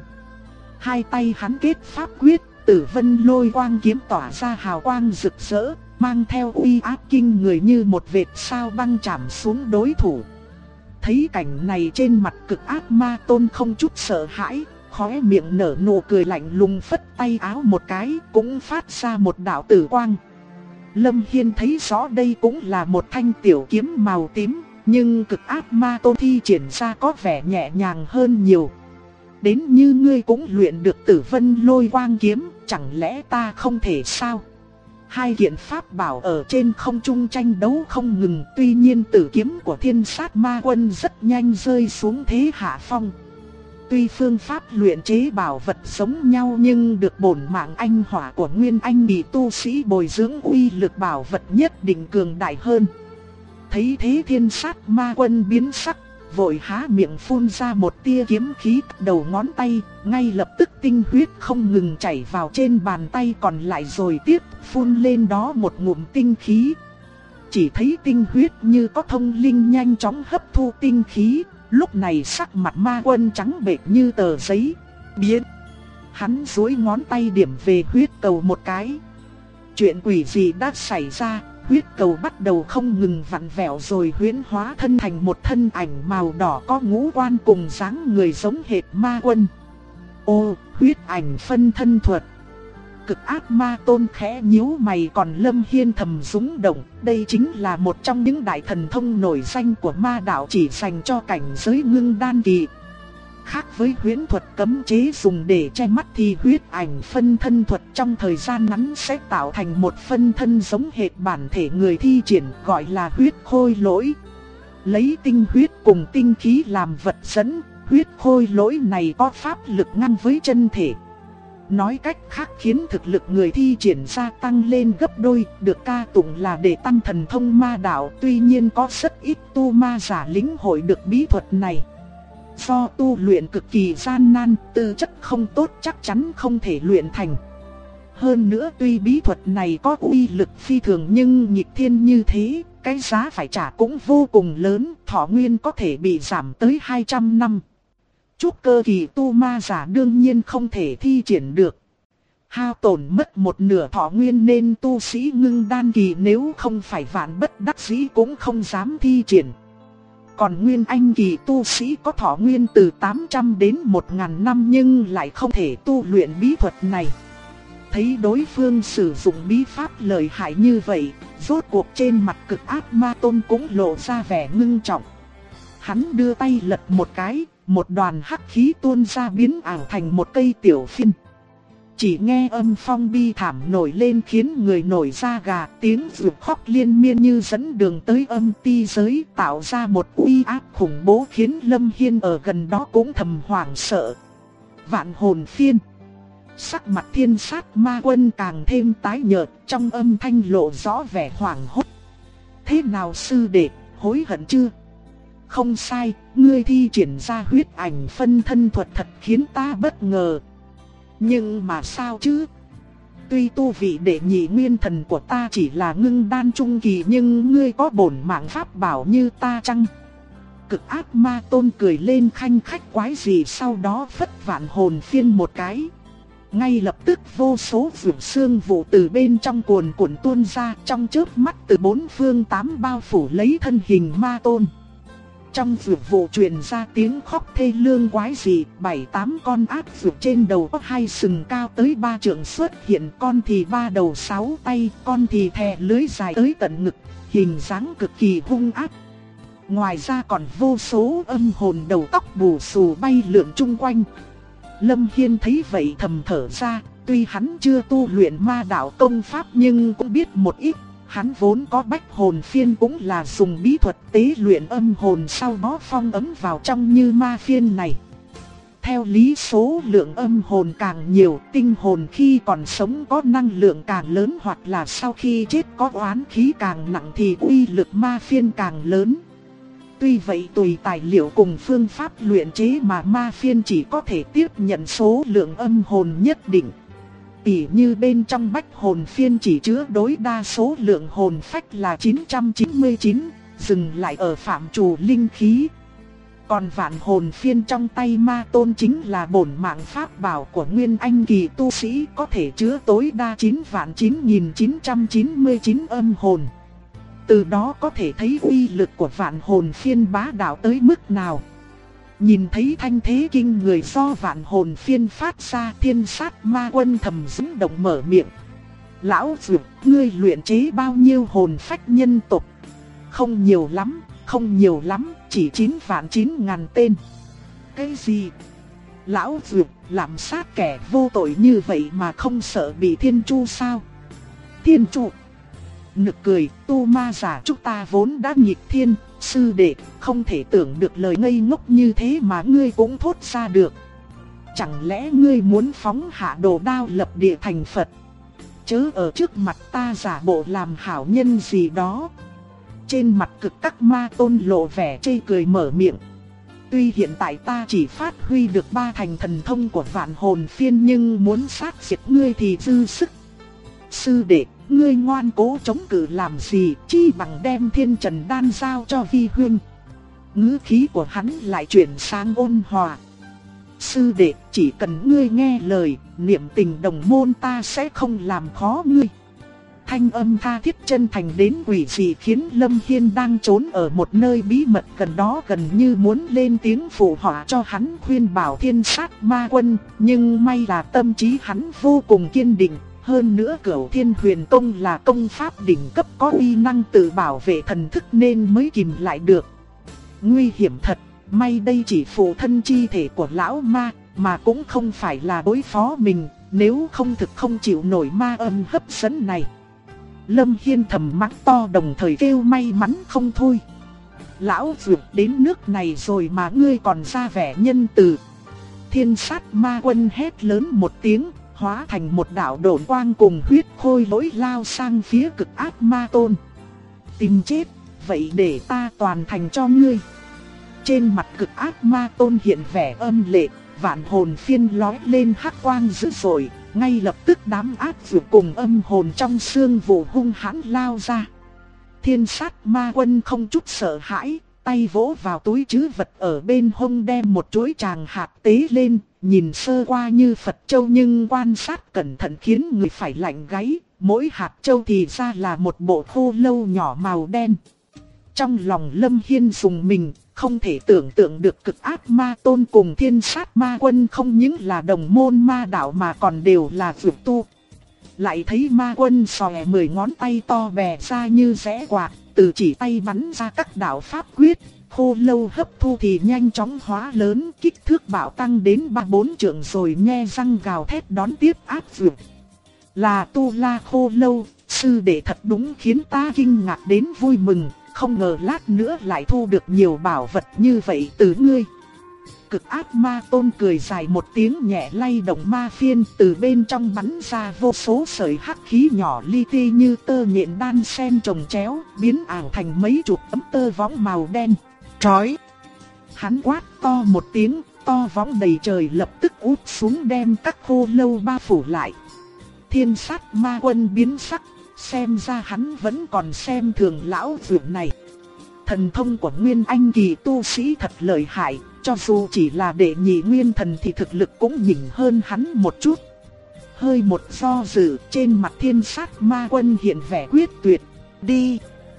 Hai tay hắn kết pháp quyết, Tử Vân Lôi Quang kiếm tỏa ra hào quang rực rỡ, mang theo uy áp kinh người như một vệt sao băng chạm xuống đối thủ. Thấy cảnh này trên mặt Cực Ác Ma Tôn không chút sợ hãi, khóe miệng nở nụ cười lạnh lùng, phất tay áo một cái cũng phát ra một đạo tử quang. Lâm Hiên thấy rõ đây cũng là một thanh tiểu kiếm màu tím, nhưng Cực Ác Ma Tôn thi triển ra có vẻ nhẹ nhàng hơn nhiều. Đến như ngươi cũng luyện được Tử Vân Lôi Quang kiếm, chẳng lẽ ta không thể sao? Hai kiện pháp bảo ở trên không trung tranh đấu không ngừng, tuy nhiên tử kiếm của Thiên Sát Ma Quân rất nhanh rơi xuống thế hạ phong. Tuy phương pháp luyện chế bảo vật giống nhau nhưng được bổn mạng anh hỏa của Nguyên Anh bị tu sĩ bồi dưỡng, uy lực bảo vật nhất định cường đại hơn. Thấy thế Thiên Sát Ma Quân biến sắc, vội há miệng phun ra một tia kiếm khí, đầu ngón tay, ngay lập tức tinh huyết không ngừng chảy vào trên bàn tay còn lại rồi tiếp phun lên đó một ngụm tinh khí. Chỉ thấy tinh huyết như có thông linh nhanh chóng hấp thu tinh khí, lúc này sắc mặt Ma Quân trắng bệch như tờ giấy. Biến! Hắn duỗi ngón tay điểm về huyết cầu một cái. Chuyện quỷ gì đã xảy ra? Huyết cầu bắt đầu không ngừng vặn vẹo rồi huyễn hóa thân thành một thân ảnh màu đỏ có ngũ quan cùng dáng người giống hệt Ma Quân. Ô, huyết ảnh phân thân thuật. Cực Ác Ma Tôn khẽ nhíu mày, còn Lâm Hiên thầm rung động, đây chính là một trong những đại thần thông nổi danh của ma đạo chỉ dành cho cảnh giới ngưng đan kỳ. Khác với huyễn thuật cấm chế dùng để che mắt thì huyết ảnh phân thân thuật trong thời gian ngắn sẽ tạo thành một phân thân giống hệt bản thể người thi triển, gọi là huyết khôi lỗi. Lấy tinh huyết cùng tinh khí làm vật dẫn, huyết khôi lỗi này có pháp lực ngang với chân thể. Nói cách khác khiến thực lực người thi triển ra tăng lên gấp đôi, được ca tụng là để tăng thần thông ma đạo. Tuy nhiên có rất ít tu ma giả lĩnh hội được bí thuật này. Do tu luyện cực kỳ gian nan, tư chất không tốt chắc chắn không thể luyện thành. Hơn nữa tuy bí thuật này có uy lực phi thường nhưng nghịch thiên như thế, cái giá phải trả cũng vô cùng lớn, thọ nguyên có thể bị giảm tới 200 năm. Trúc cơ kỳ tu ma giả đương nhiên không thể thi triển được. Hao tổn mất một nửa thọ nguyên nên tu sĩ ngưng đan kỳ nếu không phải vạn bất đắc dĩ cũng không dám thi triển. Còn Nguyên Anh kỳ tu sĩ có thọ nguyên từ 800 đến 1000 năm nhưng lại không thể tu luyện bí thuật này. Thấy đối phương sử dụng bí pháp lợi hại như vậy, rốt cuộc trên mặt Cực Ác Ma Tôn cũng lộ ra vẻ ngưng trọng. Hắn đưa tay lật một cái, một đoàn hắc khí tuôn ra biến ảo thành một cây tiểu phiên. Chỉ nghe âm phong bi thảm nổi lên khiến người nổi da gà, tiếng rượu khóc liên miên như dẫn đường tới âm ti giới, tạo ra một uy áp khủng bố khiến Lâm Hiên ở gần đó cũng thầm hoảng sợ. Vạn hồn phiên. Sắc mặt Thiên Sát Ma Quân càng thêm tái nhợt, trong âm thanh lộ rõ vẻ hoảng hốt. Thế nào sư đệ, hối hận chưa? Không sai, ngươi thi triển ra huyết ảnh phân thân thuật thật khiến ta bất ngờ. Nhưng mà sao chứ? Tuy tu vị đệ nhị nguyên thần của ta chỉ là ngưng đan trung kỳ nhưng ngươi có bổn mạng pháp bảo như ta chăng? Cực Ác Ma Tôn cười lên khanh khách quái gì, sau đó phất vạn hồn phiên một cái. Ngay lập tức vô số vượt xương vụ từ bên trong cuồn cuộn tuôn ra, trong chớp mắt từ bốn phương tám bao phủ lấy thân hình Ma Tôn. Trong vượt vụ truyền ra tiếng khóc thê lương quái dị, 7-8 con ác vượt trên đầu có 2 sừng cao tới 3 trượng xuất hiện, con thì 3 đầu 6 tay, con thì thè lưới dài tới tận ngực, hình dáng cực kỳ hung ác. Ngoài ra còn vô số âm hồn đầu tóc bù xù bay lượn chung quanh. Lâm Hiên thấy vậy thầm thở ra, Tuy hắn chưa tu luyện ma đạo công pháp nhưng cũng biết một ít. Hắn vốn có bách hồn phiên cũng là dùng bí thuật tế luyện âm hồn sau đó phong ấn vào trong như ma phiên này. Theo lý số lượng âm hồn càng nhiều, tinh hồn khi còn sống có năng lượng càng lớn hoặc là sau khi chết có oán khí càng nặng thì uy lực ma phiên càng lớn. Tuy vậy tùy tài liệu cùng phương pháp luyện chế mà ma phiên chỉ có thể tiếp nhận số lượng âm hồn nhất định. Tỉ như bên trong bách hồn phiên chỉ chứa đối đa số lượng hồn phách là 999, dừng lại ở phạm trù linh khí. Còn vạn hồn phiên trong tay ma tôn chính là bổn mạng pháp bảo của nguyên anh kỳ tu sĩ, có thể chứa tối đa 9.9999 âm hồn. Từ đó có thể thấy uy lực của vạn hồn phiên bá đạo tới mức nào. Nhìn thấy thanh thế kinh người do vạn hồn phiên phát ra, Thiên Sát Ma Quân thầm rung động mở miệng. Lão Dược, ngươi luyện chế bao nhiêu hồn phách nhân tộc? Không nhiều lắm, không nhiều lắm, chỉ 9.009.000 tên. Cái gì? Lão Dược làm sát kẻ vô tội như vậy mà không sợ bị thiên chu sao? Thiên chu? Nực cười, tu ma giả chúng ta vốn đã nghịch thiên, sư đệ, không thể tưởng được lời ngây ngốc như thế mà ngươi cũng thốt ra được. Chẳng lẽ ngươi muốn phóng hạ đồ đao lập địa thành Phật? Chớ ở trước mặt ta giả bộ làm hảo nhân gì đó. Trên mặt Cực Các Ma Tôn lộ vẻ chê cười mở miệng. Tuy hiện tại ta chỉ phát huy được 3 thành thần thông của vạn hồn phiên nhưng muốn sát diệt ngươi thì dư sức. Sư đệ, ngươi ngoan cố chống cự làm gì, chi bằng đem Thiên Trần Đan giao cho Vi huynh. Ngữ khí của hắn lại chuyển sang ôn hòa. Sư đệ, chỉ cần ngươi nghe lời, niệm tình đồng môn ta sẽ không làm khó ngươi. Thanh âm tha thiết chân thành đến quỷ dị khiến Lâm Hiên đang trốn ở một nơi bí mật gần đó gần như muốn lên tiếng phụ họa cho hắn khuyên bảo Thiên Sát Ma Quân, nhưng may là tâm trí hắn vô cùng kiên định. Hơn nữa Cửu Thiên Huyền Công là công pháp đỉnh cấp có uy năng tự bảo vệ thần thức nên mới kìm lại được. Nguy hiểm thật, may đây chỉ phụ thân chi thể của lão ma, mà cũng không phải là đối phó mình, nếu không thực không chịu nổi ma âm hấp dẫn này. Lâm Hiên thầm mắng to đồng thời kêu may mắn không thôi. Lão vượt đến nước này rồi mà ngươi còn ra vẻ nhân từ. Thiên Sát Ma Quân hét lớn một tiếng, hóa thành một đạo độn quang cùng huyết khôi lỗi lao sang phía Cực Ác Ma Tôn. Tìm chết, vậy để ta toàn thành cho ngươi. Trên mặt Cực Ác Ma Tôn hiện vẻ âm lệ, vạn hồn phiên lói lên hắc quang dữ dội, ngay lập tức đám ác vượt cùng âm hồn trong xương vụ hung hãn lao ra. Thiên Sát Ma Quân không chút sợ hãi, tay vỗ vào túi trữ vật ở bên hông đem một chuỗi tràng hạt tế lên, nhìn sơ qua như Phật châu nhưng quan sát cẩn thận khiến người phải lạnh gáy, mỗi hạt châu thì ra là một bộ khô lâu nhỏ màu đen. Trong lòng Lâm Hiên dùng mình, không thể tưởng tượng được Cực Ác Ma Tôn cùng Thiên Sát Ma Quân không những là đồng môn ma đạo mà còn đều là vượt tu. Lại thấy Ma Quân xòe 10 ngón tay to bè ra như rẽ quạt, từ chỉ tay bắn ra các đạo pháp quyết. Khô lâu hấp thu thì nhanh chóng hóa lớn, kích thước bạo tăng đến 3-4 trượng rồi nhe răng gào thét đón tiếp ác vượt. Là Tu La khô lâu, sư đệ thật đúng khiến ta kinh ngạc đến vui mừng, không ngờ lát nữa lại thu được nhiều bảo vật như vậy từ ngươi. Cực Ác Ma Tôn cười dài một tiếng nhẹ lay động ma phiên, từ bên trong bắn ra vô số sợi hắc khí nhỏ li ti như tơ nhện đan xen chồng chéo, biến ảo thành mấy chục tấm tơ võng màu đen. Trói! Hắn quát to một tiếng, to võng đầy trời lập tức úp xuống đem các khô lâu bao phủ lại. Thiên Sát Ma Quân biến sắc, xem ra hắn vẫn còn xem thường lão vượt này. Thần thông của Nguyên Anh kỳ tu sĩ thật lợi hại, cho dù chỉ là đệ nhị nguyên thần thì thực lực cũng nhỉnh hơn hắn một chút. Hơi một do dự, trên mặt Thiên Sát Ma Quân hiện vẻ quyết tuyệt. Đi!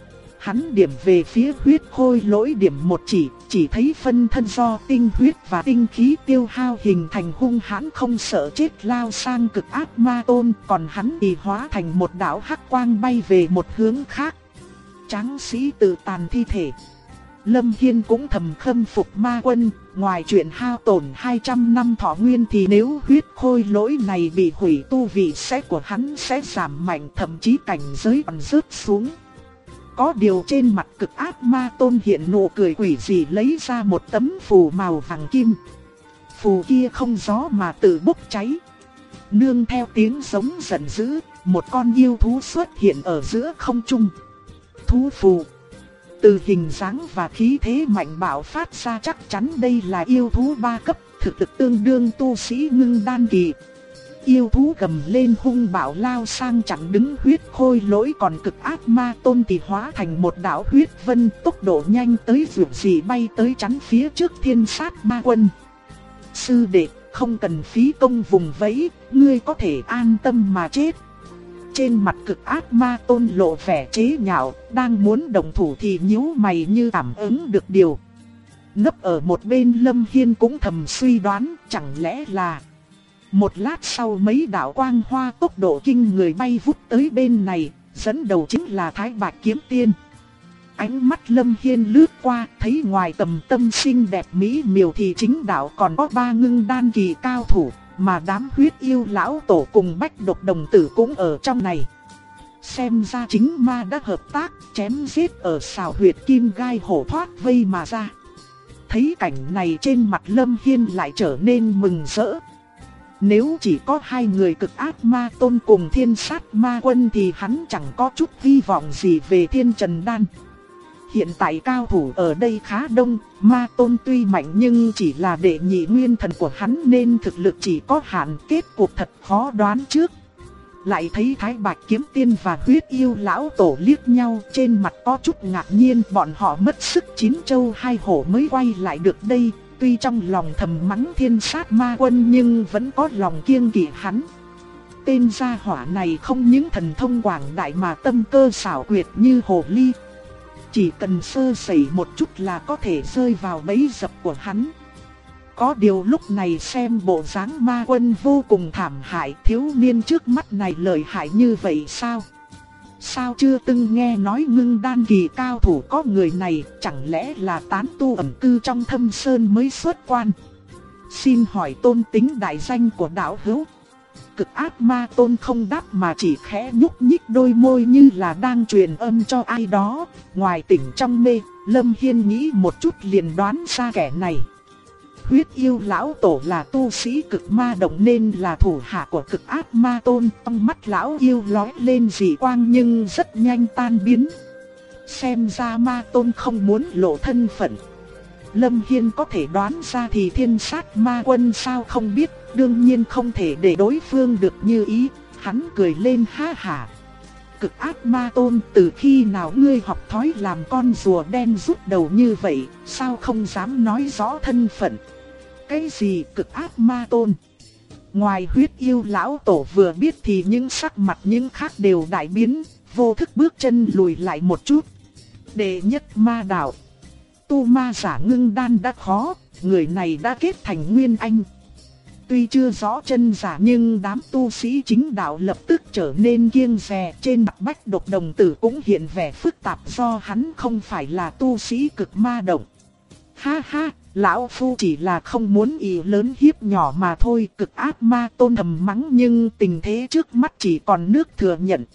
Hắn điểm về phía huyết khôi lỗi điểm một chỉ thấy phân thân do tinh huyết và tinh khí tiêu hao hình thành hung hãn không sợ chết lao sang Cực Ác Ma Tôn, còn hắn thì hóa thành một đạo hắc quang bay về một hướng khác. Tráng sĩ tự tàn thi thể. Lâm Hiên cũng thầm khâm phục ma quân, ngoài chuyện hao tổn 200 năm thọ nguyên thì nếu huyết khôi lỗi này bị hủy tu vị của hắn sẽ giảm mạnh, thậm chí cảnh giới còn rớt xuống. Có điều trên mặt Cực Ác Ma Tôn hiện nụ cười quỷ dị, lấy ra một tấm phù màu vàng kim. Phù kia không gió mà tự bốc cháy. Nương theo tiếng giống giận dữ, một con yêu thú xuất hiện ở giữa không trung. Thú phù. Từ hình dáng và khí thế mạnh bạo phát ra chắc chắn đây là yêu thú 3 cấp, thực lực tương đương tu sĩ ngưng đan kỳ. Yêu thú gầm lên hung bạo lao sang chặn đứng huyết khôi lỗi, còn Cực Ác Ma Tôn thì hóa thành một đạo huyết vân, tốc độ nhanh tới vượt gì bay tới chắn phía trước Thiên Sát Ma Quân. Sư đệ, không cần phí công vùng vẫy, ngươi có thể an tâm mà chết. Trên mặt Cực Ác Ma Tôn lộ vẻ chế nhạo, đang muốn động thủ thì nhíu mày như cảm ứng được điều. Nấp ở một bên Lâm Hiên cũng thầm suy đoán, chẳng lẽ là... Một lát sau mấy đạo quang hoa tốc độ kinh người bay vút tới bên này, dẫn đầu chính là Thái Bạch Kiếm Tiên. Ánh mắt Lâm Hiên lướt qua, thấy ngoài tầm tâm xinh đẹp mỹ miều thì chính đạo còn có 3 ngưng đan kỳ cao thủ, mà đám huyết yêu lão tổ cùng Bách Độc Đồng Tử cũng ở trong này. Xem ra chính ma đã hợp tác, chém giết ở sào huyệt kim gai hổ thoát vây mà ra. Thấy cảnh này trên mặt Lâm Hiên lại trở nên mừng rỡ. Nếu chỉ có 2 người Cực Ác Ma Tôn cùng Thiên Sát Ma Quân thì hắn chẳng có chút hy vọng gì về Thiên Trần Đan. Hiện tại cao thủ ở đây khá đông, Ma Tôn tuy mạnh nhưng chỉ là đệ nhị nguyên thần của hắn nên thực lực chỉ có hạn, kết cục thật khó đoán trước. Lại thấy Thái Bạch Kiếm Tiên và huyết yêu lão tổ liếc nhau, trên mặt có chút ngạc nhiên, bọn họ mất sức 9 châu 2 hổ mới quay lại được đây. Tuy trong lòng thầm mắng Thiên Sát Ma Quân nhưng vẫn có lòng kiêng kỵ hắn. Tên gia hỏa này không những thần thông quảng đại mà tâm cơ xảo quyệt như hồ ly. Chỉ cần sơ sẩy một chút là có thể rơi vào bẫy dập của hắn. Có điều lúc này xem bộ dáng Ma Quân vô cùng thảm hại, thiếu niên trước mắt này lợi hại như vậy sao? Sao chưa từng nghe nói ngưng đan kỳ cao thủ có người này, chẳng lẽ là tán tu ẩn cư trong thâm sơn mới xuất quan? Xin hỏi tôn tính đại danh của đạo hữu. Cực Ác Ma Tôn không đáp mà chỉ khẽ nhúc nhích đôi môi như là đang truyền âm cho ai đó. Ngoài tỉnh trong mê, Lâm Hiên nghĩ một chút liền đoán ra kẻ này. Huyết yêu lão tổ là tu sĩ cực ma động nên là thủ hạ của Cực Ác Ma Tôn. Trong mắt lão yêu lóe lên dị quang nhưng rất nhanh tan biến. Xem ra Ma Tôn không muốn lộ thân phận. Lâm Hiên có thể đoán ra thì Thiên Sát Ma Quân sao không biết, đương nhiên không thể để đối phương được như ý. Hắn cười lên ha hả. Cực Ác Ma Tôn, từ khi nào ngươi học thói làm con rùa đen rút đầu như vậy, sao không dám nói rõ thân phận? Cái gì Cực Ác Ma Tôn? Ngoài huyết yêu lão tổ vừa biết thì những sắc mặt những khác đều đại biến, vô thức bước chân lùi lại một chút. Đệ nhất ma đạo, tu ma giả ngưng đan đã khó, người này đã kết thành nguyên anh. Tuy chưa rõ chân giả nhưng đám tu sĩ chính đạo lập tức trở nên kiêng dè, trên mặt Bách Độc Đồng Tử cũng hiện vẻ phức tạp do hắn không phải là tu sĩ cực ma động. Ha ha, lão phu chỉ là không muốn ỷ lớn hiếp nhỏ mà thôi. Cực Ác Ma Tôn thầm mắng nhưng tình thế trước mắt chỉ còn nước thừa nhận.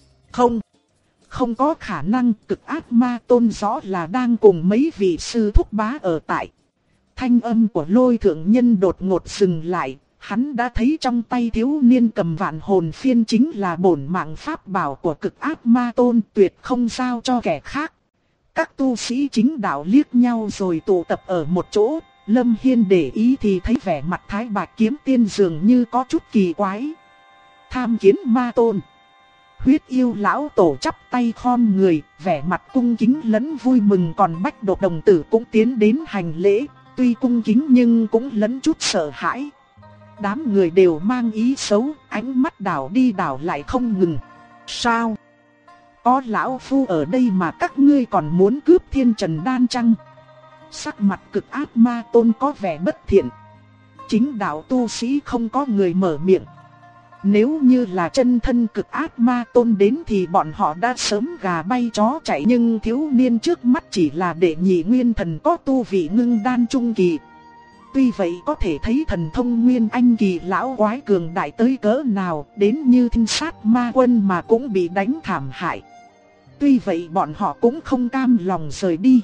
Không có khả năng. Cực Ác Ma Tôn rõ là đang cùng mấy vị sư thúc bá ở tại. Thanh âm của Lôi Thượng Nhân đột ngột dừng lại. Hắn đã thấy trong tay thiếu niên cầm Vạn Hồn Phiên chính là bổn mạng pháp bảo của Cực Ác Ma Tôn, tuyệt không giao cho kẻ khác. Các tu sĩ chính đạo liếc nhau rồi tụ tập ở một chỗ. Lâm Hiên để ý thì thấy vẻ mặt Thái Bạch Kiếm Tiên dường như có chút kỳ quái. Tham kiến Ma Tôn. Huyết yêu lão tổ chắp tay khom người, vẻ mặt cung kính lẫn vui mừng, còn Bách Độc Đồng Tử cũng tiến đến hành lễ, tuy cung kính nhưng cũng lẫn chút sợ hãi. Đám người đều mang ý xấu, ánh mắt đảo đi đảo lại không ngừng. Sao? Có lão phu ở đây mà các ngươi còn muốn cướp Thiên Trần Đan chăng? Sắc mặt Cực Ác Ma Tôn có vẻ bất thiện. Chính đạo tu sĩ không có người mở miệng. Nếu như là chân thân cực ác ma tôn đến thì bọn họ đã sớm gà bay chó chạy, nhưng thiếu niên trước mắt chỉ là đệ nhị nguyên thần có tu vị ngưng đan trung kỳ. Tuy vậy có thể thấy thần thông nguyên anh kỳ lão quái cường đại tới cỡ nào, đến như Thiên Sát Ma Quân mà cũng bị đánh thảm hại. Tuy vậy bọn họ cũng không cam lòng rời đi.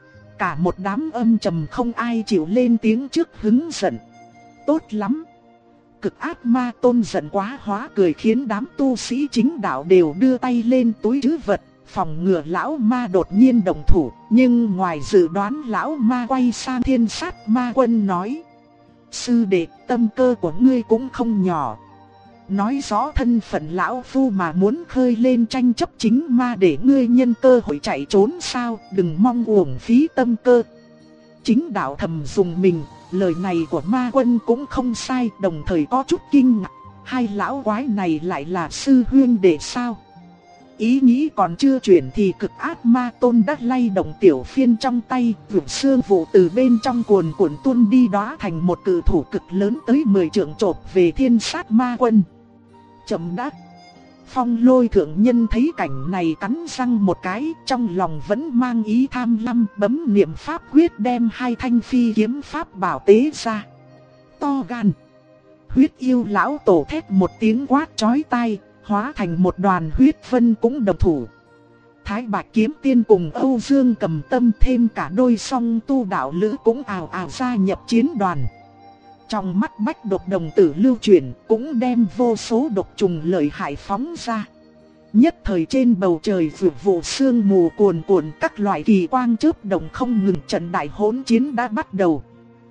Cả một đám âm trầm không ai chịu lên tiếng trước hứng giận. Tốt lắm. Cực ác ma tôn giận quá hóa cười, khiến đám tu sĩ chính đạo đều đưa tay lên túi trữ vật, phòng ngừa lão ma đột nhiên động thủ. Nhưng ngoài dự đoán, lão ma quay sang Thiên Sát Ma Quân nói: sư đệ, tâm cơ của ngươi cũng không nhỏ. Nói rõ thân phận lão phu mà muốn khơi lên tranh chấp chính ma để ngươi nhân cơ hội chạy trốn sao? Đừng mong uổng phí tâm cơ. Chính đạo thầm dùng mình. Lời này của Ma Quân cũng không sai, đồng thời có chút kinh ngạc. Hai lão quái này lại là sư huynh đệ sao? Ý nghĩ còn chưa chuyển thì cực ác ma tôn đã lay động tiểu phiên trong tay, vượt xương vụ từ bên trong cuồn cuộn tuôn đi, đóa thành một cự thủ cực lớn tới 10 trượng chộp về Thiên Sát Ma Quân. Chậm đã. Phong Lôi thượng nhân thấy cảnh này cắn răng một cái, trong lòng vẫn mang ý tham lam, bấm niệm pháp quyết đem hai thanh phi kiếm pháp bảo tế ra. To gan. Huyết yêu lão tổ thét một tiếng quát chói tai, hóa thành một đoàn huyết vân cũng đồng thủ. Thái Bạch Kiếm Tiên cùng Âu Dương Cầm Tâm thêm cả đôi song tu đạo lữ cũng ào ào gia nhập chiến đoàn. Trong mắt Bách Độc đồng tử lưu chuyển, cũng đem vô số độc trùng lợi hại phóng ra. Nhất thời trên bầu trời vượt vụ sương mù cuồn cuộn, các loại kỳ quang chớp động không ngừng, trận đại hỗn chiến đã bắt đầu.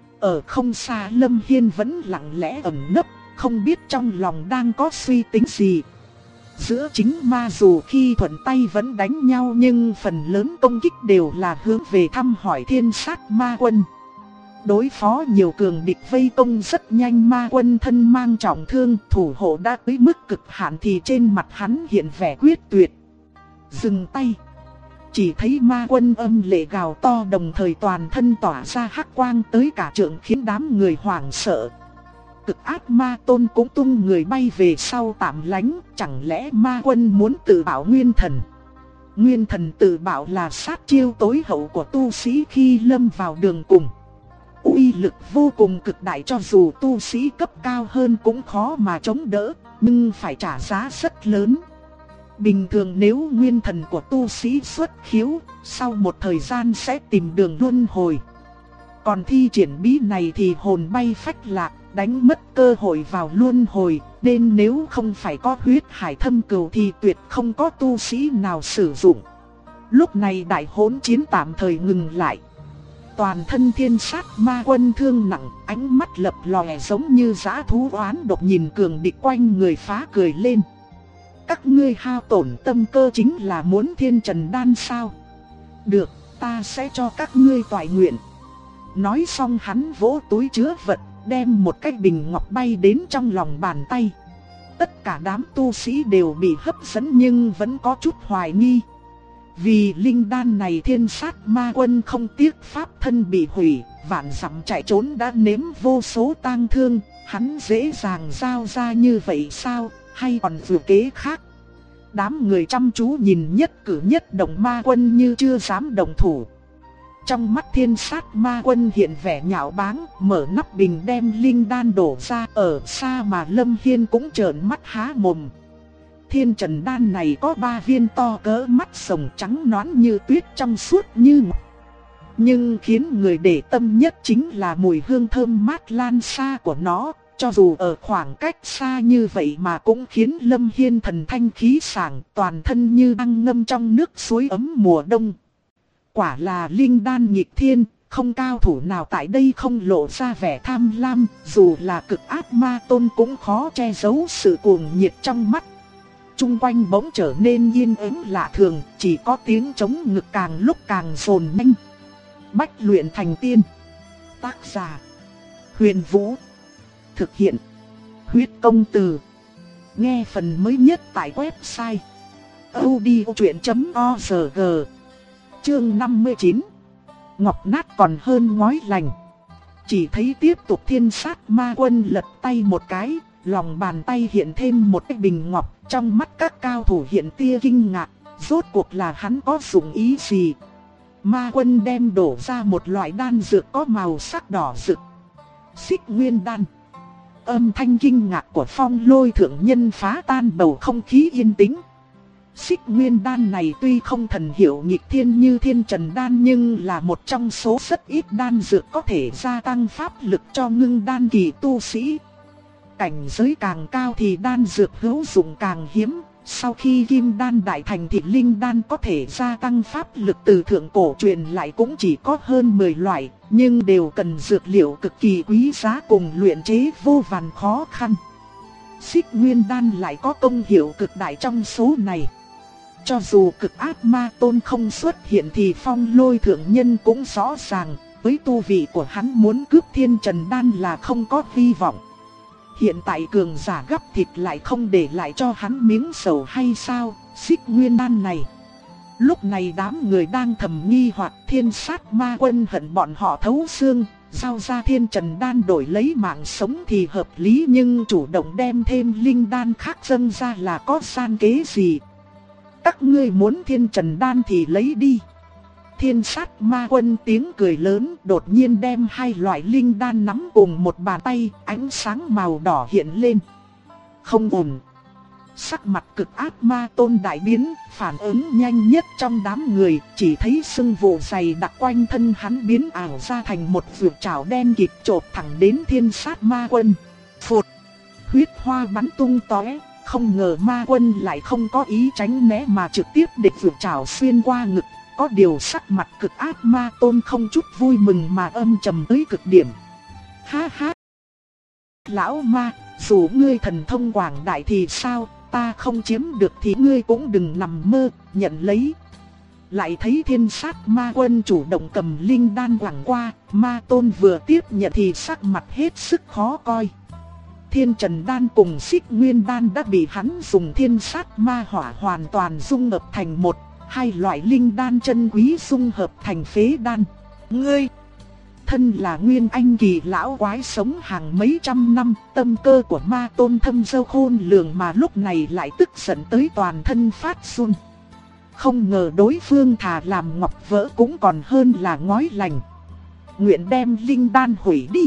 Ở không xa, Lâm Hiên vẫn lặng lẽ ẩn nấp, không biết trong lòng đang có suy tính gì. Giữa chính ma dù khi thuận tay vẫn đánh nhau, nhưng phần lớn công kích đều là hướng về thăm hỏi Thiên Sát Ma Quân. Đối phó nhiều cường địch vây công rất nhanh, Ma Quân thân mang trọng thương, thủ hộ đã tới mức cực hạn thì trên mặt hắn hiện vẻ quyết tuyệt. Dừng tay. Chỉ thấy Ma Quân âm lệ gào to, đồng thời toàn thân tỏa ra hắc quang tới cả trượng, khiến đám người hoảng sợ. Cực ác ma tôn cũng tung người bay về sau tạm lánh. Chẳng lẽ Ma Quân muốn tự bảo nguyên thần? Nguyên thần tự bảo là sát chiêu tối hậu của tu sĩ khi lâm vào đường cùng. Uy lực vô cùng cực đại, cho dù tu sĩ cấp cao hơn cũng khó mà chống đỡ, nhưng phải trả giá rất lớn. Bình thường nếu nguyên thần của tu sĩ xuất khiếu, sau một thời gian sẽ tìm đường luân hồi. Còn thi triển bí này thì hồn bay phách lạc, đánh mất cơ hội vào luân hồi, nên nếu không phải có huyết hải thâm cừu thì tuyệt không có tu sĩ nào sử dụng. Lúc này đại hỗn chiến tạm thời ngừng lại. Toàn thân Thiên Sát Ma Quân thương nặng, ánh mắt lập lòe giống như dã thú oán độc, nhìn cường địch quanh người phá cười lên. Các ngươi hao tổn tâm cơ chính là muốn thiên trần đan sao? Được, ta sẽ cho các ngươi toại nguyện. Nói xong hắn vỗ túi chứa vật, đem một cái bình ngọc bay đến trong lòng bàn tay. Tất cả đám tu sĩ đều bị hấp dẫn nhưng vẫn có chút hoài nghi. Vì linh đan này Thiên Sát Ma Quân không tiếc pháp thân bị hủy, vạn dặm chạy trốn đã nếm vô số tang thương, hắn dễ dàng giao ra như vậy sao, hay còn vừa kế khác? Đám người chăm chú nhìn nhất cử nhất động Ma Quân như chưa dám động thủ. Trong mắt Thiên Sát Ma Quân hiện vẻ nhạo báng, mở nắp bình đem linh đan đổ ra. Ở xa mà Lâm Hiên cũng trợn mắt há mồm. Thiên trần đan này có 3 viên to cỡ mắt sồng, trắng nõn như tuyết, trong suốt như ngọc. Nhưng khiến người để tâm nhất chính là mùi hương thơm mát lan xa của nó. Cho dù ở khoảng cách xa như vậy mà cũng khiến Lâm Hiên thần thanh khí sảng, toàn thân như đang ngâm trong nước suối ấm mùa đông. Quả là linh đan nghịch thiên, không cao thủ nào tại đây không lộ ra vẻ tham lam, dù là cực ác ma tôn cũng khó che giấu sự cuồng nhiệt trong mắt. Trung quanh bỗng trở nên yên ắng lạ thường, chỉ có tiếng trống ngực càng lúc càng dồn nhanh. Bách luyện thành tiên. Tác giả: Huyền Vũ. Thực hiện: Huyết Công Từ. Nghe phần mới nhất tại website audiochuyện.org. Chương 59. Ngọc nát còn hơn ngói lành. Chỉ thấy tiếp tục Thiên Sát Ma Quân lật tay một cái, lòng bàn tay hiện thêm một cái bình ngọc, trong mắt các cao thủ hiện tia kinh ngạc, rốt cuộc là hắn có dụng ý gì? Ma Quân đem đổ ra một loại đan dược có màu sắc đỏ rực. Xích Nguyên đan. Âm thanh kinh ngạc của Phong Lôi thượng nhân phá tan bầu không khí yên tĩnh. Xích Nguyên đan này tuy không thần hiệu nghịch thiên như Thiên Trần đan nhưng là một trong số rất ít đan dược có thể gia tăng pháp lực cho ngưng đan kỳ tu sĩ. Cảnh giới càng cao thì đan dược hữu dụng càng hiếm. Sau khi kim đan đại thành thì linh đan có thể gia tăng pháp lực từ thượng cổ truyền lại cũng chỉ có hơn 10 loại, nhưng đều cần dược liệu cực kỳ quý giá cùng luyện chế vô vàn khó khăn. Xích Nguyên đan lại có công hiệu cực đại trong số này. Cho dù Cực Ác Ma Tôn không xuất hiện thì Phong Lôi thượng nhân cũng rõ ràng, với tu vị của hắn muốn cướp Thiên Trần đan là không có hy vọng. Hiện tại cường giả gấp thịt lại không để lại cho hắn miếng sầu hay sao? Xích Nguyên đan này. Lúc này đám người đang thầm nghi hoặc Thiên Sát Ma Quân hận bọn họ thấu xương, giao ra Thiên Trần đan đổi lấy mạng sống thì hợp lý, nhưng chủ động đem thêm linh đan khác dâng ra là có gian kế gì? Các ngươi muốn Thiên Trần đan thì lấy đi. Thiên Sát Ma Quân tiếng cười lớn, đột nhiên đem hai loại linh đan nắm cùng một bàn tay, ánh sáng màu đỏ hiện lên. Không ổn. Sắc mặt Cực Ác Ma Tôn đại biến, phản ứng nhanh nhất trong đám người, chỉ thấy sưng vụ dày đặc quanh thân hắn biến ảo ra thành một vượt trảo đen kịt chộp thẳng đến Thiên Sát Ma Quân. Phụt! Huyết hoa bắn tung tóe, không ngờ Ma Quân lại không có ý tránh né mà trực tiếp để vượt trảo xuyên qua ngực. Có điều sắc mặt Cực Ác Ma Tôn không chút vui mừng mà âm trầm tới cực điểm. Ha ha! Lão ma, dù ngươi thần thông quảng đại thì sao, ta không chiếm được thì ngươi cũng đừng nằm mơ, nhận lấy. Lại thấy Thiên Sát Ma Quân chủ động cầm linh đan quẳng qua, Ma Tôn vừa tiếp nhận thì sắc mặt hết sức khó coi. Thiên Trần đan cùng Xích Nguyên đan đã bị hắn dùng Thiên Sát Ma Hỏa hoàn toàn dung hợp thành một. Hai loại linh đan chân quý dung hợp thành phế đan. Ngươi, thân là Nguyên Anh kỳ lão quái sống hàng mấy trăm năm, tâm cơ của Ma Tôn thâm sâu khôn lường mà lúc này lại tức giận tới toàn thân phát run. Không ngờ đối phương thà làm ngọc vỡ cũng còn hơn là ngói lành. Nguyện đem linh đan hủy đi.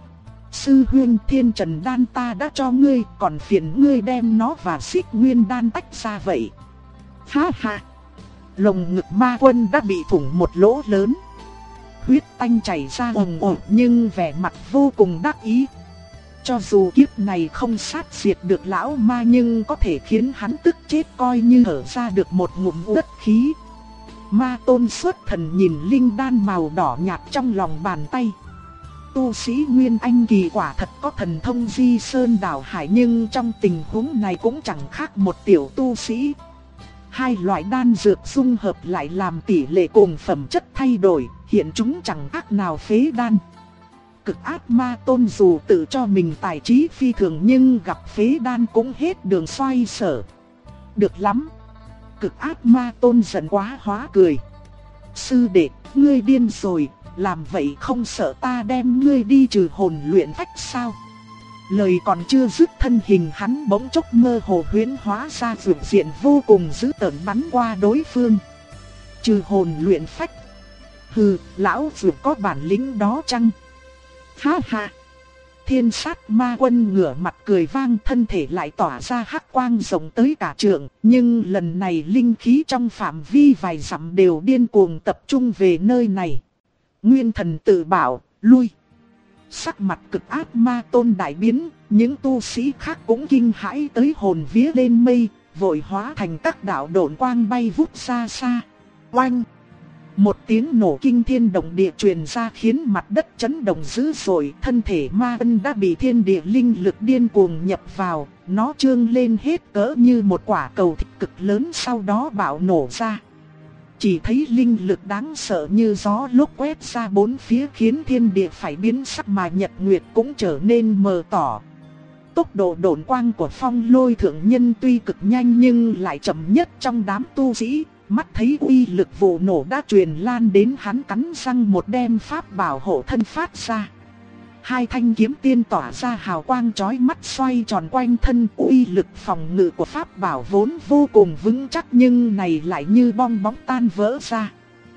Sư huynh, Thiên Trần đan ta đã cho ngươi, còn phiền ngươi đem nó và Xích Nguyên đan tách ra vậy. Ha ha! Lồng ngực Ma Quân đã bị thủng một lỗ lớn. Huyết tanh chảy ra ồm ồm nhưng vẻ mặt vô cùng đắc ý. Cho dù kiếp này không sát diệt được lão ma nhưng có thể khiến hắn tức chết coi như thở ra được một ngụm đất khí. Ma Tôn xuất thần nhìn linh đan màu đỏ nhạt trong lòng bàn tay. Tu sĩ Nguyên Anh kỳ quả thật có thần thông di sơn đảo hải, nhưng trong tình huống này cũng chẳng khác một tiểu tu sĩ. Hai loại đan dược dung hợp lại làm tỷ lệ cùng phẩm chất thay đổi, hiện chúng chẳng khác nào phế đan. Cực Ác Ma Tôn dù tự cho mình tài trí phi thường nhưng gặp phế đan cũng hết đường xoay sở. Được lắm. Cực Ác Ma Tôn giận quá hóa cười. Sư đệ, ngươi điên rồi, làm vậy không sợ ta đem ngươi đi trừ hồn luyện phách sao? Lời còn chưa dứt, thân hình hắn bỗng chốc mơ hồ huyễn hóa ra vượt diện vô cùng dữ tợn bắn qua đối phương. Trừ hồn luyện phách. Hừ, lão vượt có bản lĩnh đó chăng? Ha ha! Thiên Sát Ma Quân ngửa mặt cười vang, thân thể lại tỏa ra hắc quang rộng tới cả trượng. Nhưng lần này linh khí trong phạm vi vài dặm đều điên cuồng tập trung về nơi này. Nguyên Thần tự bảo, lui! Sắc mặt Cực Ác Ma Tôn đại biến, những tu sĩ khác cũng kinh hãi tới hồn vía lên mây, vội hóa thành các đạo độn quang bay vút xa xa. Oanh! Một tiếng nổ kinh thiên động địa truyền ra khiến mặt đất chấn động dữ dội, thân thể Ma Ân đã bị thiên địa linh lực điên cuồng nhập vào, nó trương lên hết cỡ như một quả cầu thịt cực lớn sau đó bạo nổ ra. Chỉ thấy linh lực đáng sợ như gió lốc quét ra bốn phía khiến thiên địa phải biến sắc mà nhật nguyệt cũng trở nên mờ tỏ. Tốc độ độn quang của Phong Lôi thượng nhân tuy cực nhanh nhưng lại chậm nhất trong đám tu sĩ, mắt thấy uy lực vụ nổ đã truyền lan đến hắn, cắn răng một đem pháp bảo hộ thân phát ra. Hai thanh kiếm tiên tỏa ra hào quang chói mắt xoay tròn quanh thân, uy lực phòng ngự của pháp bảo vốn vô cùng vững chắc nhưng này lại như bong bóng tan vỡ ra.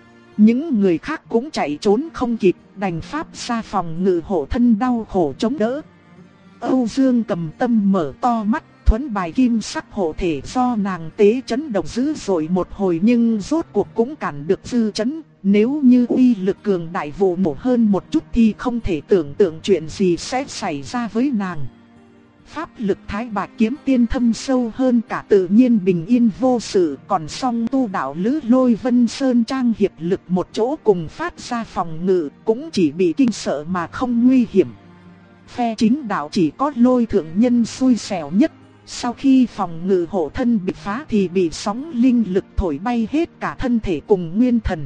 Những người khác cũng chạy trốn không kịp, đành pháp ra phòng ngự hộ thân đau khổ chống đỡ. Âu Dương Cầm Tâm mở to mắt, thuẫn bài kim sắc hộ thể do nàng tế chấn động dữ dội một hồi nhưng rốt cuộc cũng cản được dư chấn. Nếu như uy lực cường đại vụ nổ hơn một chút thì không thể tưởng tượng chuyện gì sẽ xảy ra với nàng. Pháp lực Thái Bạch kiếm tiên thâm sâu hơn cả tự nhiên bình yên vô sự, còn song tu đạo lữ Lôi Vân Sơn Trang hiệp lực một chỗ cùng phát ra phòng ngự cũng chỉ bị kinh sợ mà không nguy hiểm. Phe chính đạo chỉ có Lôi thượng nhân xui xẻo nhất, sau khi phòng ngự hộ thân bị phá thì bị sóng linh lực thổi bay hết cả thân thể cùng nguyên thần.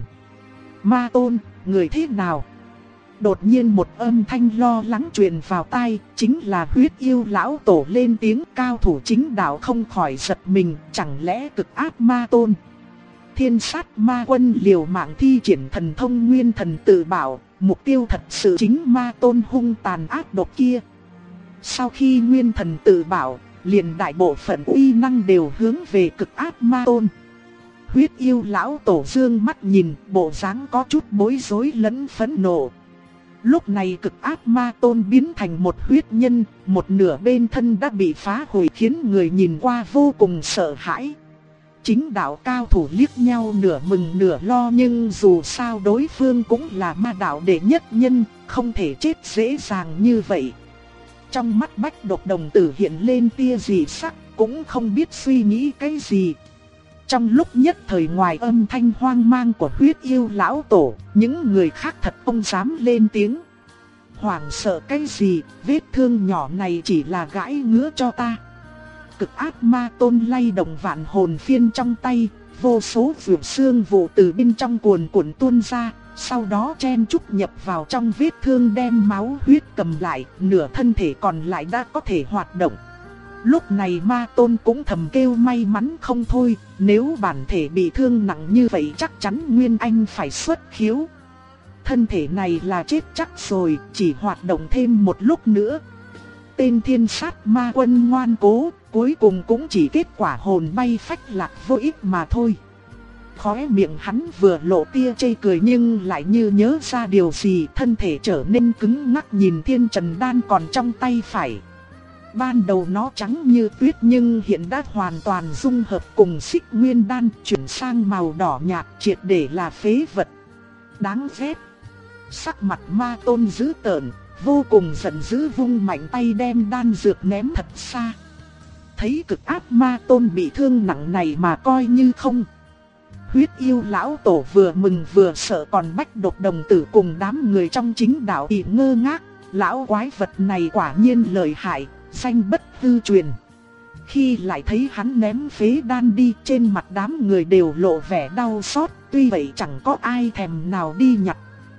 Ma Tôn, người thế nào? Đột nhiên một âm thanh lo lắng truyền vào tai, chính là Huyết Yêu lão tổ lên tiếng. Cao thủ chính đạo không khỏi giật mình, chẳng lẽ cực ác Ma Tôn? Thiên sát ma quân liều mạng thi triển thần thông nguyên thần tự bảo, mục tiêu thật sự chính Ma Tôn hung tàn ác độc kia. Sau khi nguyên thần tự bảo, liền đại bộ phận uy năng đều hướng về cực ác Ma Tôn. Huyết Yêu lão tổ dương mắt nhìn, bộ dáng có chút bối rối lẫn phẫn nộ. Lúc này cực ác Ma Tôn biến thành một huyết nhân, một nửa bên thân đã bị phá hủy khiến người nhìn qua vô cùng sợ hãi. Chính đạo cao thủ liếc nhau nửa mừng nửa lo, nhưng dù sao đối phương cũng là ma đạo đệ nhất nhân, không thể chết dễ dàng như vậy. Trong mắt Bách Độc đồng tử hiện lên tia dị sắc, cũng không biết suy nghĩ cái gì. Trong lúc nhất thời ngoài âm thanh hoang mang của Huyết Yêu lão tổ, những người khác thật không dám lên tiếng. Hoảng sợ cái gì, vết thương nhỏ này chỉ là gãi ngứa cho ta. Cực ác Ma Tôn lay động vạn hồn phiên trong tay, vô số vượt xương vụ từ bên trong cuồn cuộn tuôn ra, sau đó chen chúc nhập vào trong vết thương đem máu huyết cầm lại, nửa thân thể còn lại đã có thể hoạt động. Lúc này Ma Tôn cũng thầm kêu may mắn không thôi, nếu bản thể bị thương nặng như vậy chắc chắn Nguyên Anh phải xuất khiếu. Thân thể này là chết chắc rồi, chỉ hoạt động thêm một lúc nữa. Tên thiên sát ma quân ngoan cố, cuối cùng cũng chỉ kết quả hồn bay phách lạc vô ích mà thôi. Khóe miệng hắn vừa lộ tia chê cười nhưng lại như nhớ ra điều gì, thân thể trở nên cứng ngắc nhìn thiên trần đan còn trong tay phải. Ban đầu nó trắng như tuyết nhưng hiện đã hoàn toàn dung hợp cùng xích nguyên đan, chuyển sang màu đỏ nhạt, triệt để là phế vật. Đáng ghét. Sắc mặt Ma Tôn dữ tợn, vô cùng giận dữ vung mạnh tay đem đan dược ném thật xa. Thấy cực ác Ma Tôn bị thương nặng này mà coi như không. Huyết Yêu lão tổ vừa mừng vừa sợ, còn Bách Độc đồng tử cùng đám người trong chính đạo thì ngơ ngác. Lão quái vật này quả nhiên lợi hại, danh bất hư truyền. Khi lại thấy hắn ném phế đan đi, trên mặt đám người đều lộ vẻ đau xót, tuy vậy chẳng có ai thèm nào đi nhặt.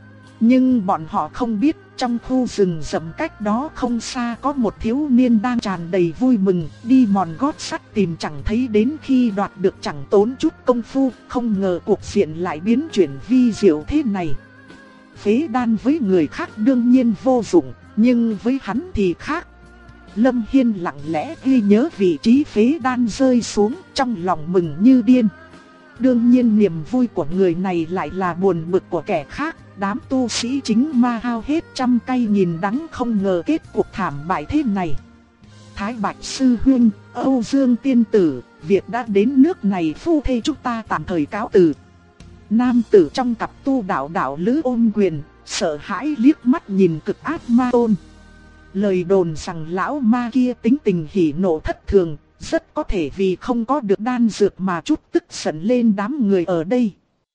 Nhưng bọn họ không biết, trong khu rừng rậm cách đó không xa có một thiếu niên đang tràn đầy vui mừng, đi mòn gót sắt tìm chẳng thấy, đến khi đoạt được chẳng tốn chút công phu, không ngờ cuộc diện lại biến chuyển vi diệu thế này. Phế đan với người khác đương nhiên vô dụng, nhưng với hắn thì khác. Lâm Hiên lặng lẽ ghi nhớ vị trí phế đan rơi xuống, trong lòng mừng như điên. Đương nhiên niềm vui của người này lại là buồn bực của kẻ khác. Đám tu sĩ chính ma hao hết trăm cay nghìn đắng, không ngờ kết cuộc thảm bại thế này. Thái Bạch sư huynh, Âu Dương tiên tử, việc đã đến nước này, phu thê chúng ta tạm thời cáo từ. Nam tử trong cặp tu đạo đạo lữ ôm quyền, sợ hãi liếc mắt nhìn cực ác Ma Tôn. Lời đồn rằng lão ma kia tính tình hỉ nộ thất thường, rất có thể vì không có được đan dược mà chút tức giận lên đám người ở đây.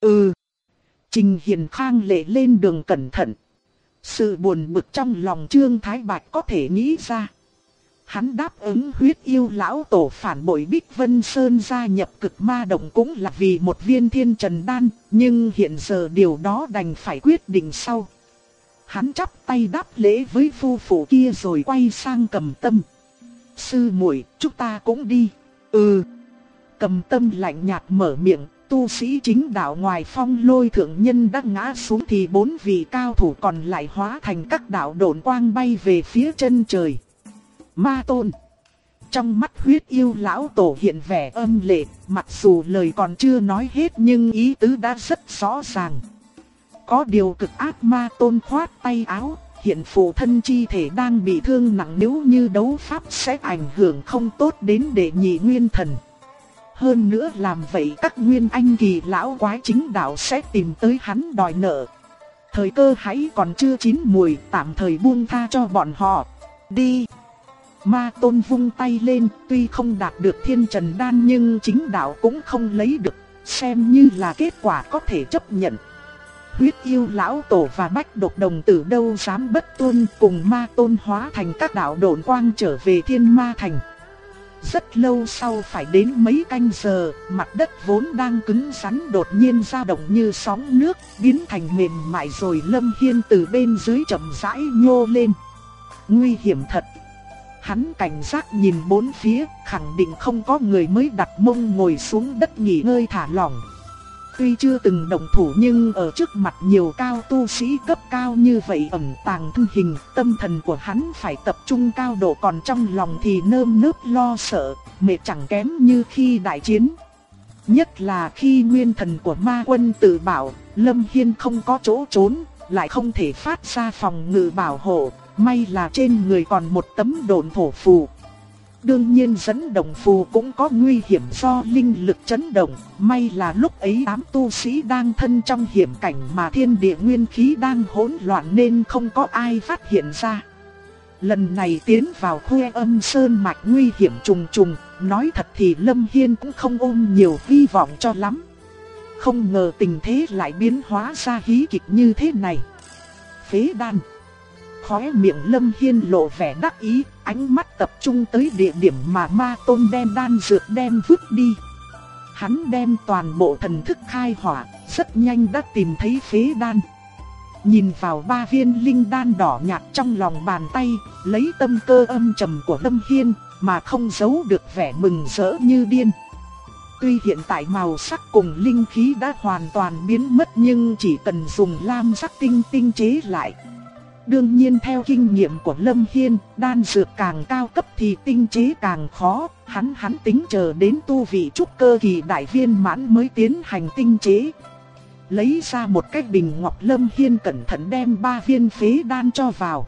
Trình Hiền Khang lệ lên đường cẩn thận. Sự buồn bực trong lòng Trương Thái Bạch có thể nghĩ ra. Hắn đáp ứng Huyết Yêu lão tổ phản bội Bích Vân Sơn gia nhập Cực Ma Động cũng là vì một viên thiên trần đan, nhưng hiện giờ điều đó đành phải quyết định sau. Hắn chắp tay đáp lễ với phu phụ kia rồi quay sang Cầm Tâm. Sư muội, chúng ta cũng đi. Cầm Tâm lạnh nhạt mở miệng, tu sĩ chính đạo ngoài Phong Lôi thượng nhân đã ngã xuống thì 4 vị cao thủ còn lại hóa thành các đạo độn quang bay về phía chân trời. Ma Tôn. Trong mắt huyết yêu lão tổ hiện vẻ âm lệ, mặc dù lời còn chưa nói hết nhưng ý tứ đã rất rõ ràng. Có điều cực ác Ma Tôn khoát tay áo, hiện phụ thân chi thể đang bị thương nặng, nếu như đấu pháp sẽ ảnh hưởng không tốt đến đệ nhị nguyên thần. Hơn nữa làm vậy các nguyên anh kỳ lão quái chính đạo sẽ tìm tới hắn đòi nợ. Thời cơ hãy còn chưa chín mùi, tạm thời buông tha cho bọn họ. Đi! Ma Tôn vung tay lên, tuy không đạt được thiên trần đan nhưng chính đạo cũng không lấy được, xem như là kết quả có thể chấp nhận. Huyết yêu lão tổ và bách độc đồng tử đâu dám bất tuân, cùng Ma Tôn hóa thành các đạo độn quang trở về Thiên Ma Thành. Rất lâu sau, phải đến mấy canh giờ, mặt đất vốn đang cứng rắn đột nhiên dao động như sóng nước, biến thành mềm mại, rồi Lâm Hiên từ bên dưới chậm rãi nhô lên. Nguy hiểm thật! Hắn cảnh giác nhìn bốn phía, khẳng định không có người mới đặt mông ngồi xuống đất nghỉ ngơi thả lỏng. Tuy chưa từng động thủ nhưng ở trước mặt nhiều cao tu sĩ cấp cao như vậy ẩn tàng thân hình, tâm thần của hắn phải tập trung cao độ, còn trong lòng thì nơm nớp lo sợ, mệt chẳng kém như khi đại chiến. Nhất là khi nguyên thần của ma quân tự bảo, Lâm Hiên không có chỗ trốn, lại không thể phát ra phòng ngự bảo hộ, may là trên người còn một tấm độn thổ phù. Đương nhiên dẫn động phù cũng có nguy hiểm do linh lực chấn động, may là lúc ấy đám tu sĩ đang thân trong hiểm cảnh mà thiên địa nguyên khí đang hỗn loạn nên không có ai phát hiện ra. Lần này tiến vào Khuê Âm Sơn mạch nguy hiểm trùng trùng, nói thật thì Lâm Hiên cũng không ôm nhiều hy vọng cho lắm. Không ngờ tình thế lại biến hóa ra hí kịch như thế này. Phế đan. Khóe miệng Lâm Hiên lộ vẻ đắc ý, ánh mắt tập trung tới địa điểm mà Ma Tôn đem đan dược đem vứt đi. Hắn đem toàn bộ thần thức khai hỏa, rất nhanh đã tìm thấy phế đan. Nhìn vào 3 viên linh đan đỏ nhạt trong lòng bàn tay, lấy tâm cơ âm trầm của Lâm Hiên mà không giấu được vẻ mừng rỡ như điên. Tuy hiện tại màu sắc cùng linh khí đã hoàn toàn biến mất nhưng chỉ cần dùng lam sắc tinh tinh chế lại. Đương nhiên theo kinh nghiệm của Lâm Hiên, đan dược càng cao cấp thì tinh chế càng khó, hắn tính chờ đến tu vị trúc cơ kỳ đại viên mãn mới tiến hành tinh chế. Lấy ra một cái bình ngọc, Lâm Hiên cẩn thận đem 3 viên phế đan cho vào.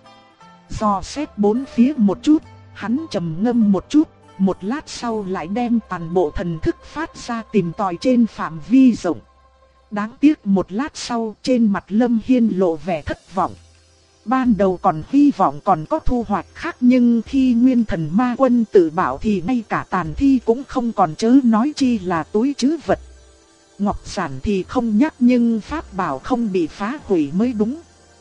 Dò xét bốn phía một chút, hắn trầm ngâm một chút, một lát sau lại đem toàn bộ thần thức phát ra tìm tòi trên phạm vi rộng. Đáng tiếc một lát sau trên mặt Lâm Hiên lộ vẻ thất vọng. Ban đầu còn hy vọng còn có thu hoạch khác nhưng khi nguyên thần ma quân tự bảo thì ngay cả tàn thi cũng không còn, chớ nói chi là túi trữ vật. Ngọc giản thì không nhắc nhưng pháp bảo không bị phá hủy mới đúng.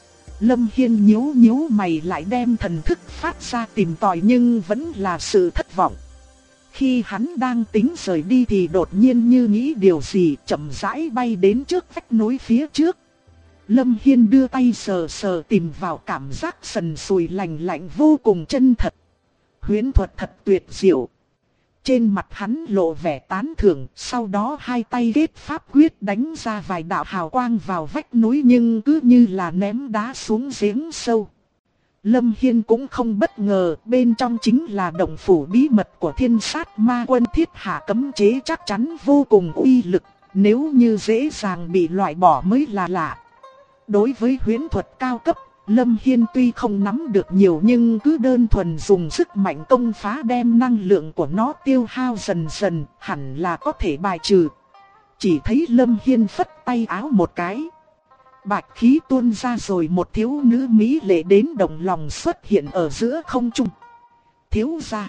Lâm Hiên nhíu mày lại đem thần thức phát ra tìm tòi nhưng vẫn là sự thất vọng. Khi hắn đang tính rời đi thì đột nhiên như nghĩ điều gì, chậm rãi bay đến trước vách núi phía trước. Lâm Hiên đưa tay sờ tìm vào, cảm giác sần sùi lạnh lạnh vô cùng chân thật. Huyễn thuật thật tuyệt diệu. Trên mặt hắn lộ vẻ tán thưởng, sau đó hai tay kết pháp quyết đánh ra vài đạo hào quang vào vách núi nhưng cứ như là ném đá xuống giếng sâu. Lâm Hiên cũng không bất ngờ, bên trong chính là động phủ bí mật của Thiên Sát Ma Quân thiết hạ cấm chế chắc chắn vô cùng uy lực, nếu như dễ dàng bị loại bỏ mới là lạ. Đối với huyễn thuật cao cấp, Lâm Hiên tuy không nắm được nhiều nhưng cứ đơn thuần dùng sức mạnh công phá đem năng lượng của nó tiêu hao dần dần, hẳn là có thể bài trừ. Chỉ thấy Lâm Hiên phất tay áo một cái. Bạch khí tuôn ra rồi một thiếu nữ mỹ lệ đến động lòng xuất hiện ở giữa không trung. Thiếu gia.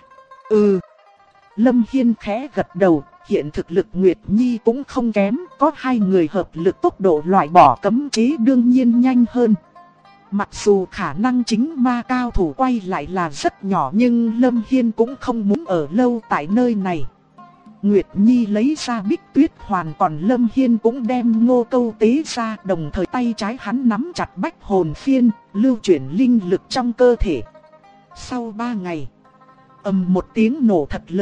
Lâm Hiên khẽ gật đầu, hiện thực lực Nguyệt Nhi cũng không kém, có hai người hợp lực tốc độ loại bỏ cấm chế đương nhiên nhanh hơn. Mặc dù khả năng chính ma cao thủ quay lại là rất nhỏ nhưng Lâm Hiên cũng không muốn ở lâu tại nơi này. Nguyệt Nhi lấy ra Bích Tuyết Hoàn, còn Lâm Hiên cũng đem Ngô Câu tế ra, đồng thời tay trái hắn nắm chặt Bách Hồn Phiên, lưu chuyển linh lực trong cơ thể. Sau 3 ngày, ầm một tiếng nổ thật lớn,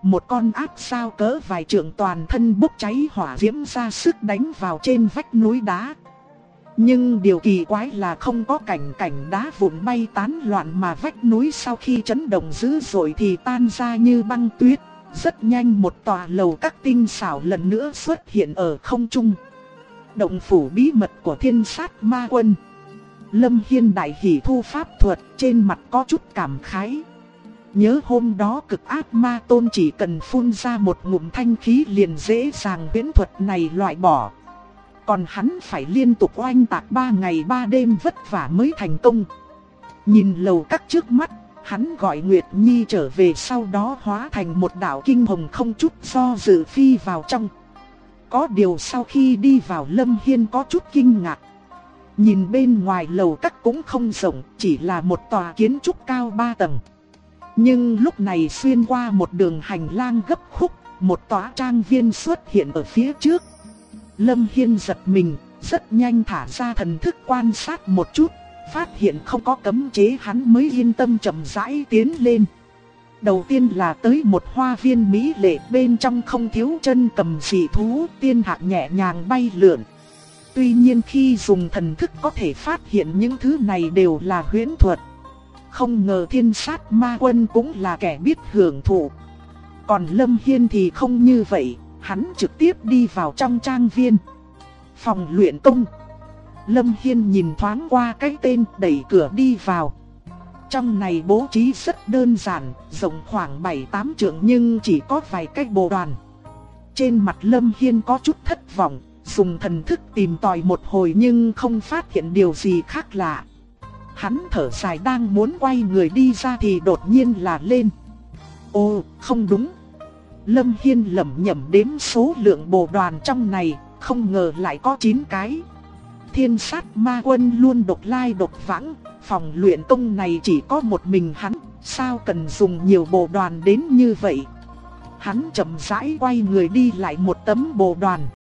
một con ác sao cỡ vài trượng toàn thân bốc cháy hỏa diễm ra sức đánh vào trên vách núi đá. Nhưng điều kỳ quái là không có cảnh đá vụn bay tán loạn, mà vách núi sau khi chấn động dữ dội thì tan ra như băng tuyết. Rất nhanh một tòa lầu các tinh xảo lần nữa xuất hiện ở không trung. Động phủ bí mật của Thiên Sát Ma Quân. Lâm Hiên đại hỉ thu pháp thuật, trên mặt có chút cảm khái. Nhớ hôm đó Cực Ác Ma Tôn chỉ cần phun ra một ngụm thanh khí liền dễ dàng huyễn thuật này loại bỏ. Còn hắn phải liên tục oanh tạc 3 ngày 3 đêm vất vả mới thành công. Nhìn lầu các trước mắt, hắn gọi Nguyệt Nhi trở về, sau đó hóa thành một đạo kinh hồng không chút do dự phi vào trong. Có điều sau khi đi vào, Lâm Hiên có chút kinh ngạc. Nhìn bên ngoài lầu các cũng không rộng, chỉ là một tòa kiến trúc cao 3 tầng. Nhưng lúc này xuyên qua một đường hành lang gấp khúc, một tòa trang viên xuất hiện ở phía trước. Lâm Hiên giật mình, rất nhanh thả ra thần thức quan sát một chút, phát hiện không có cấm chế, hắn mới yên tâm chậm rãi tiến lên. Đầu tiên là tới một hoa viên mỹ lệ, bên trong không thiếu chân cầm dị thú, tiên hạc nhẹ nhàng bay lượn. Tuy nhiên khi dùng thần thức có thể phát hiện những thứ này đều là huyễn thuật. Không ngờ Thiên Sát Ma Quân cũng là kẻ biết hưởng thụ. Còn Lâm Hiên thì không như vậy, hắn trực tiếp đi vào trong trang viên. Phòng luyện công. Lâm Hiên nhìn thoáng qua cái tên, đẩy cửa đi vào. Trong này bố trí rất đơn giản, rộng khoảng 7-8 trượng nhưng chỉ có vài cái bồ đoàn. Trên mặt Lâm Hiên có chút thất vọng, dùng thần thức tìm tòi một hồi nhưng không phát hiện điều gì khác lạ. Hắn thở dài đang muốn quay người đi ra thì đột nhiên là lên. Ồ, không đúng. Lâm Hiên lẩm nhẩm đếm số lượng bồ đoàn trong này, không ngờ lại có 9 cái. Thiên Sát Ma Quân luôn độc lai độc vãng, phòng luyện công này chỉ có một mình hắn, sao cần dùng nhiều bồ đoàn đến như vậy. Hắn chậm rãi quay người đi lại một tấm bồ đoàn.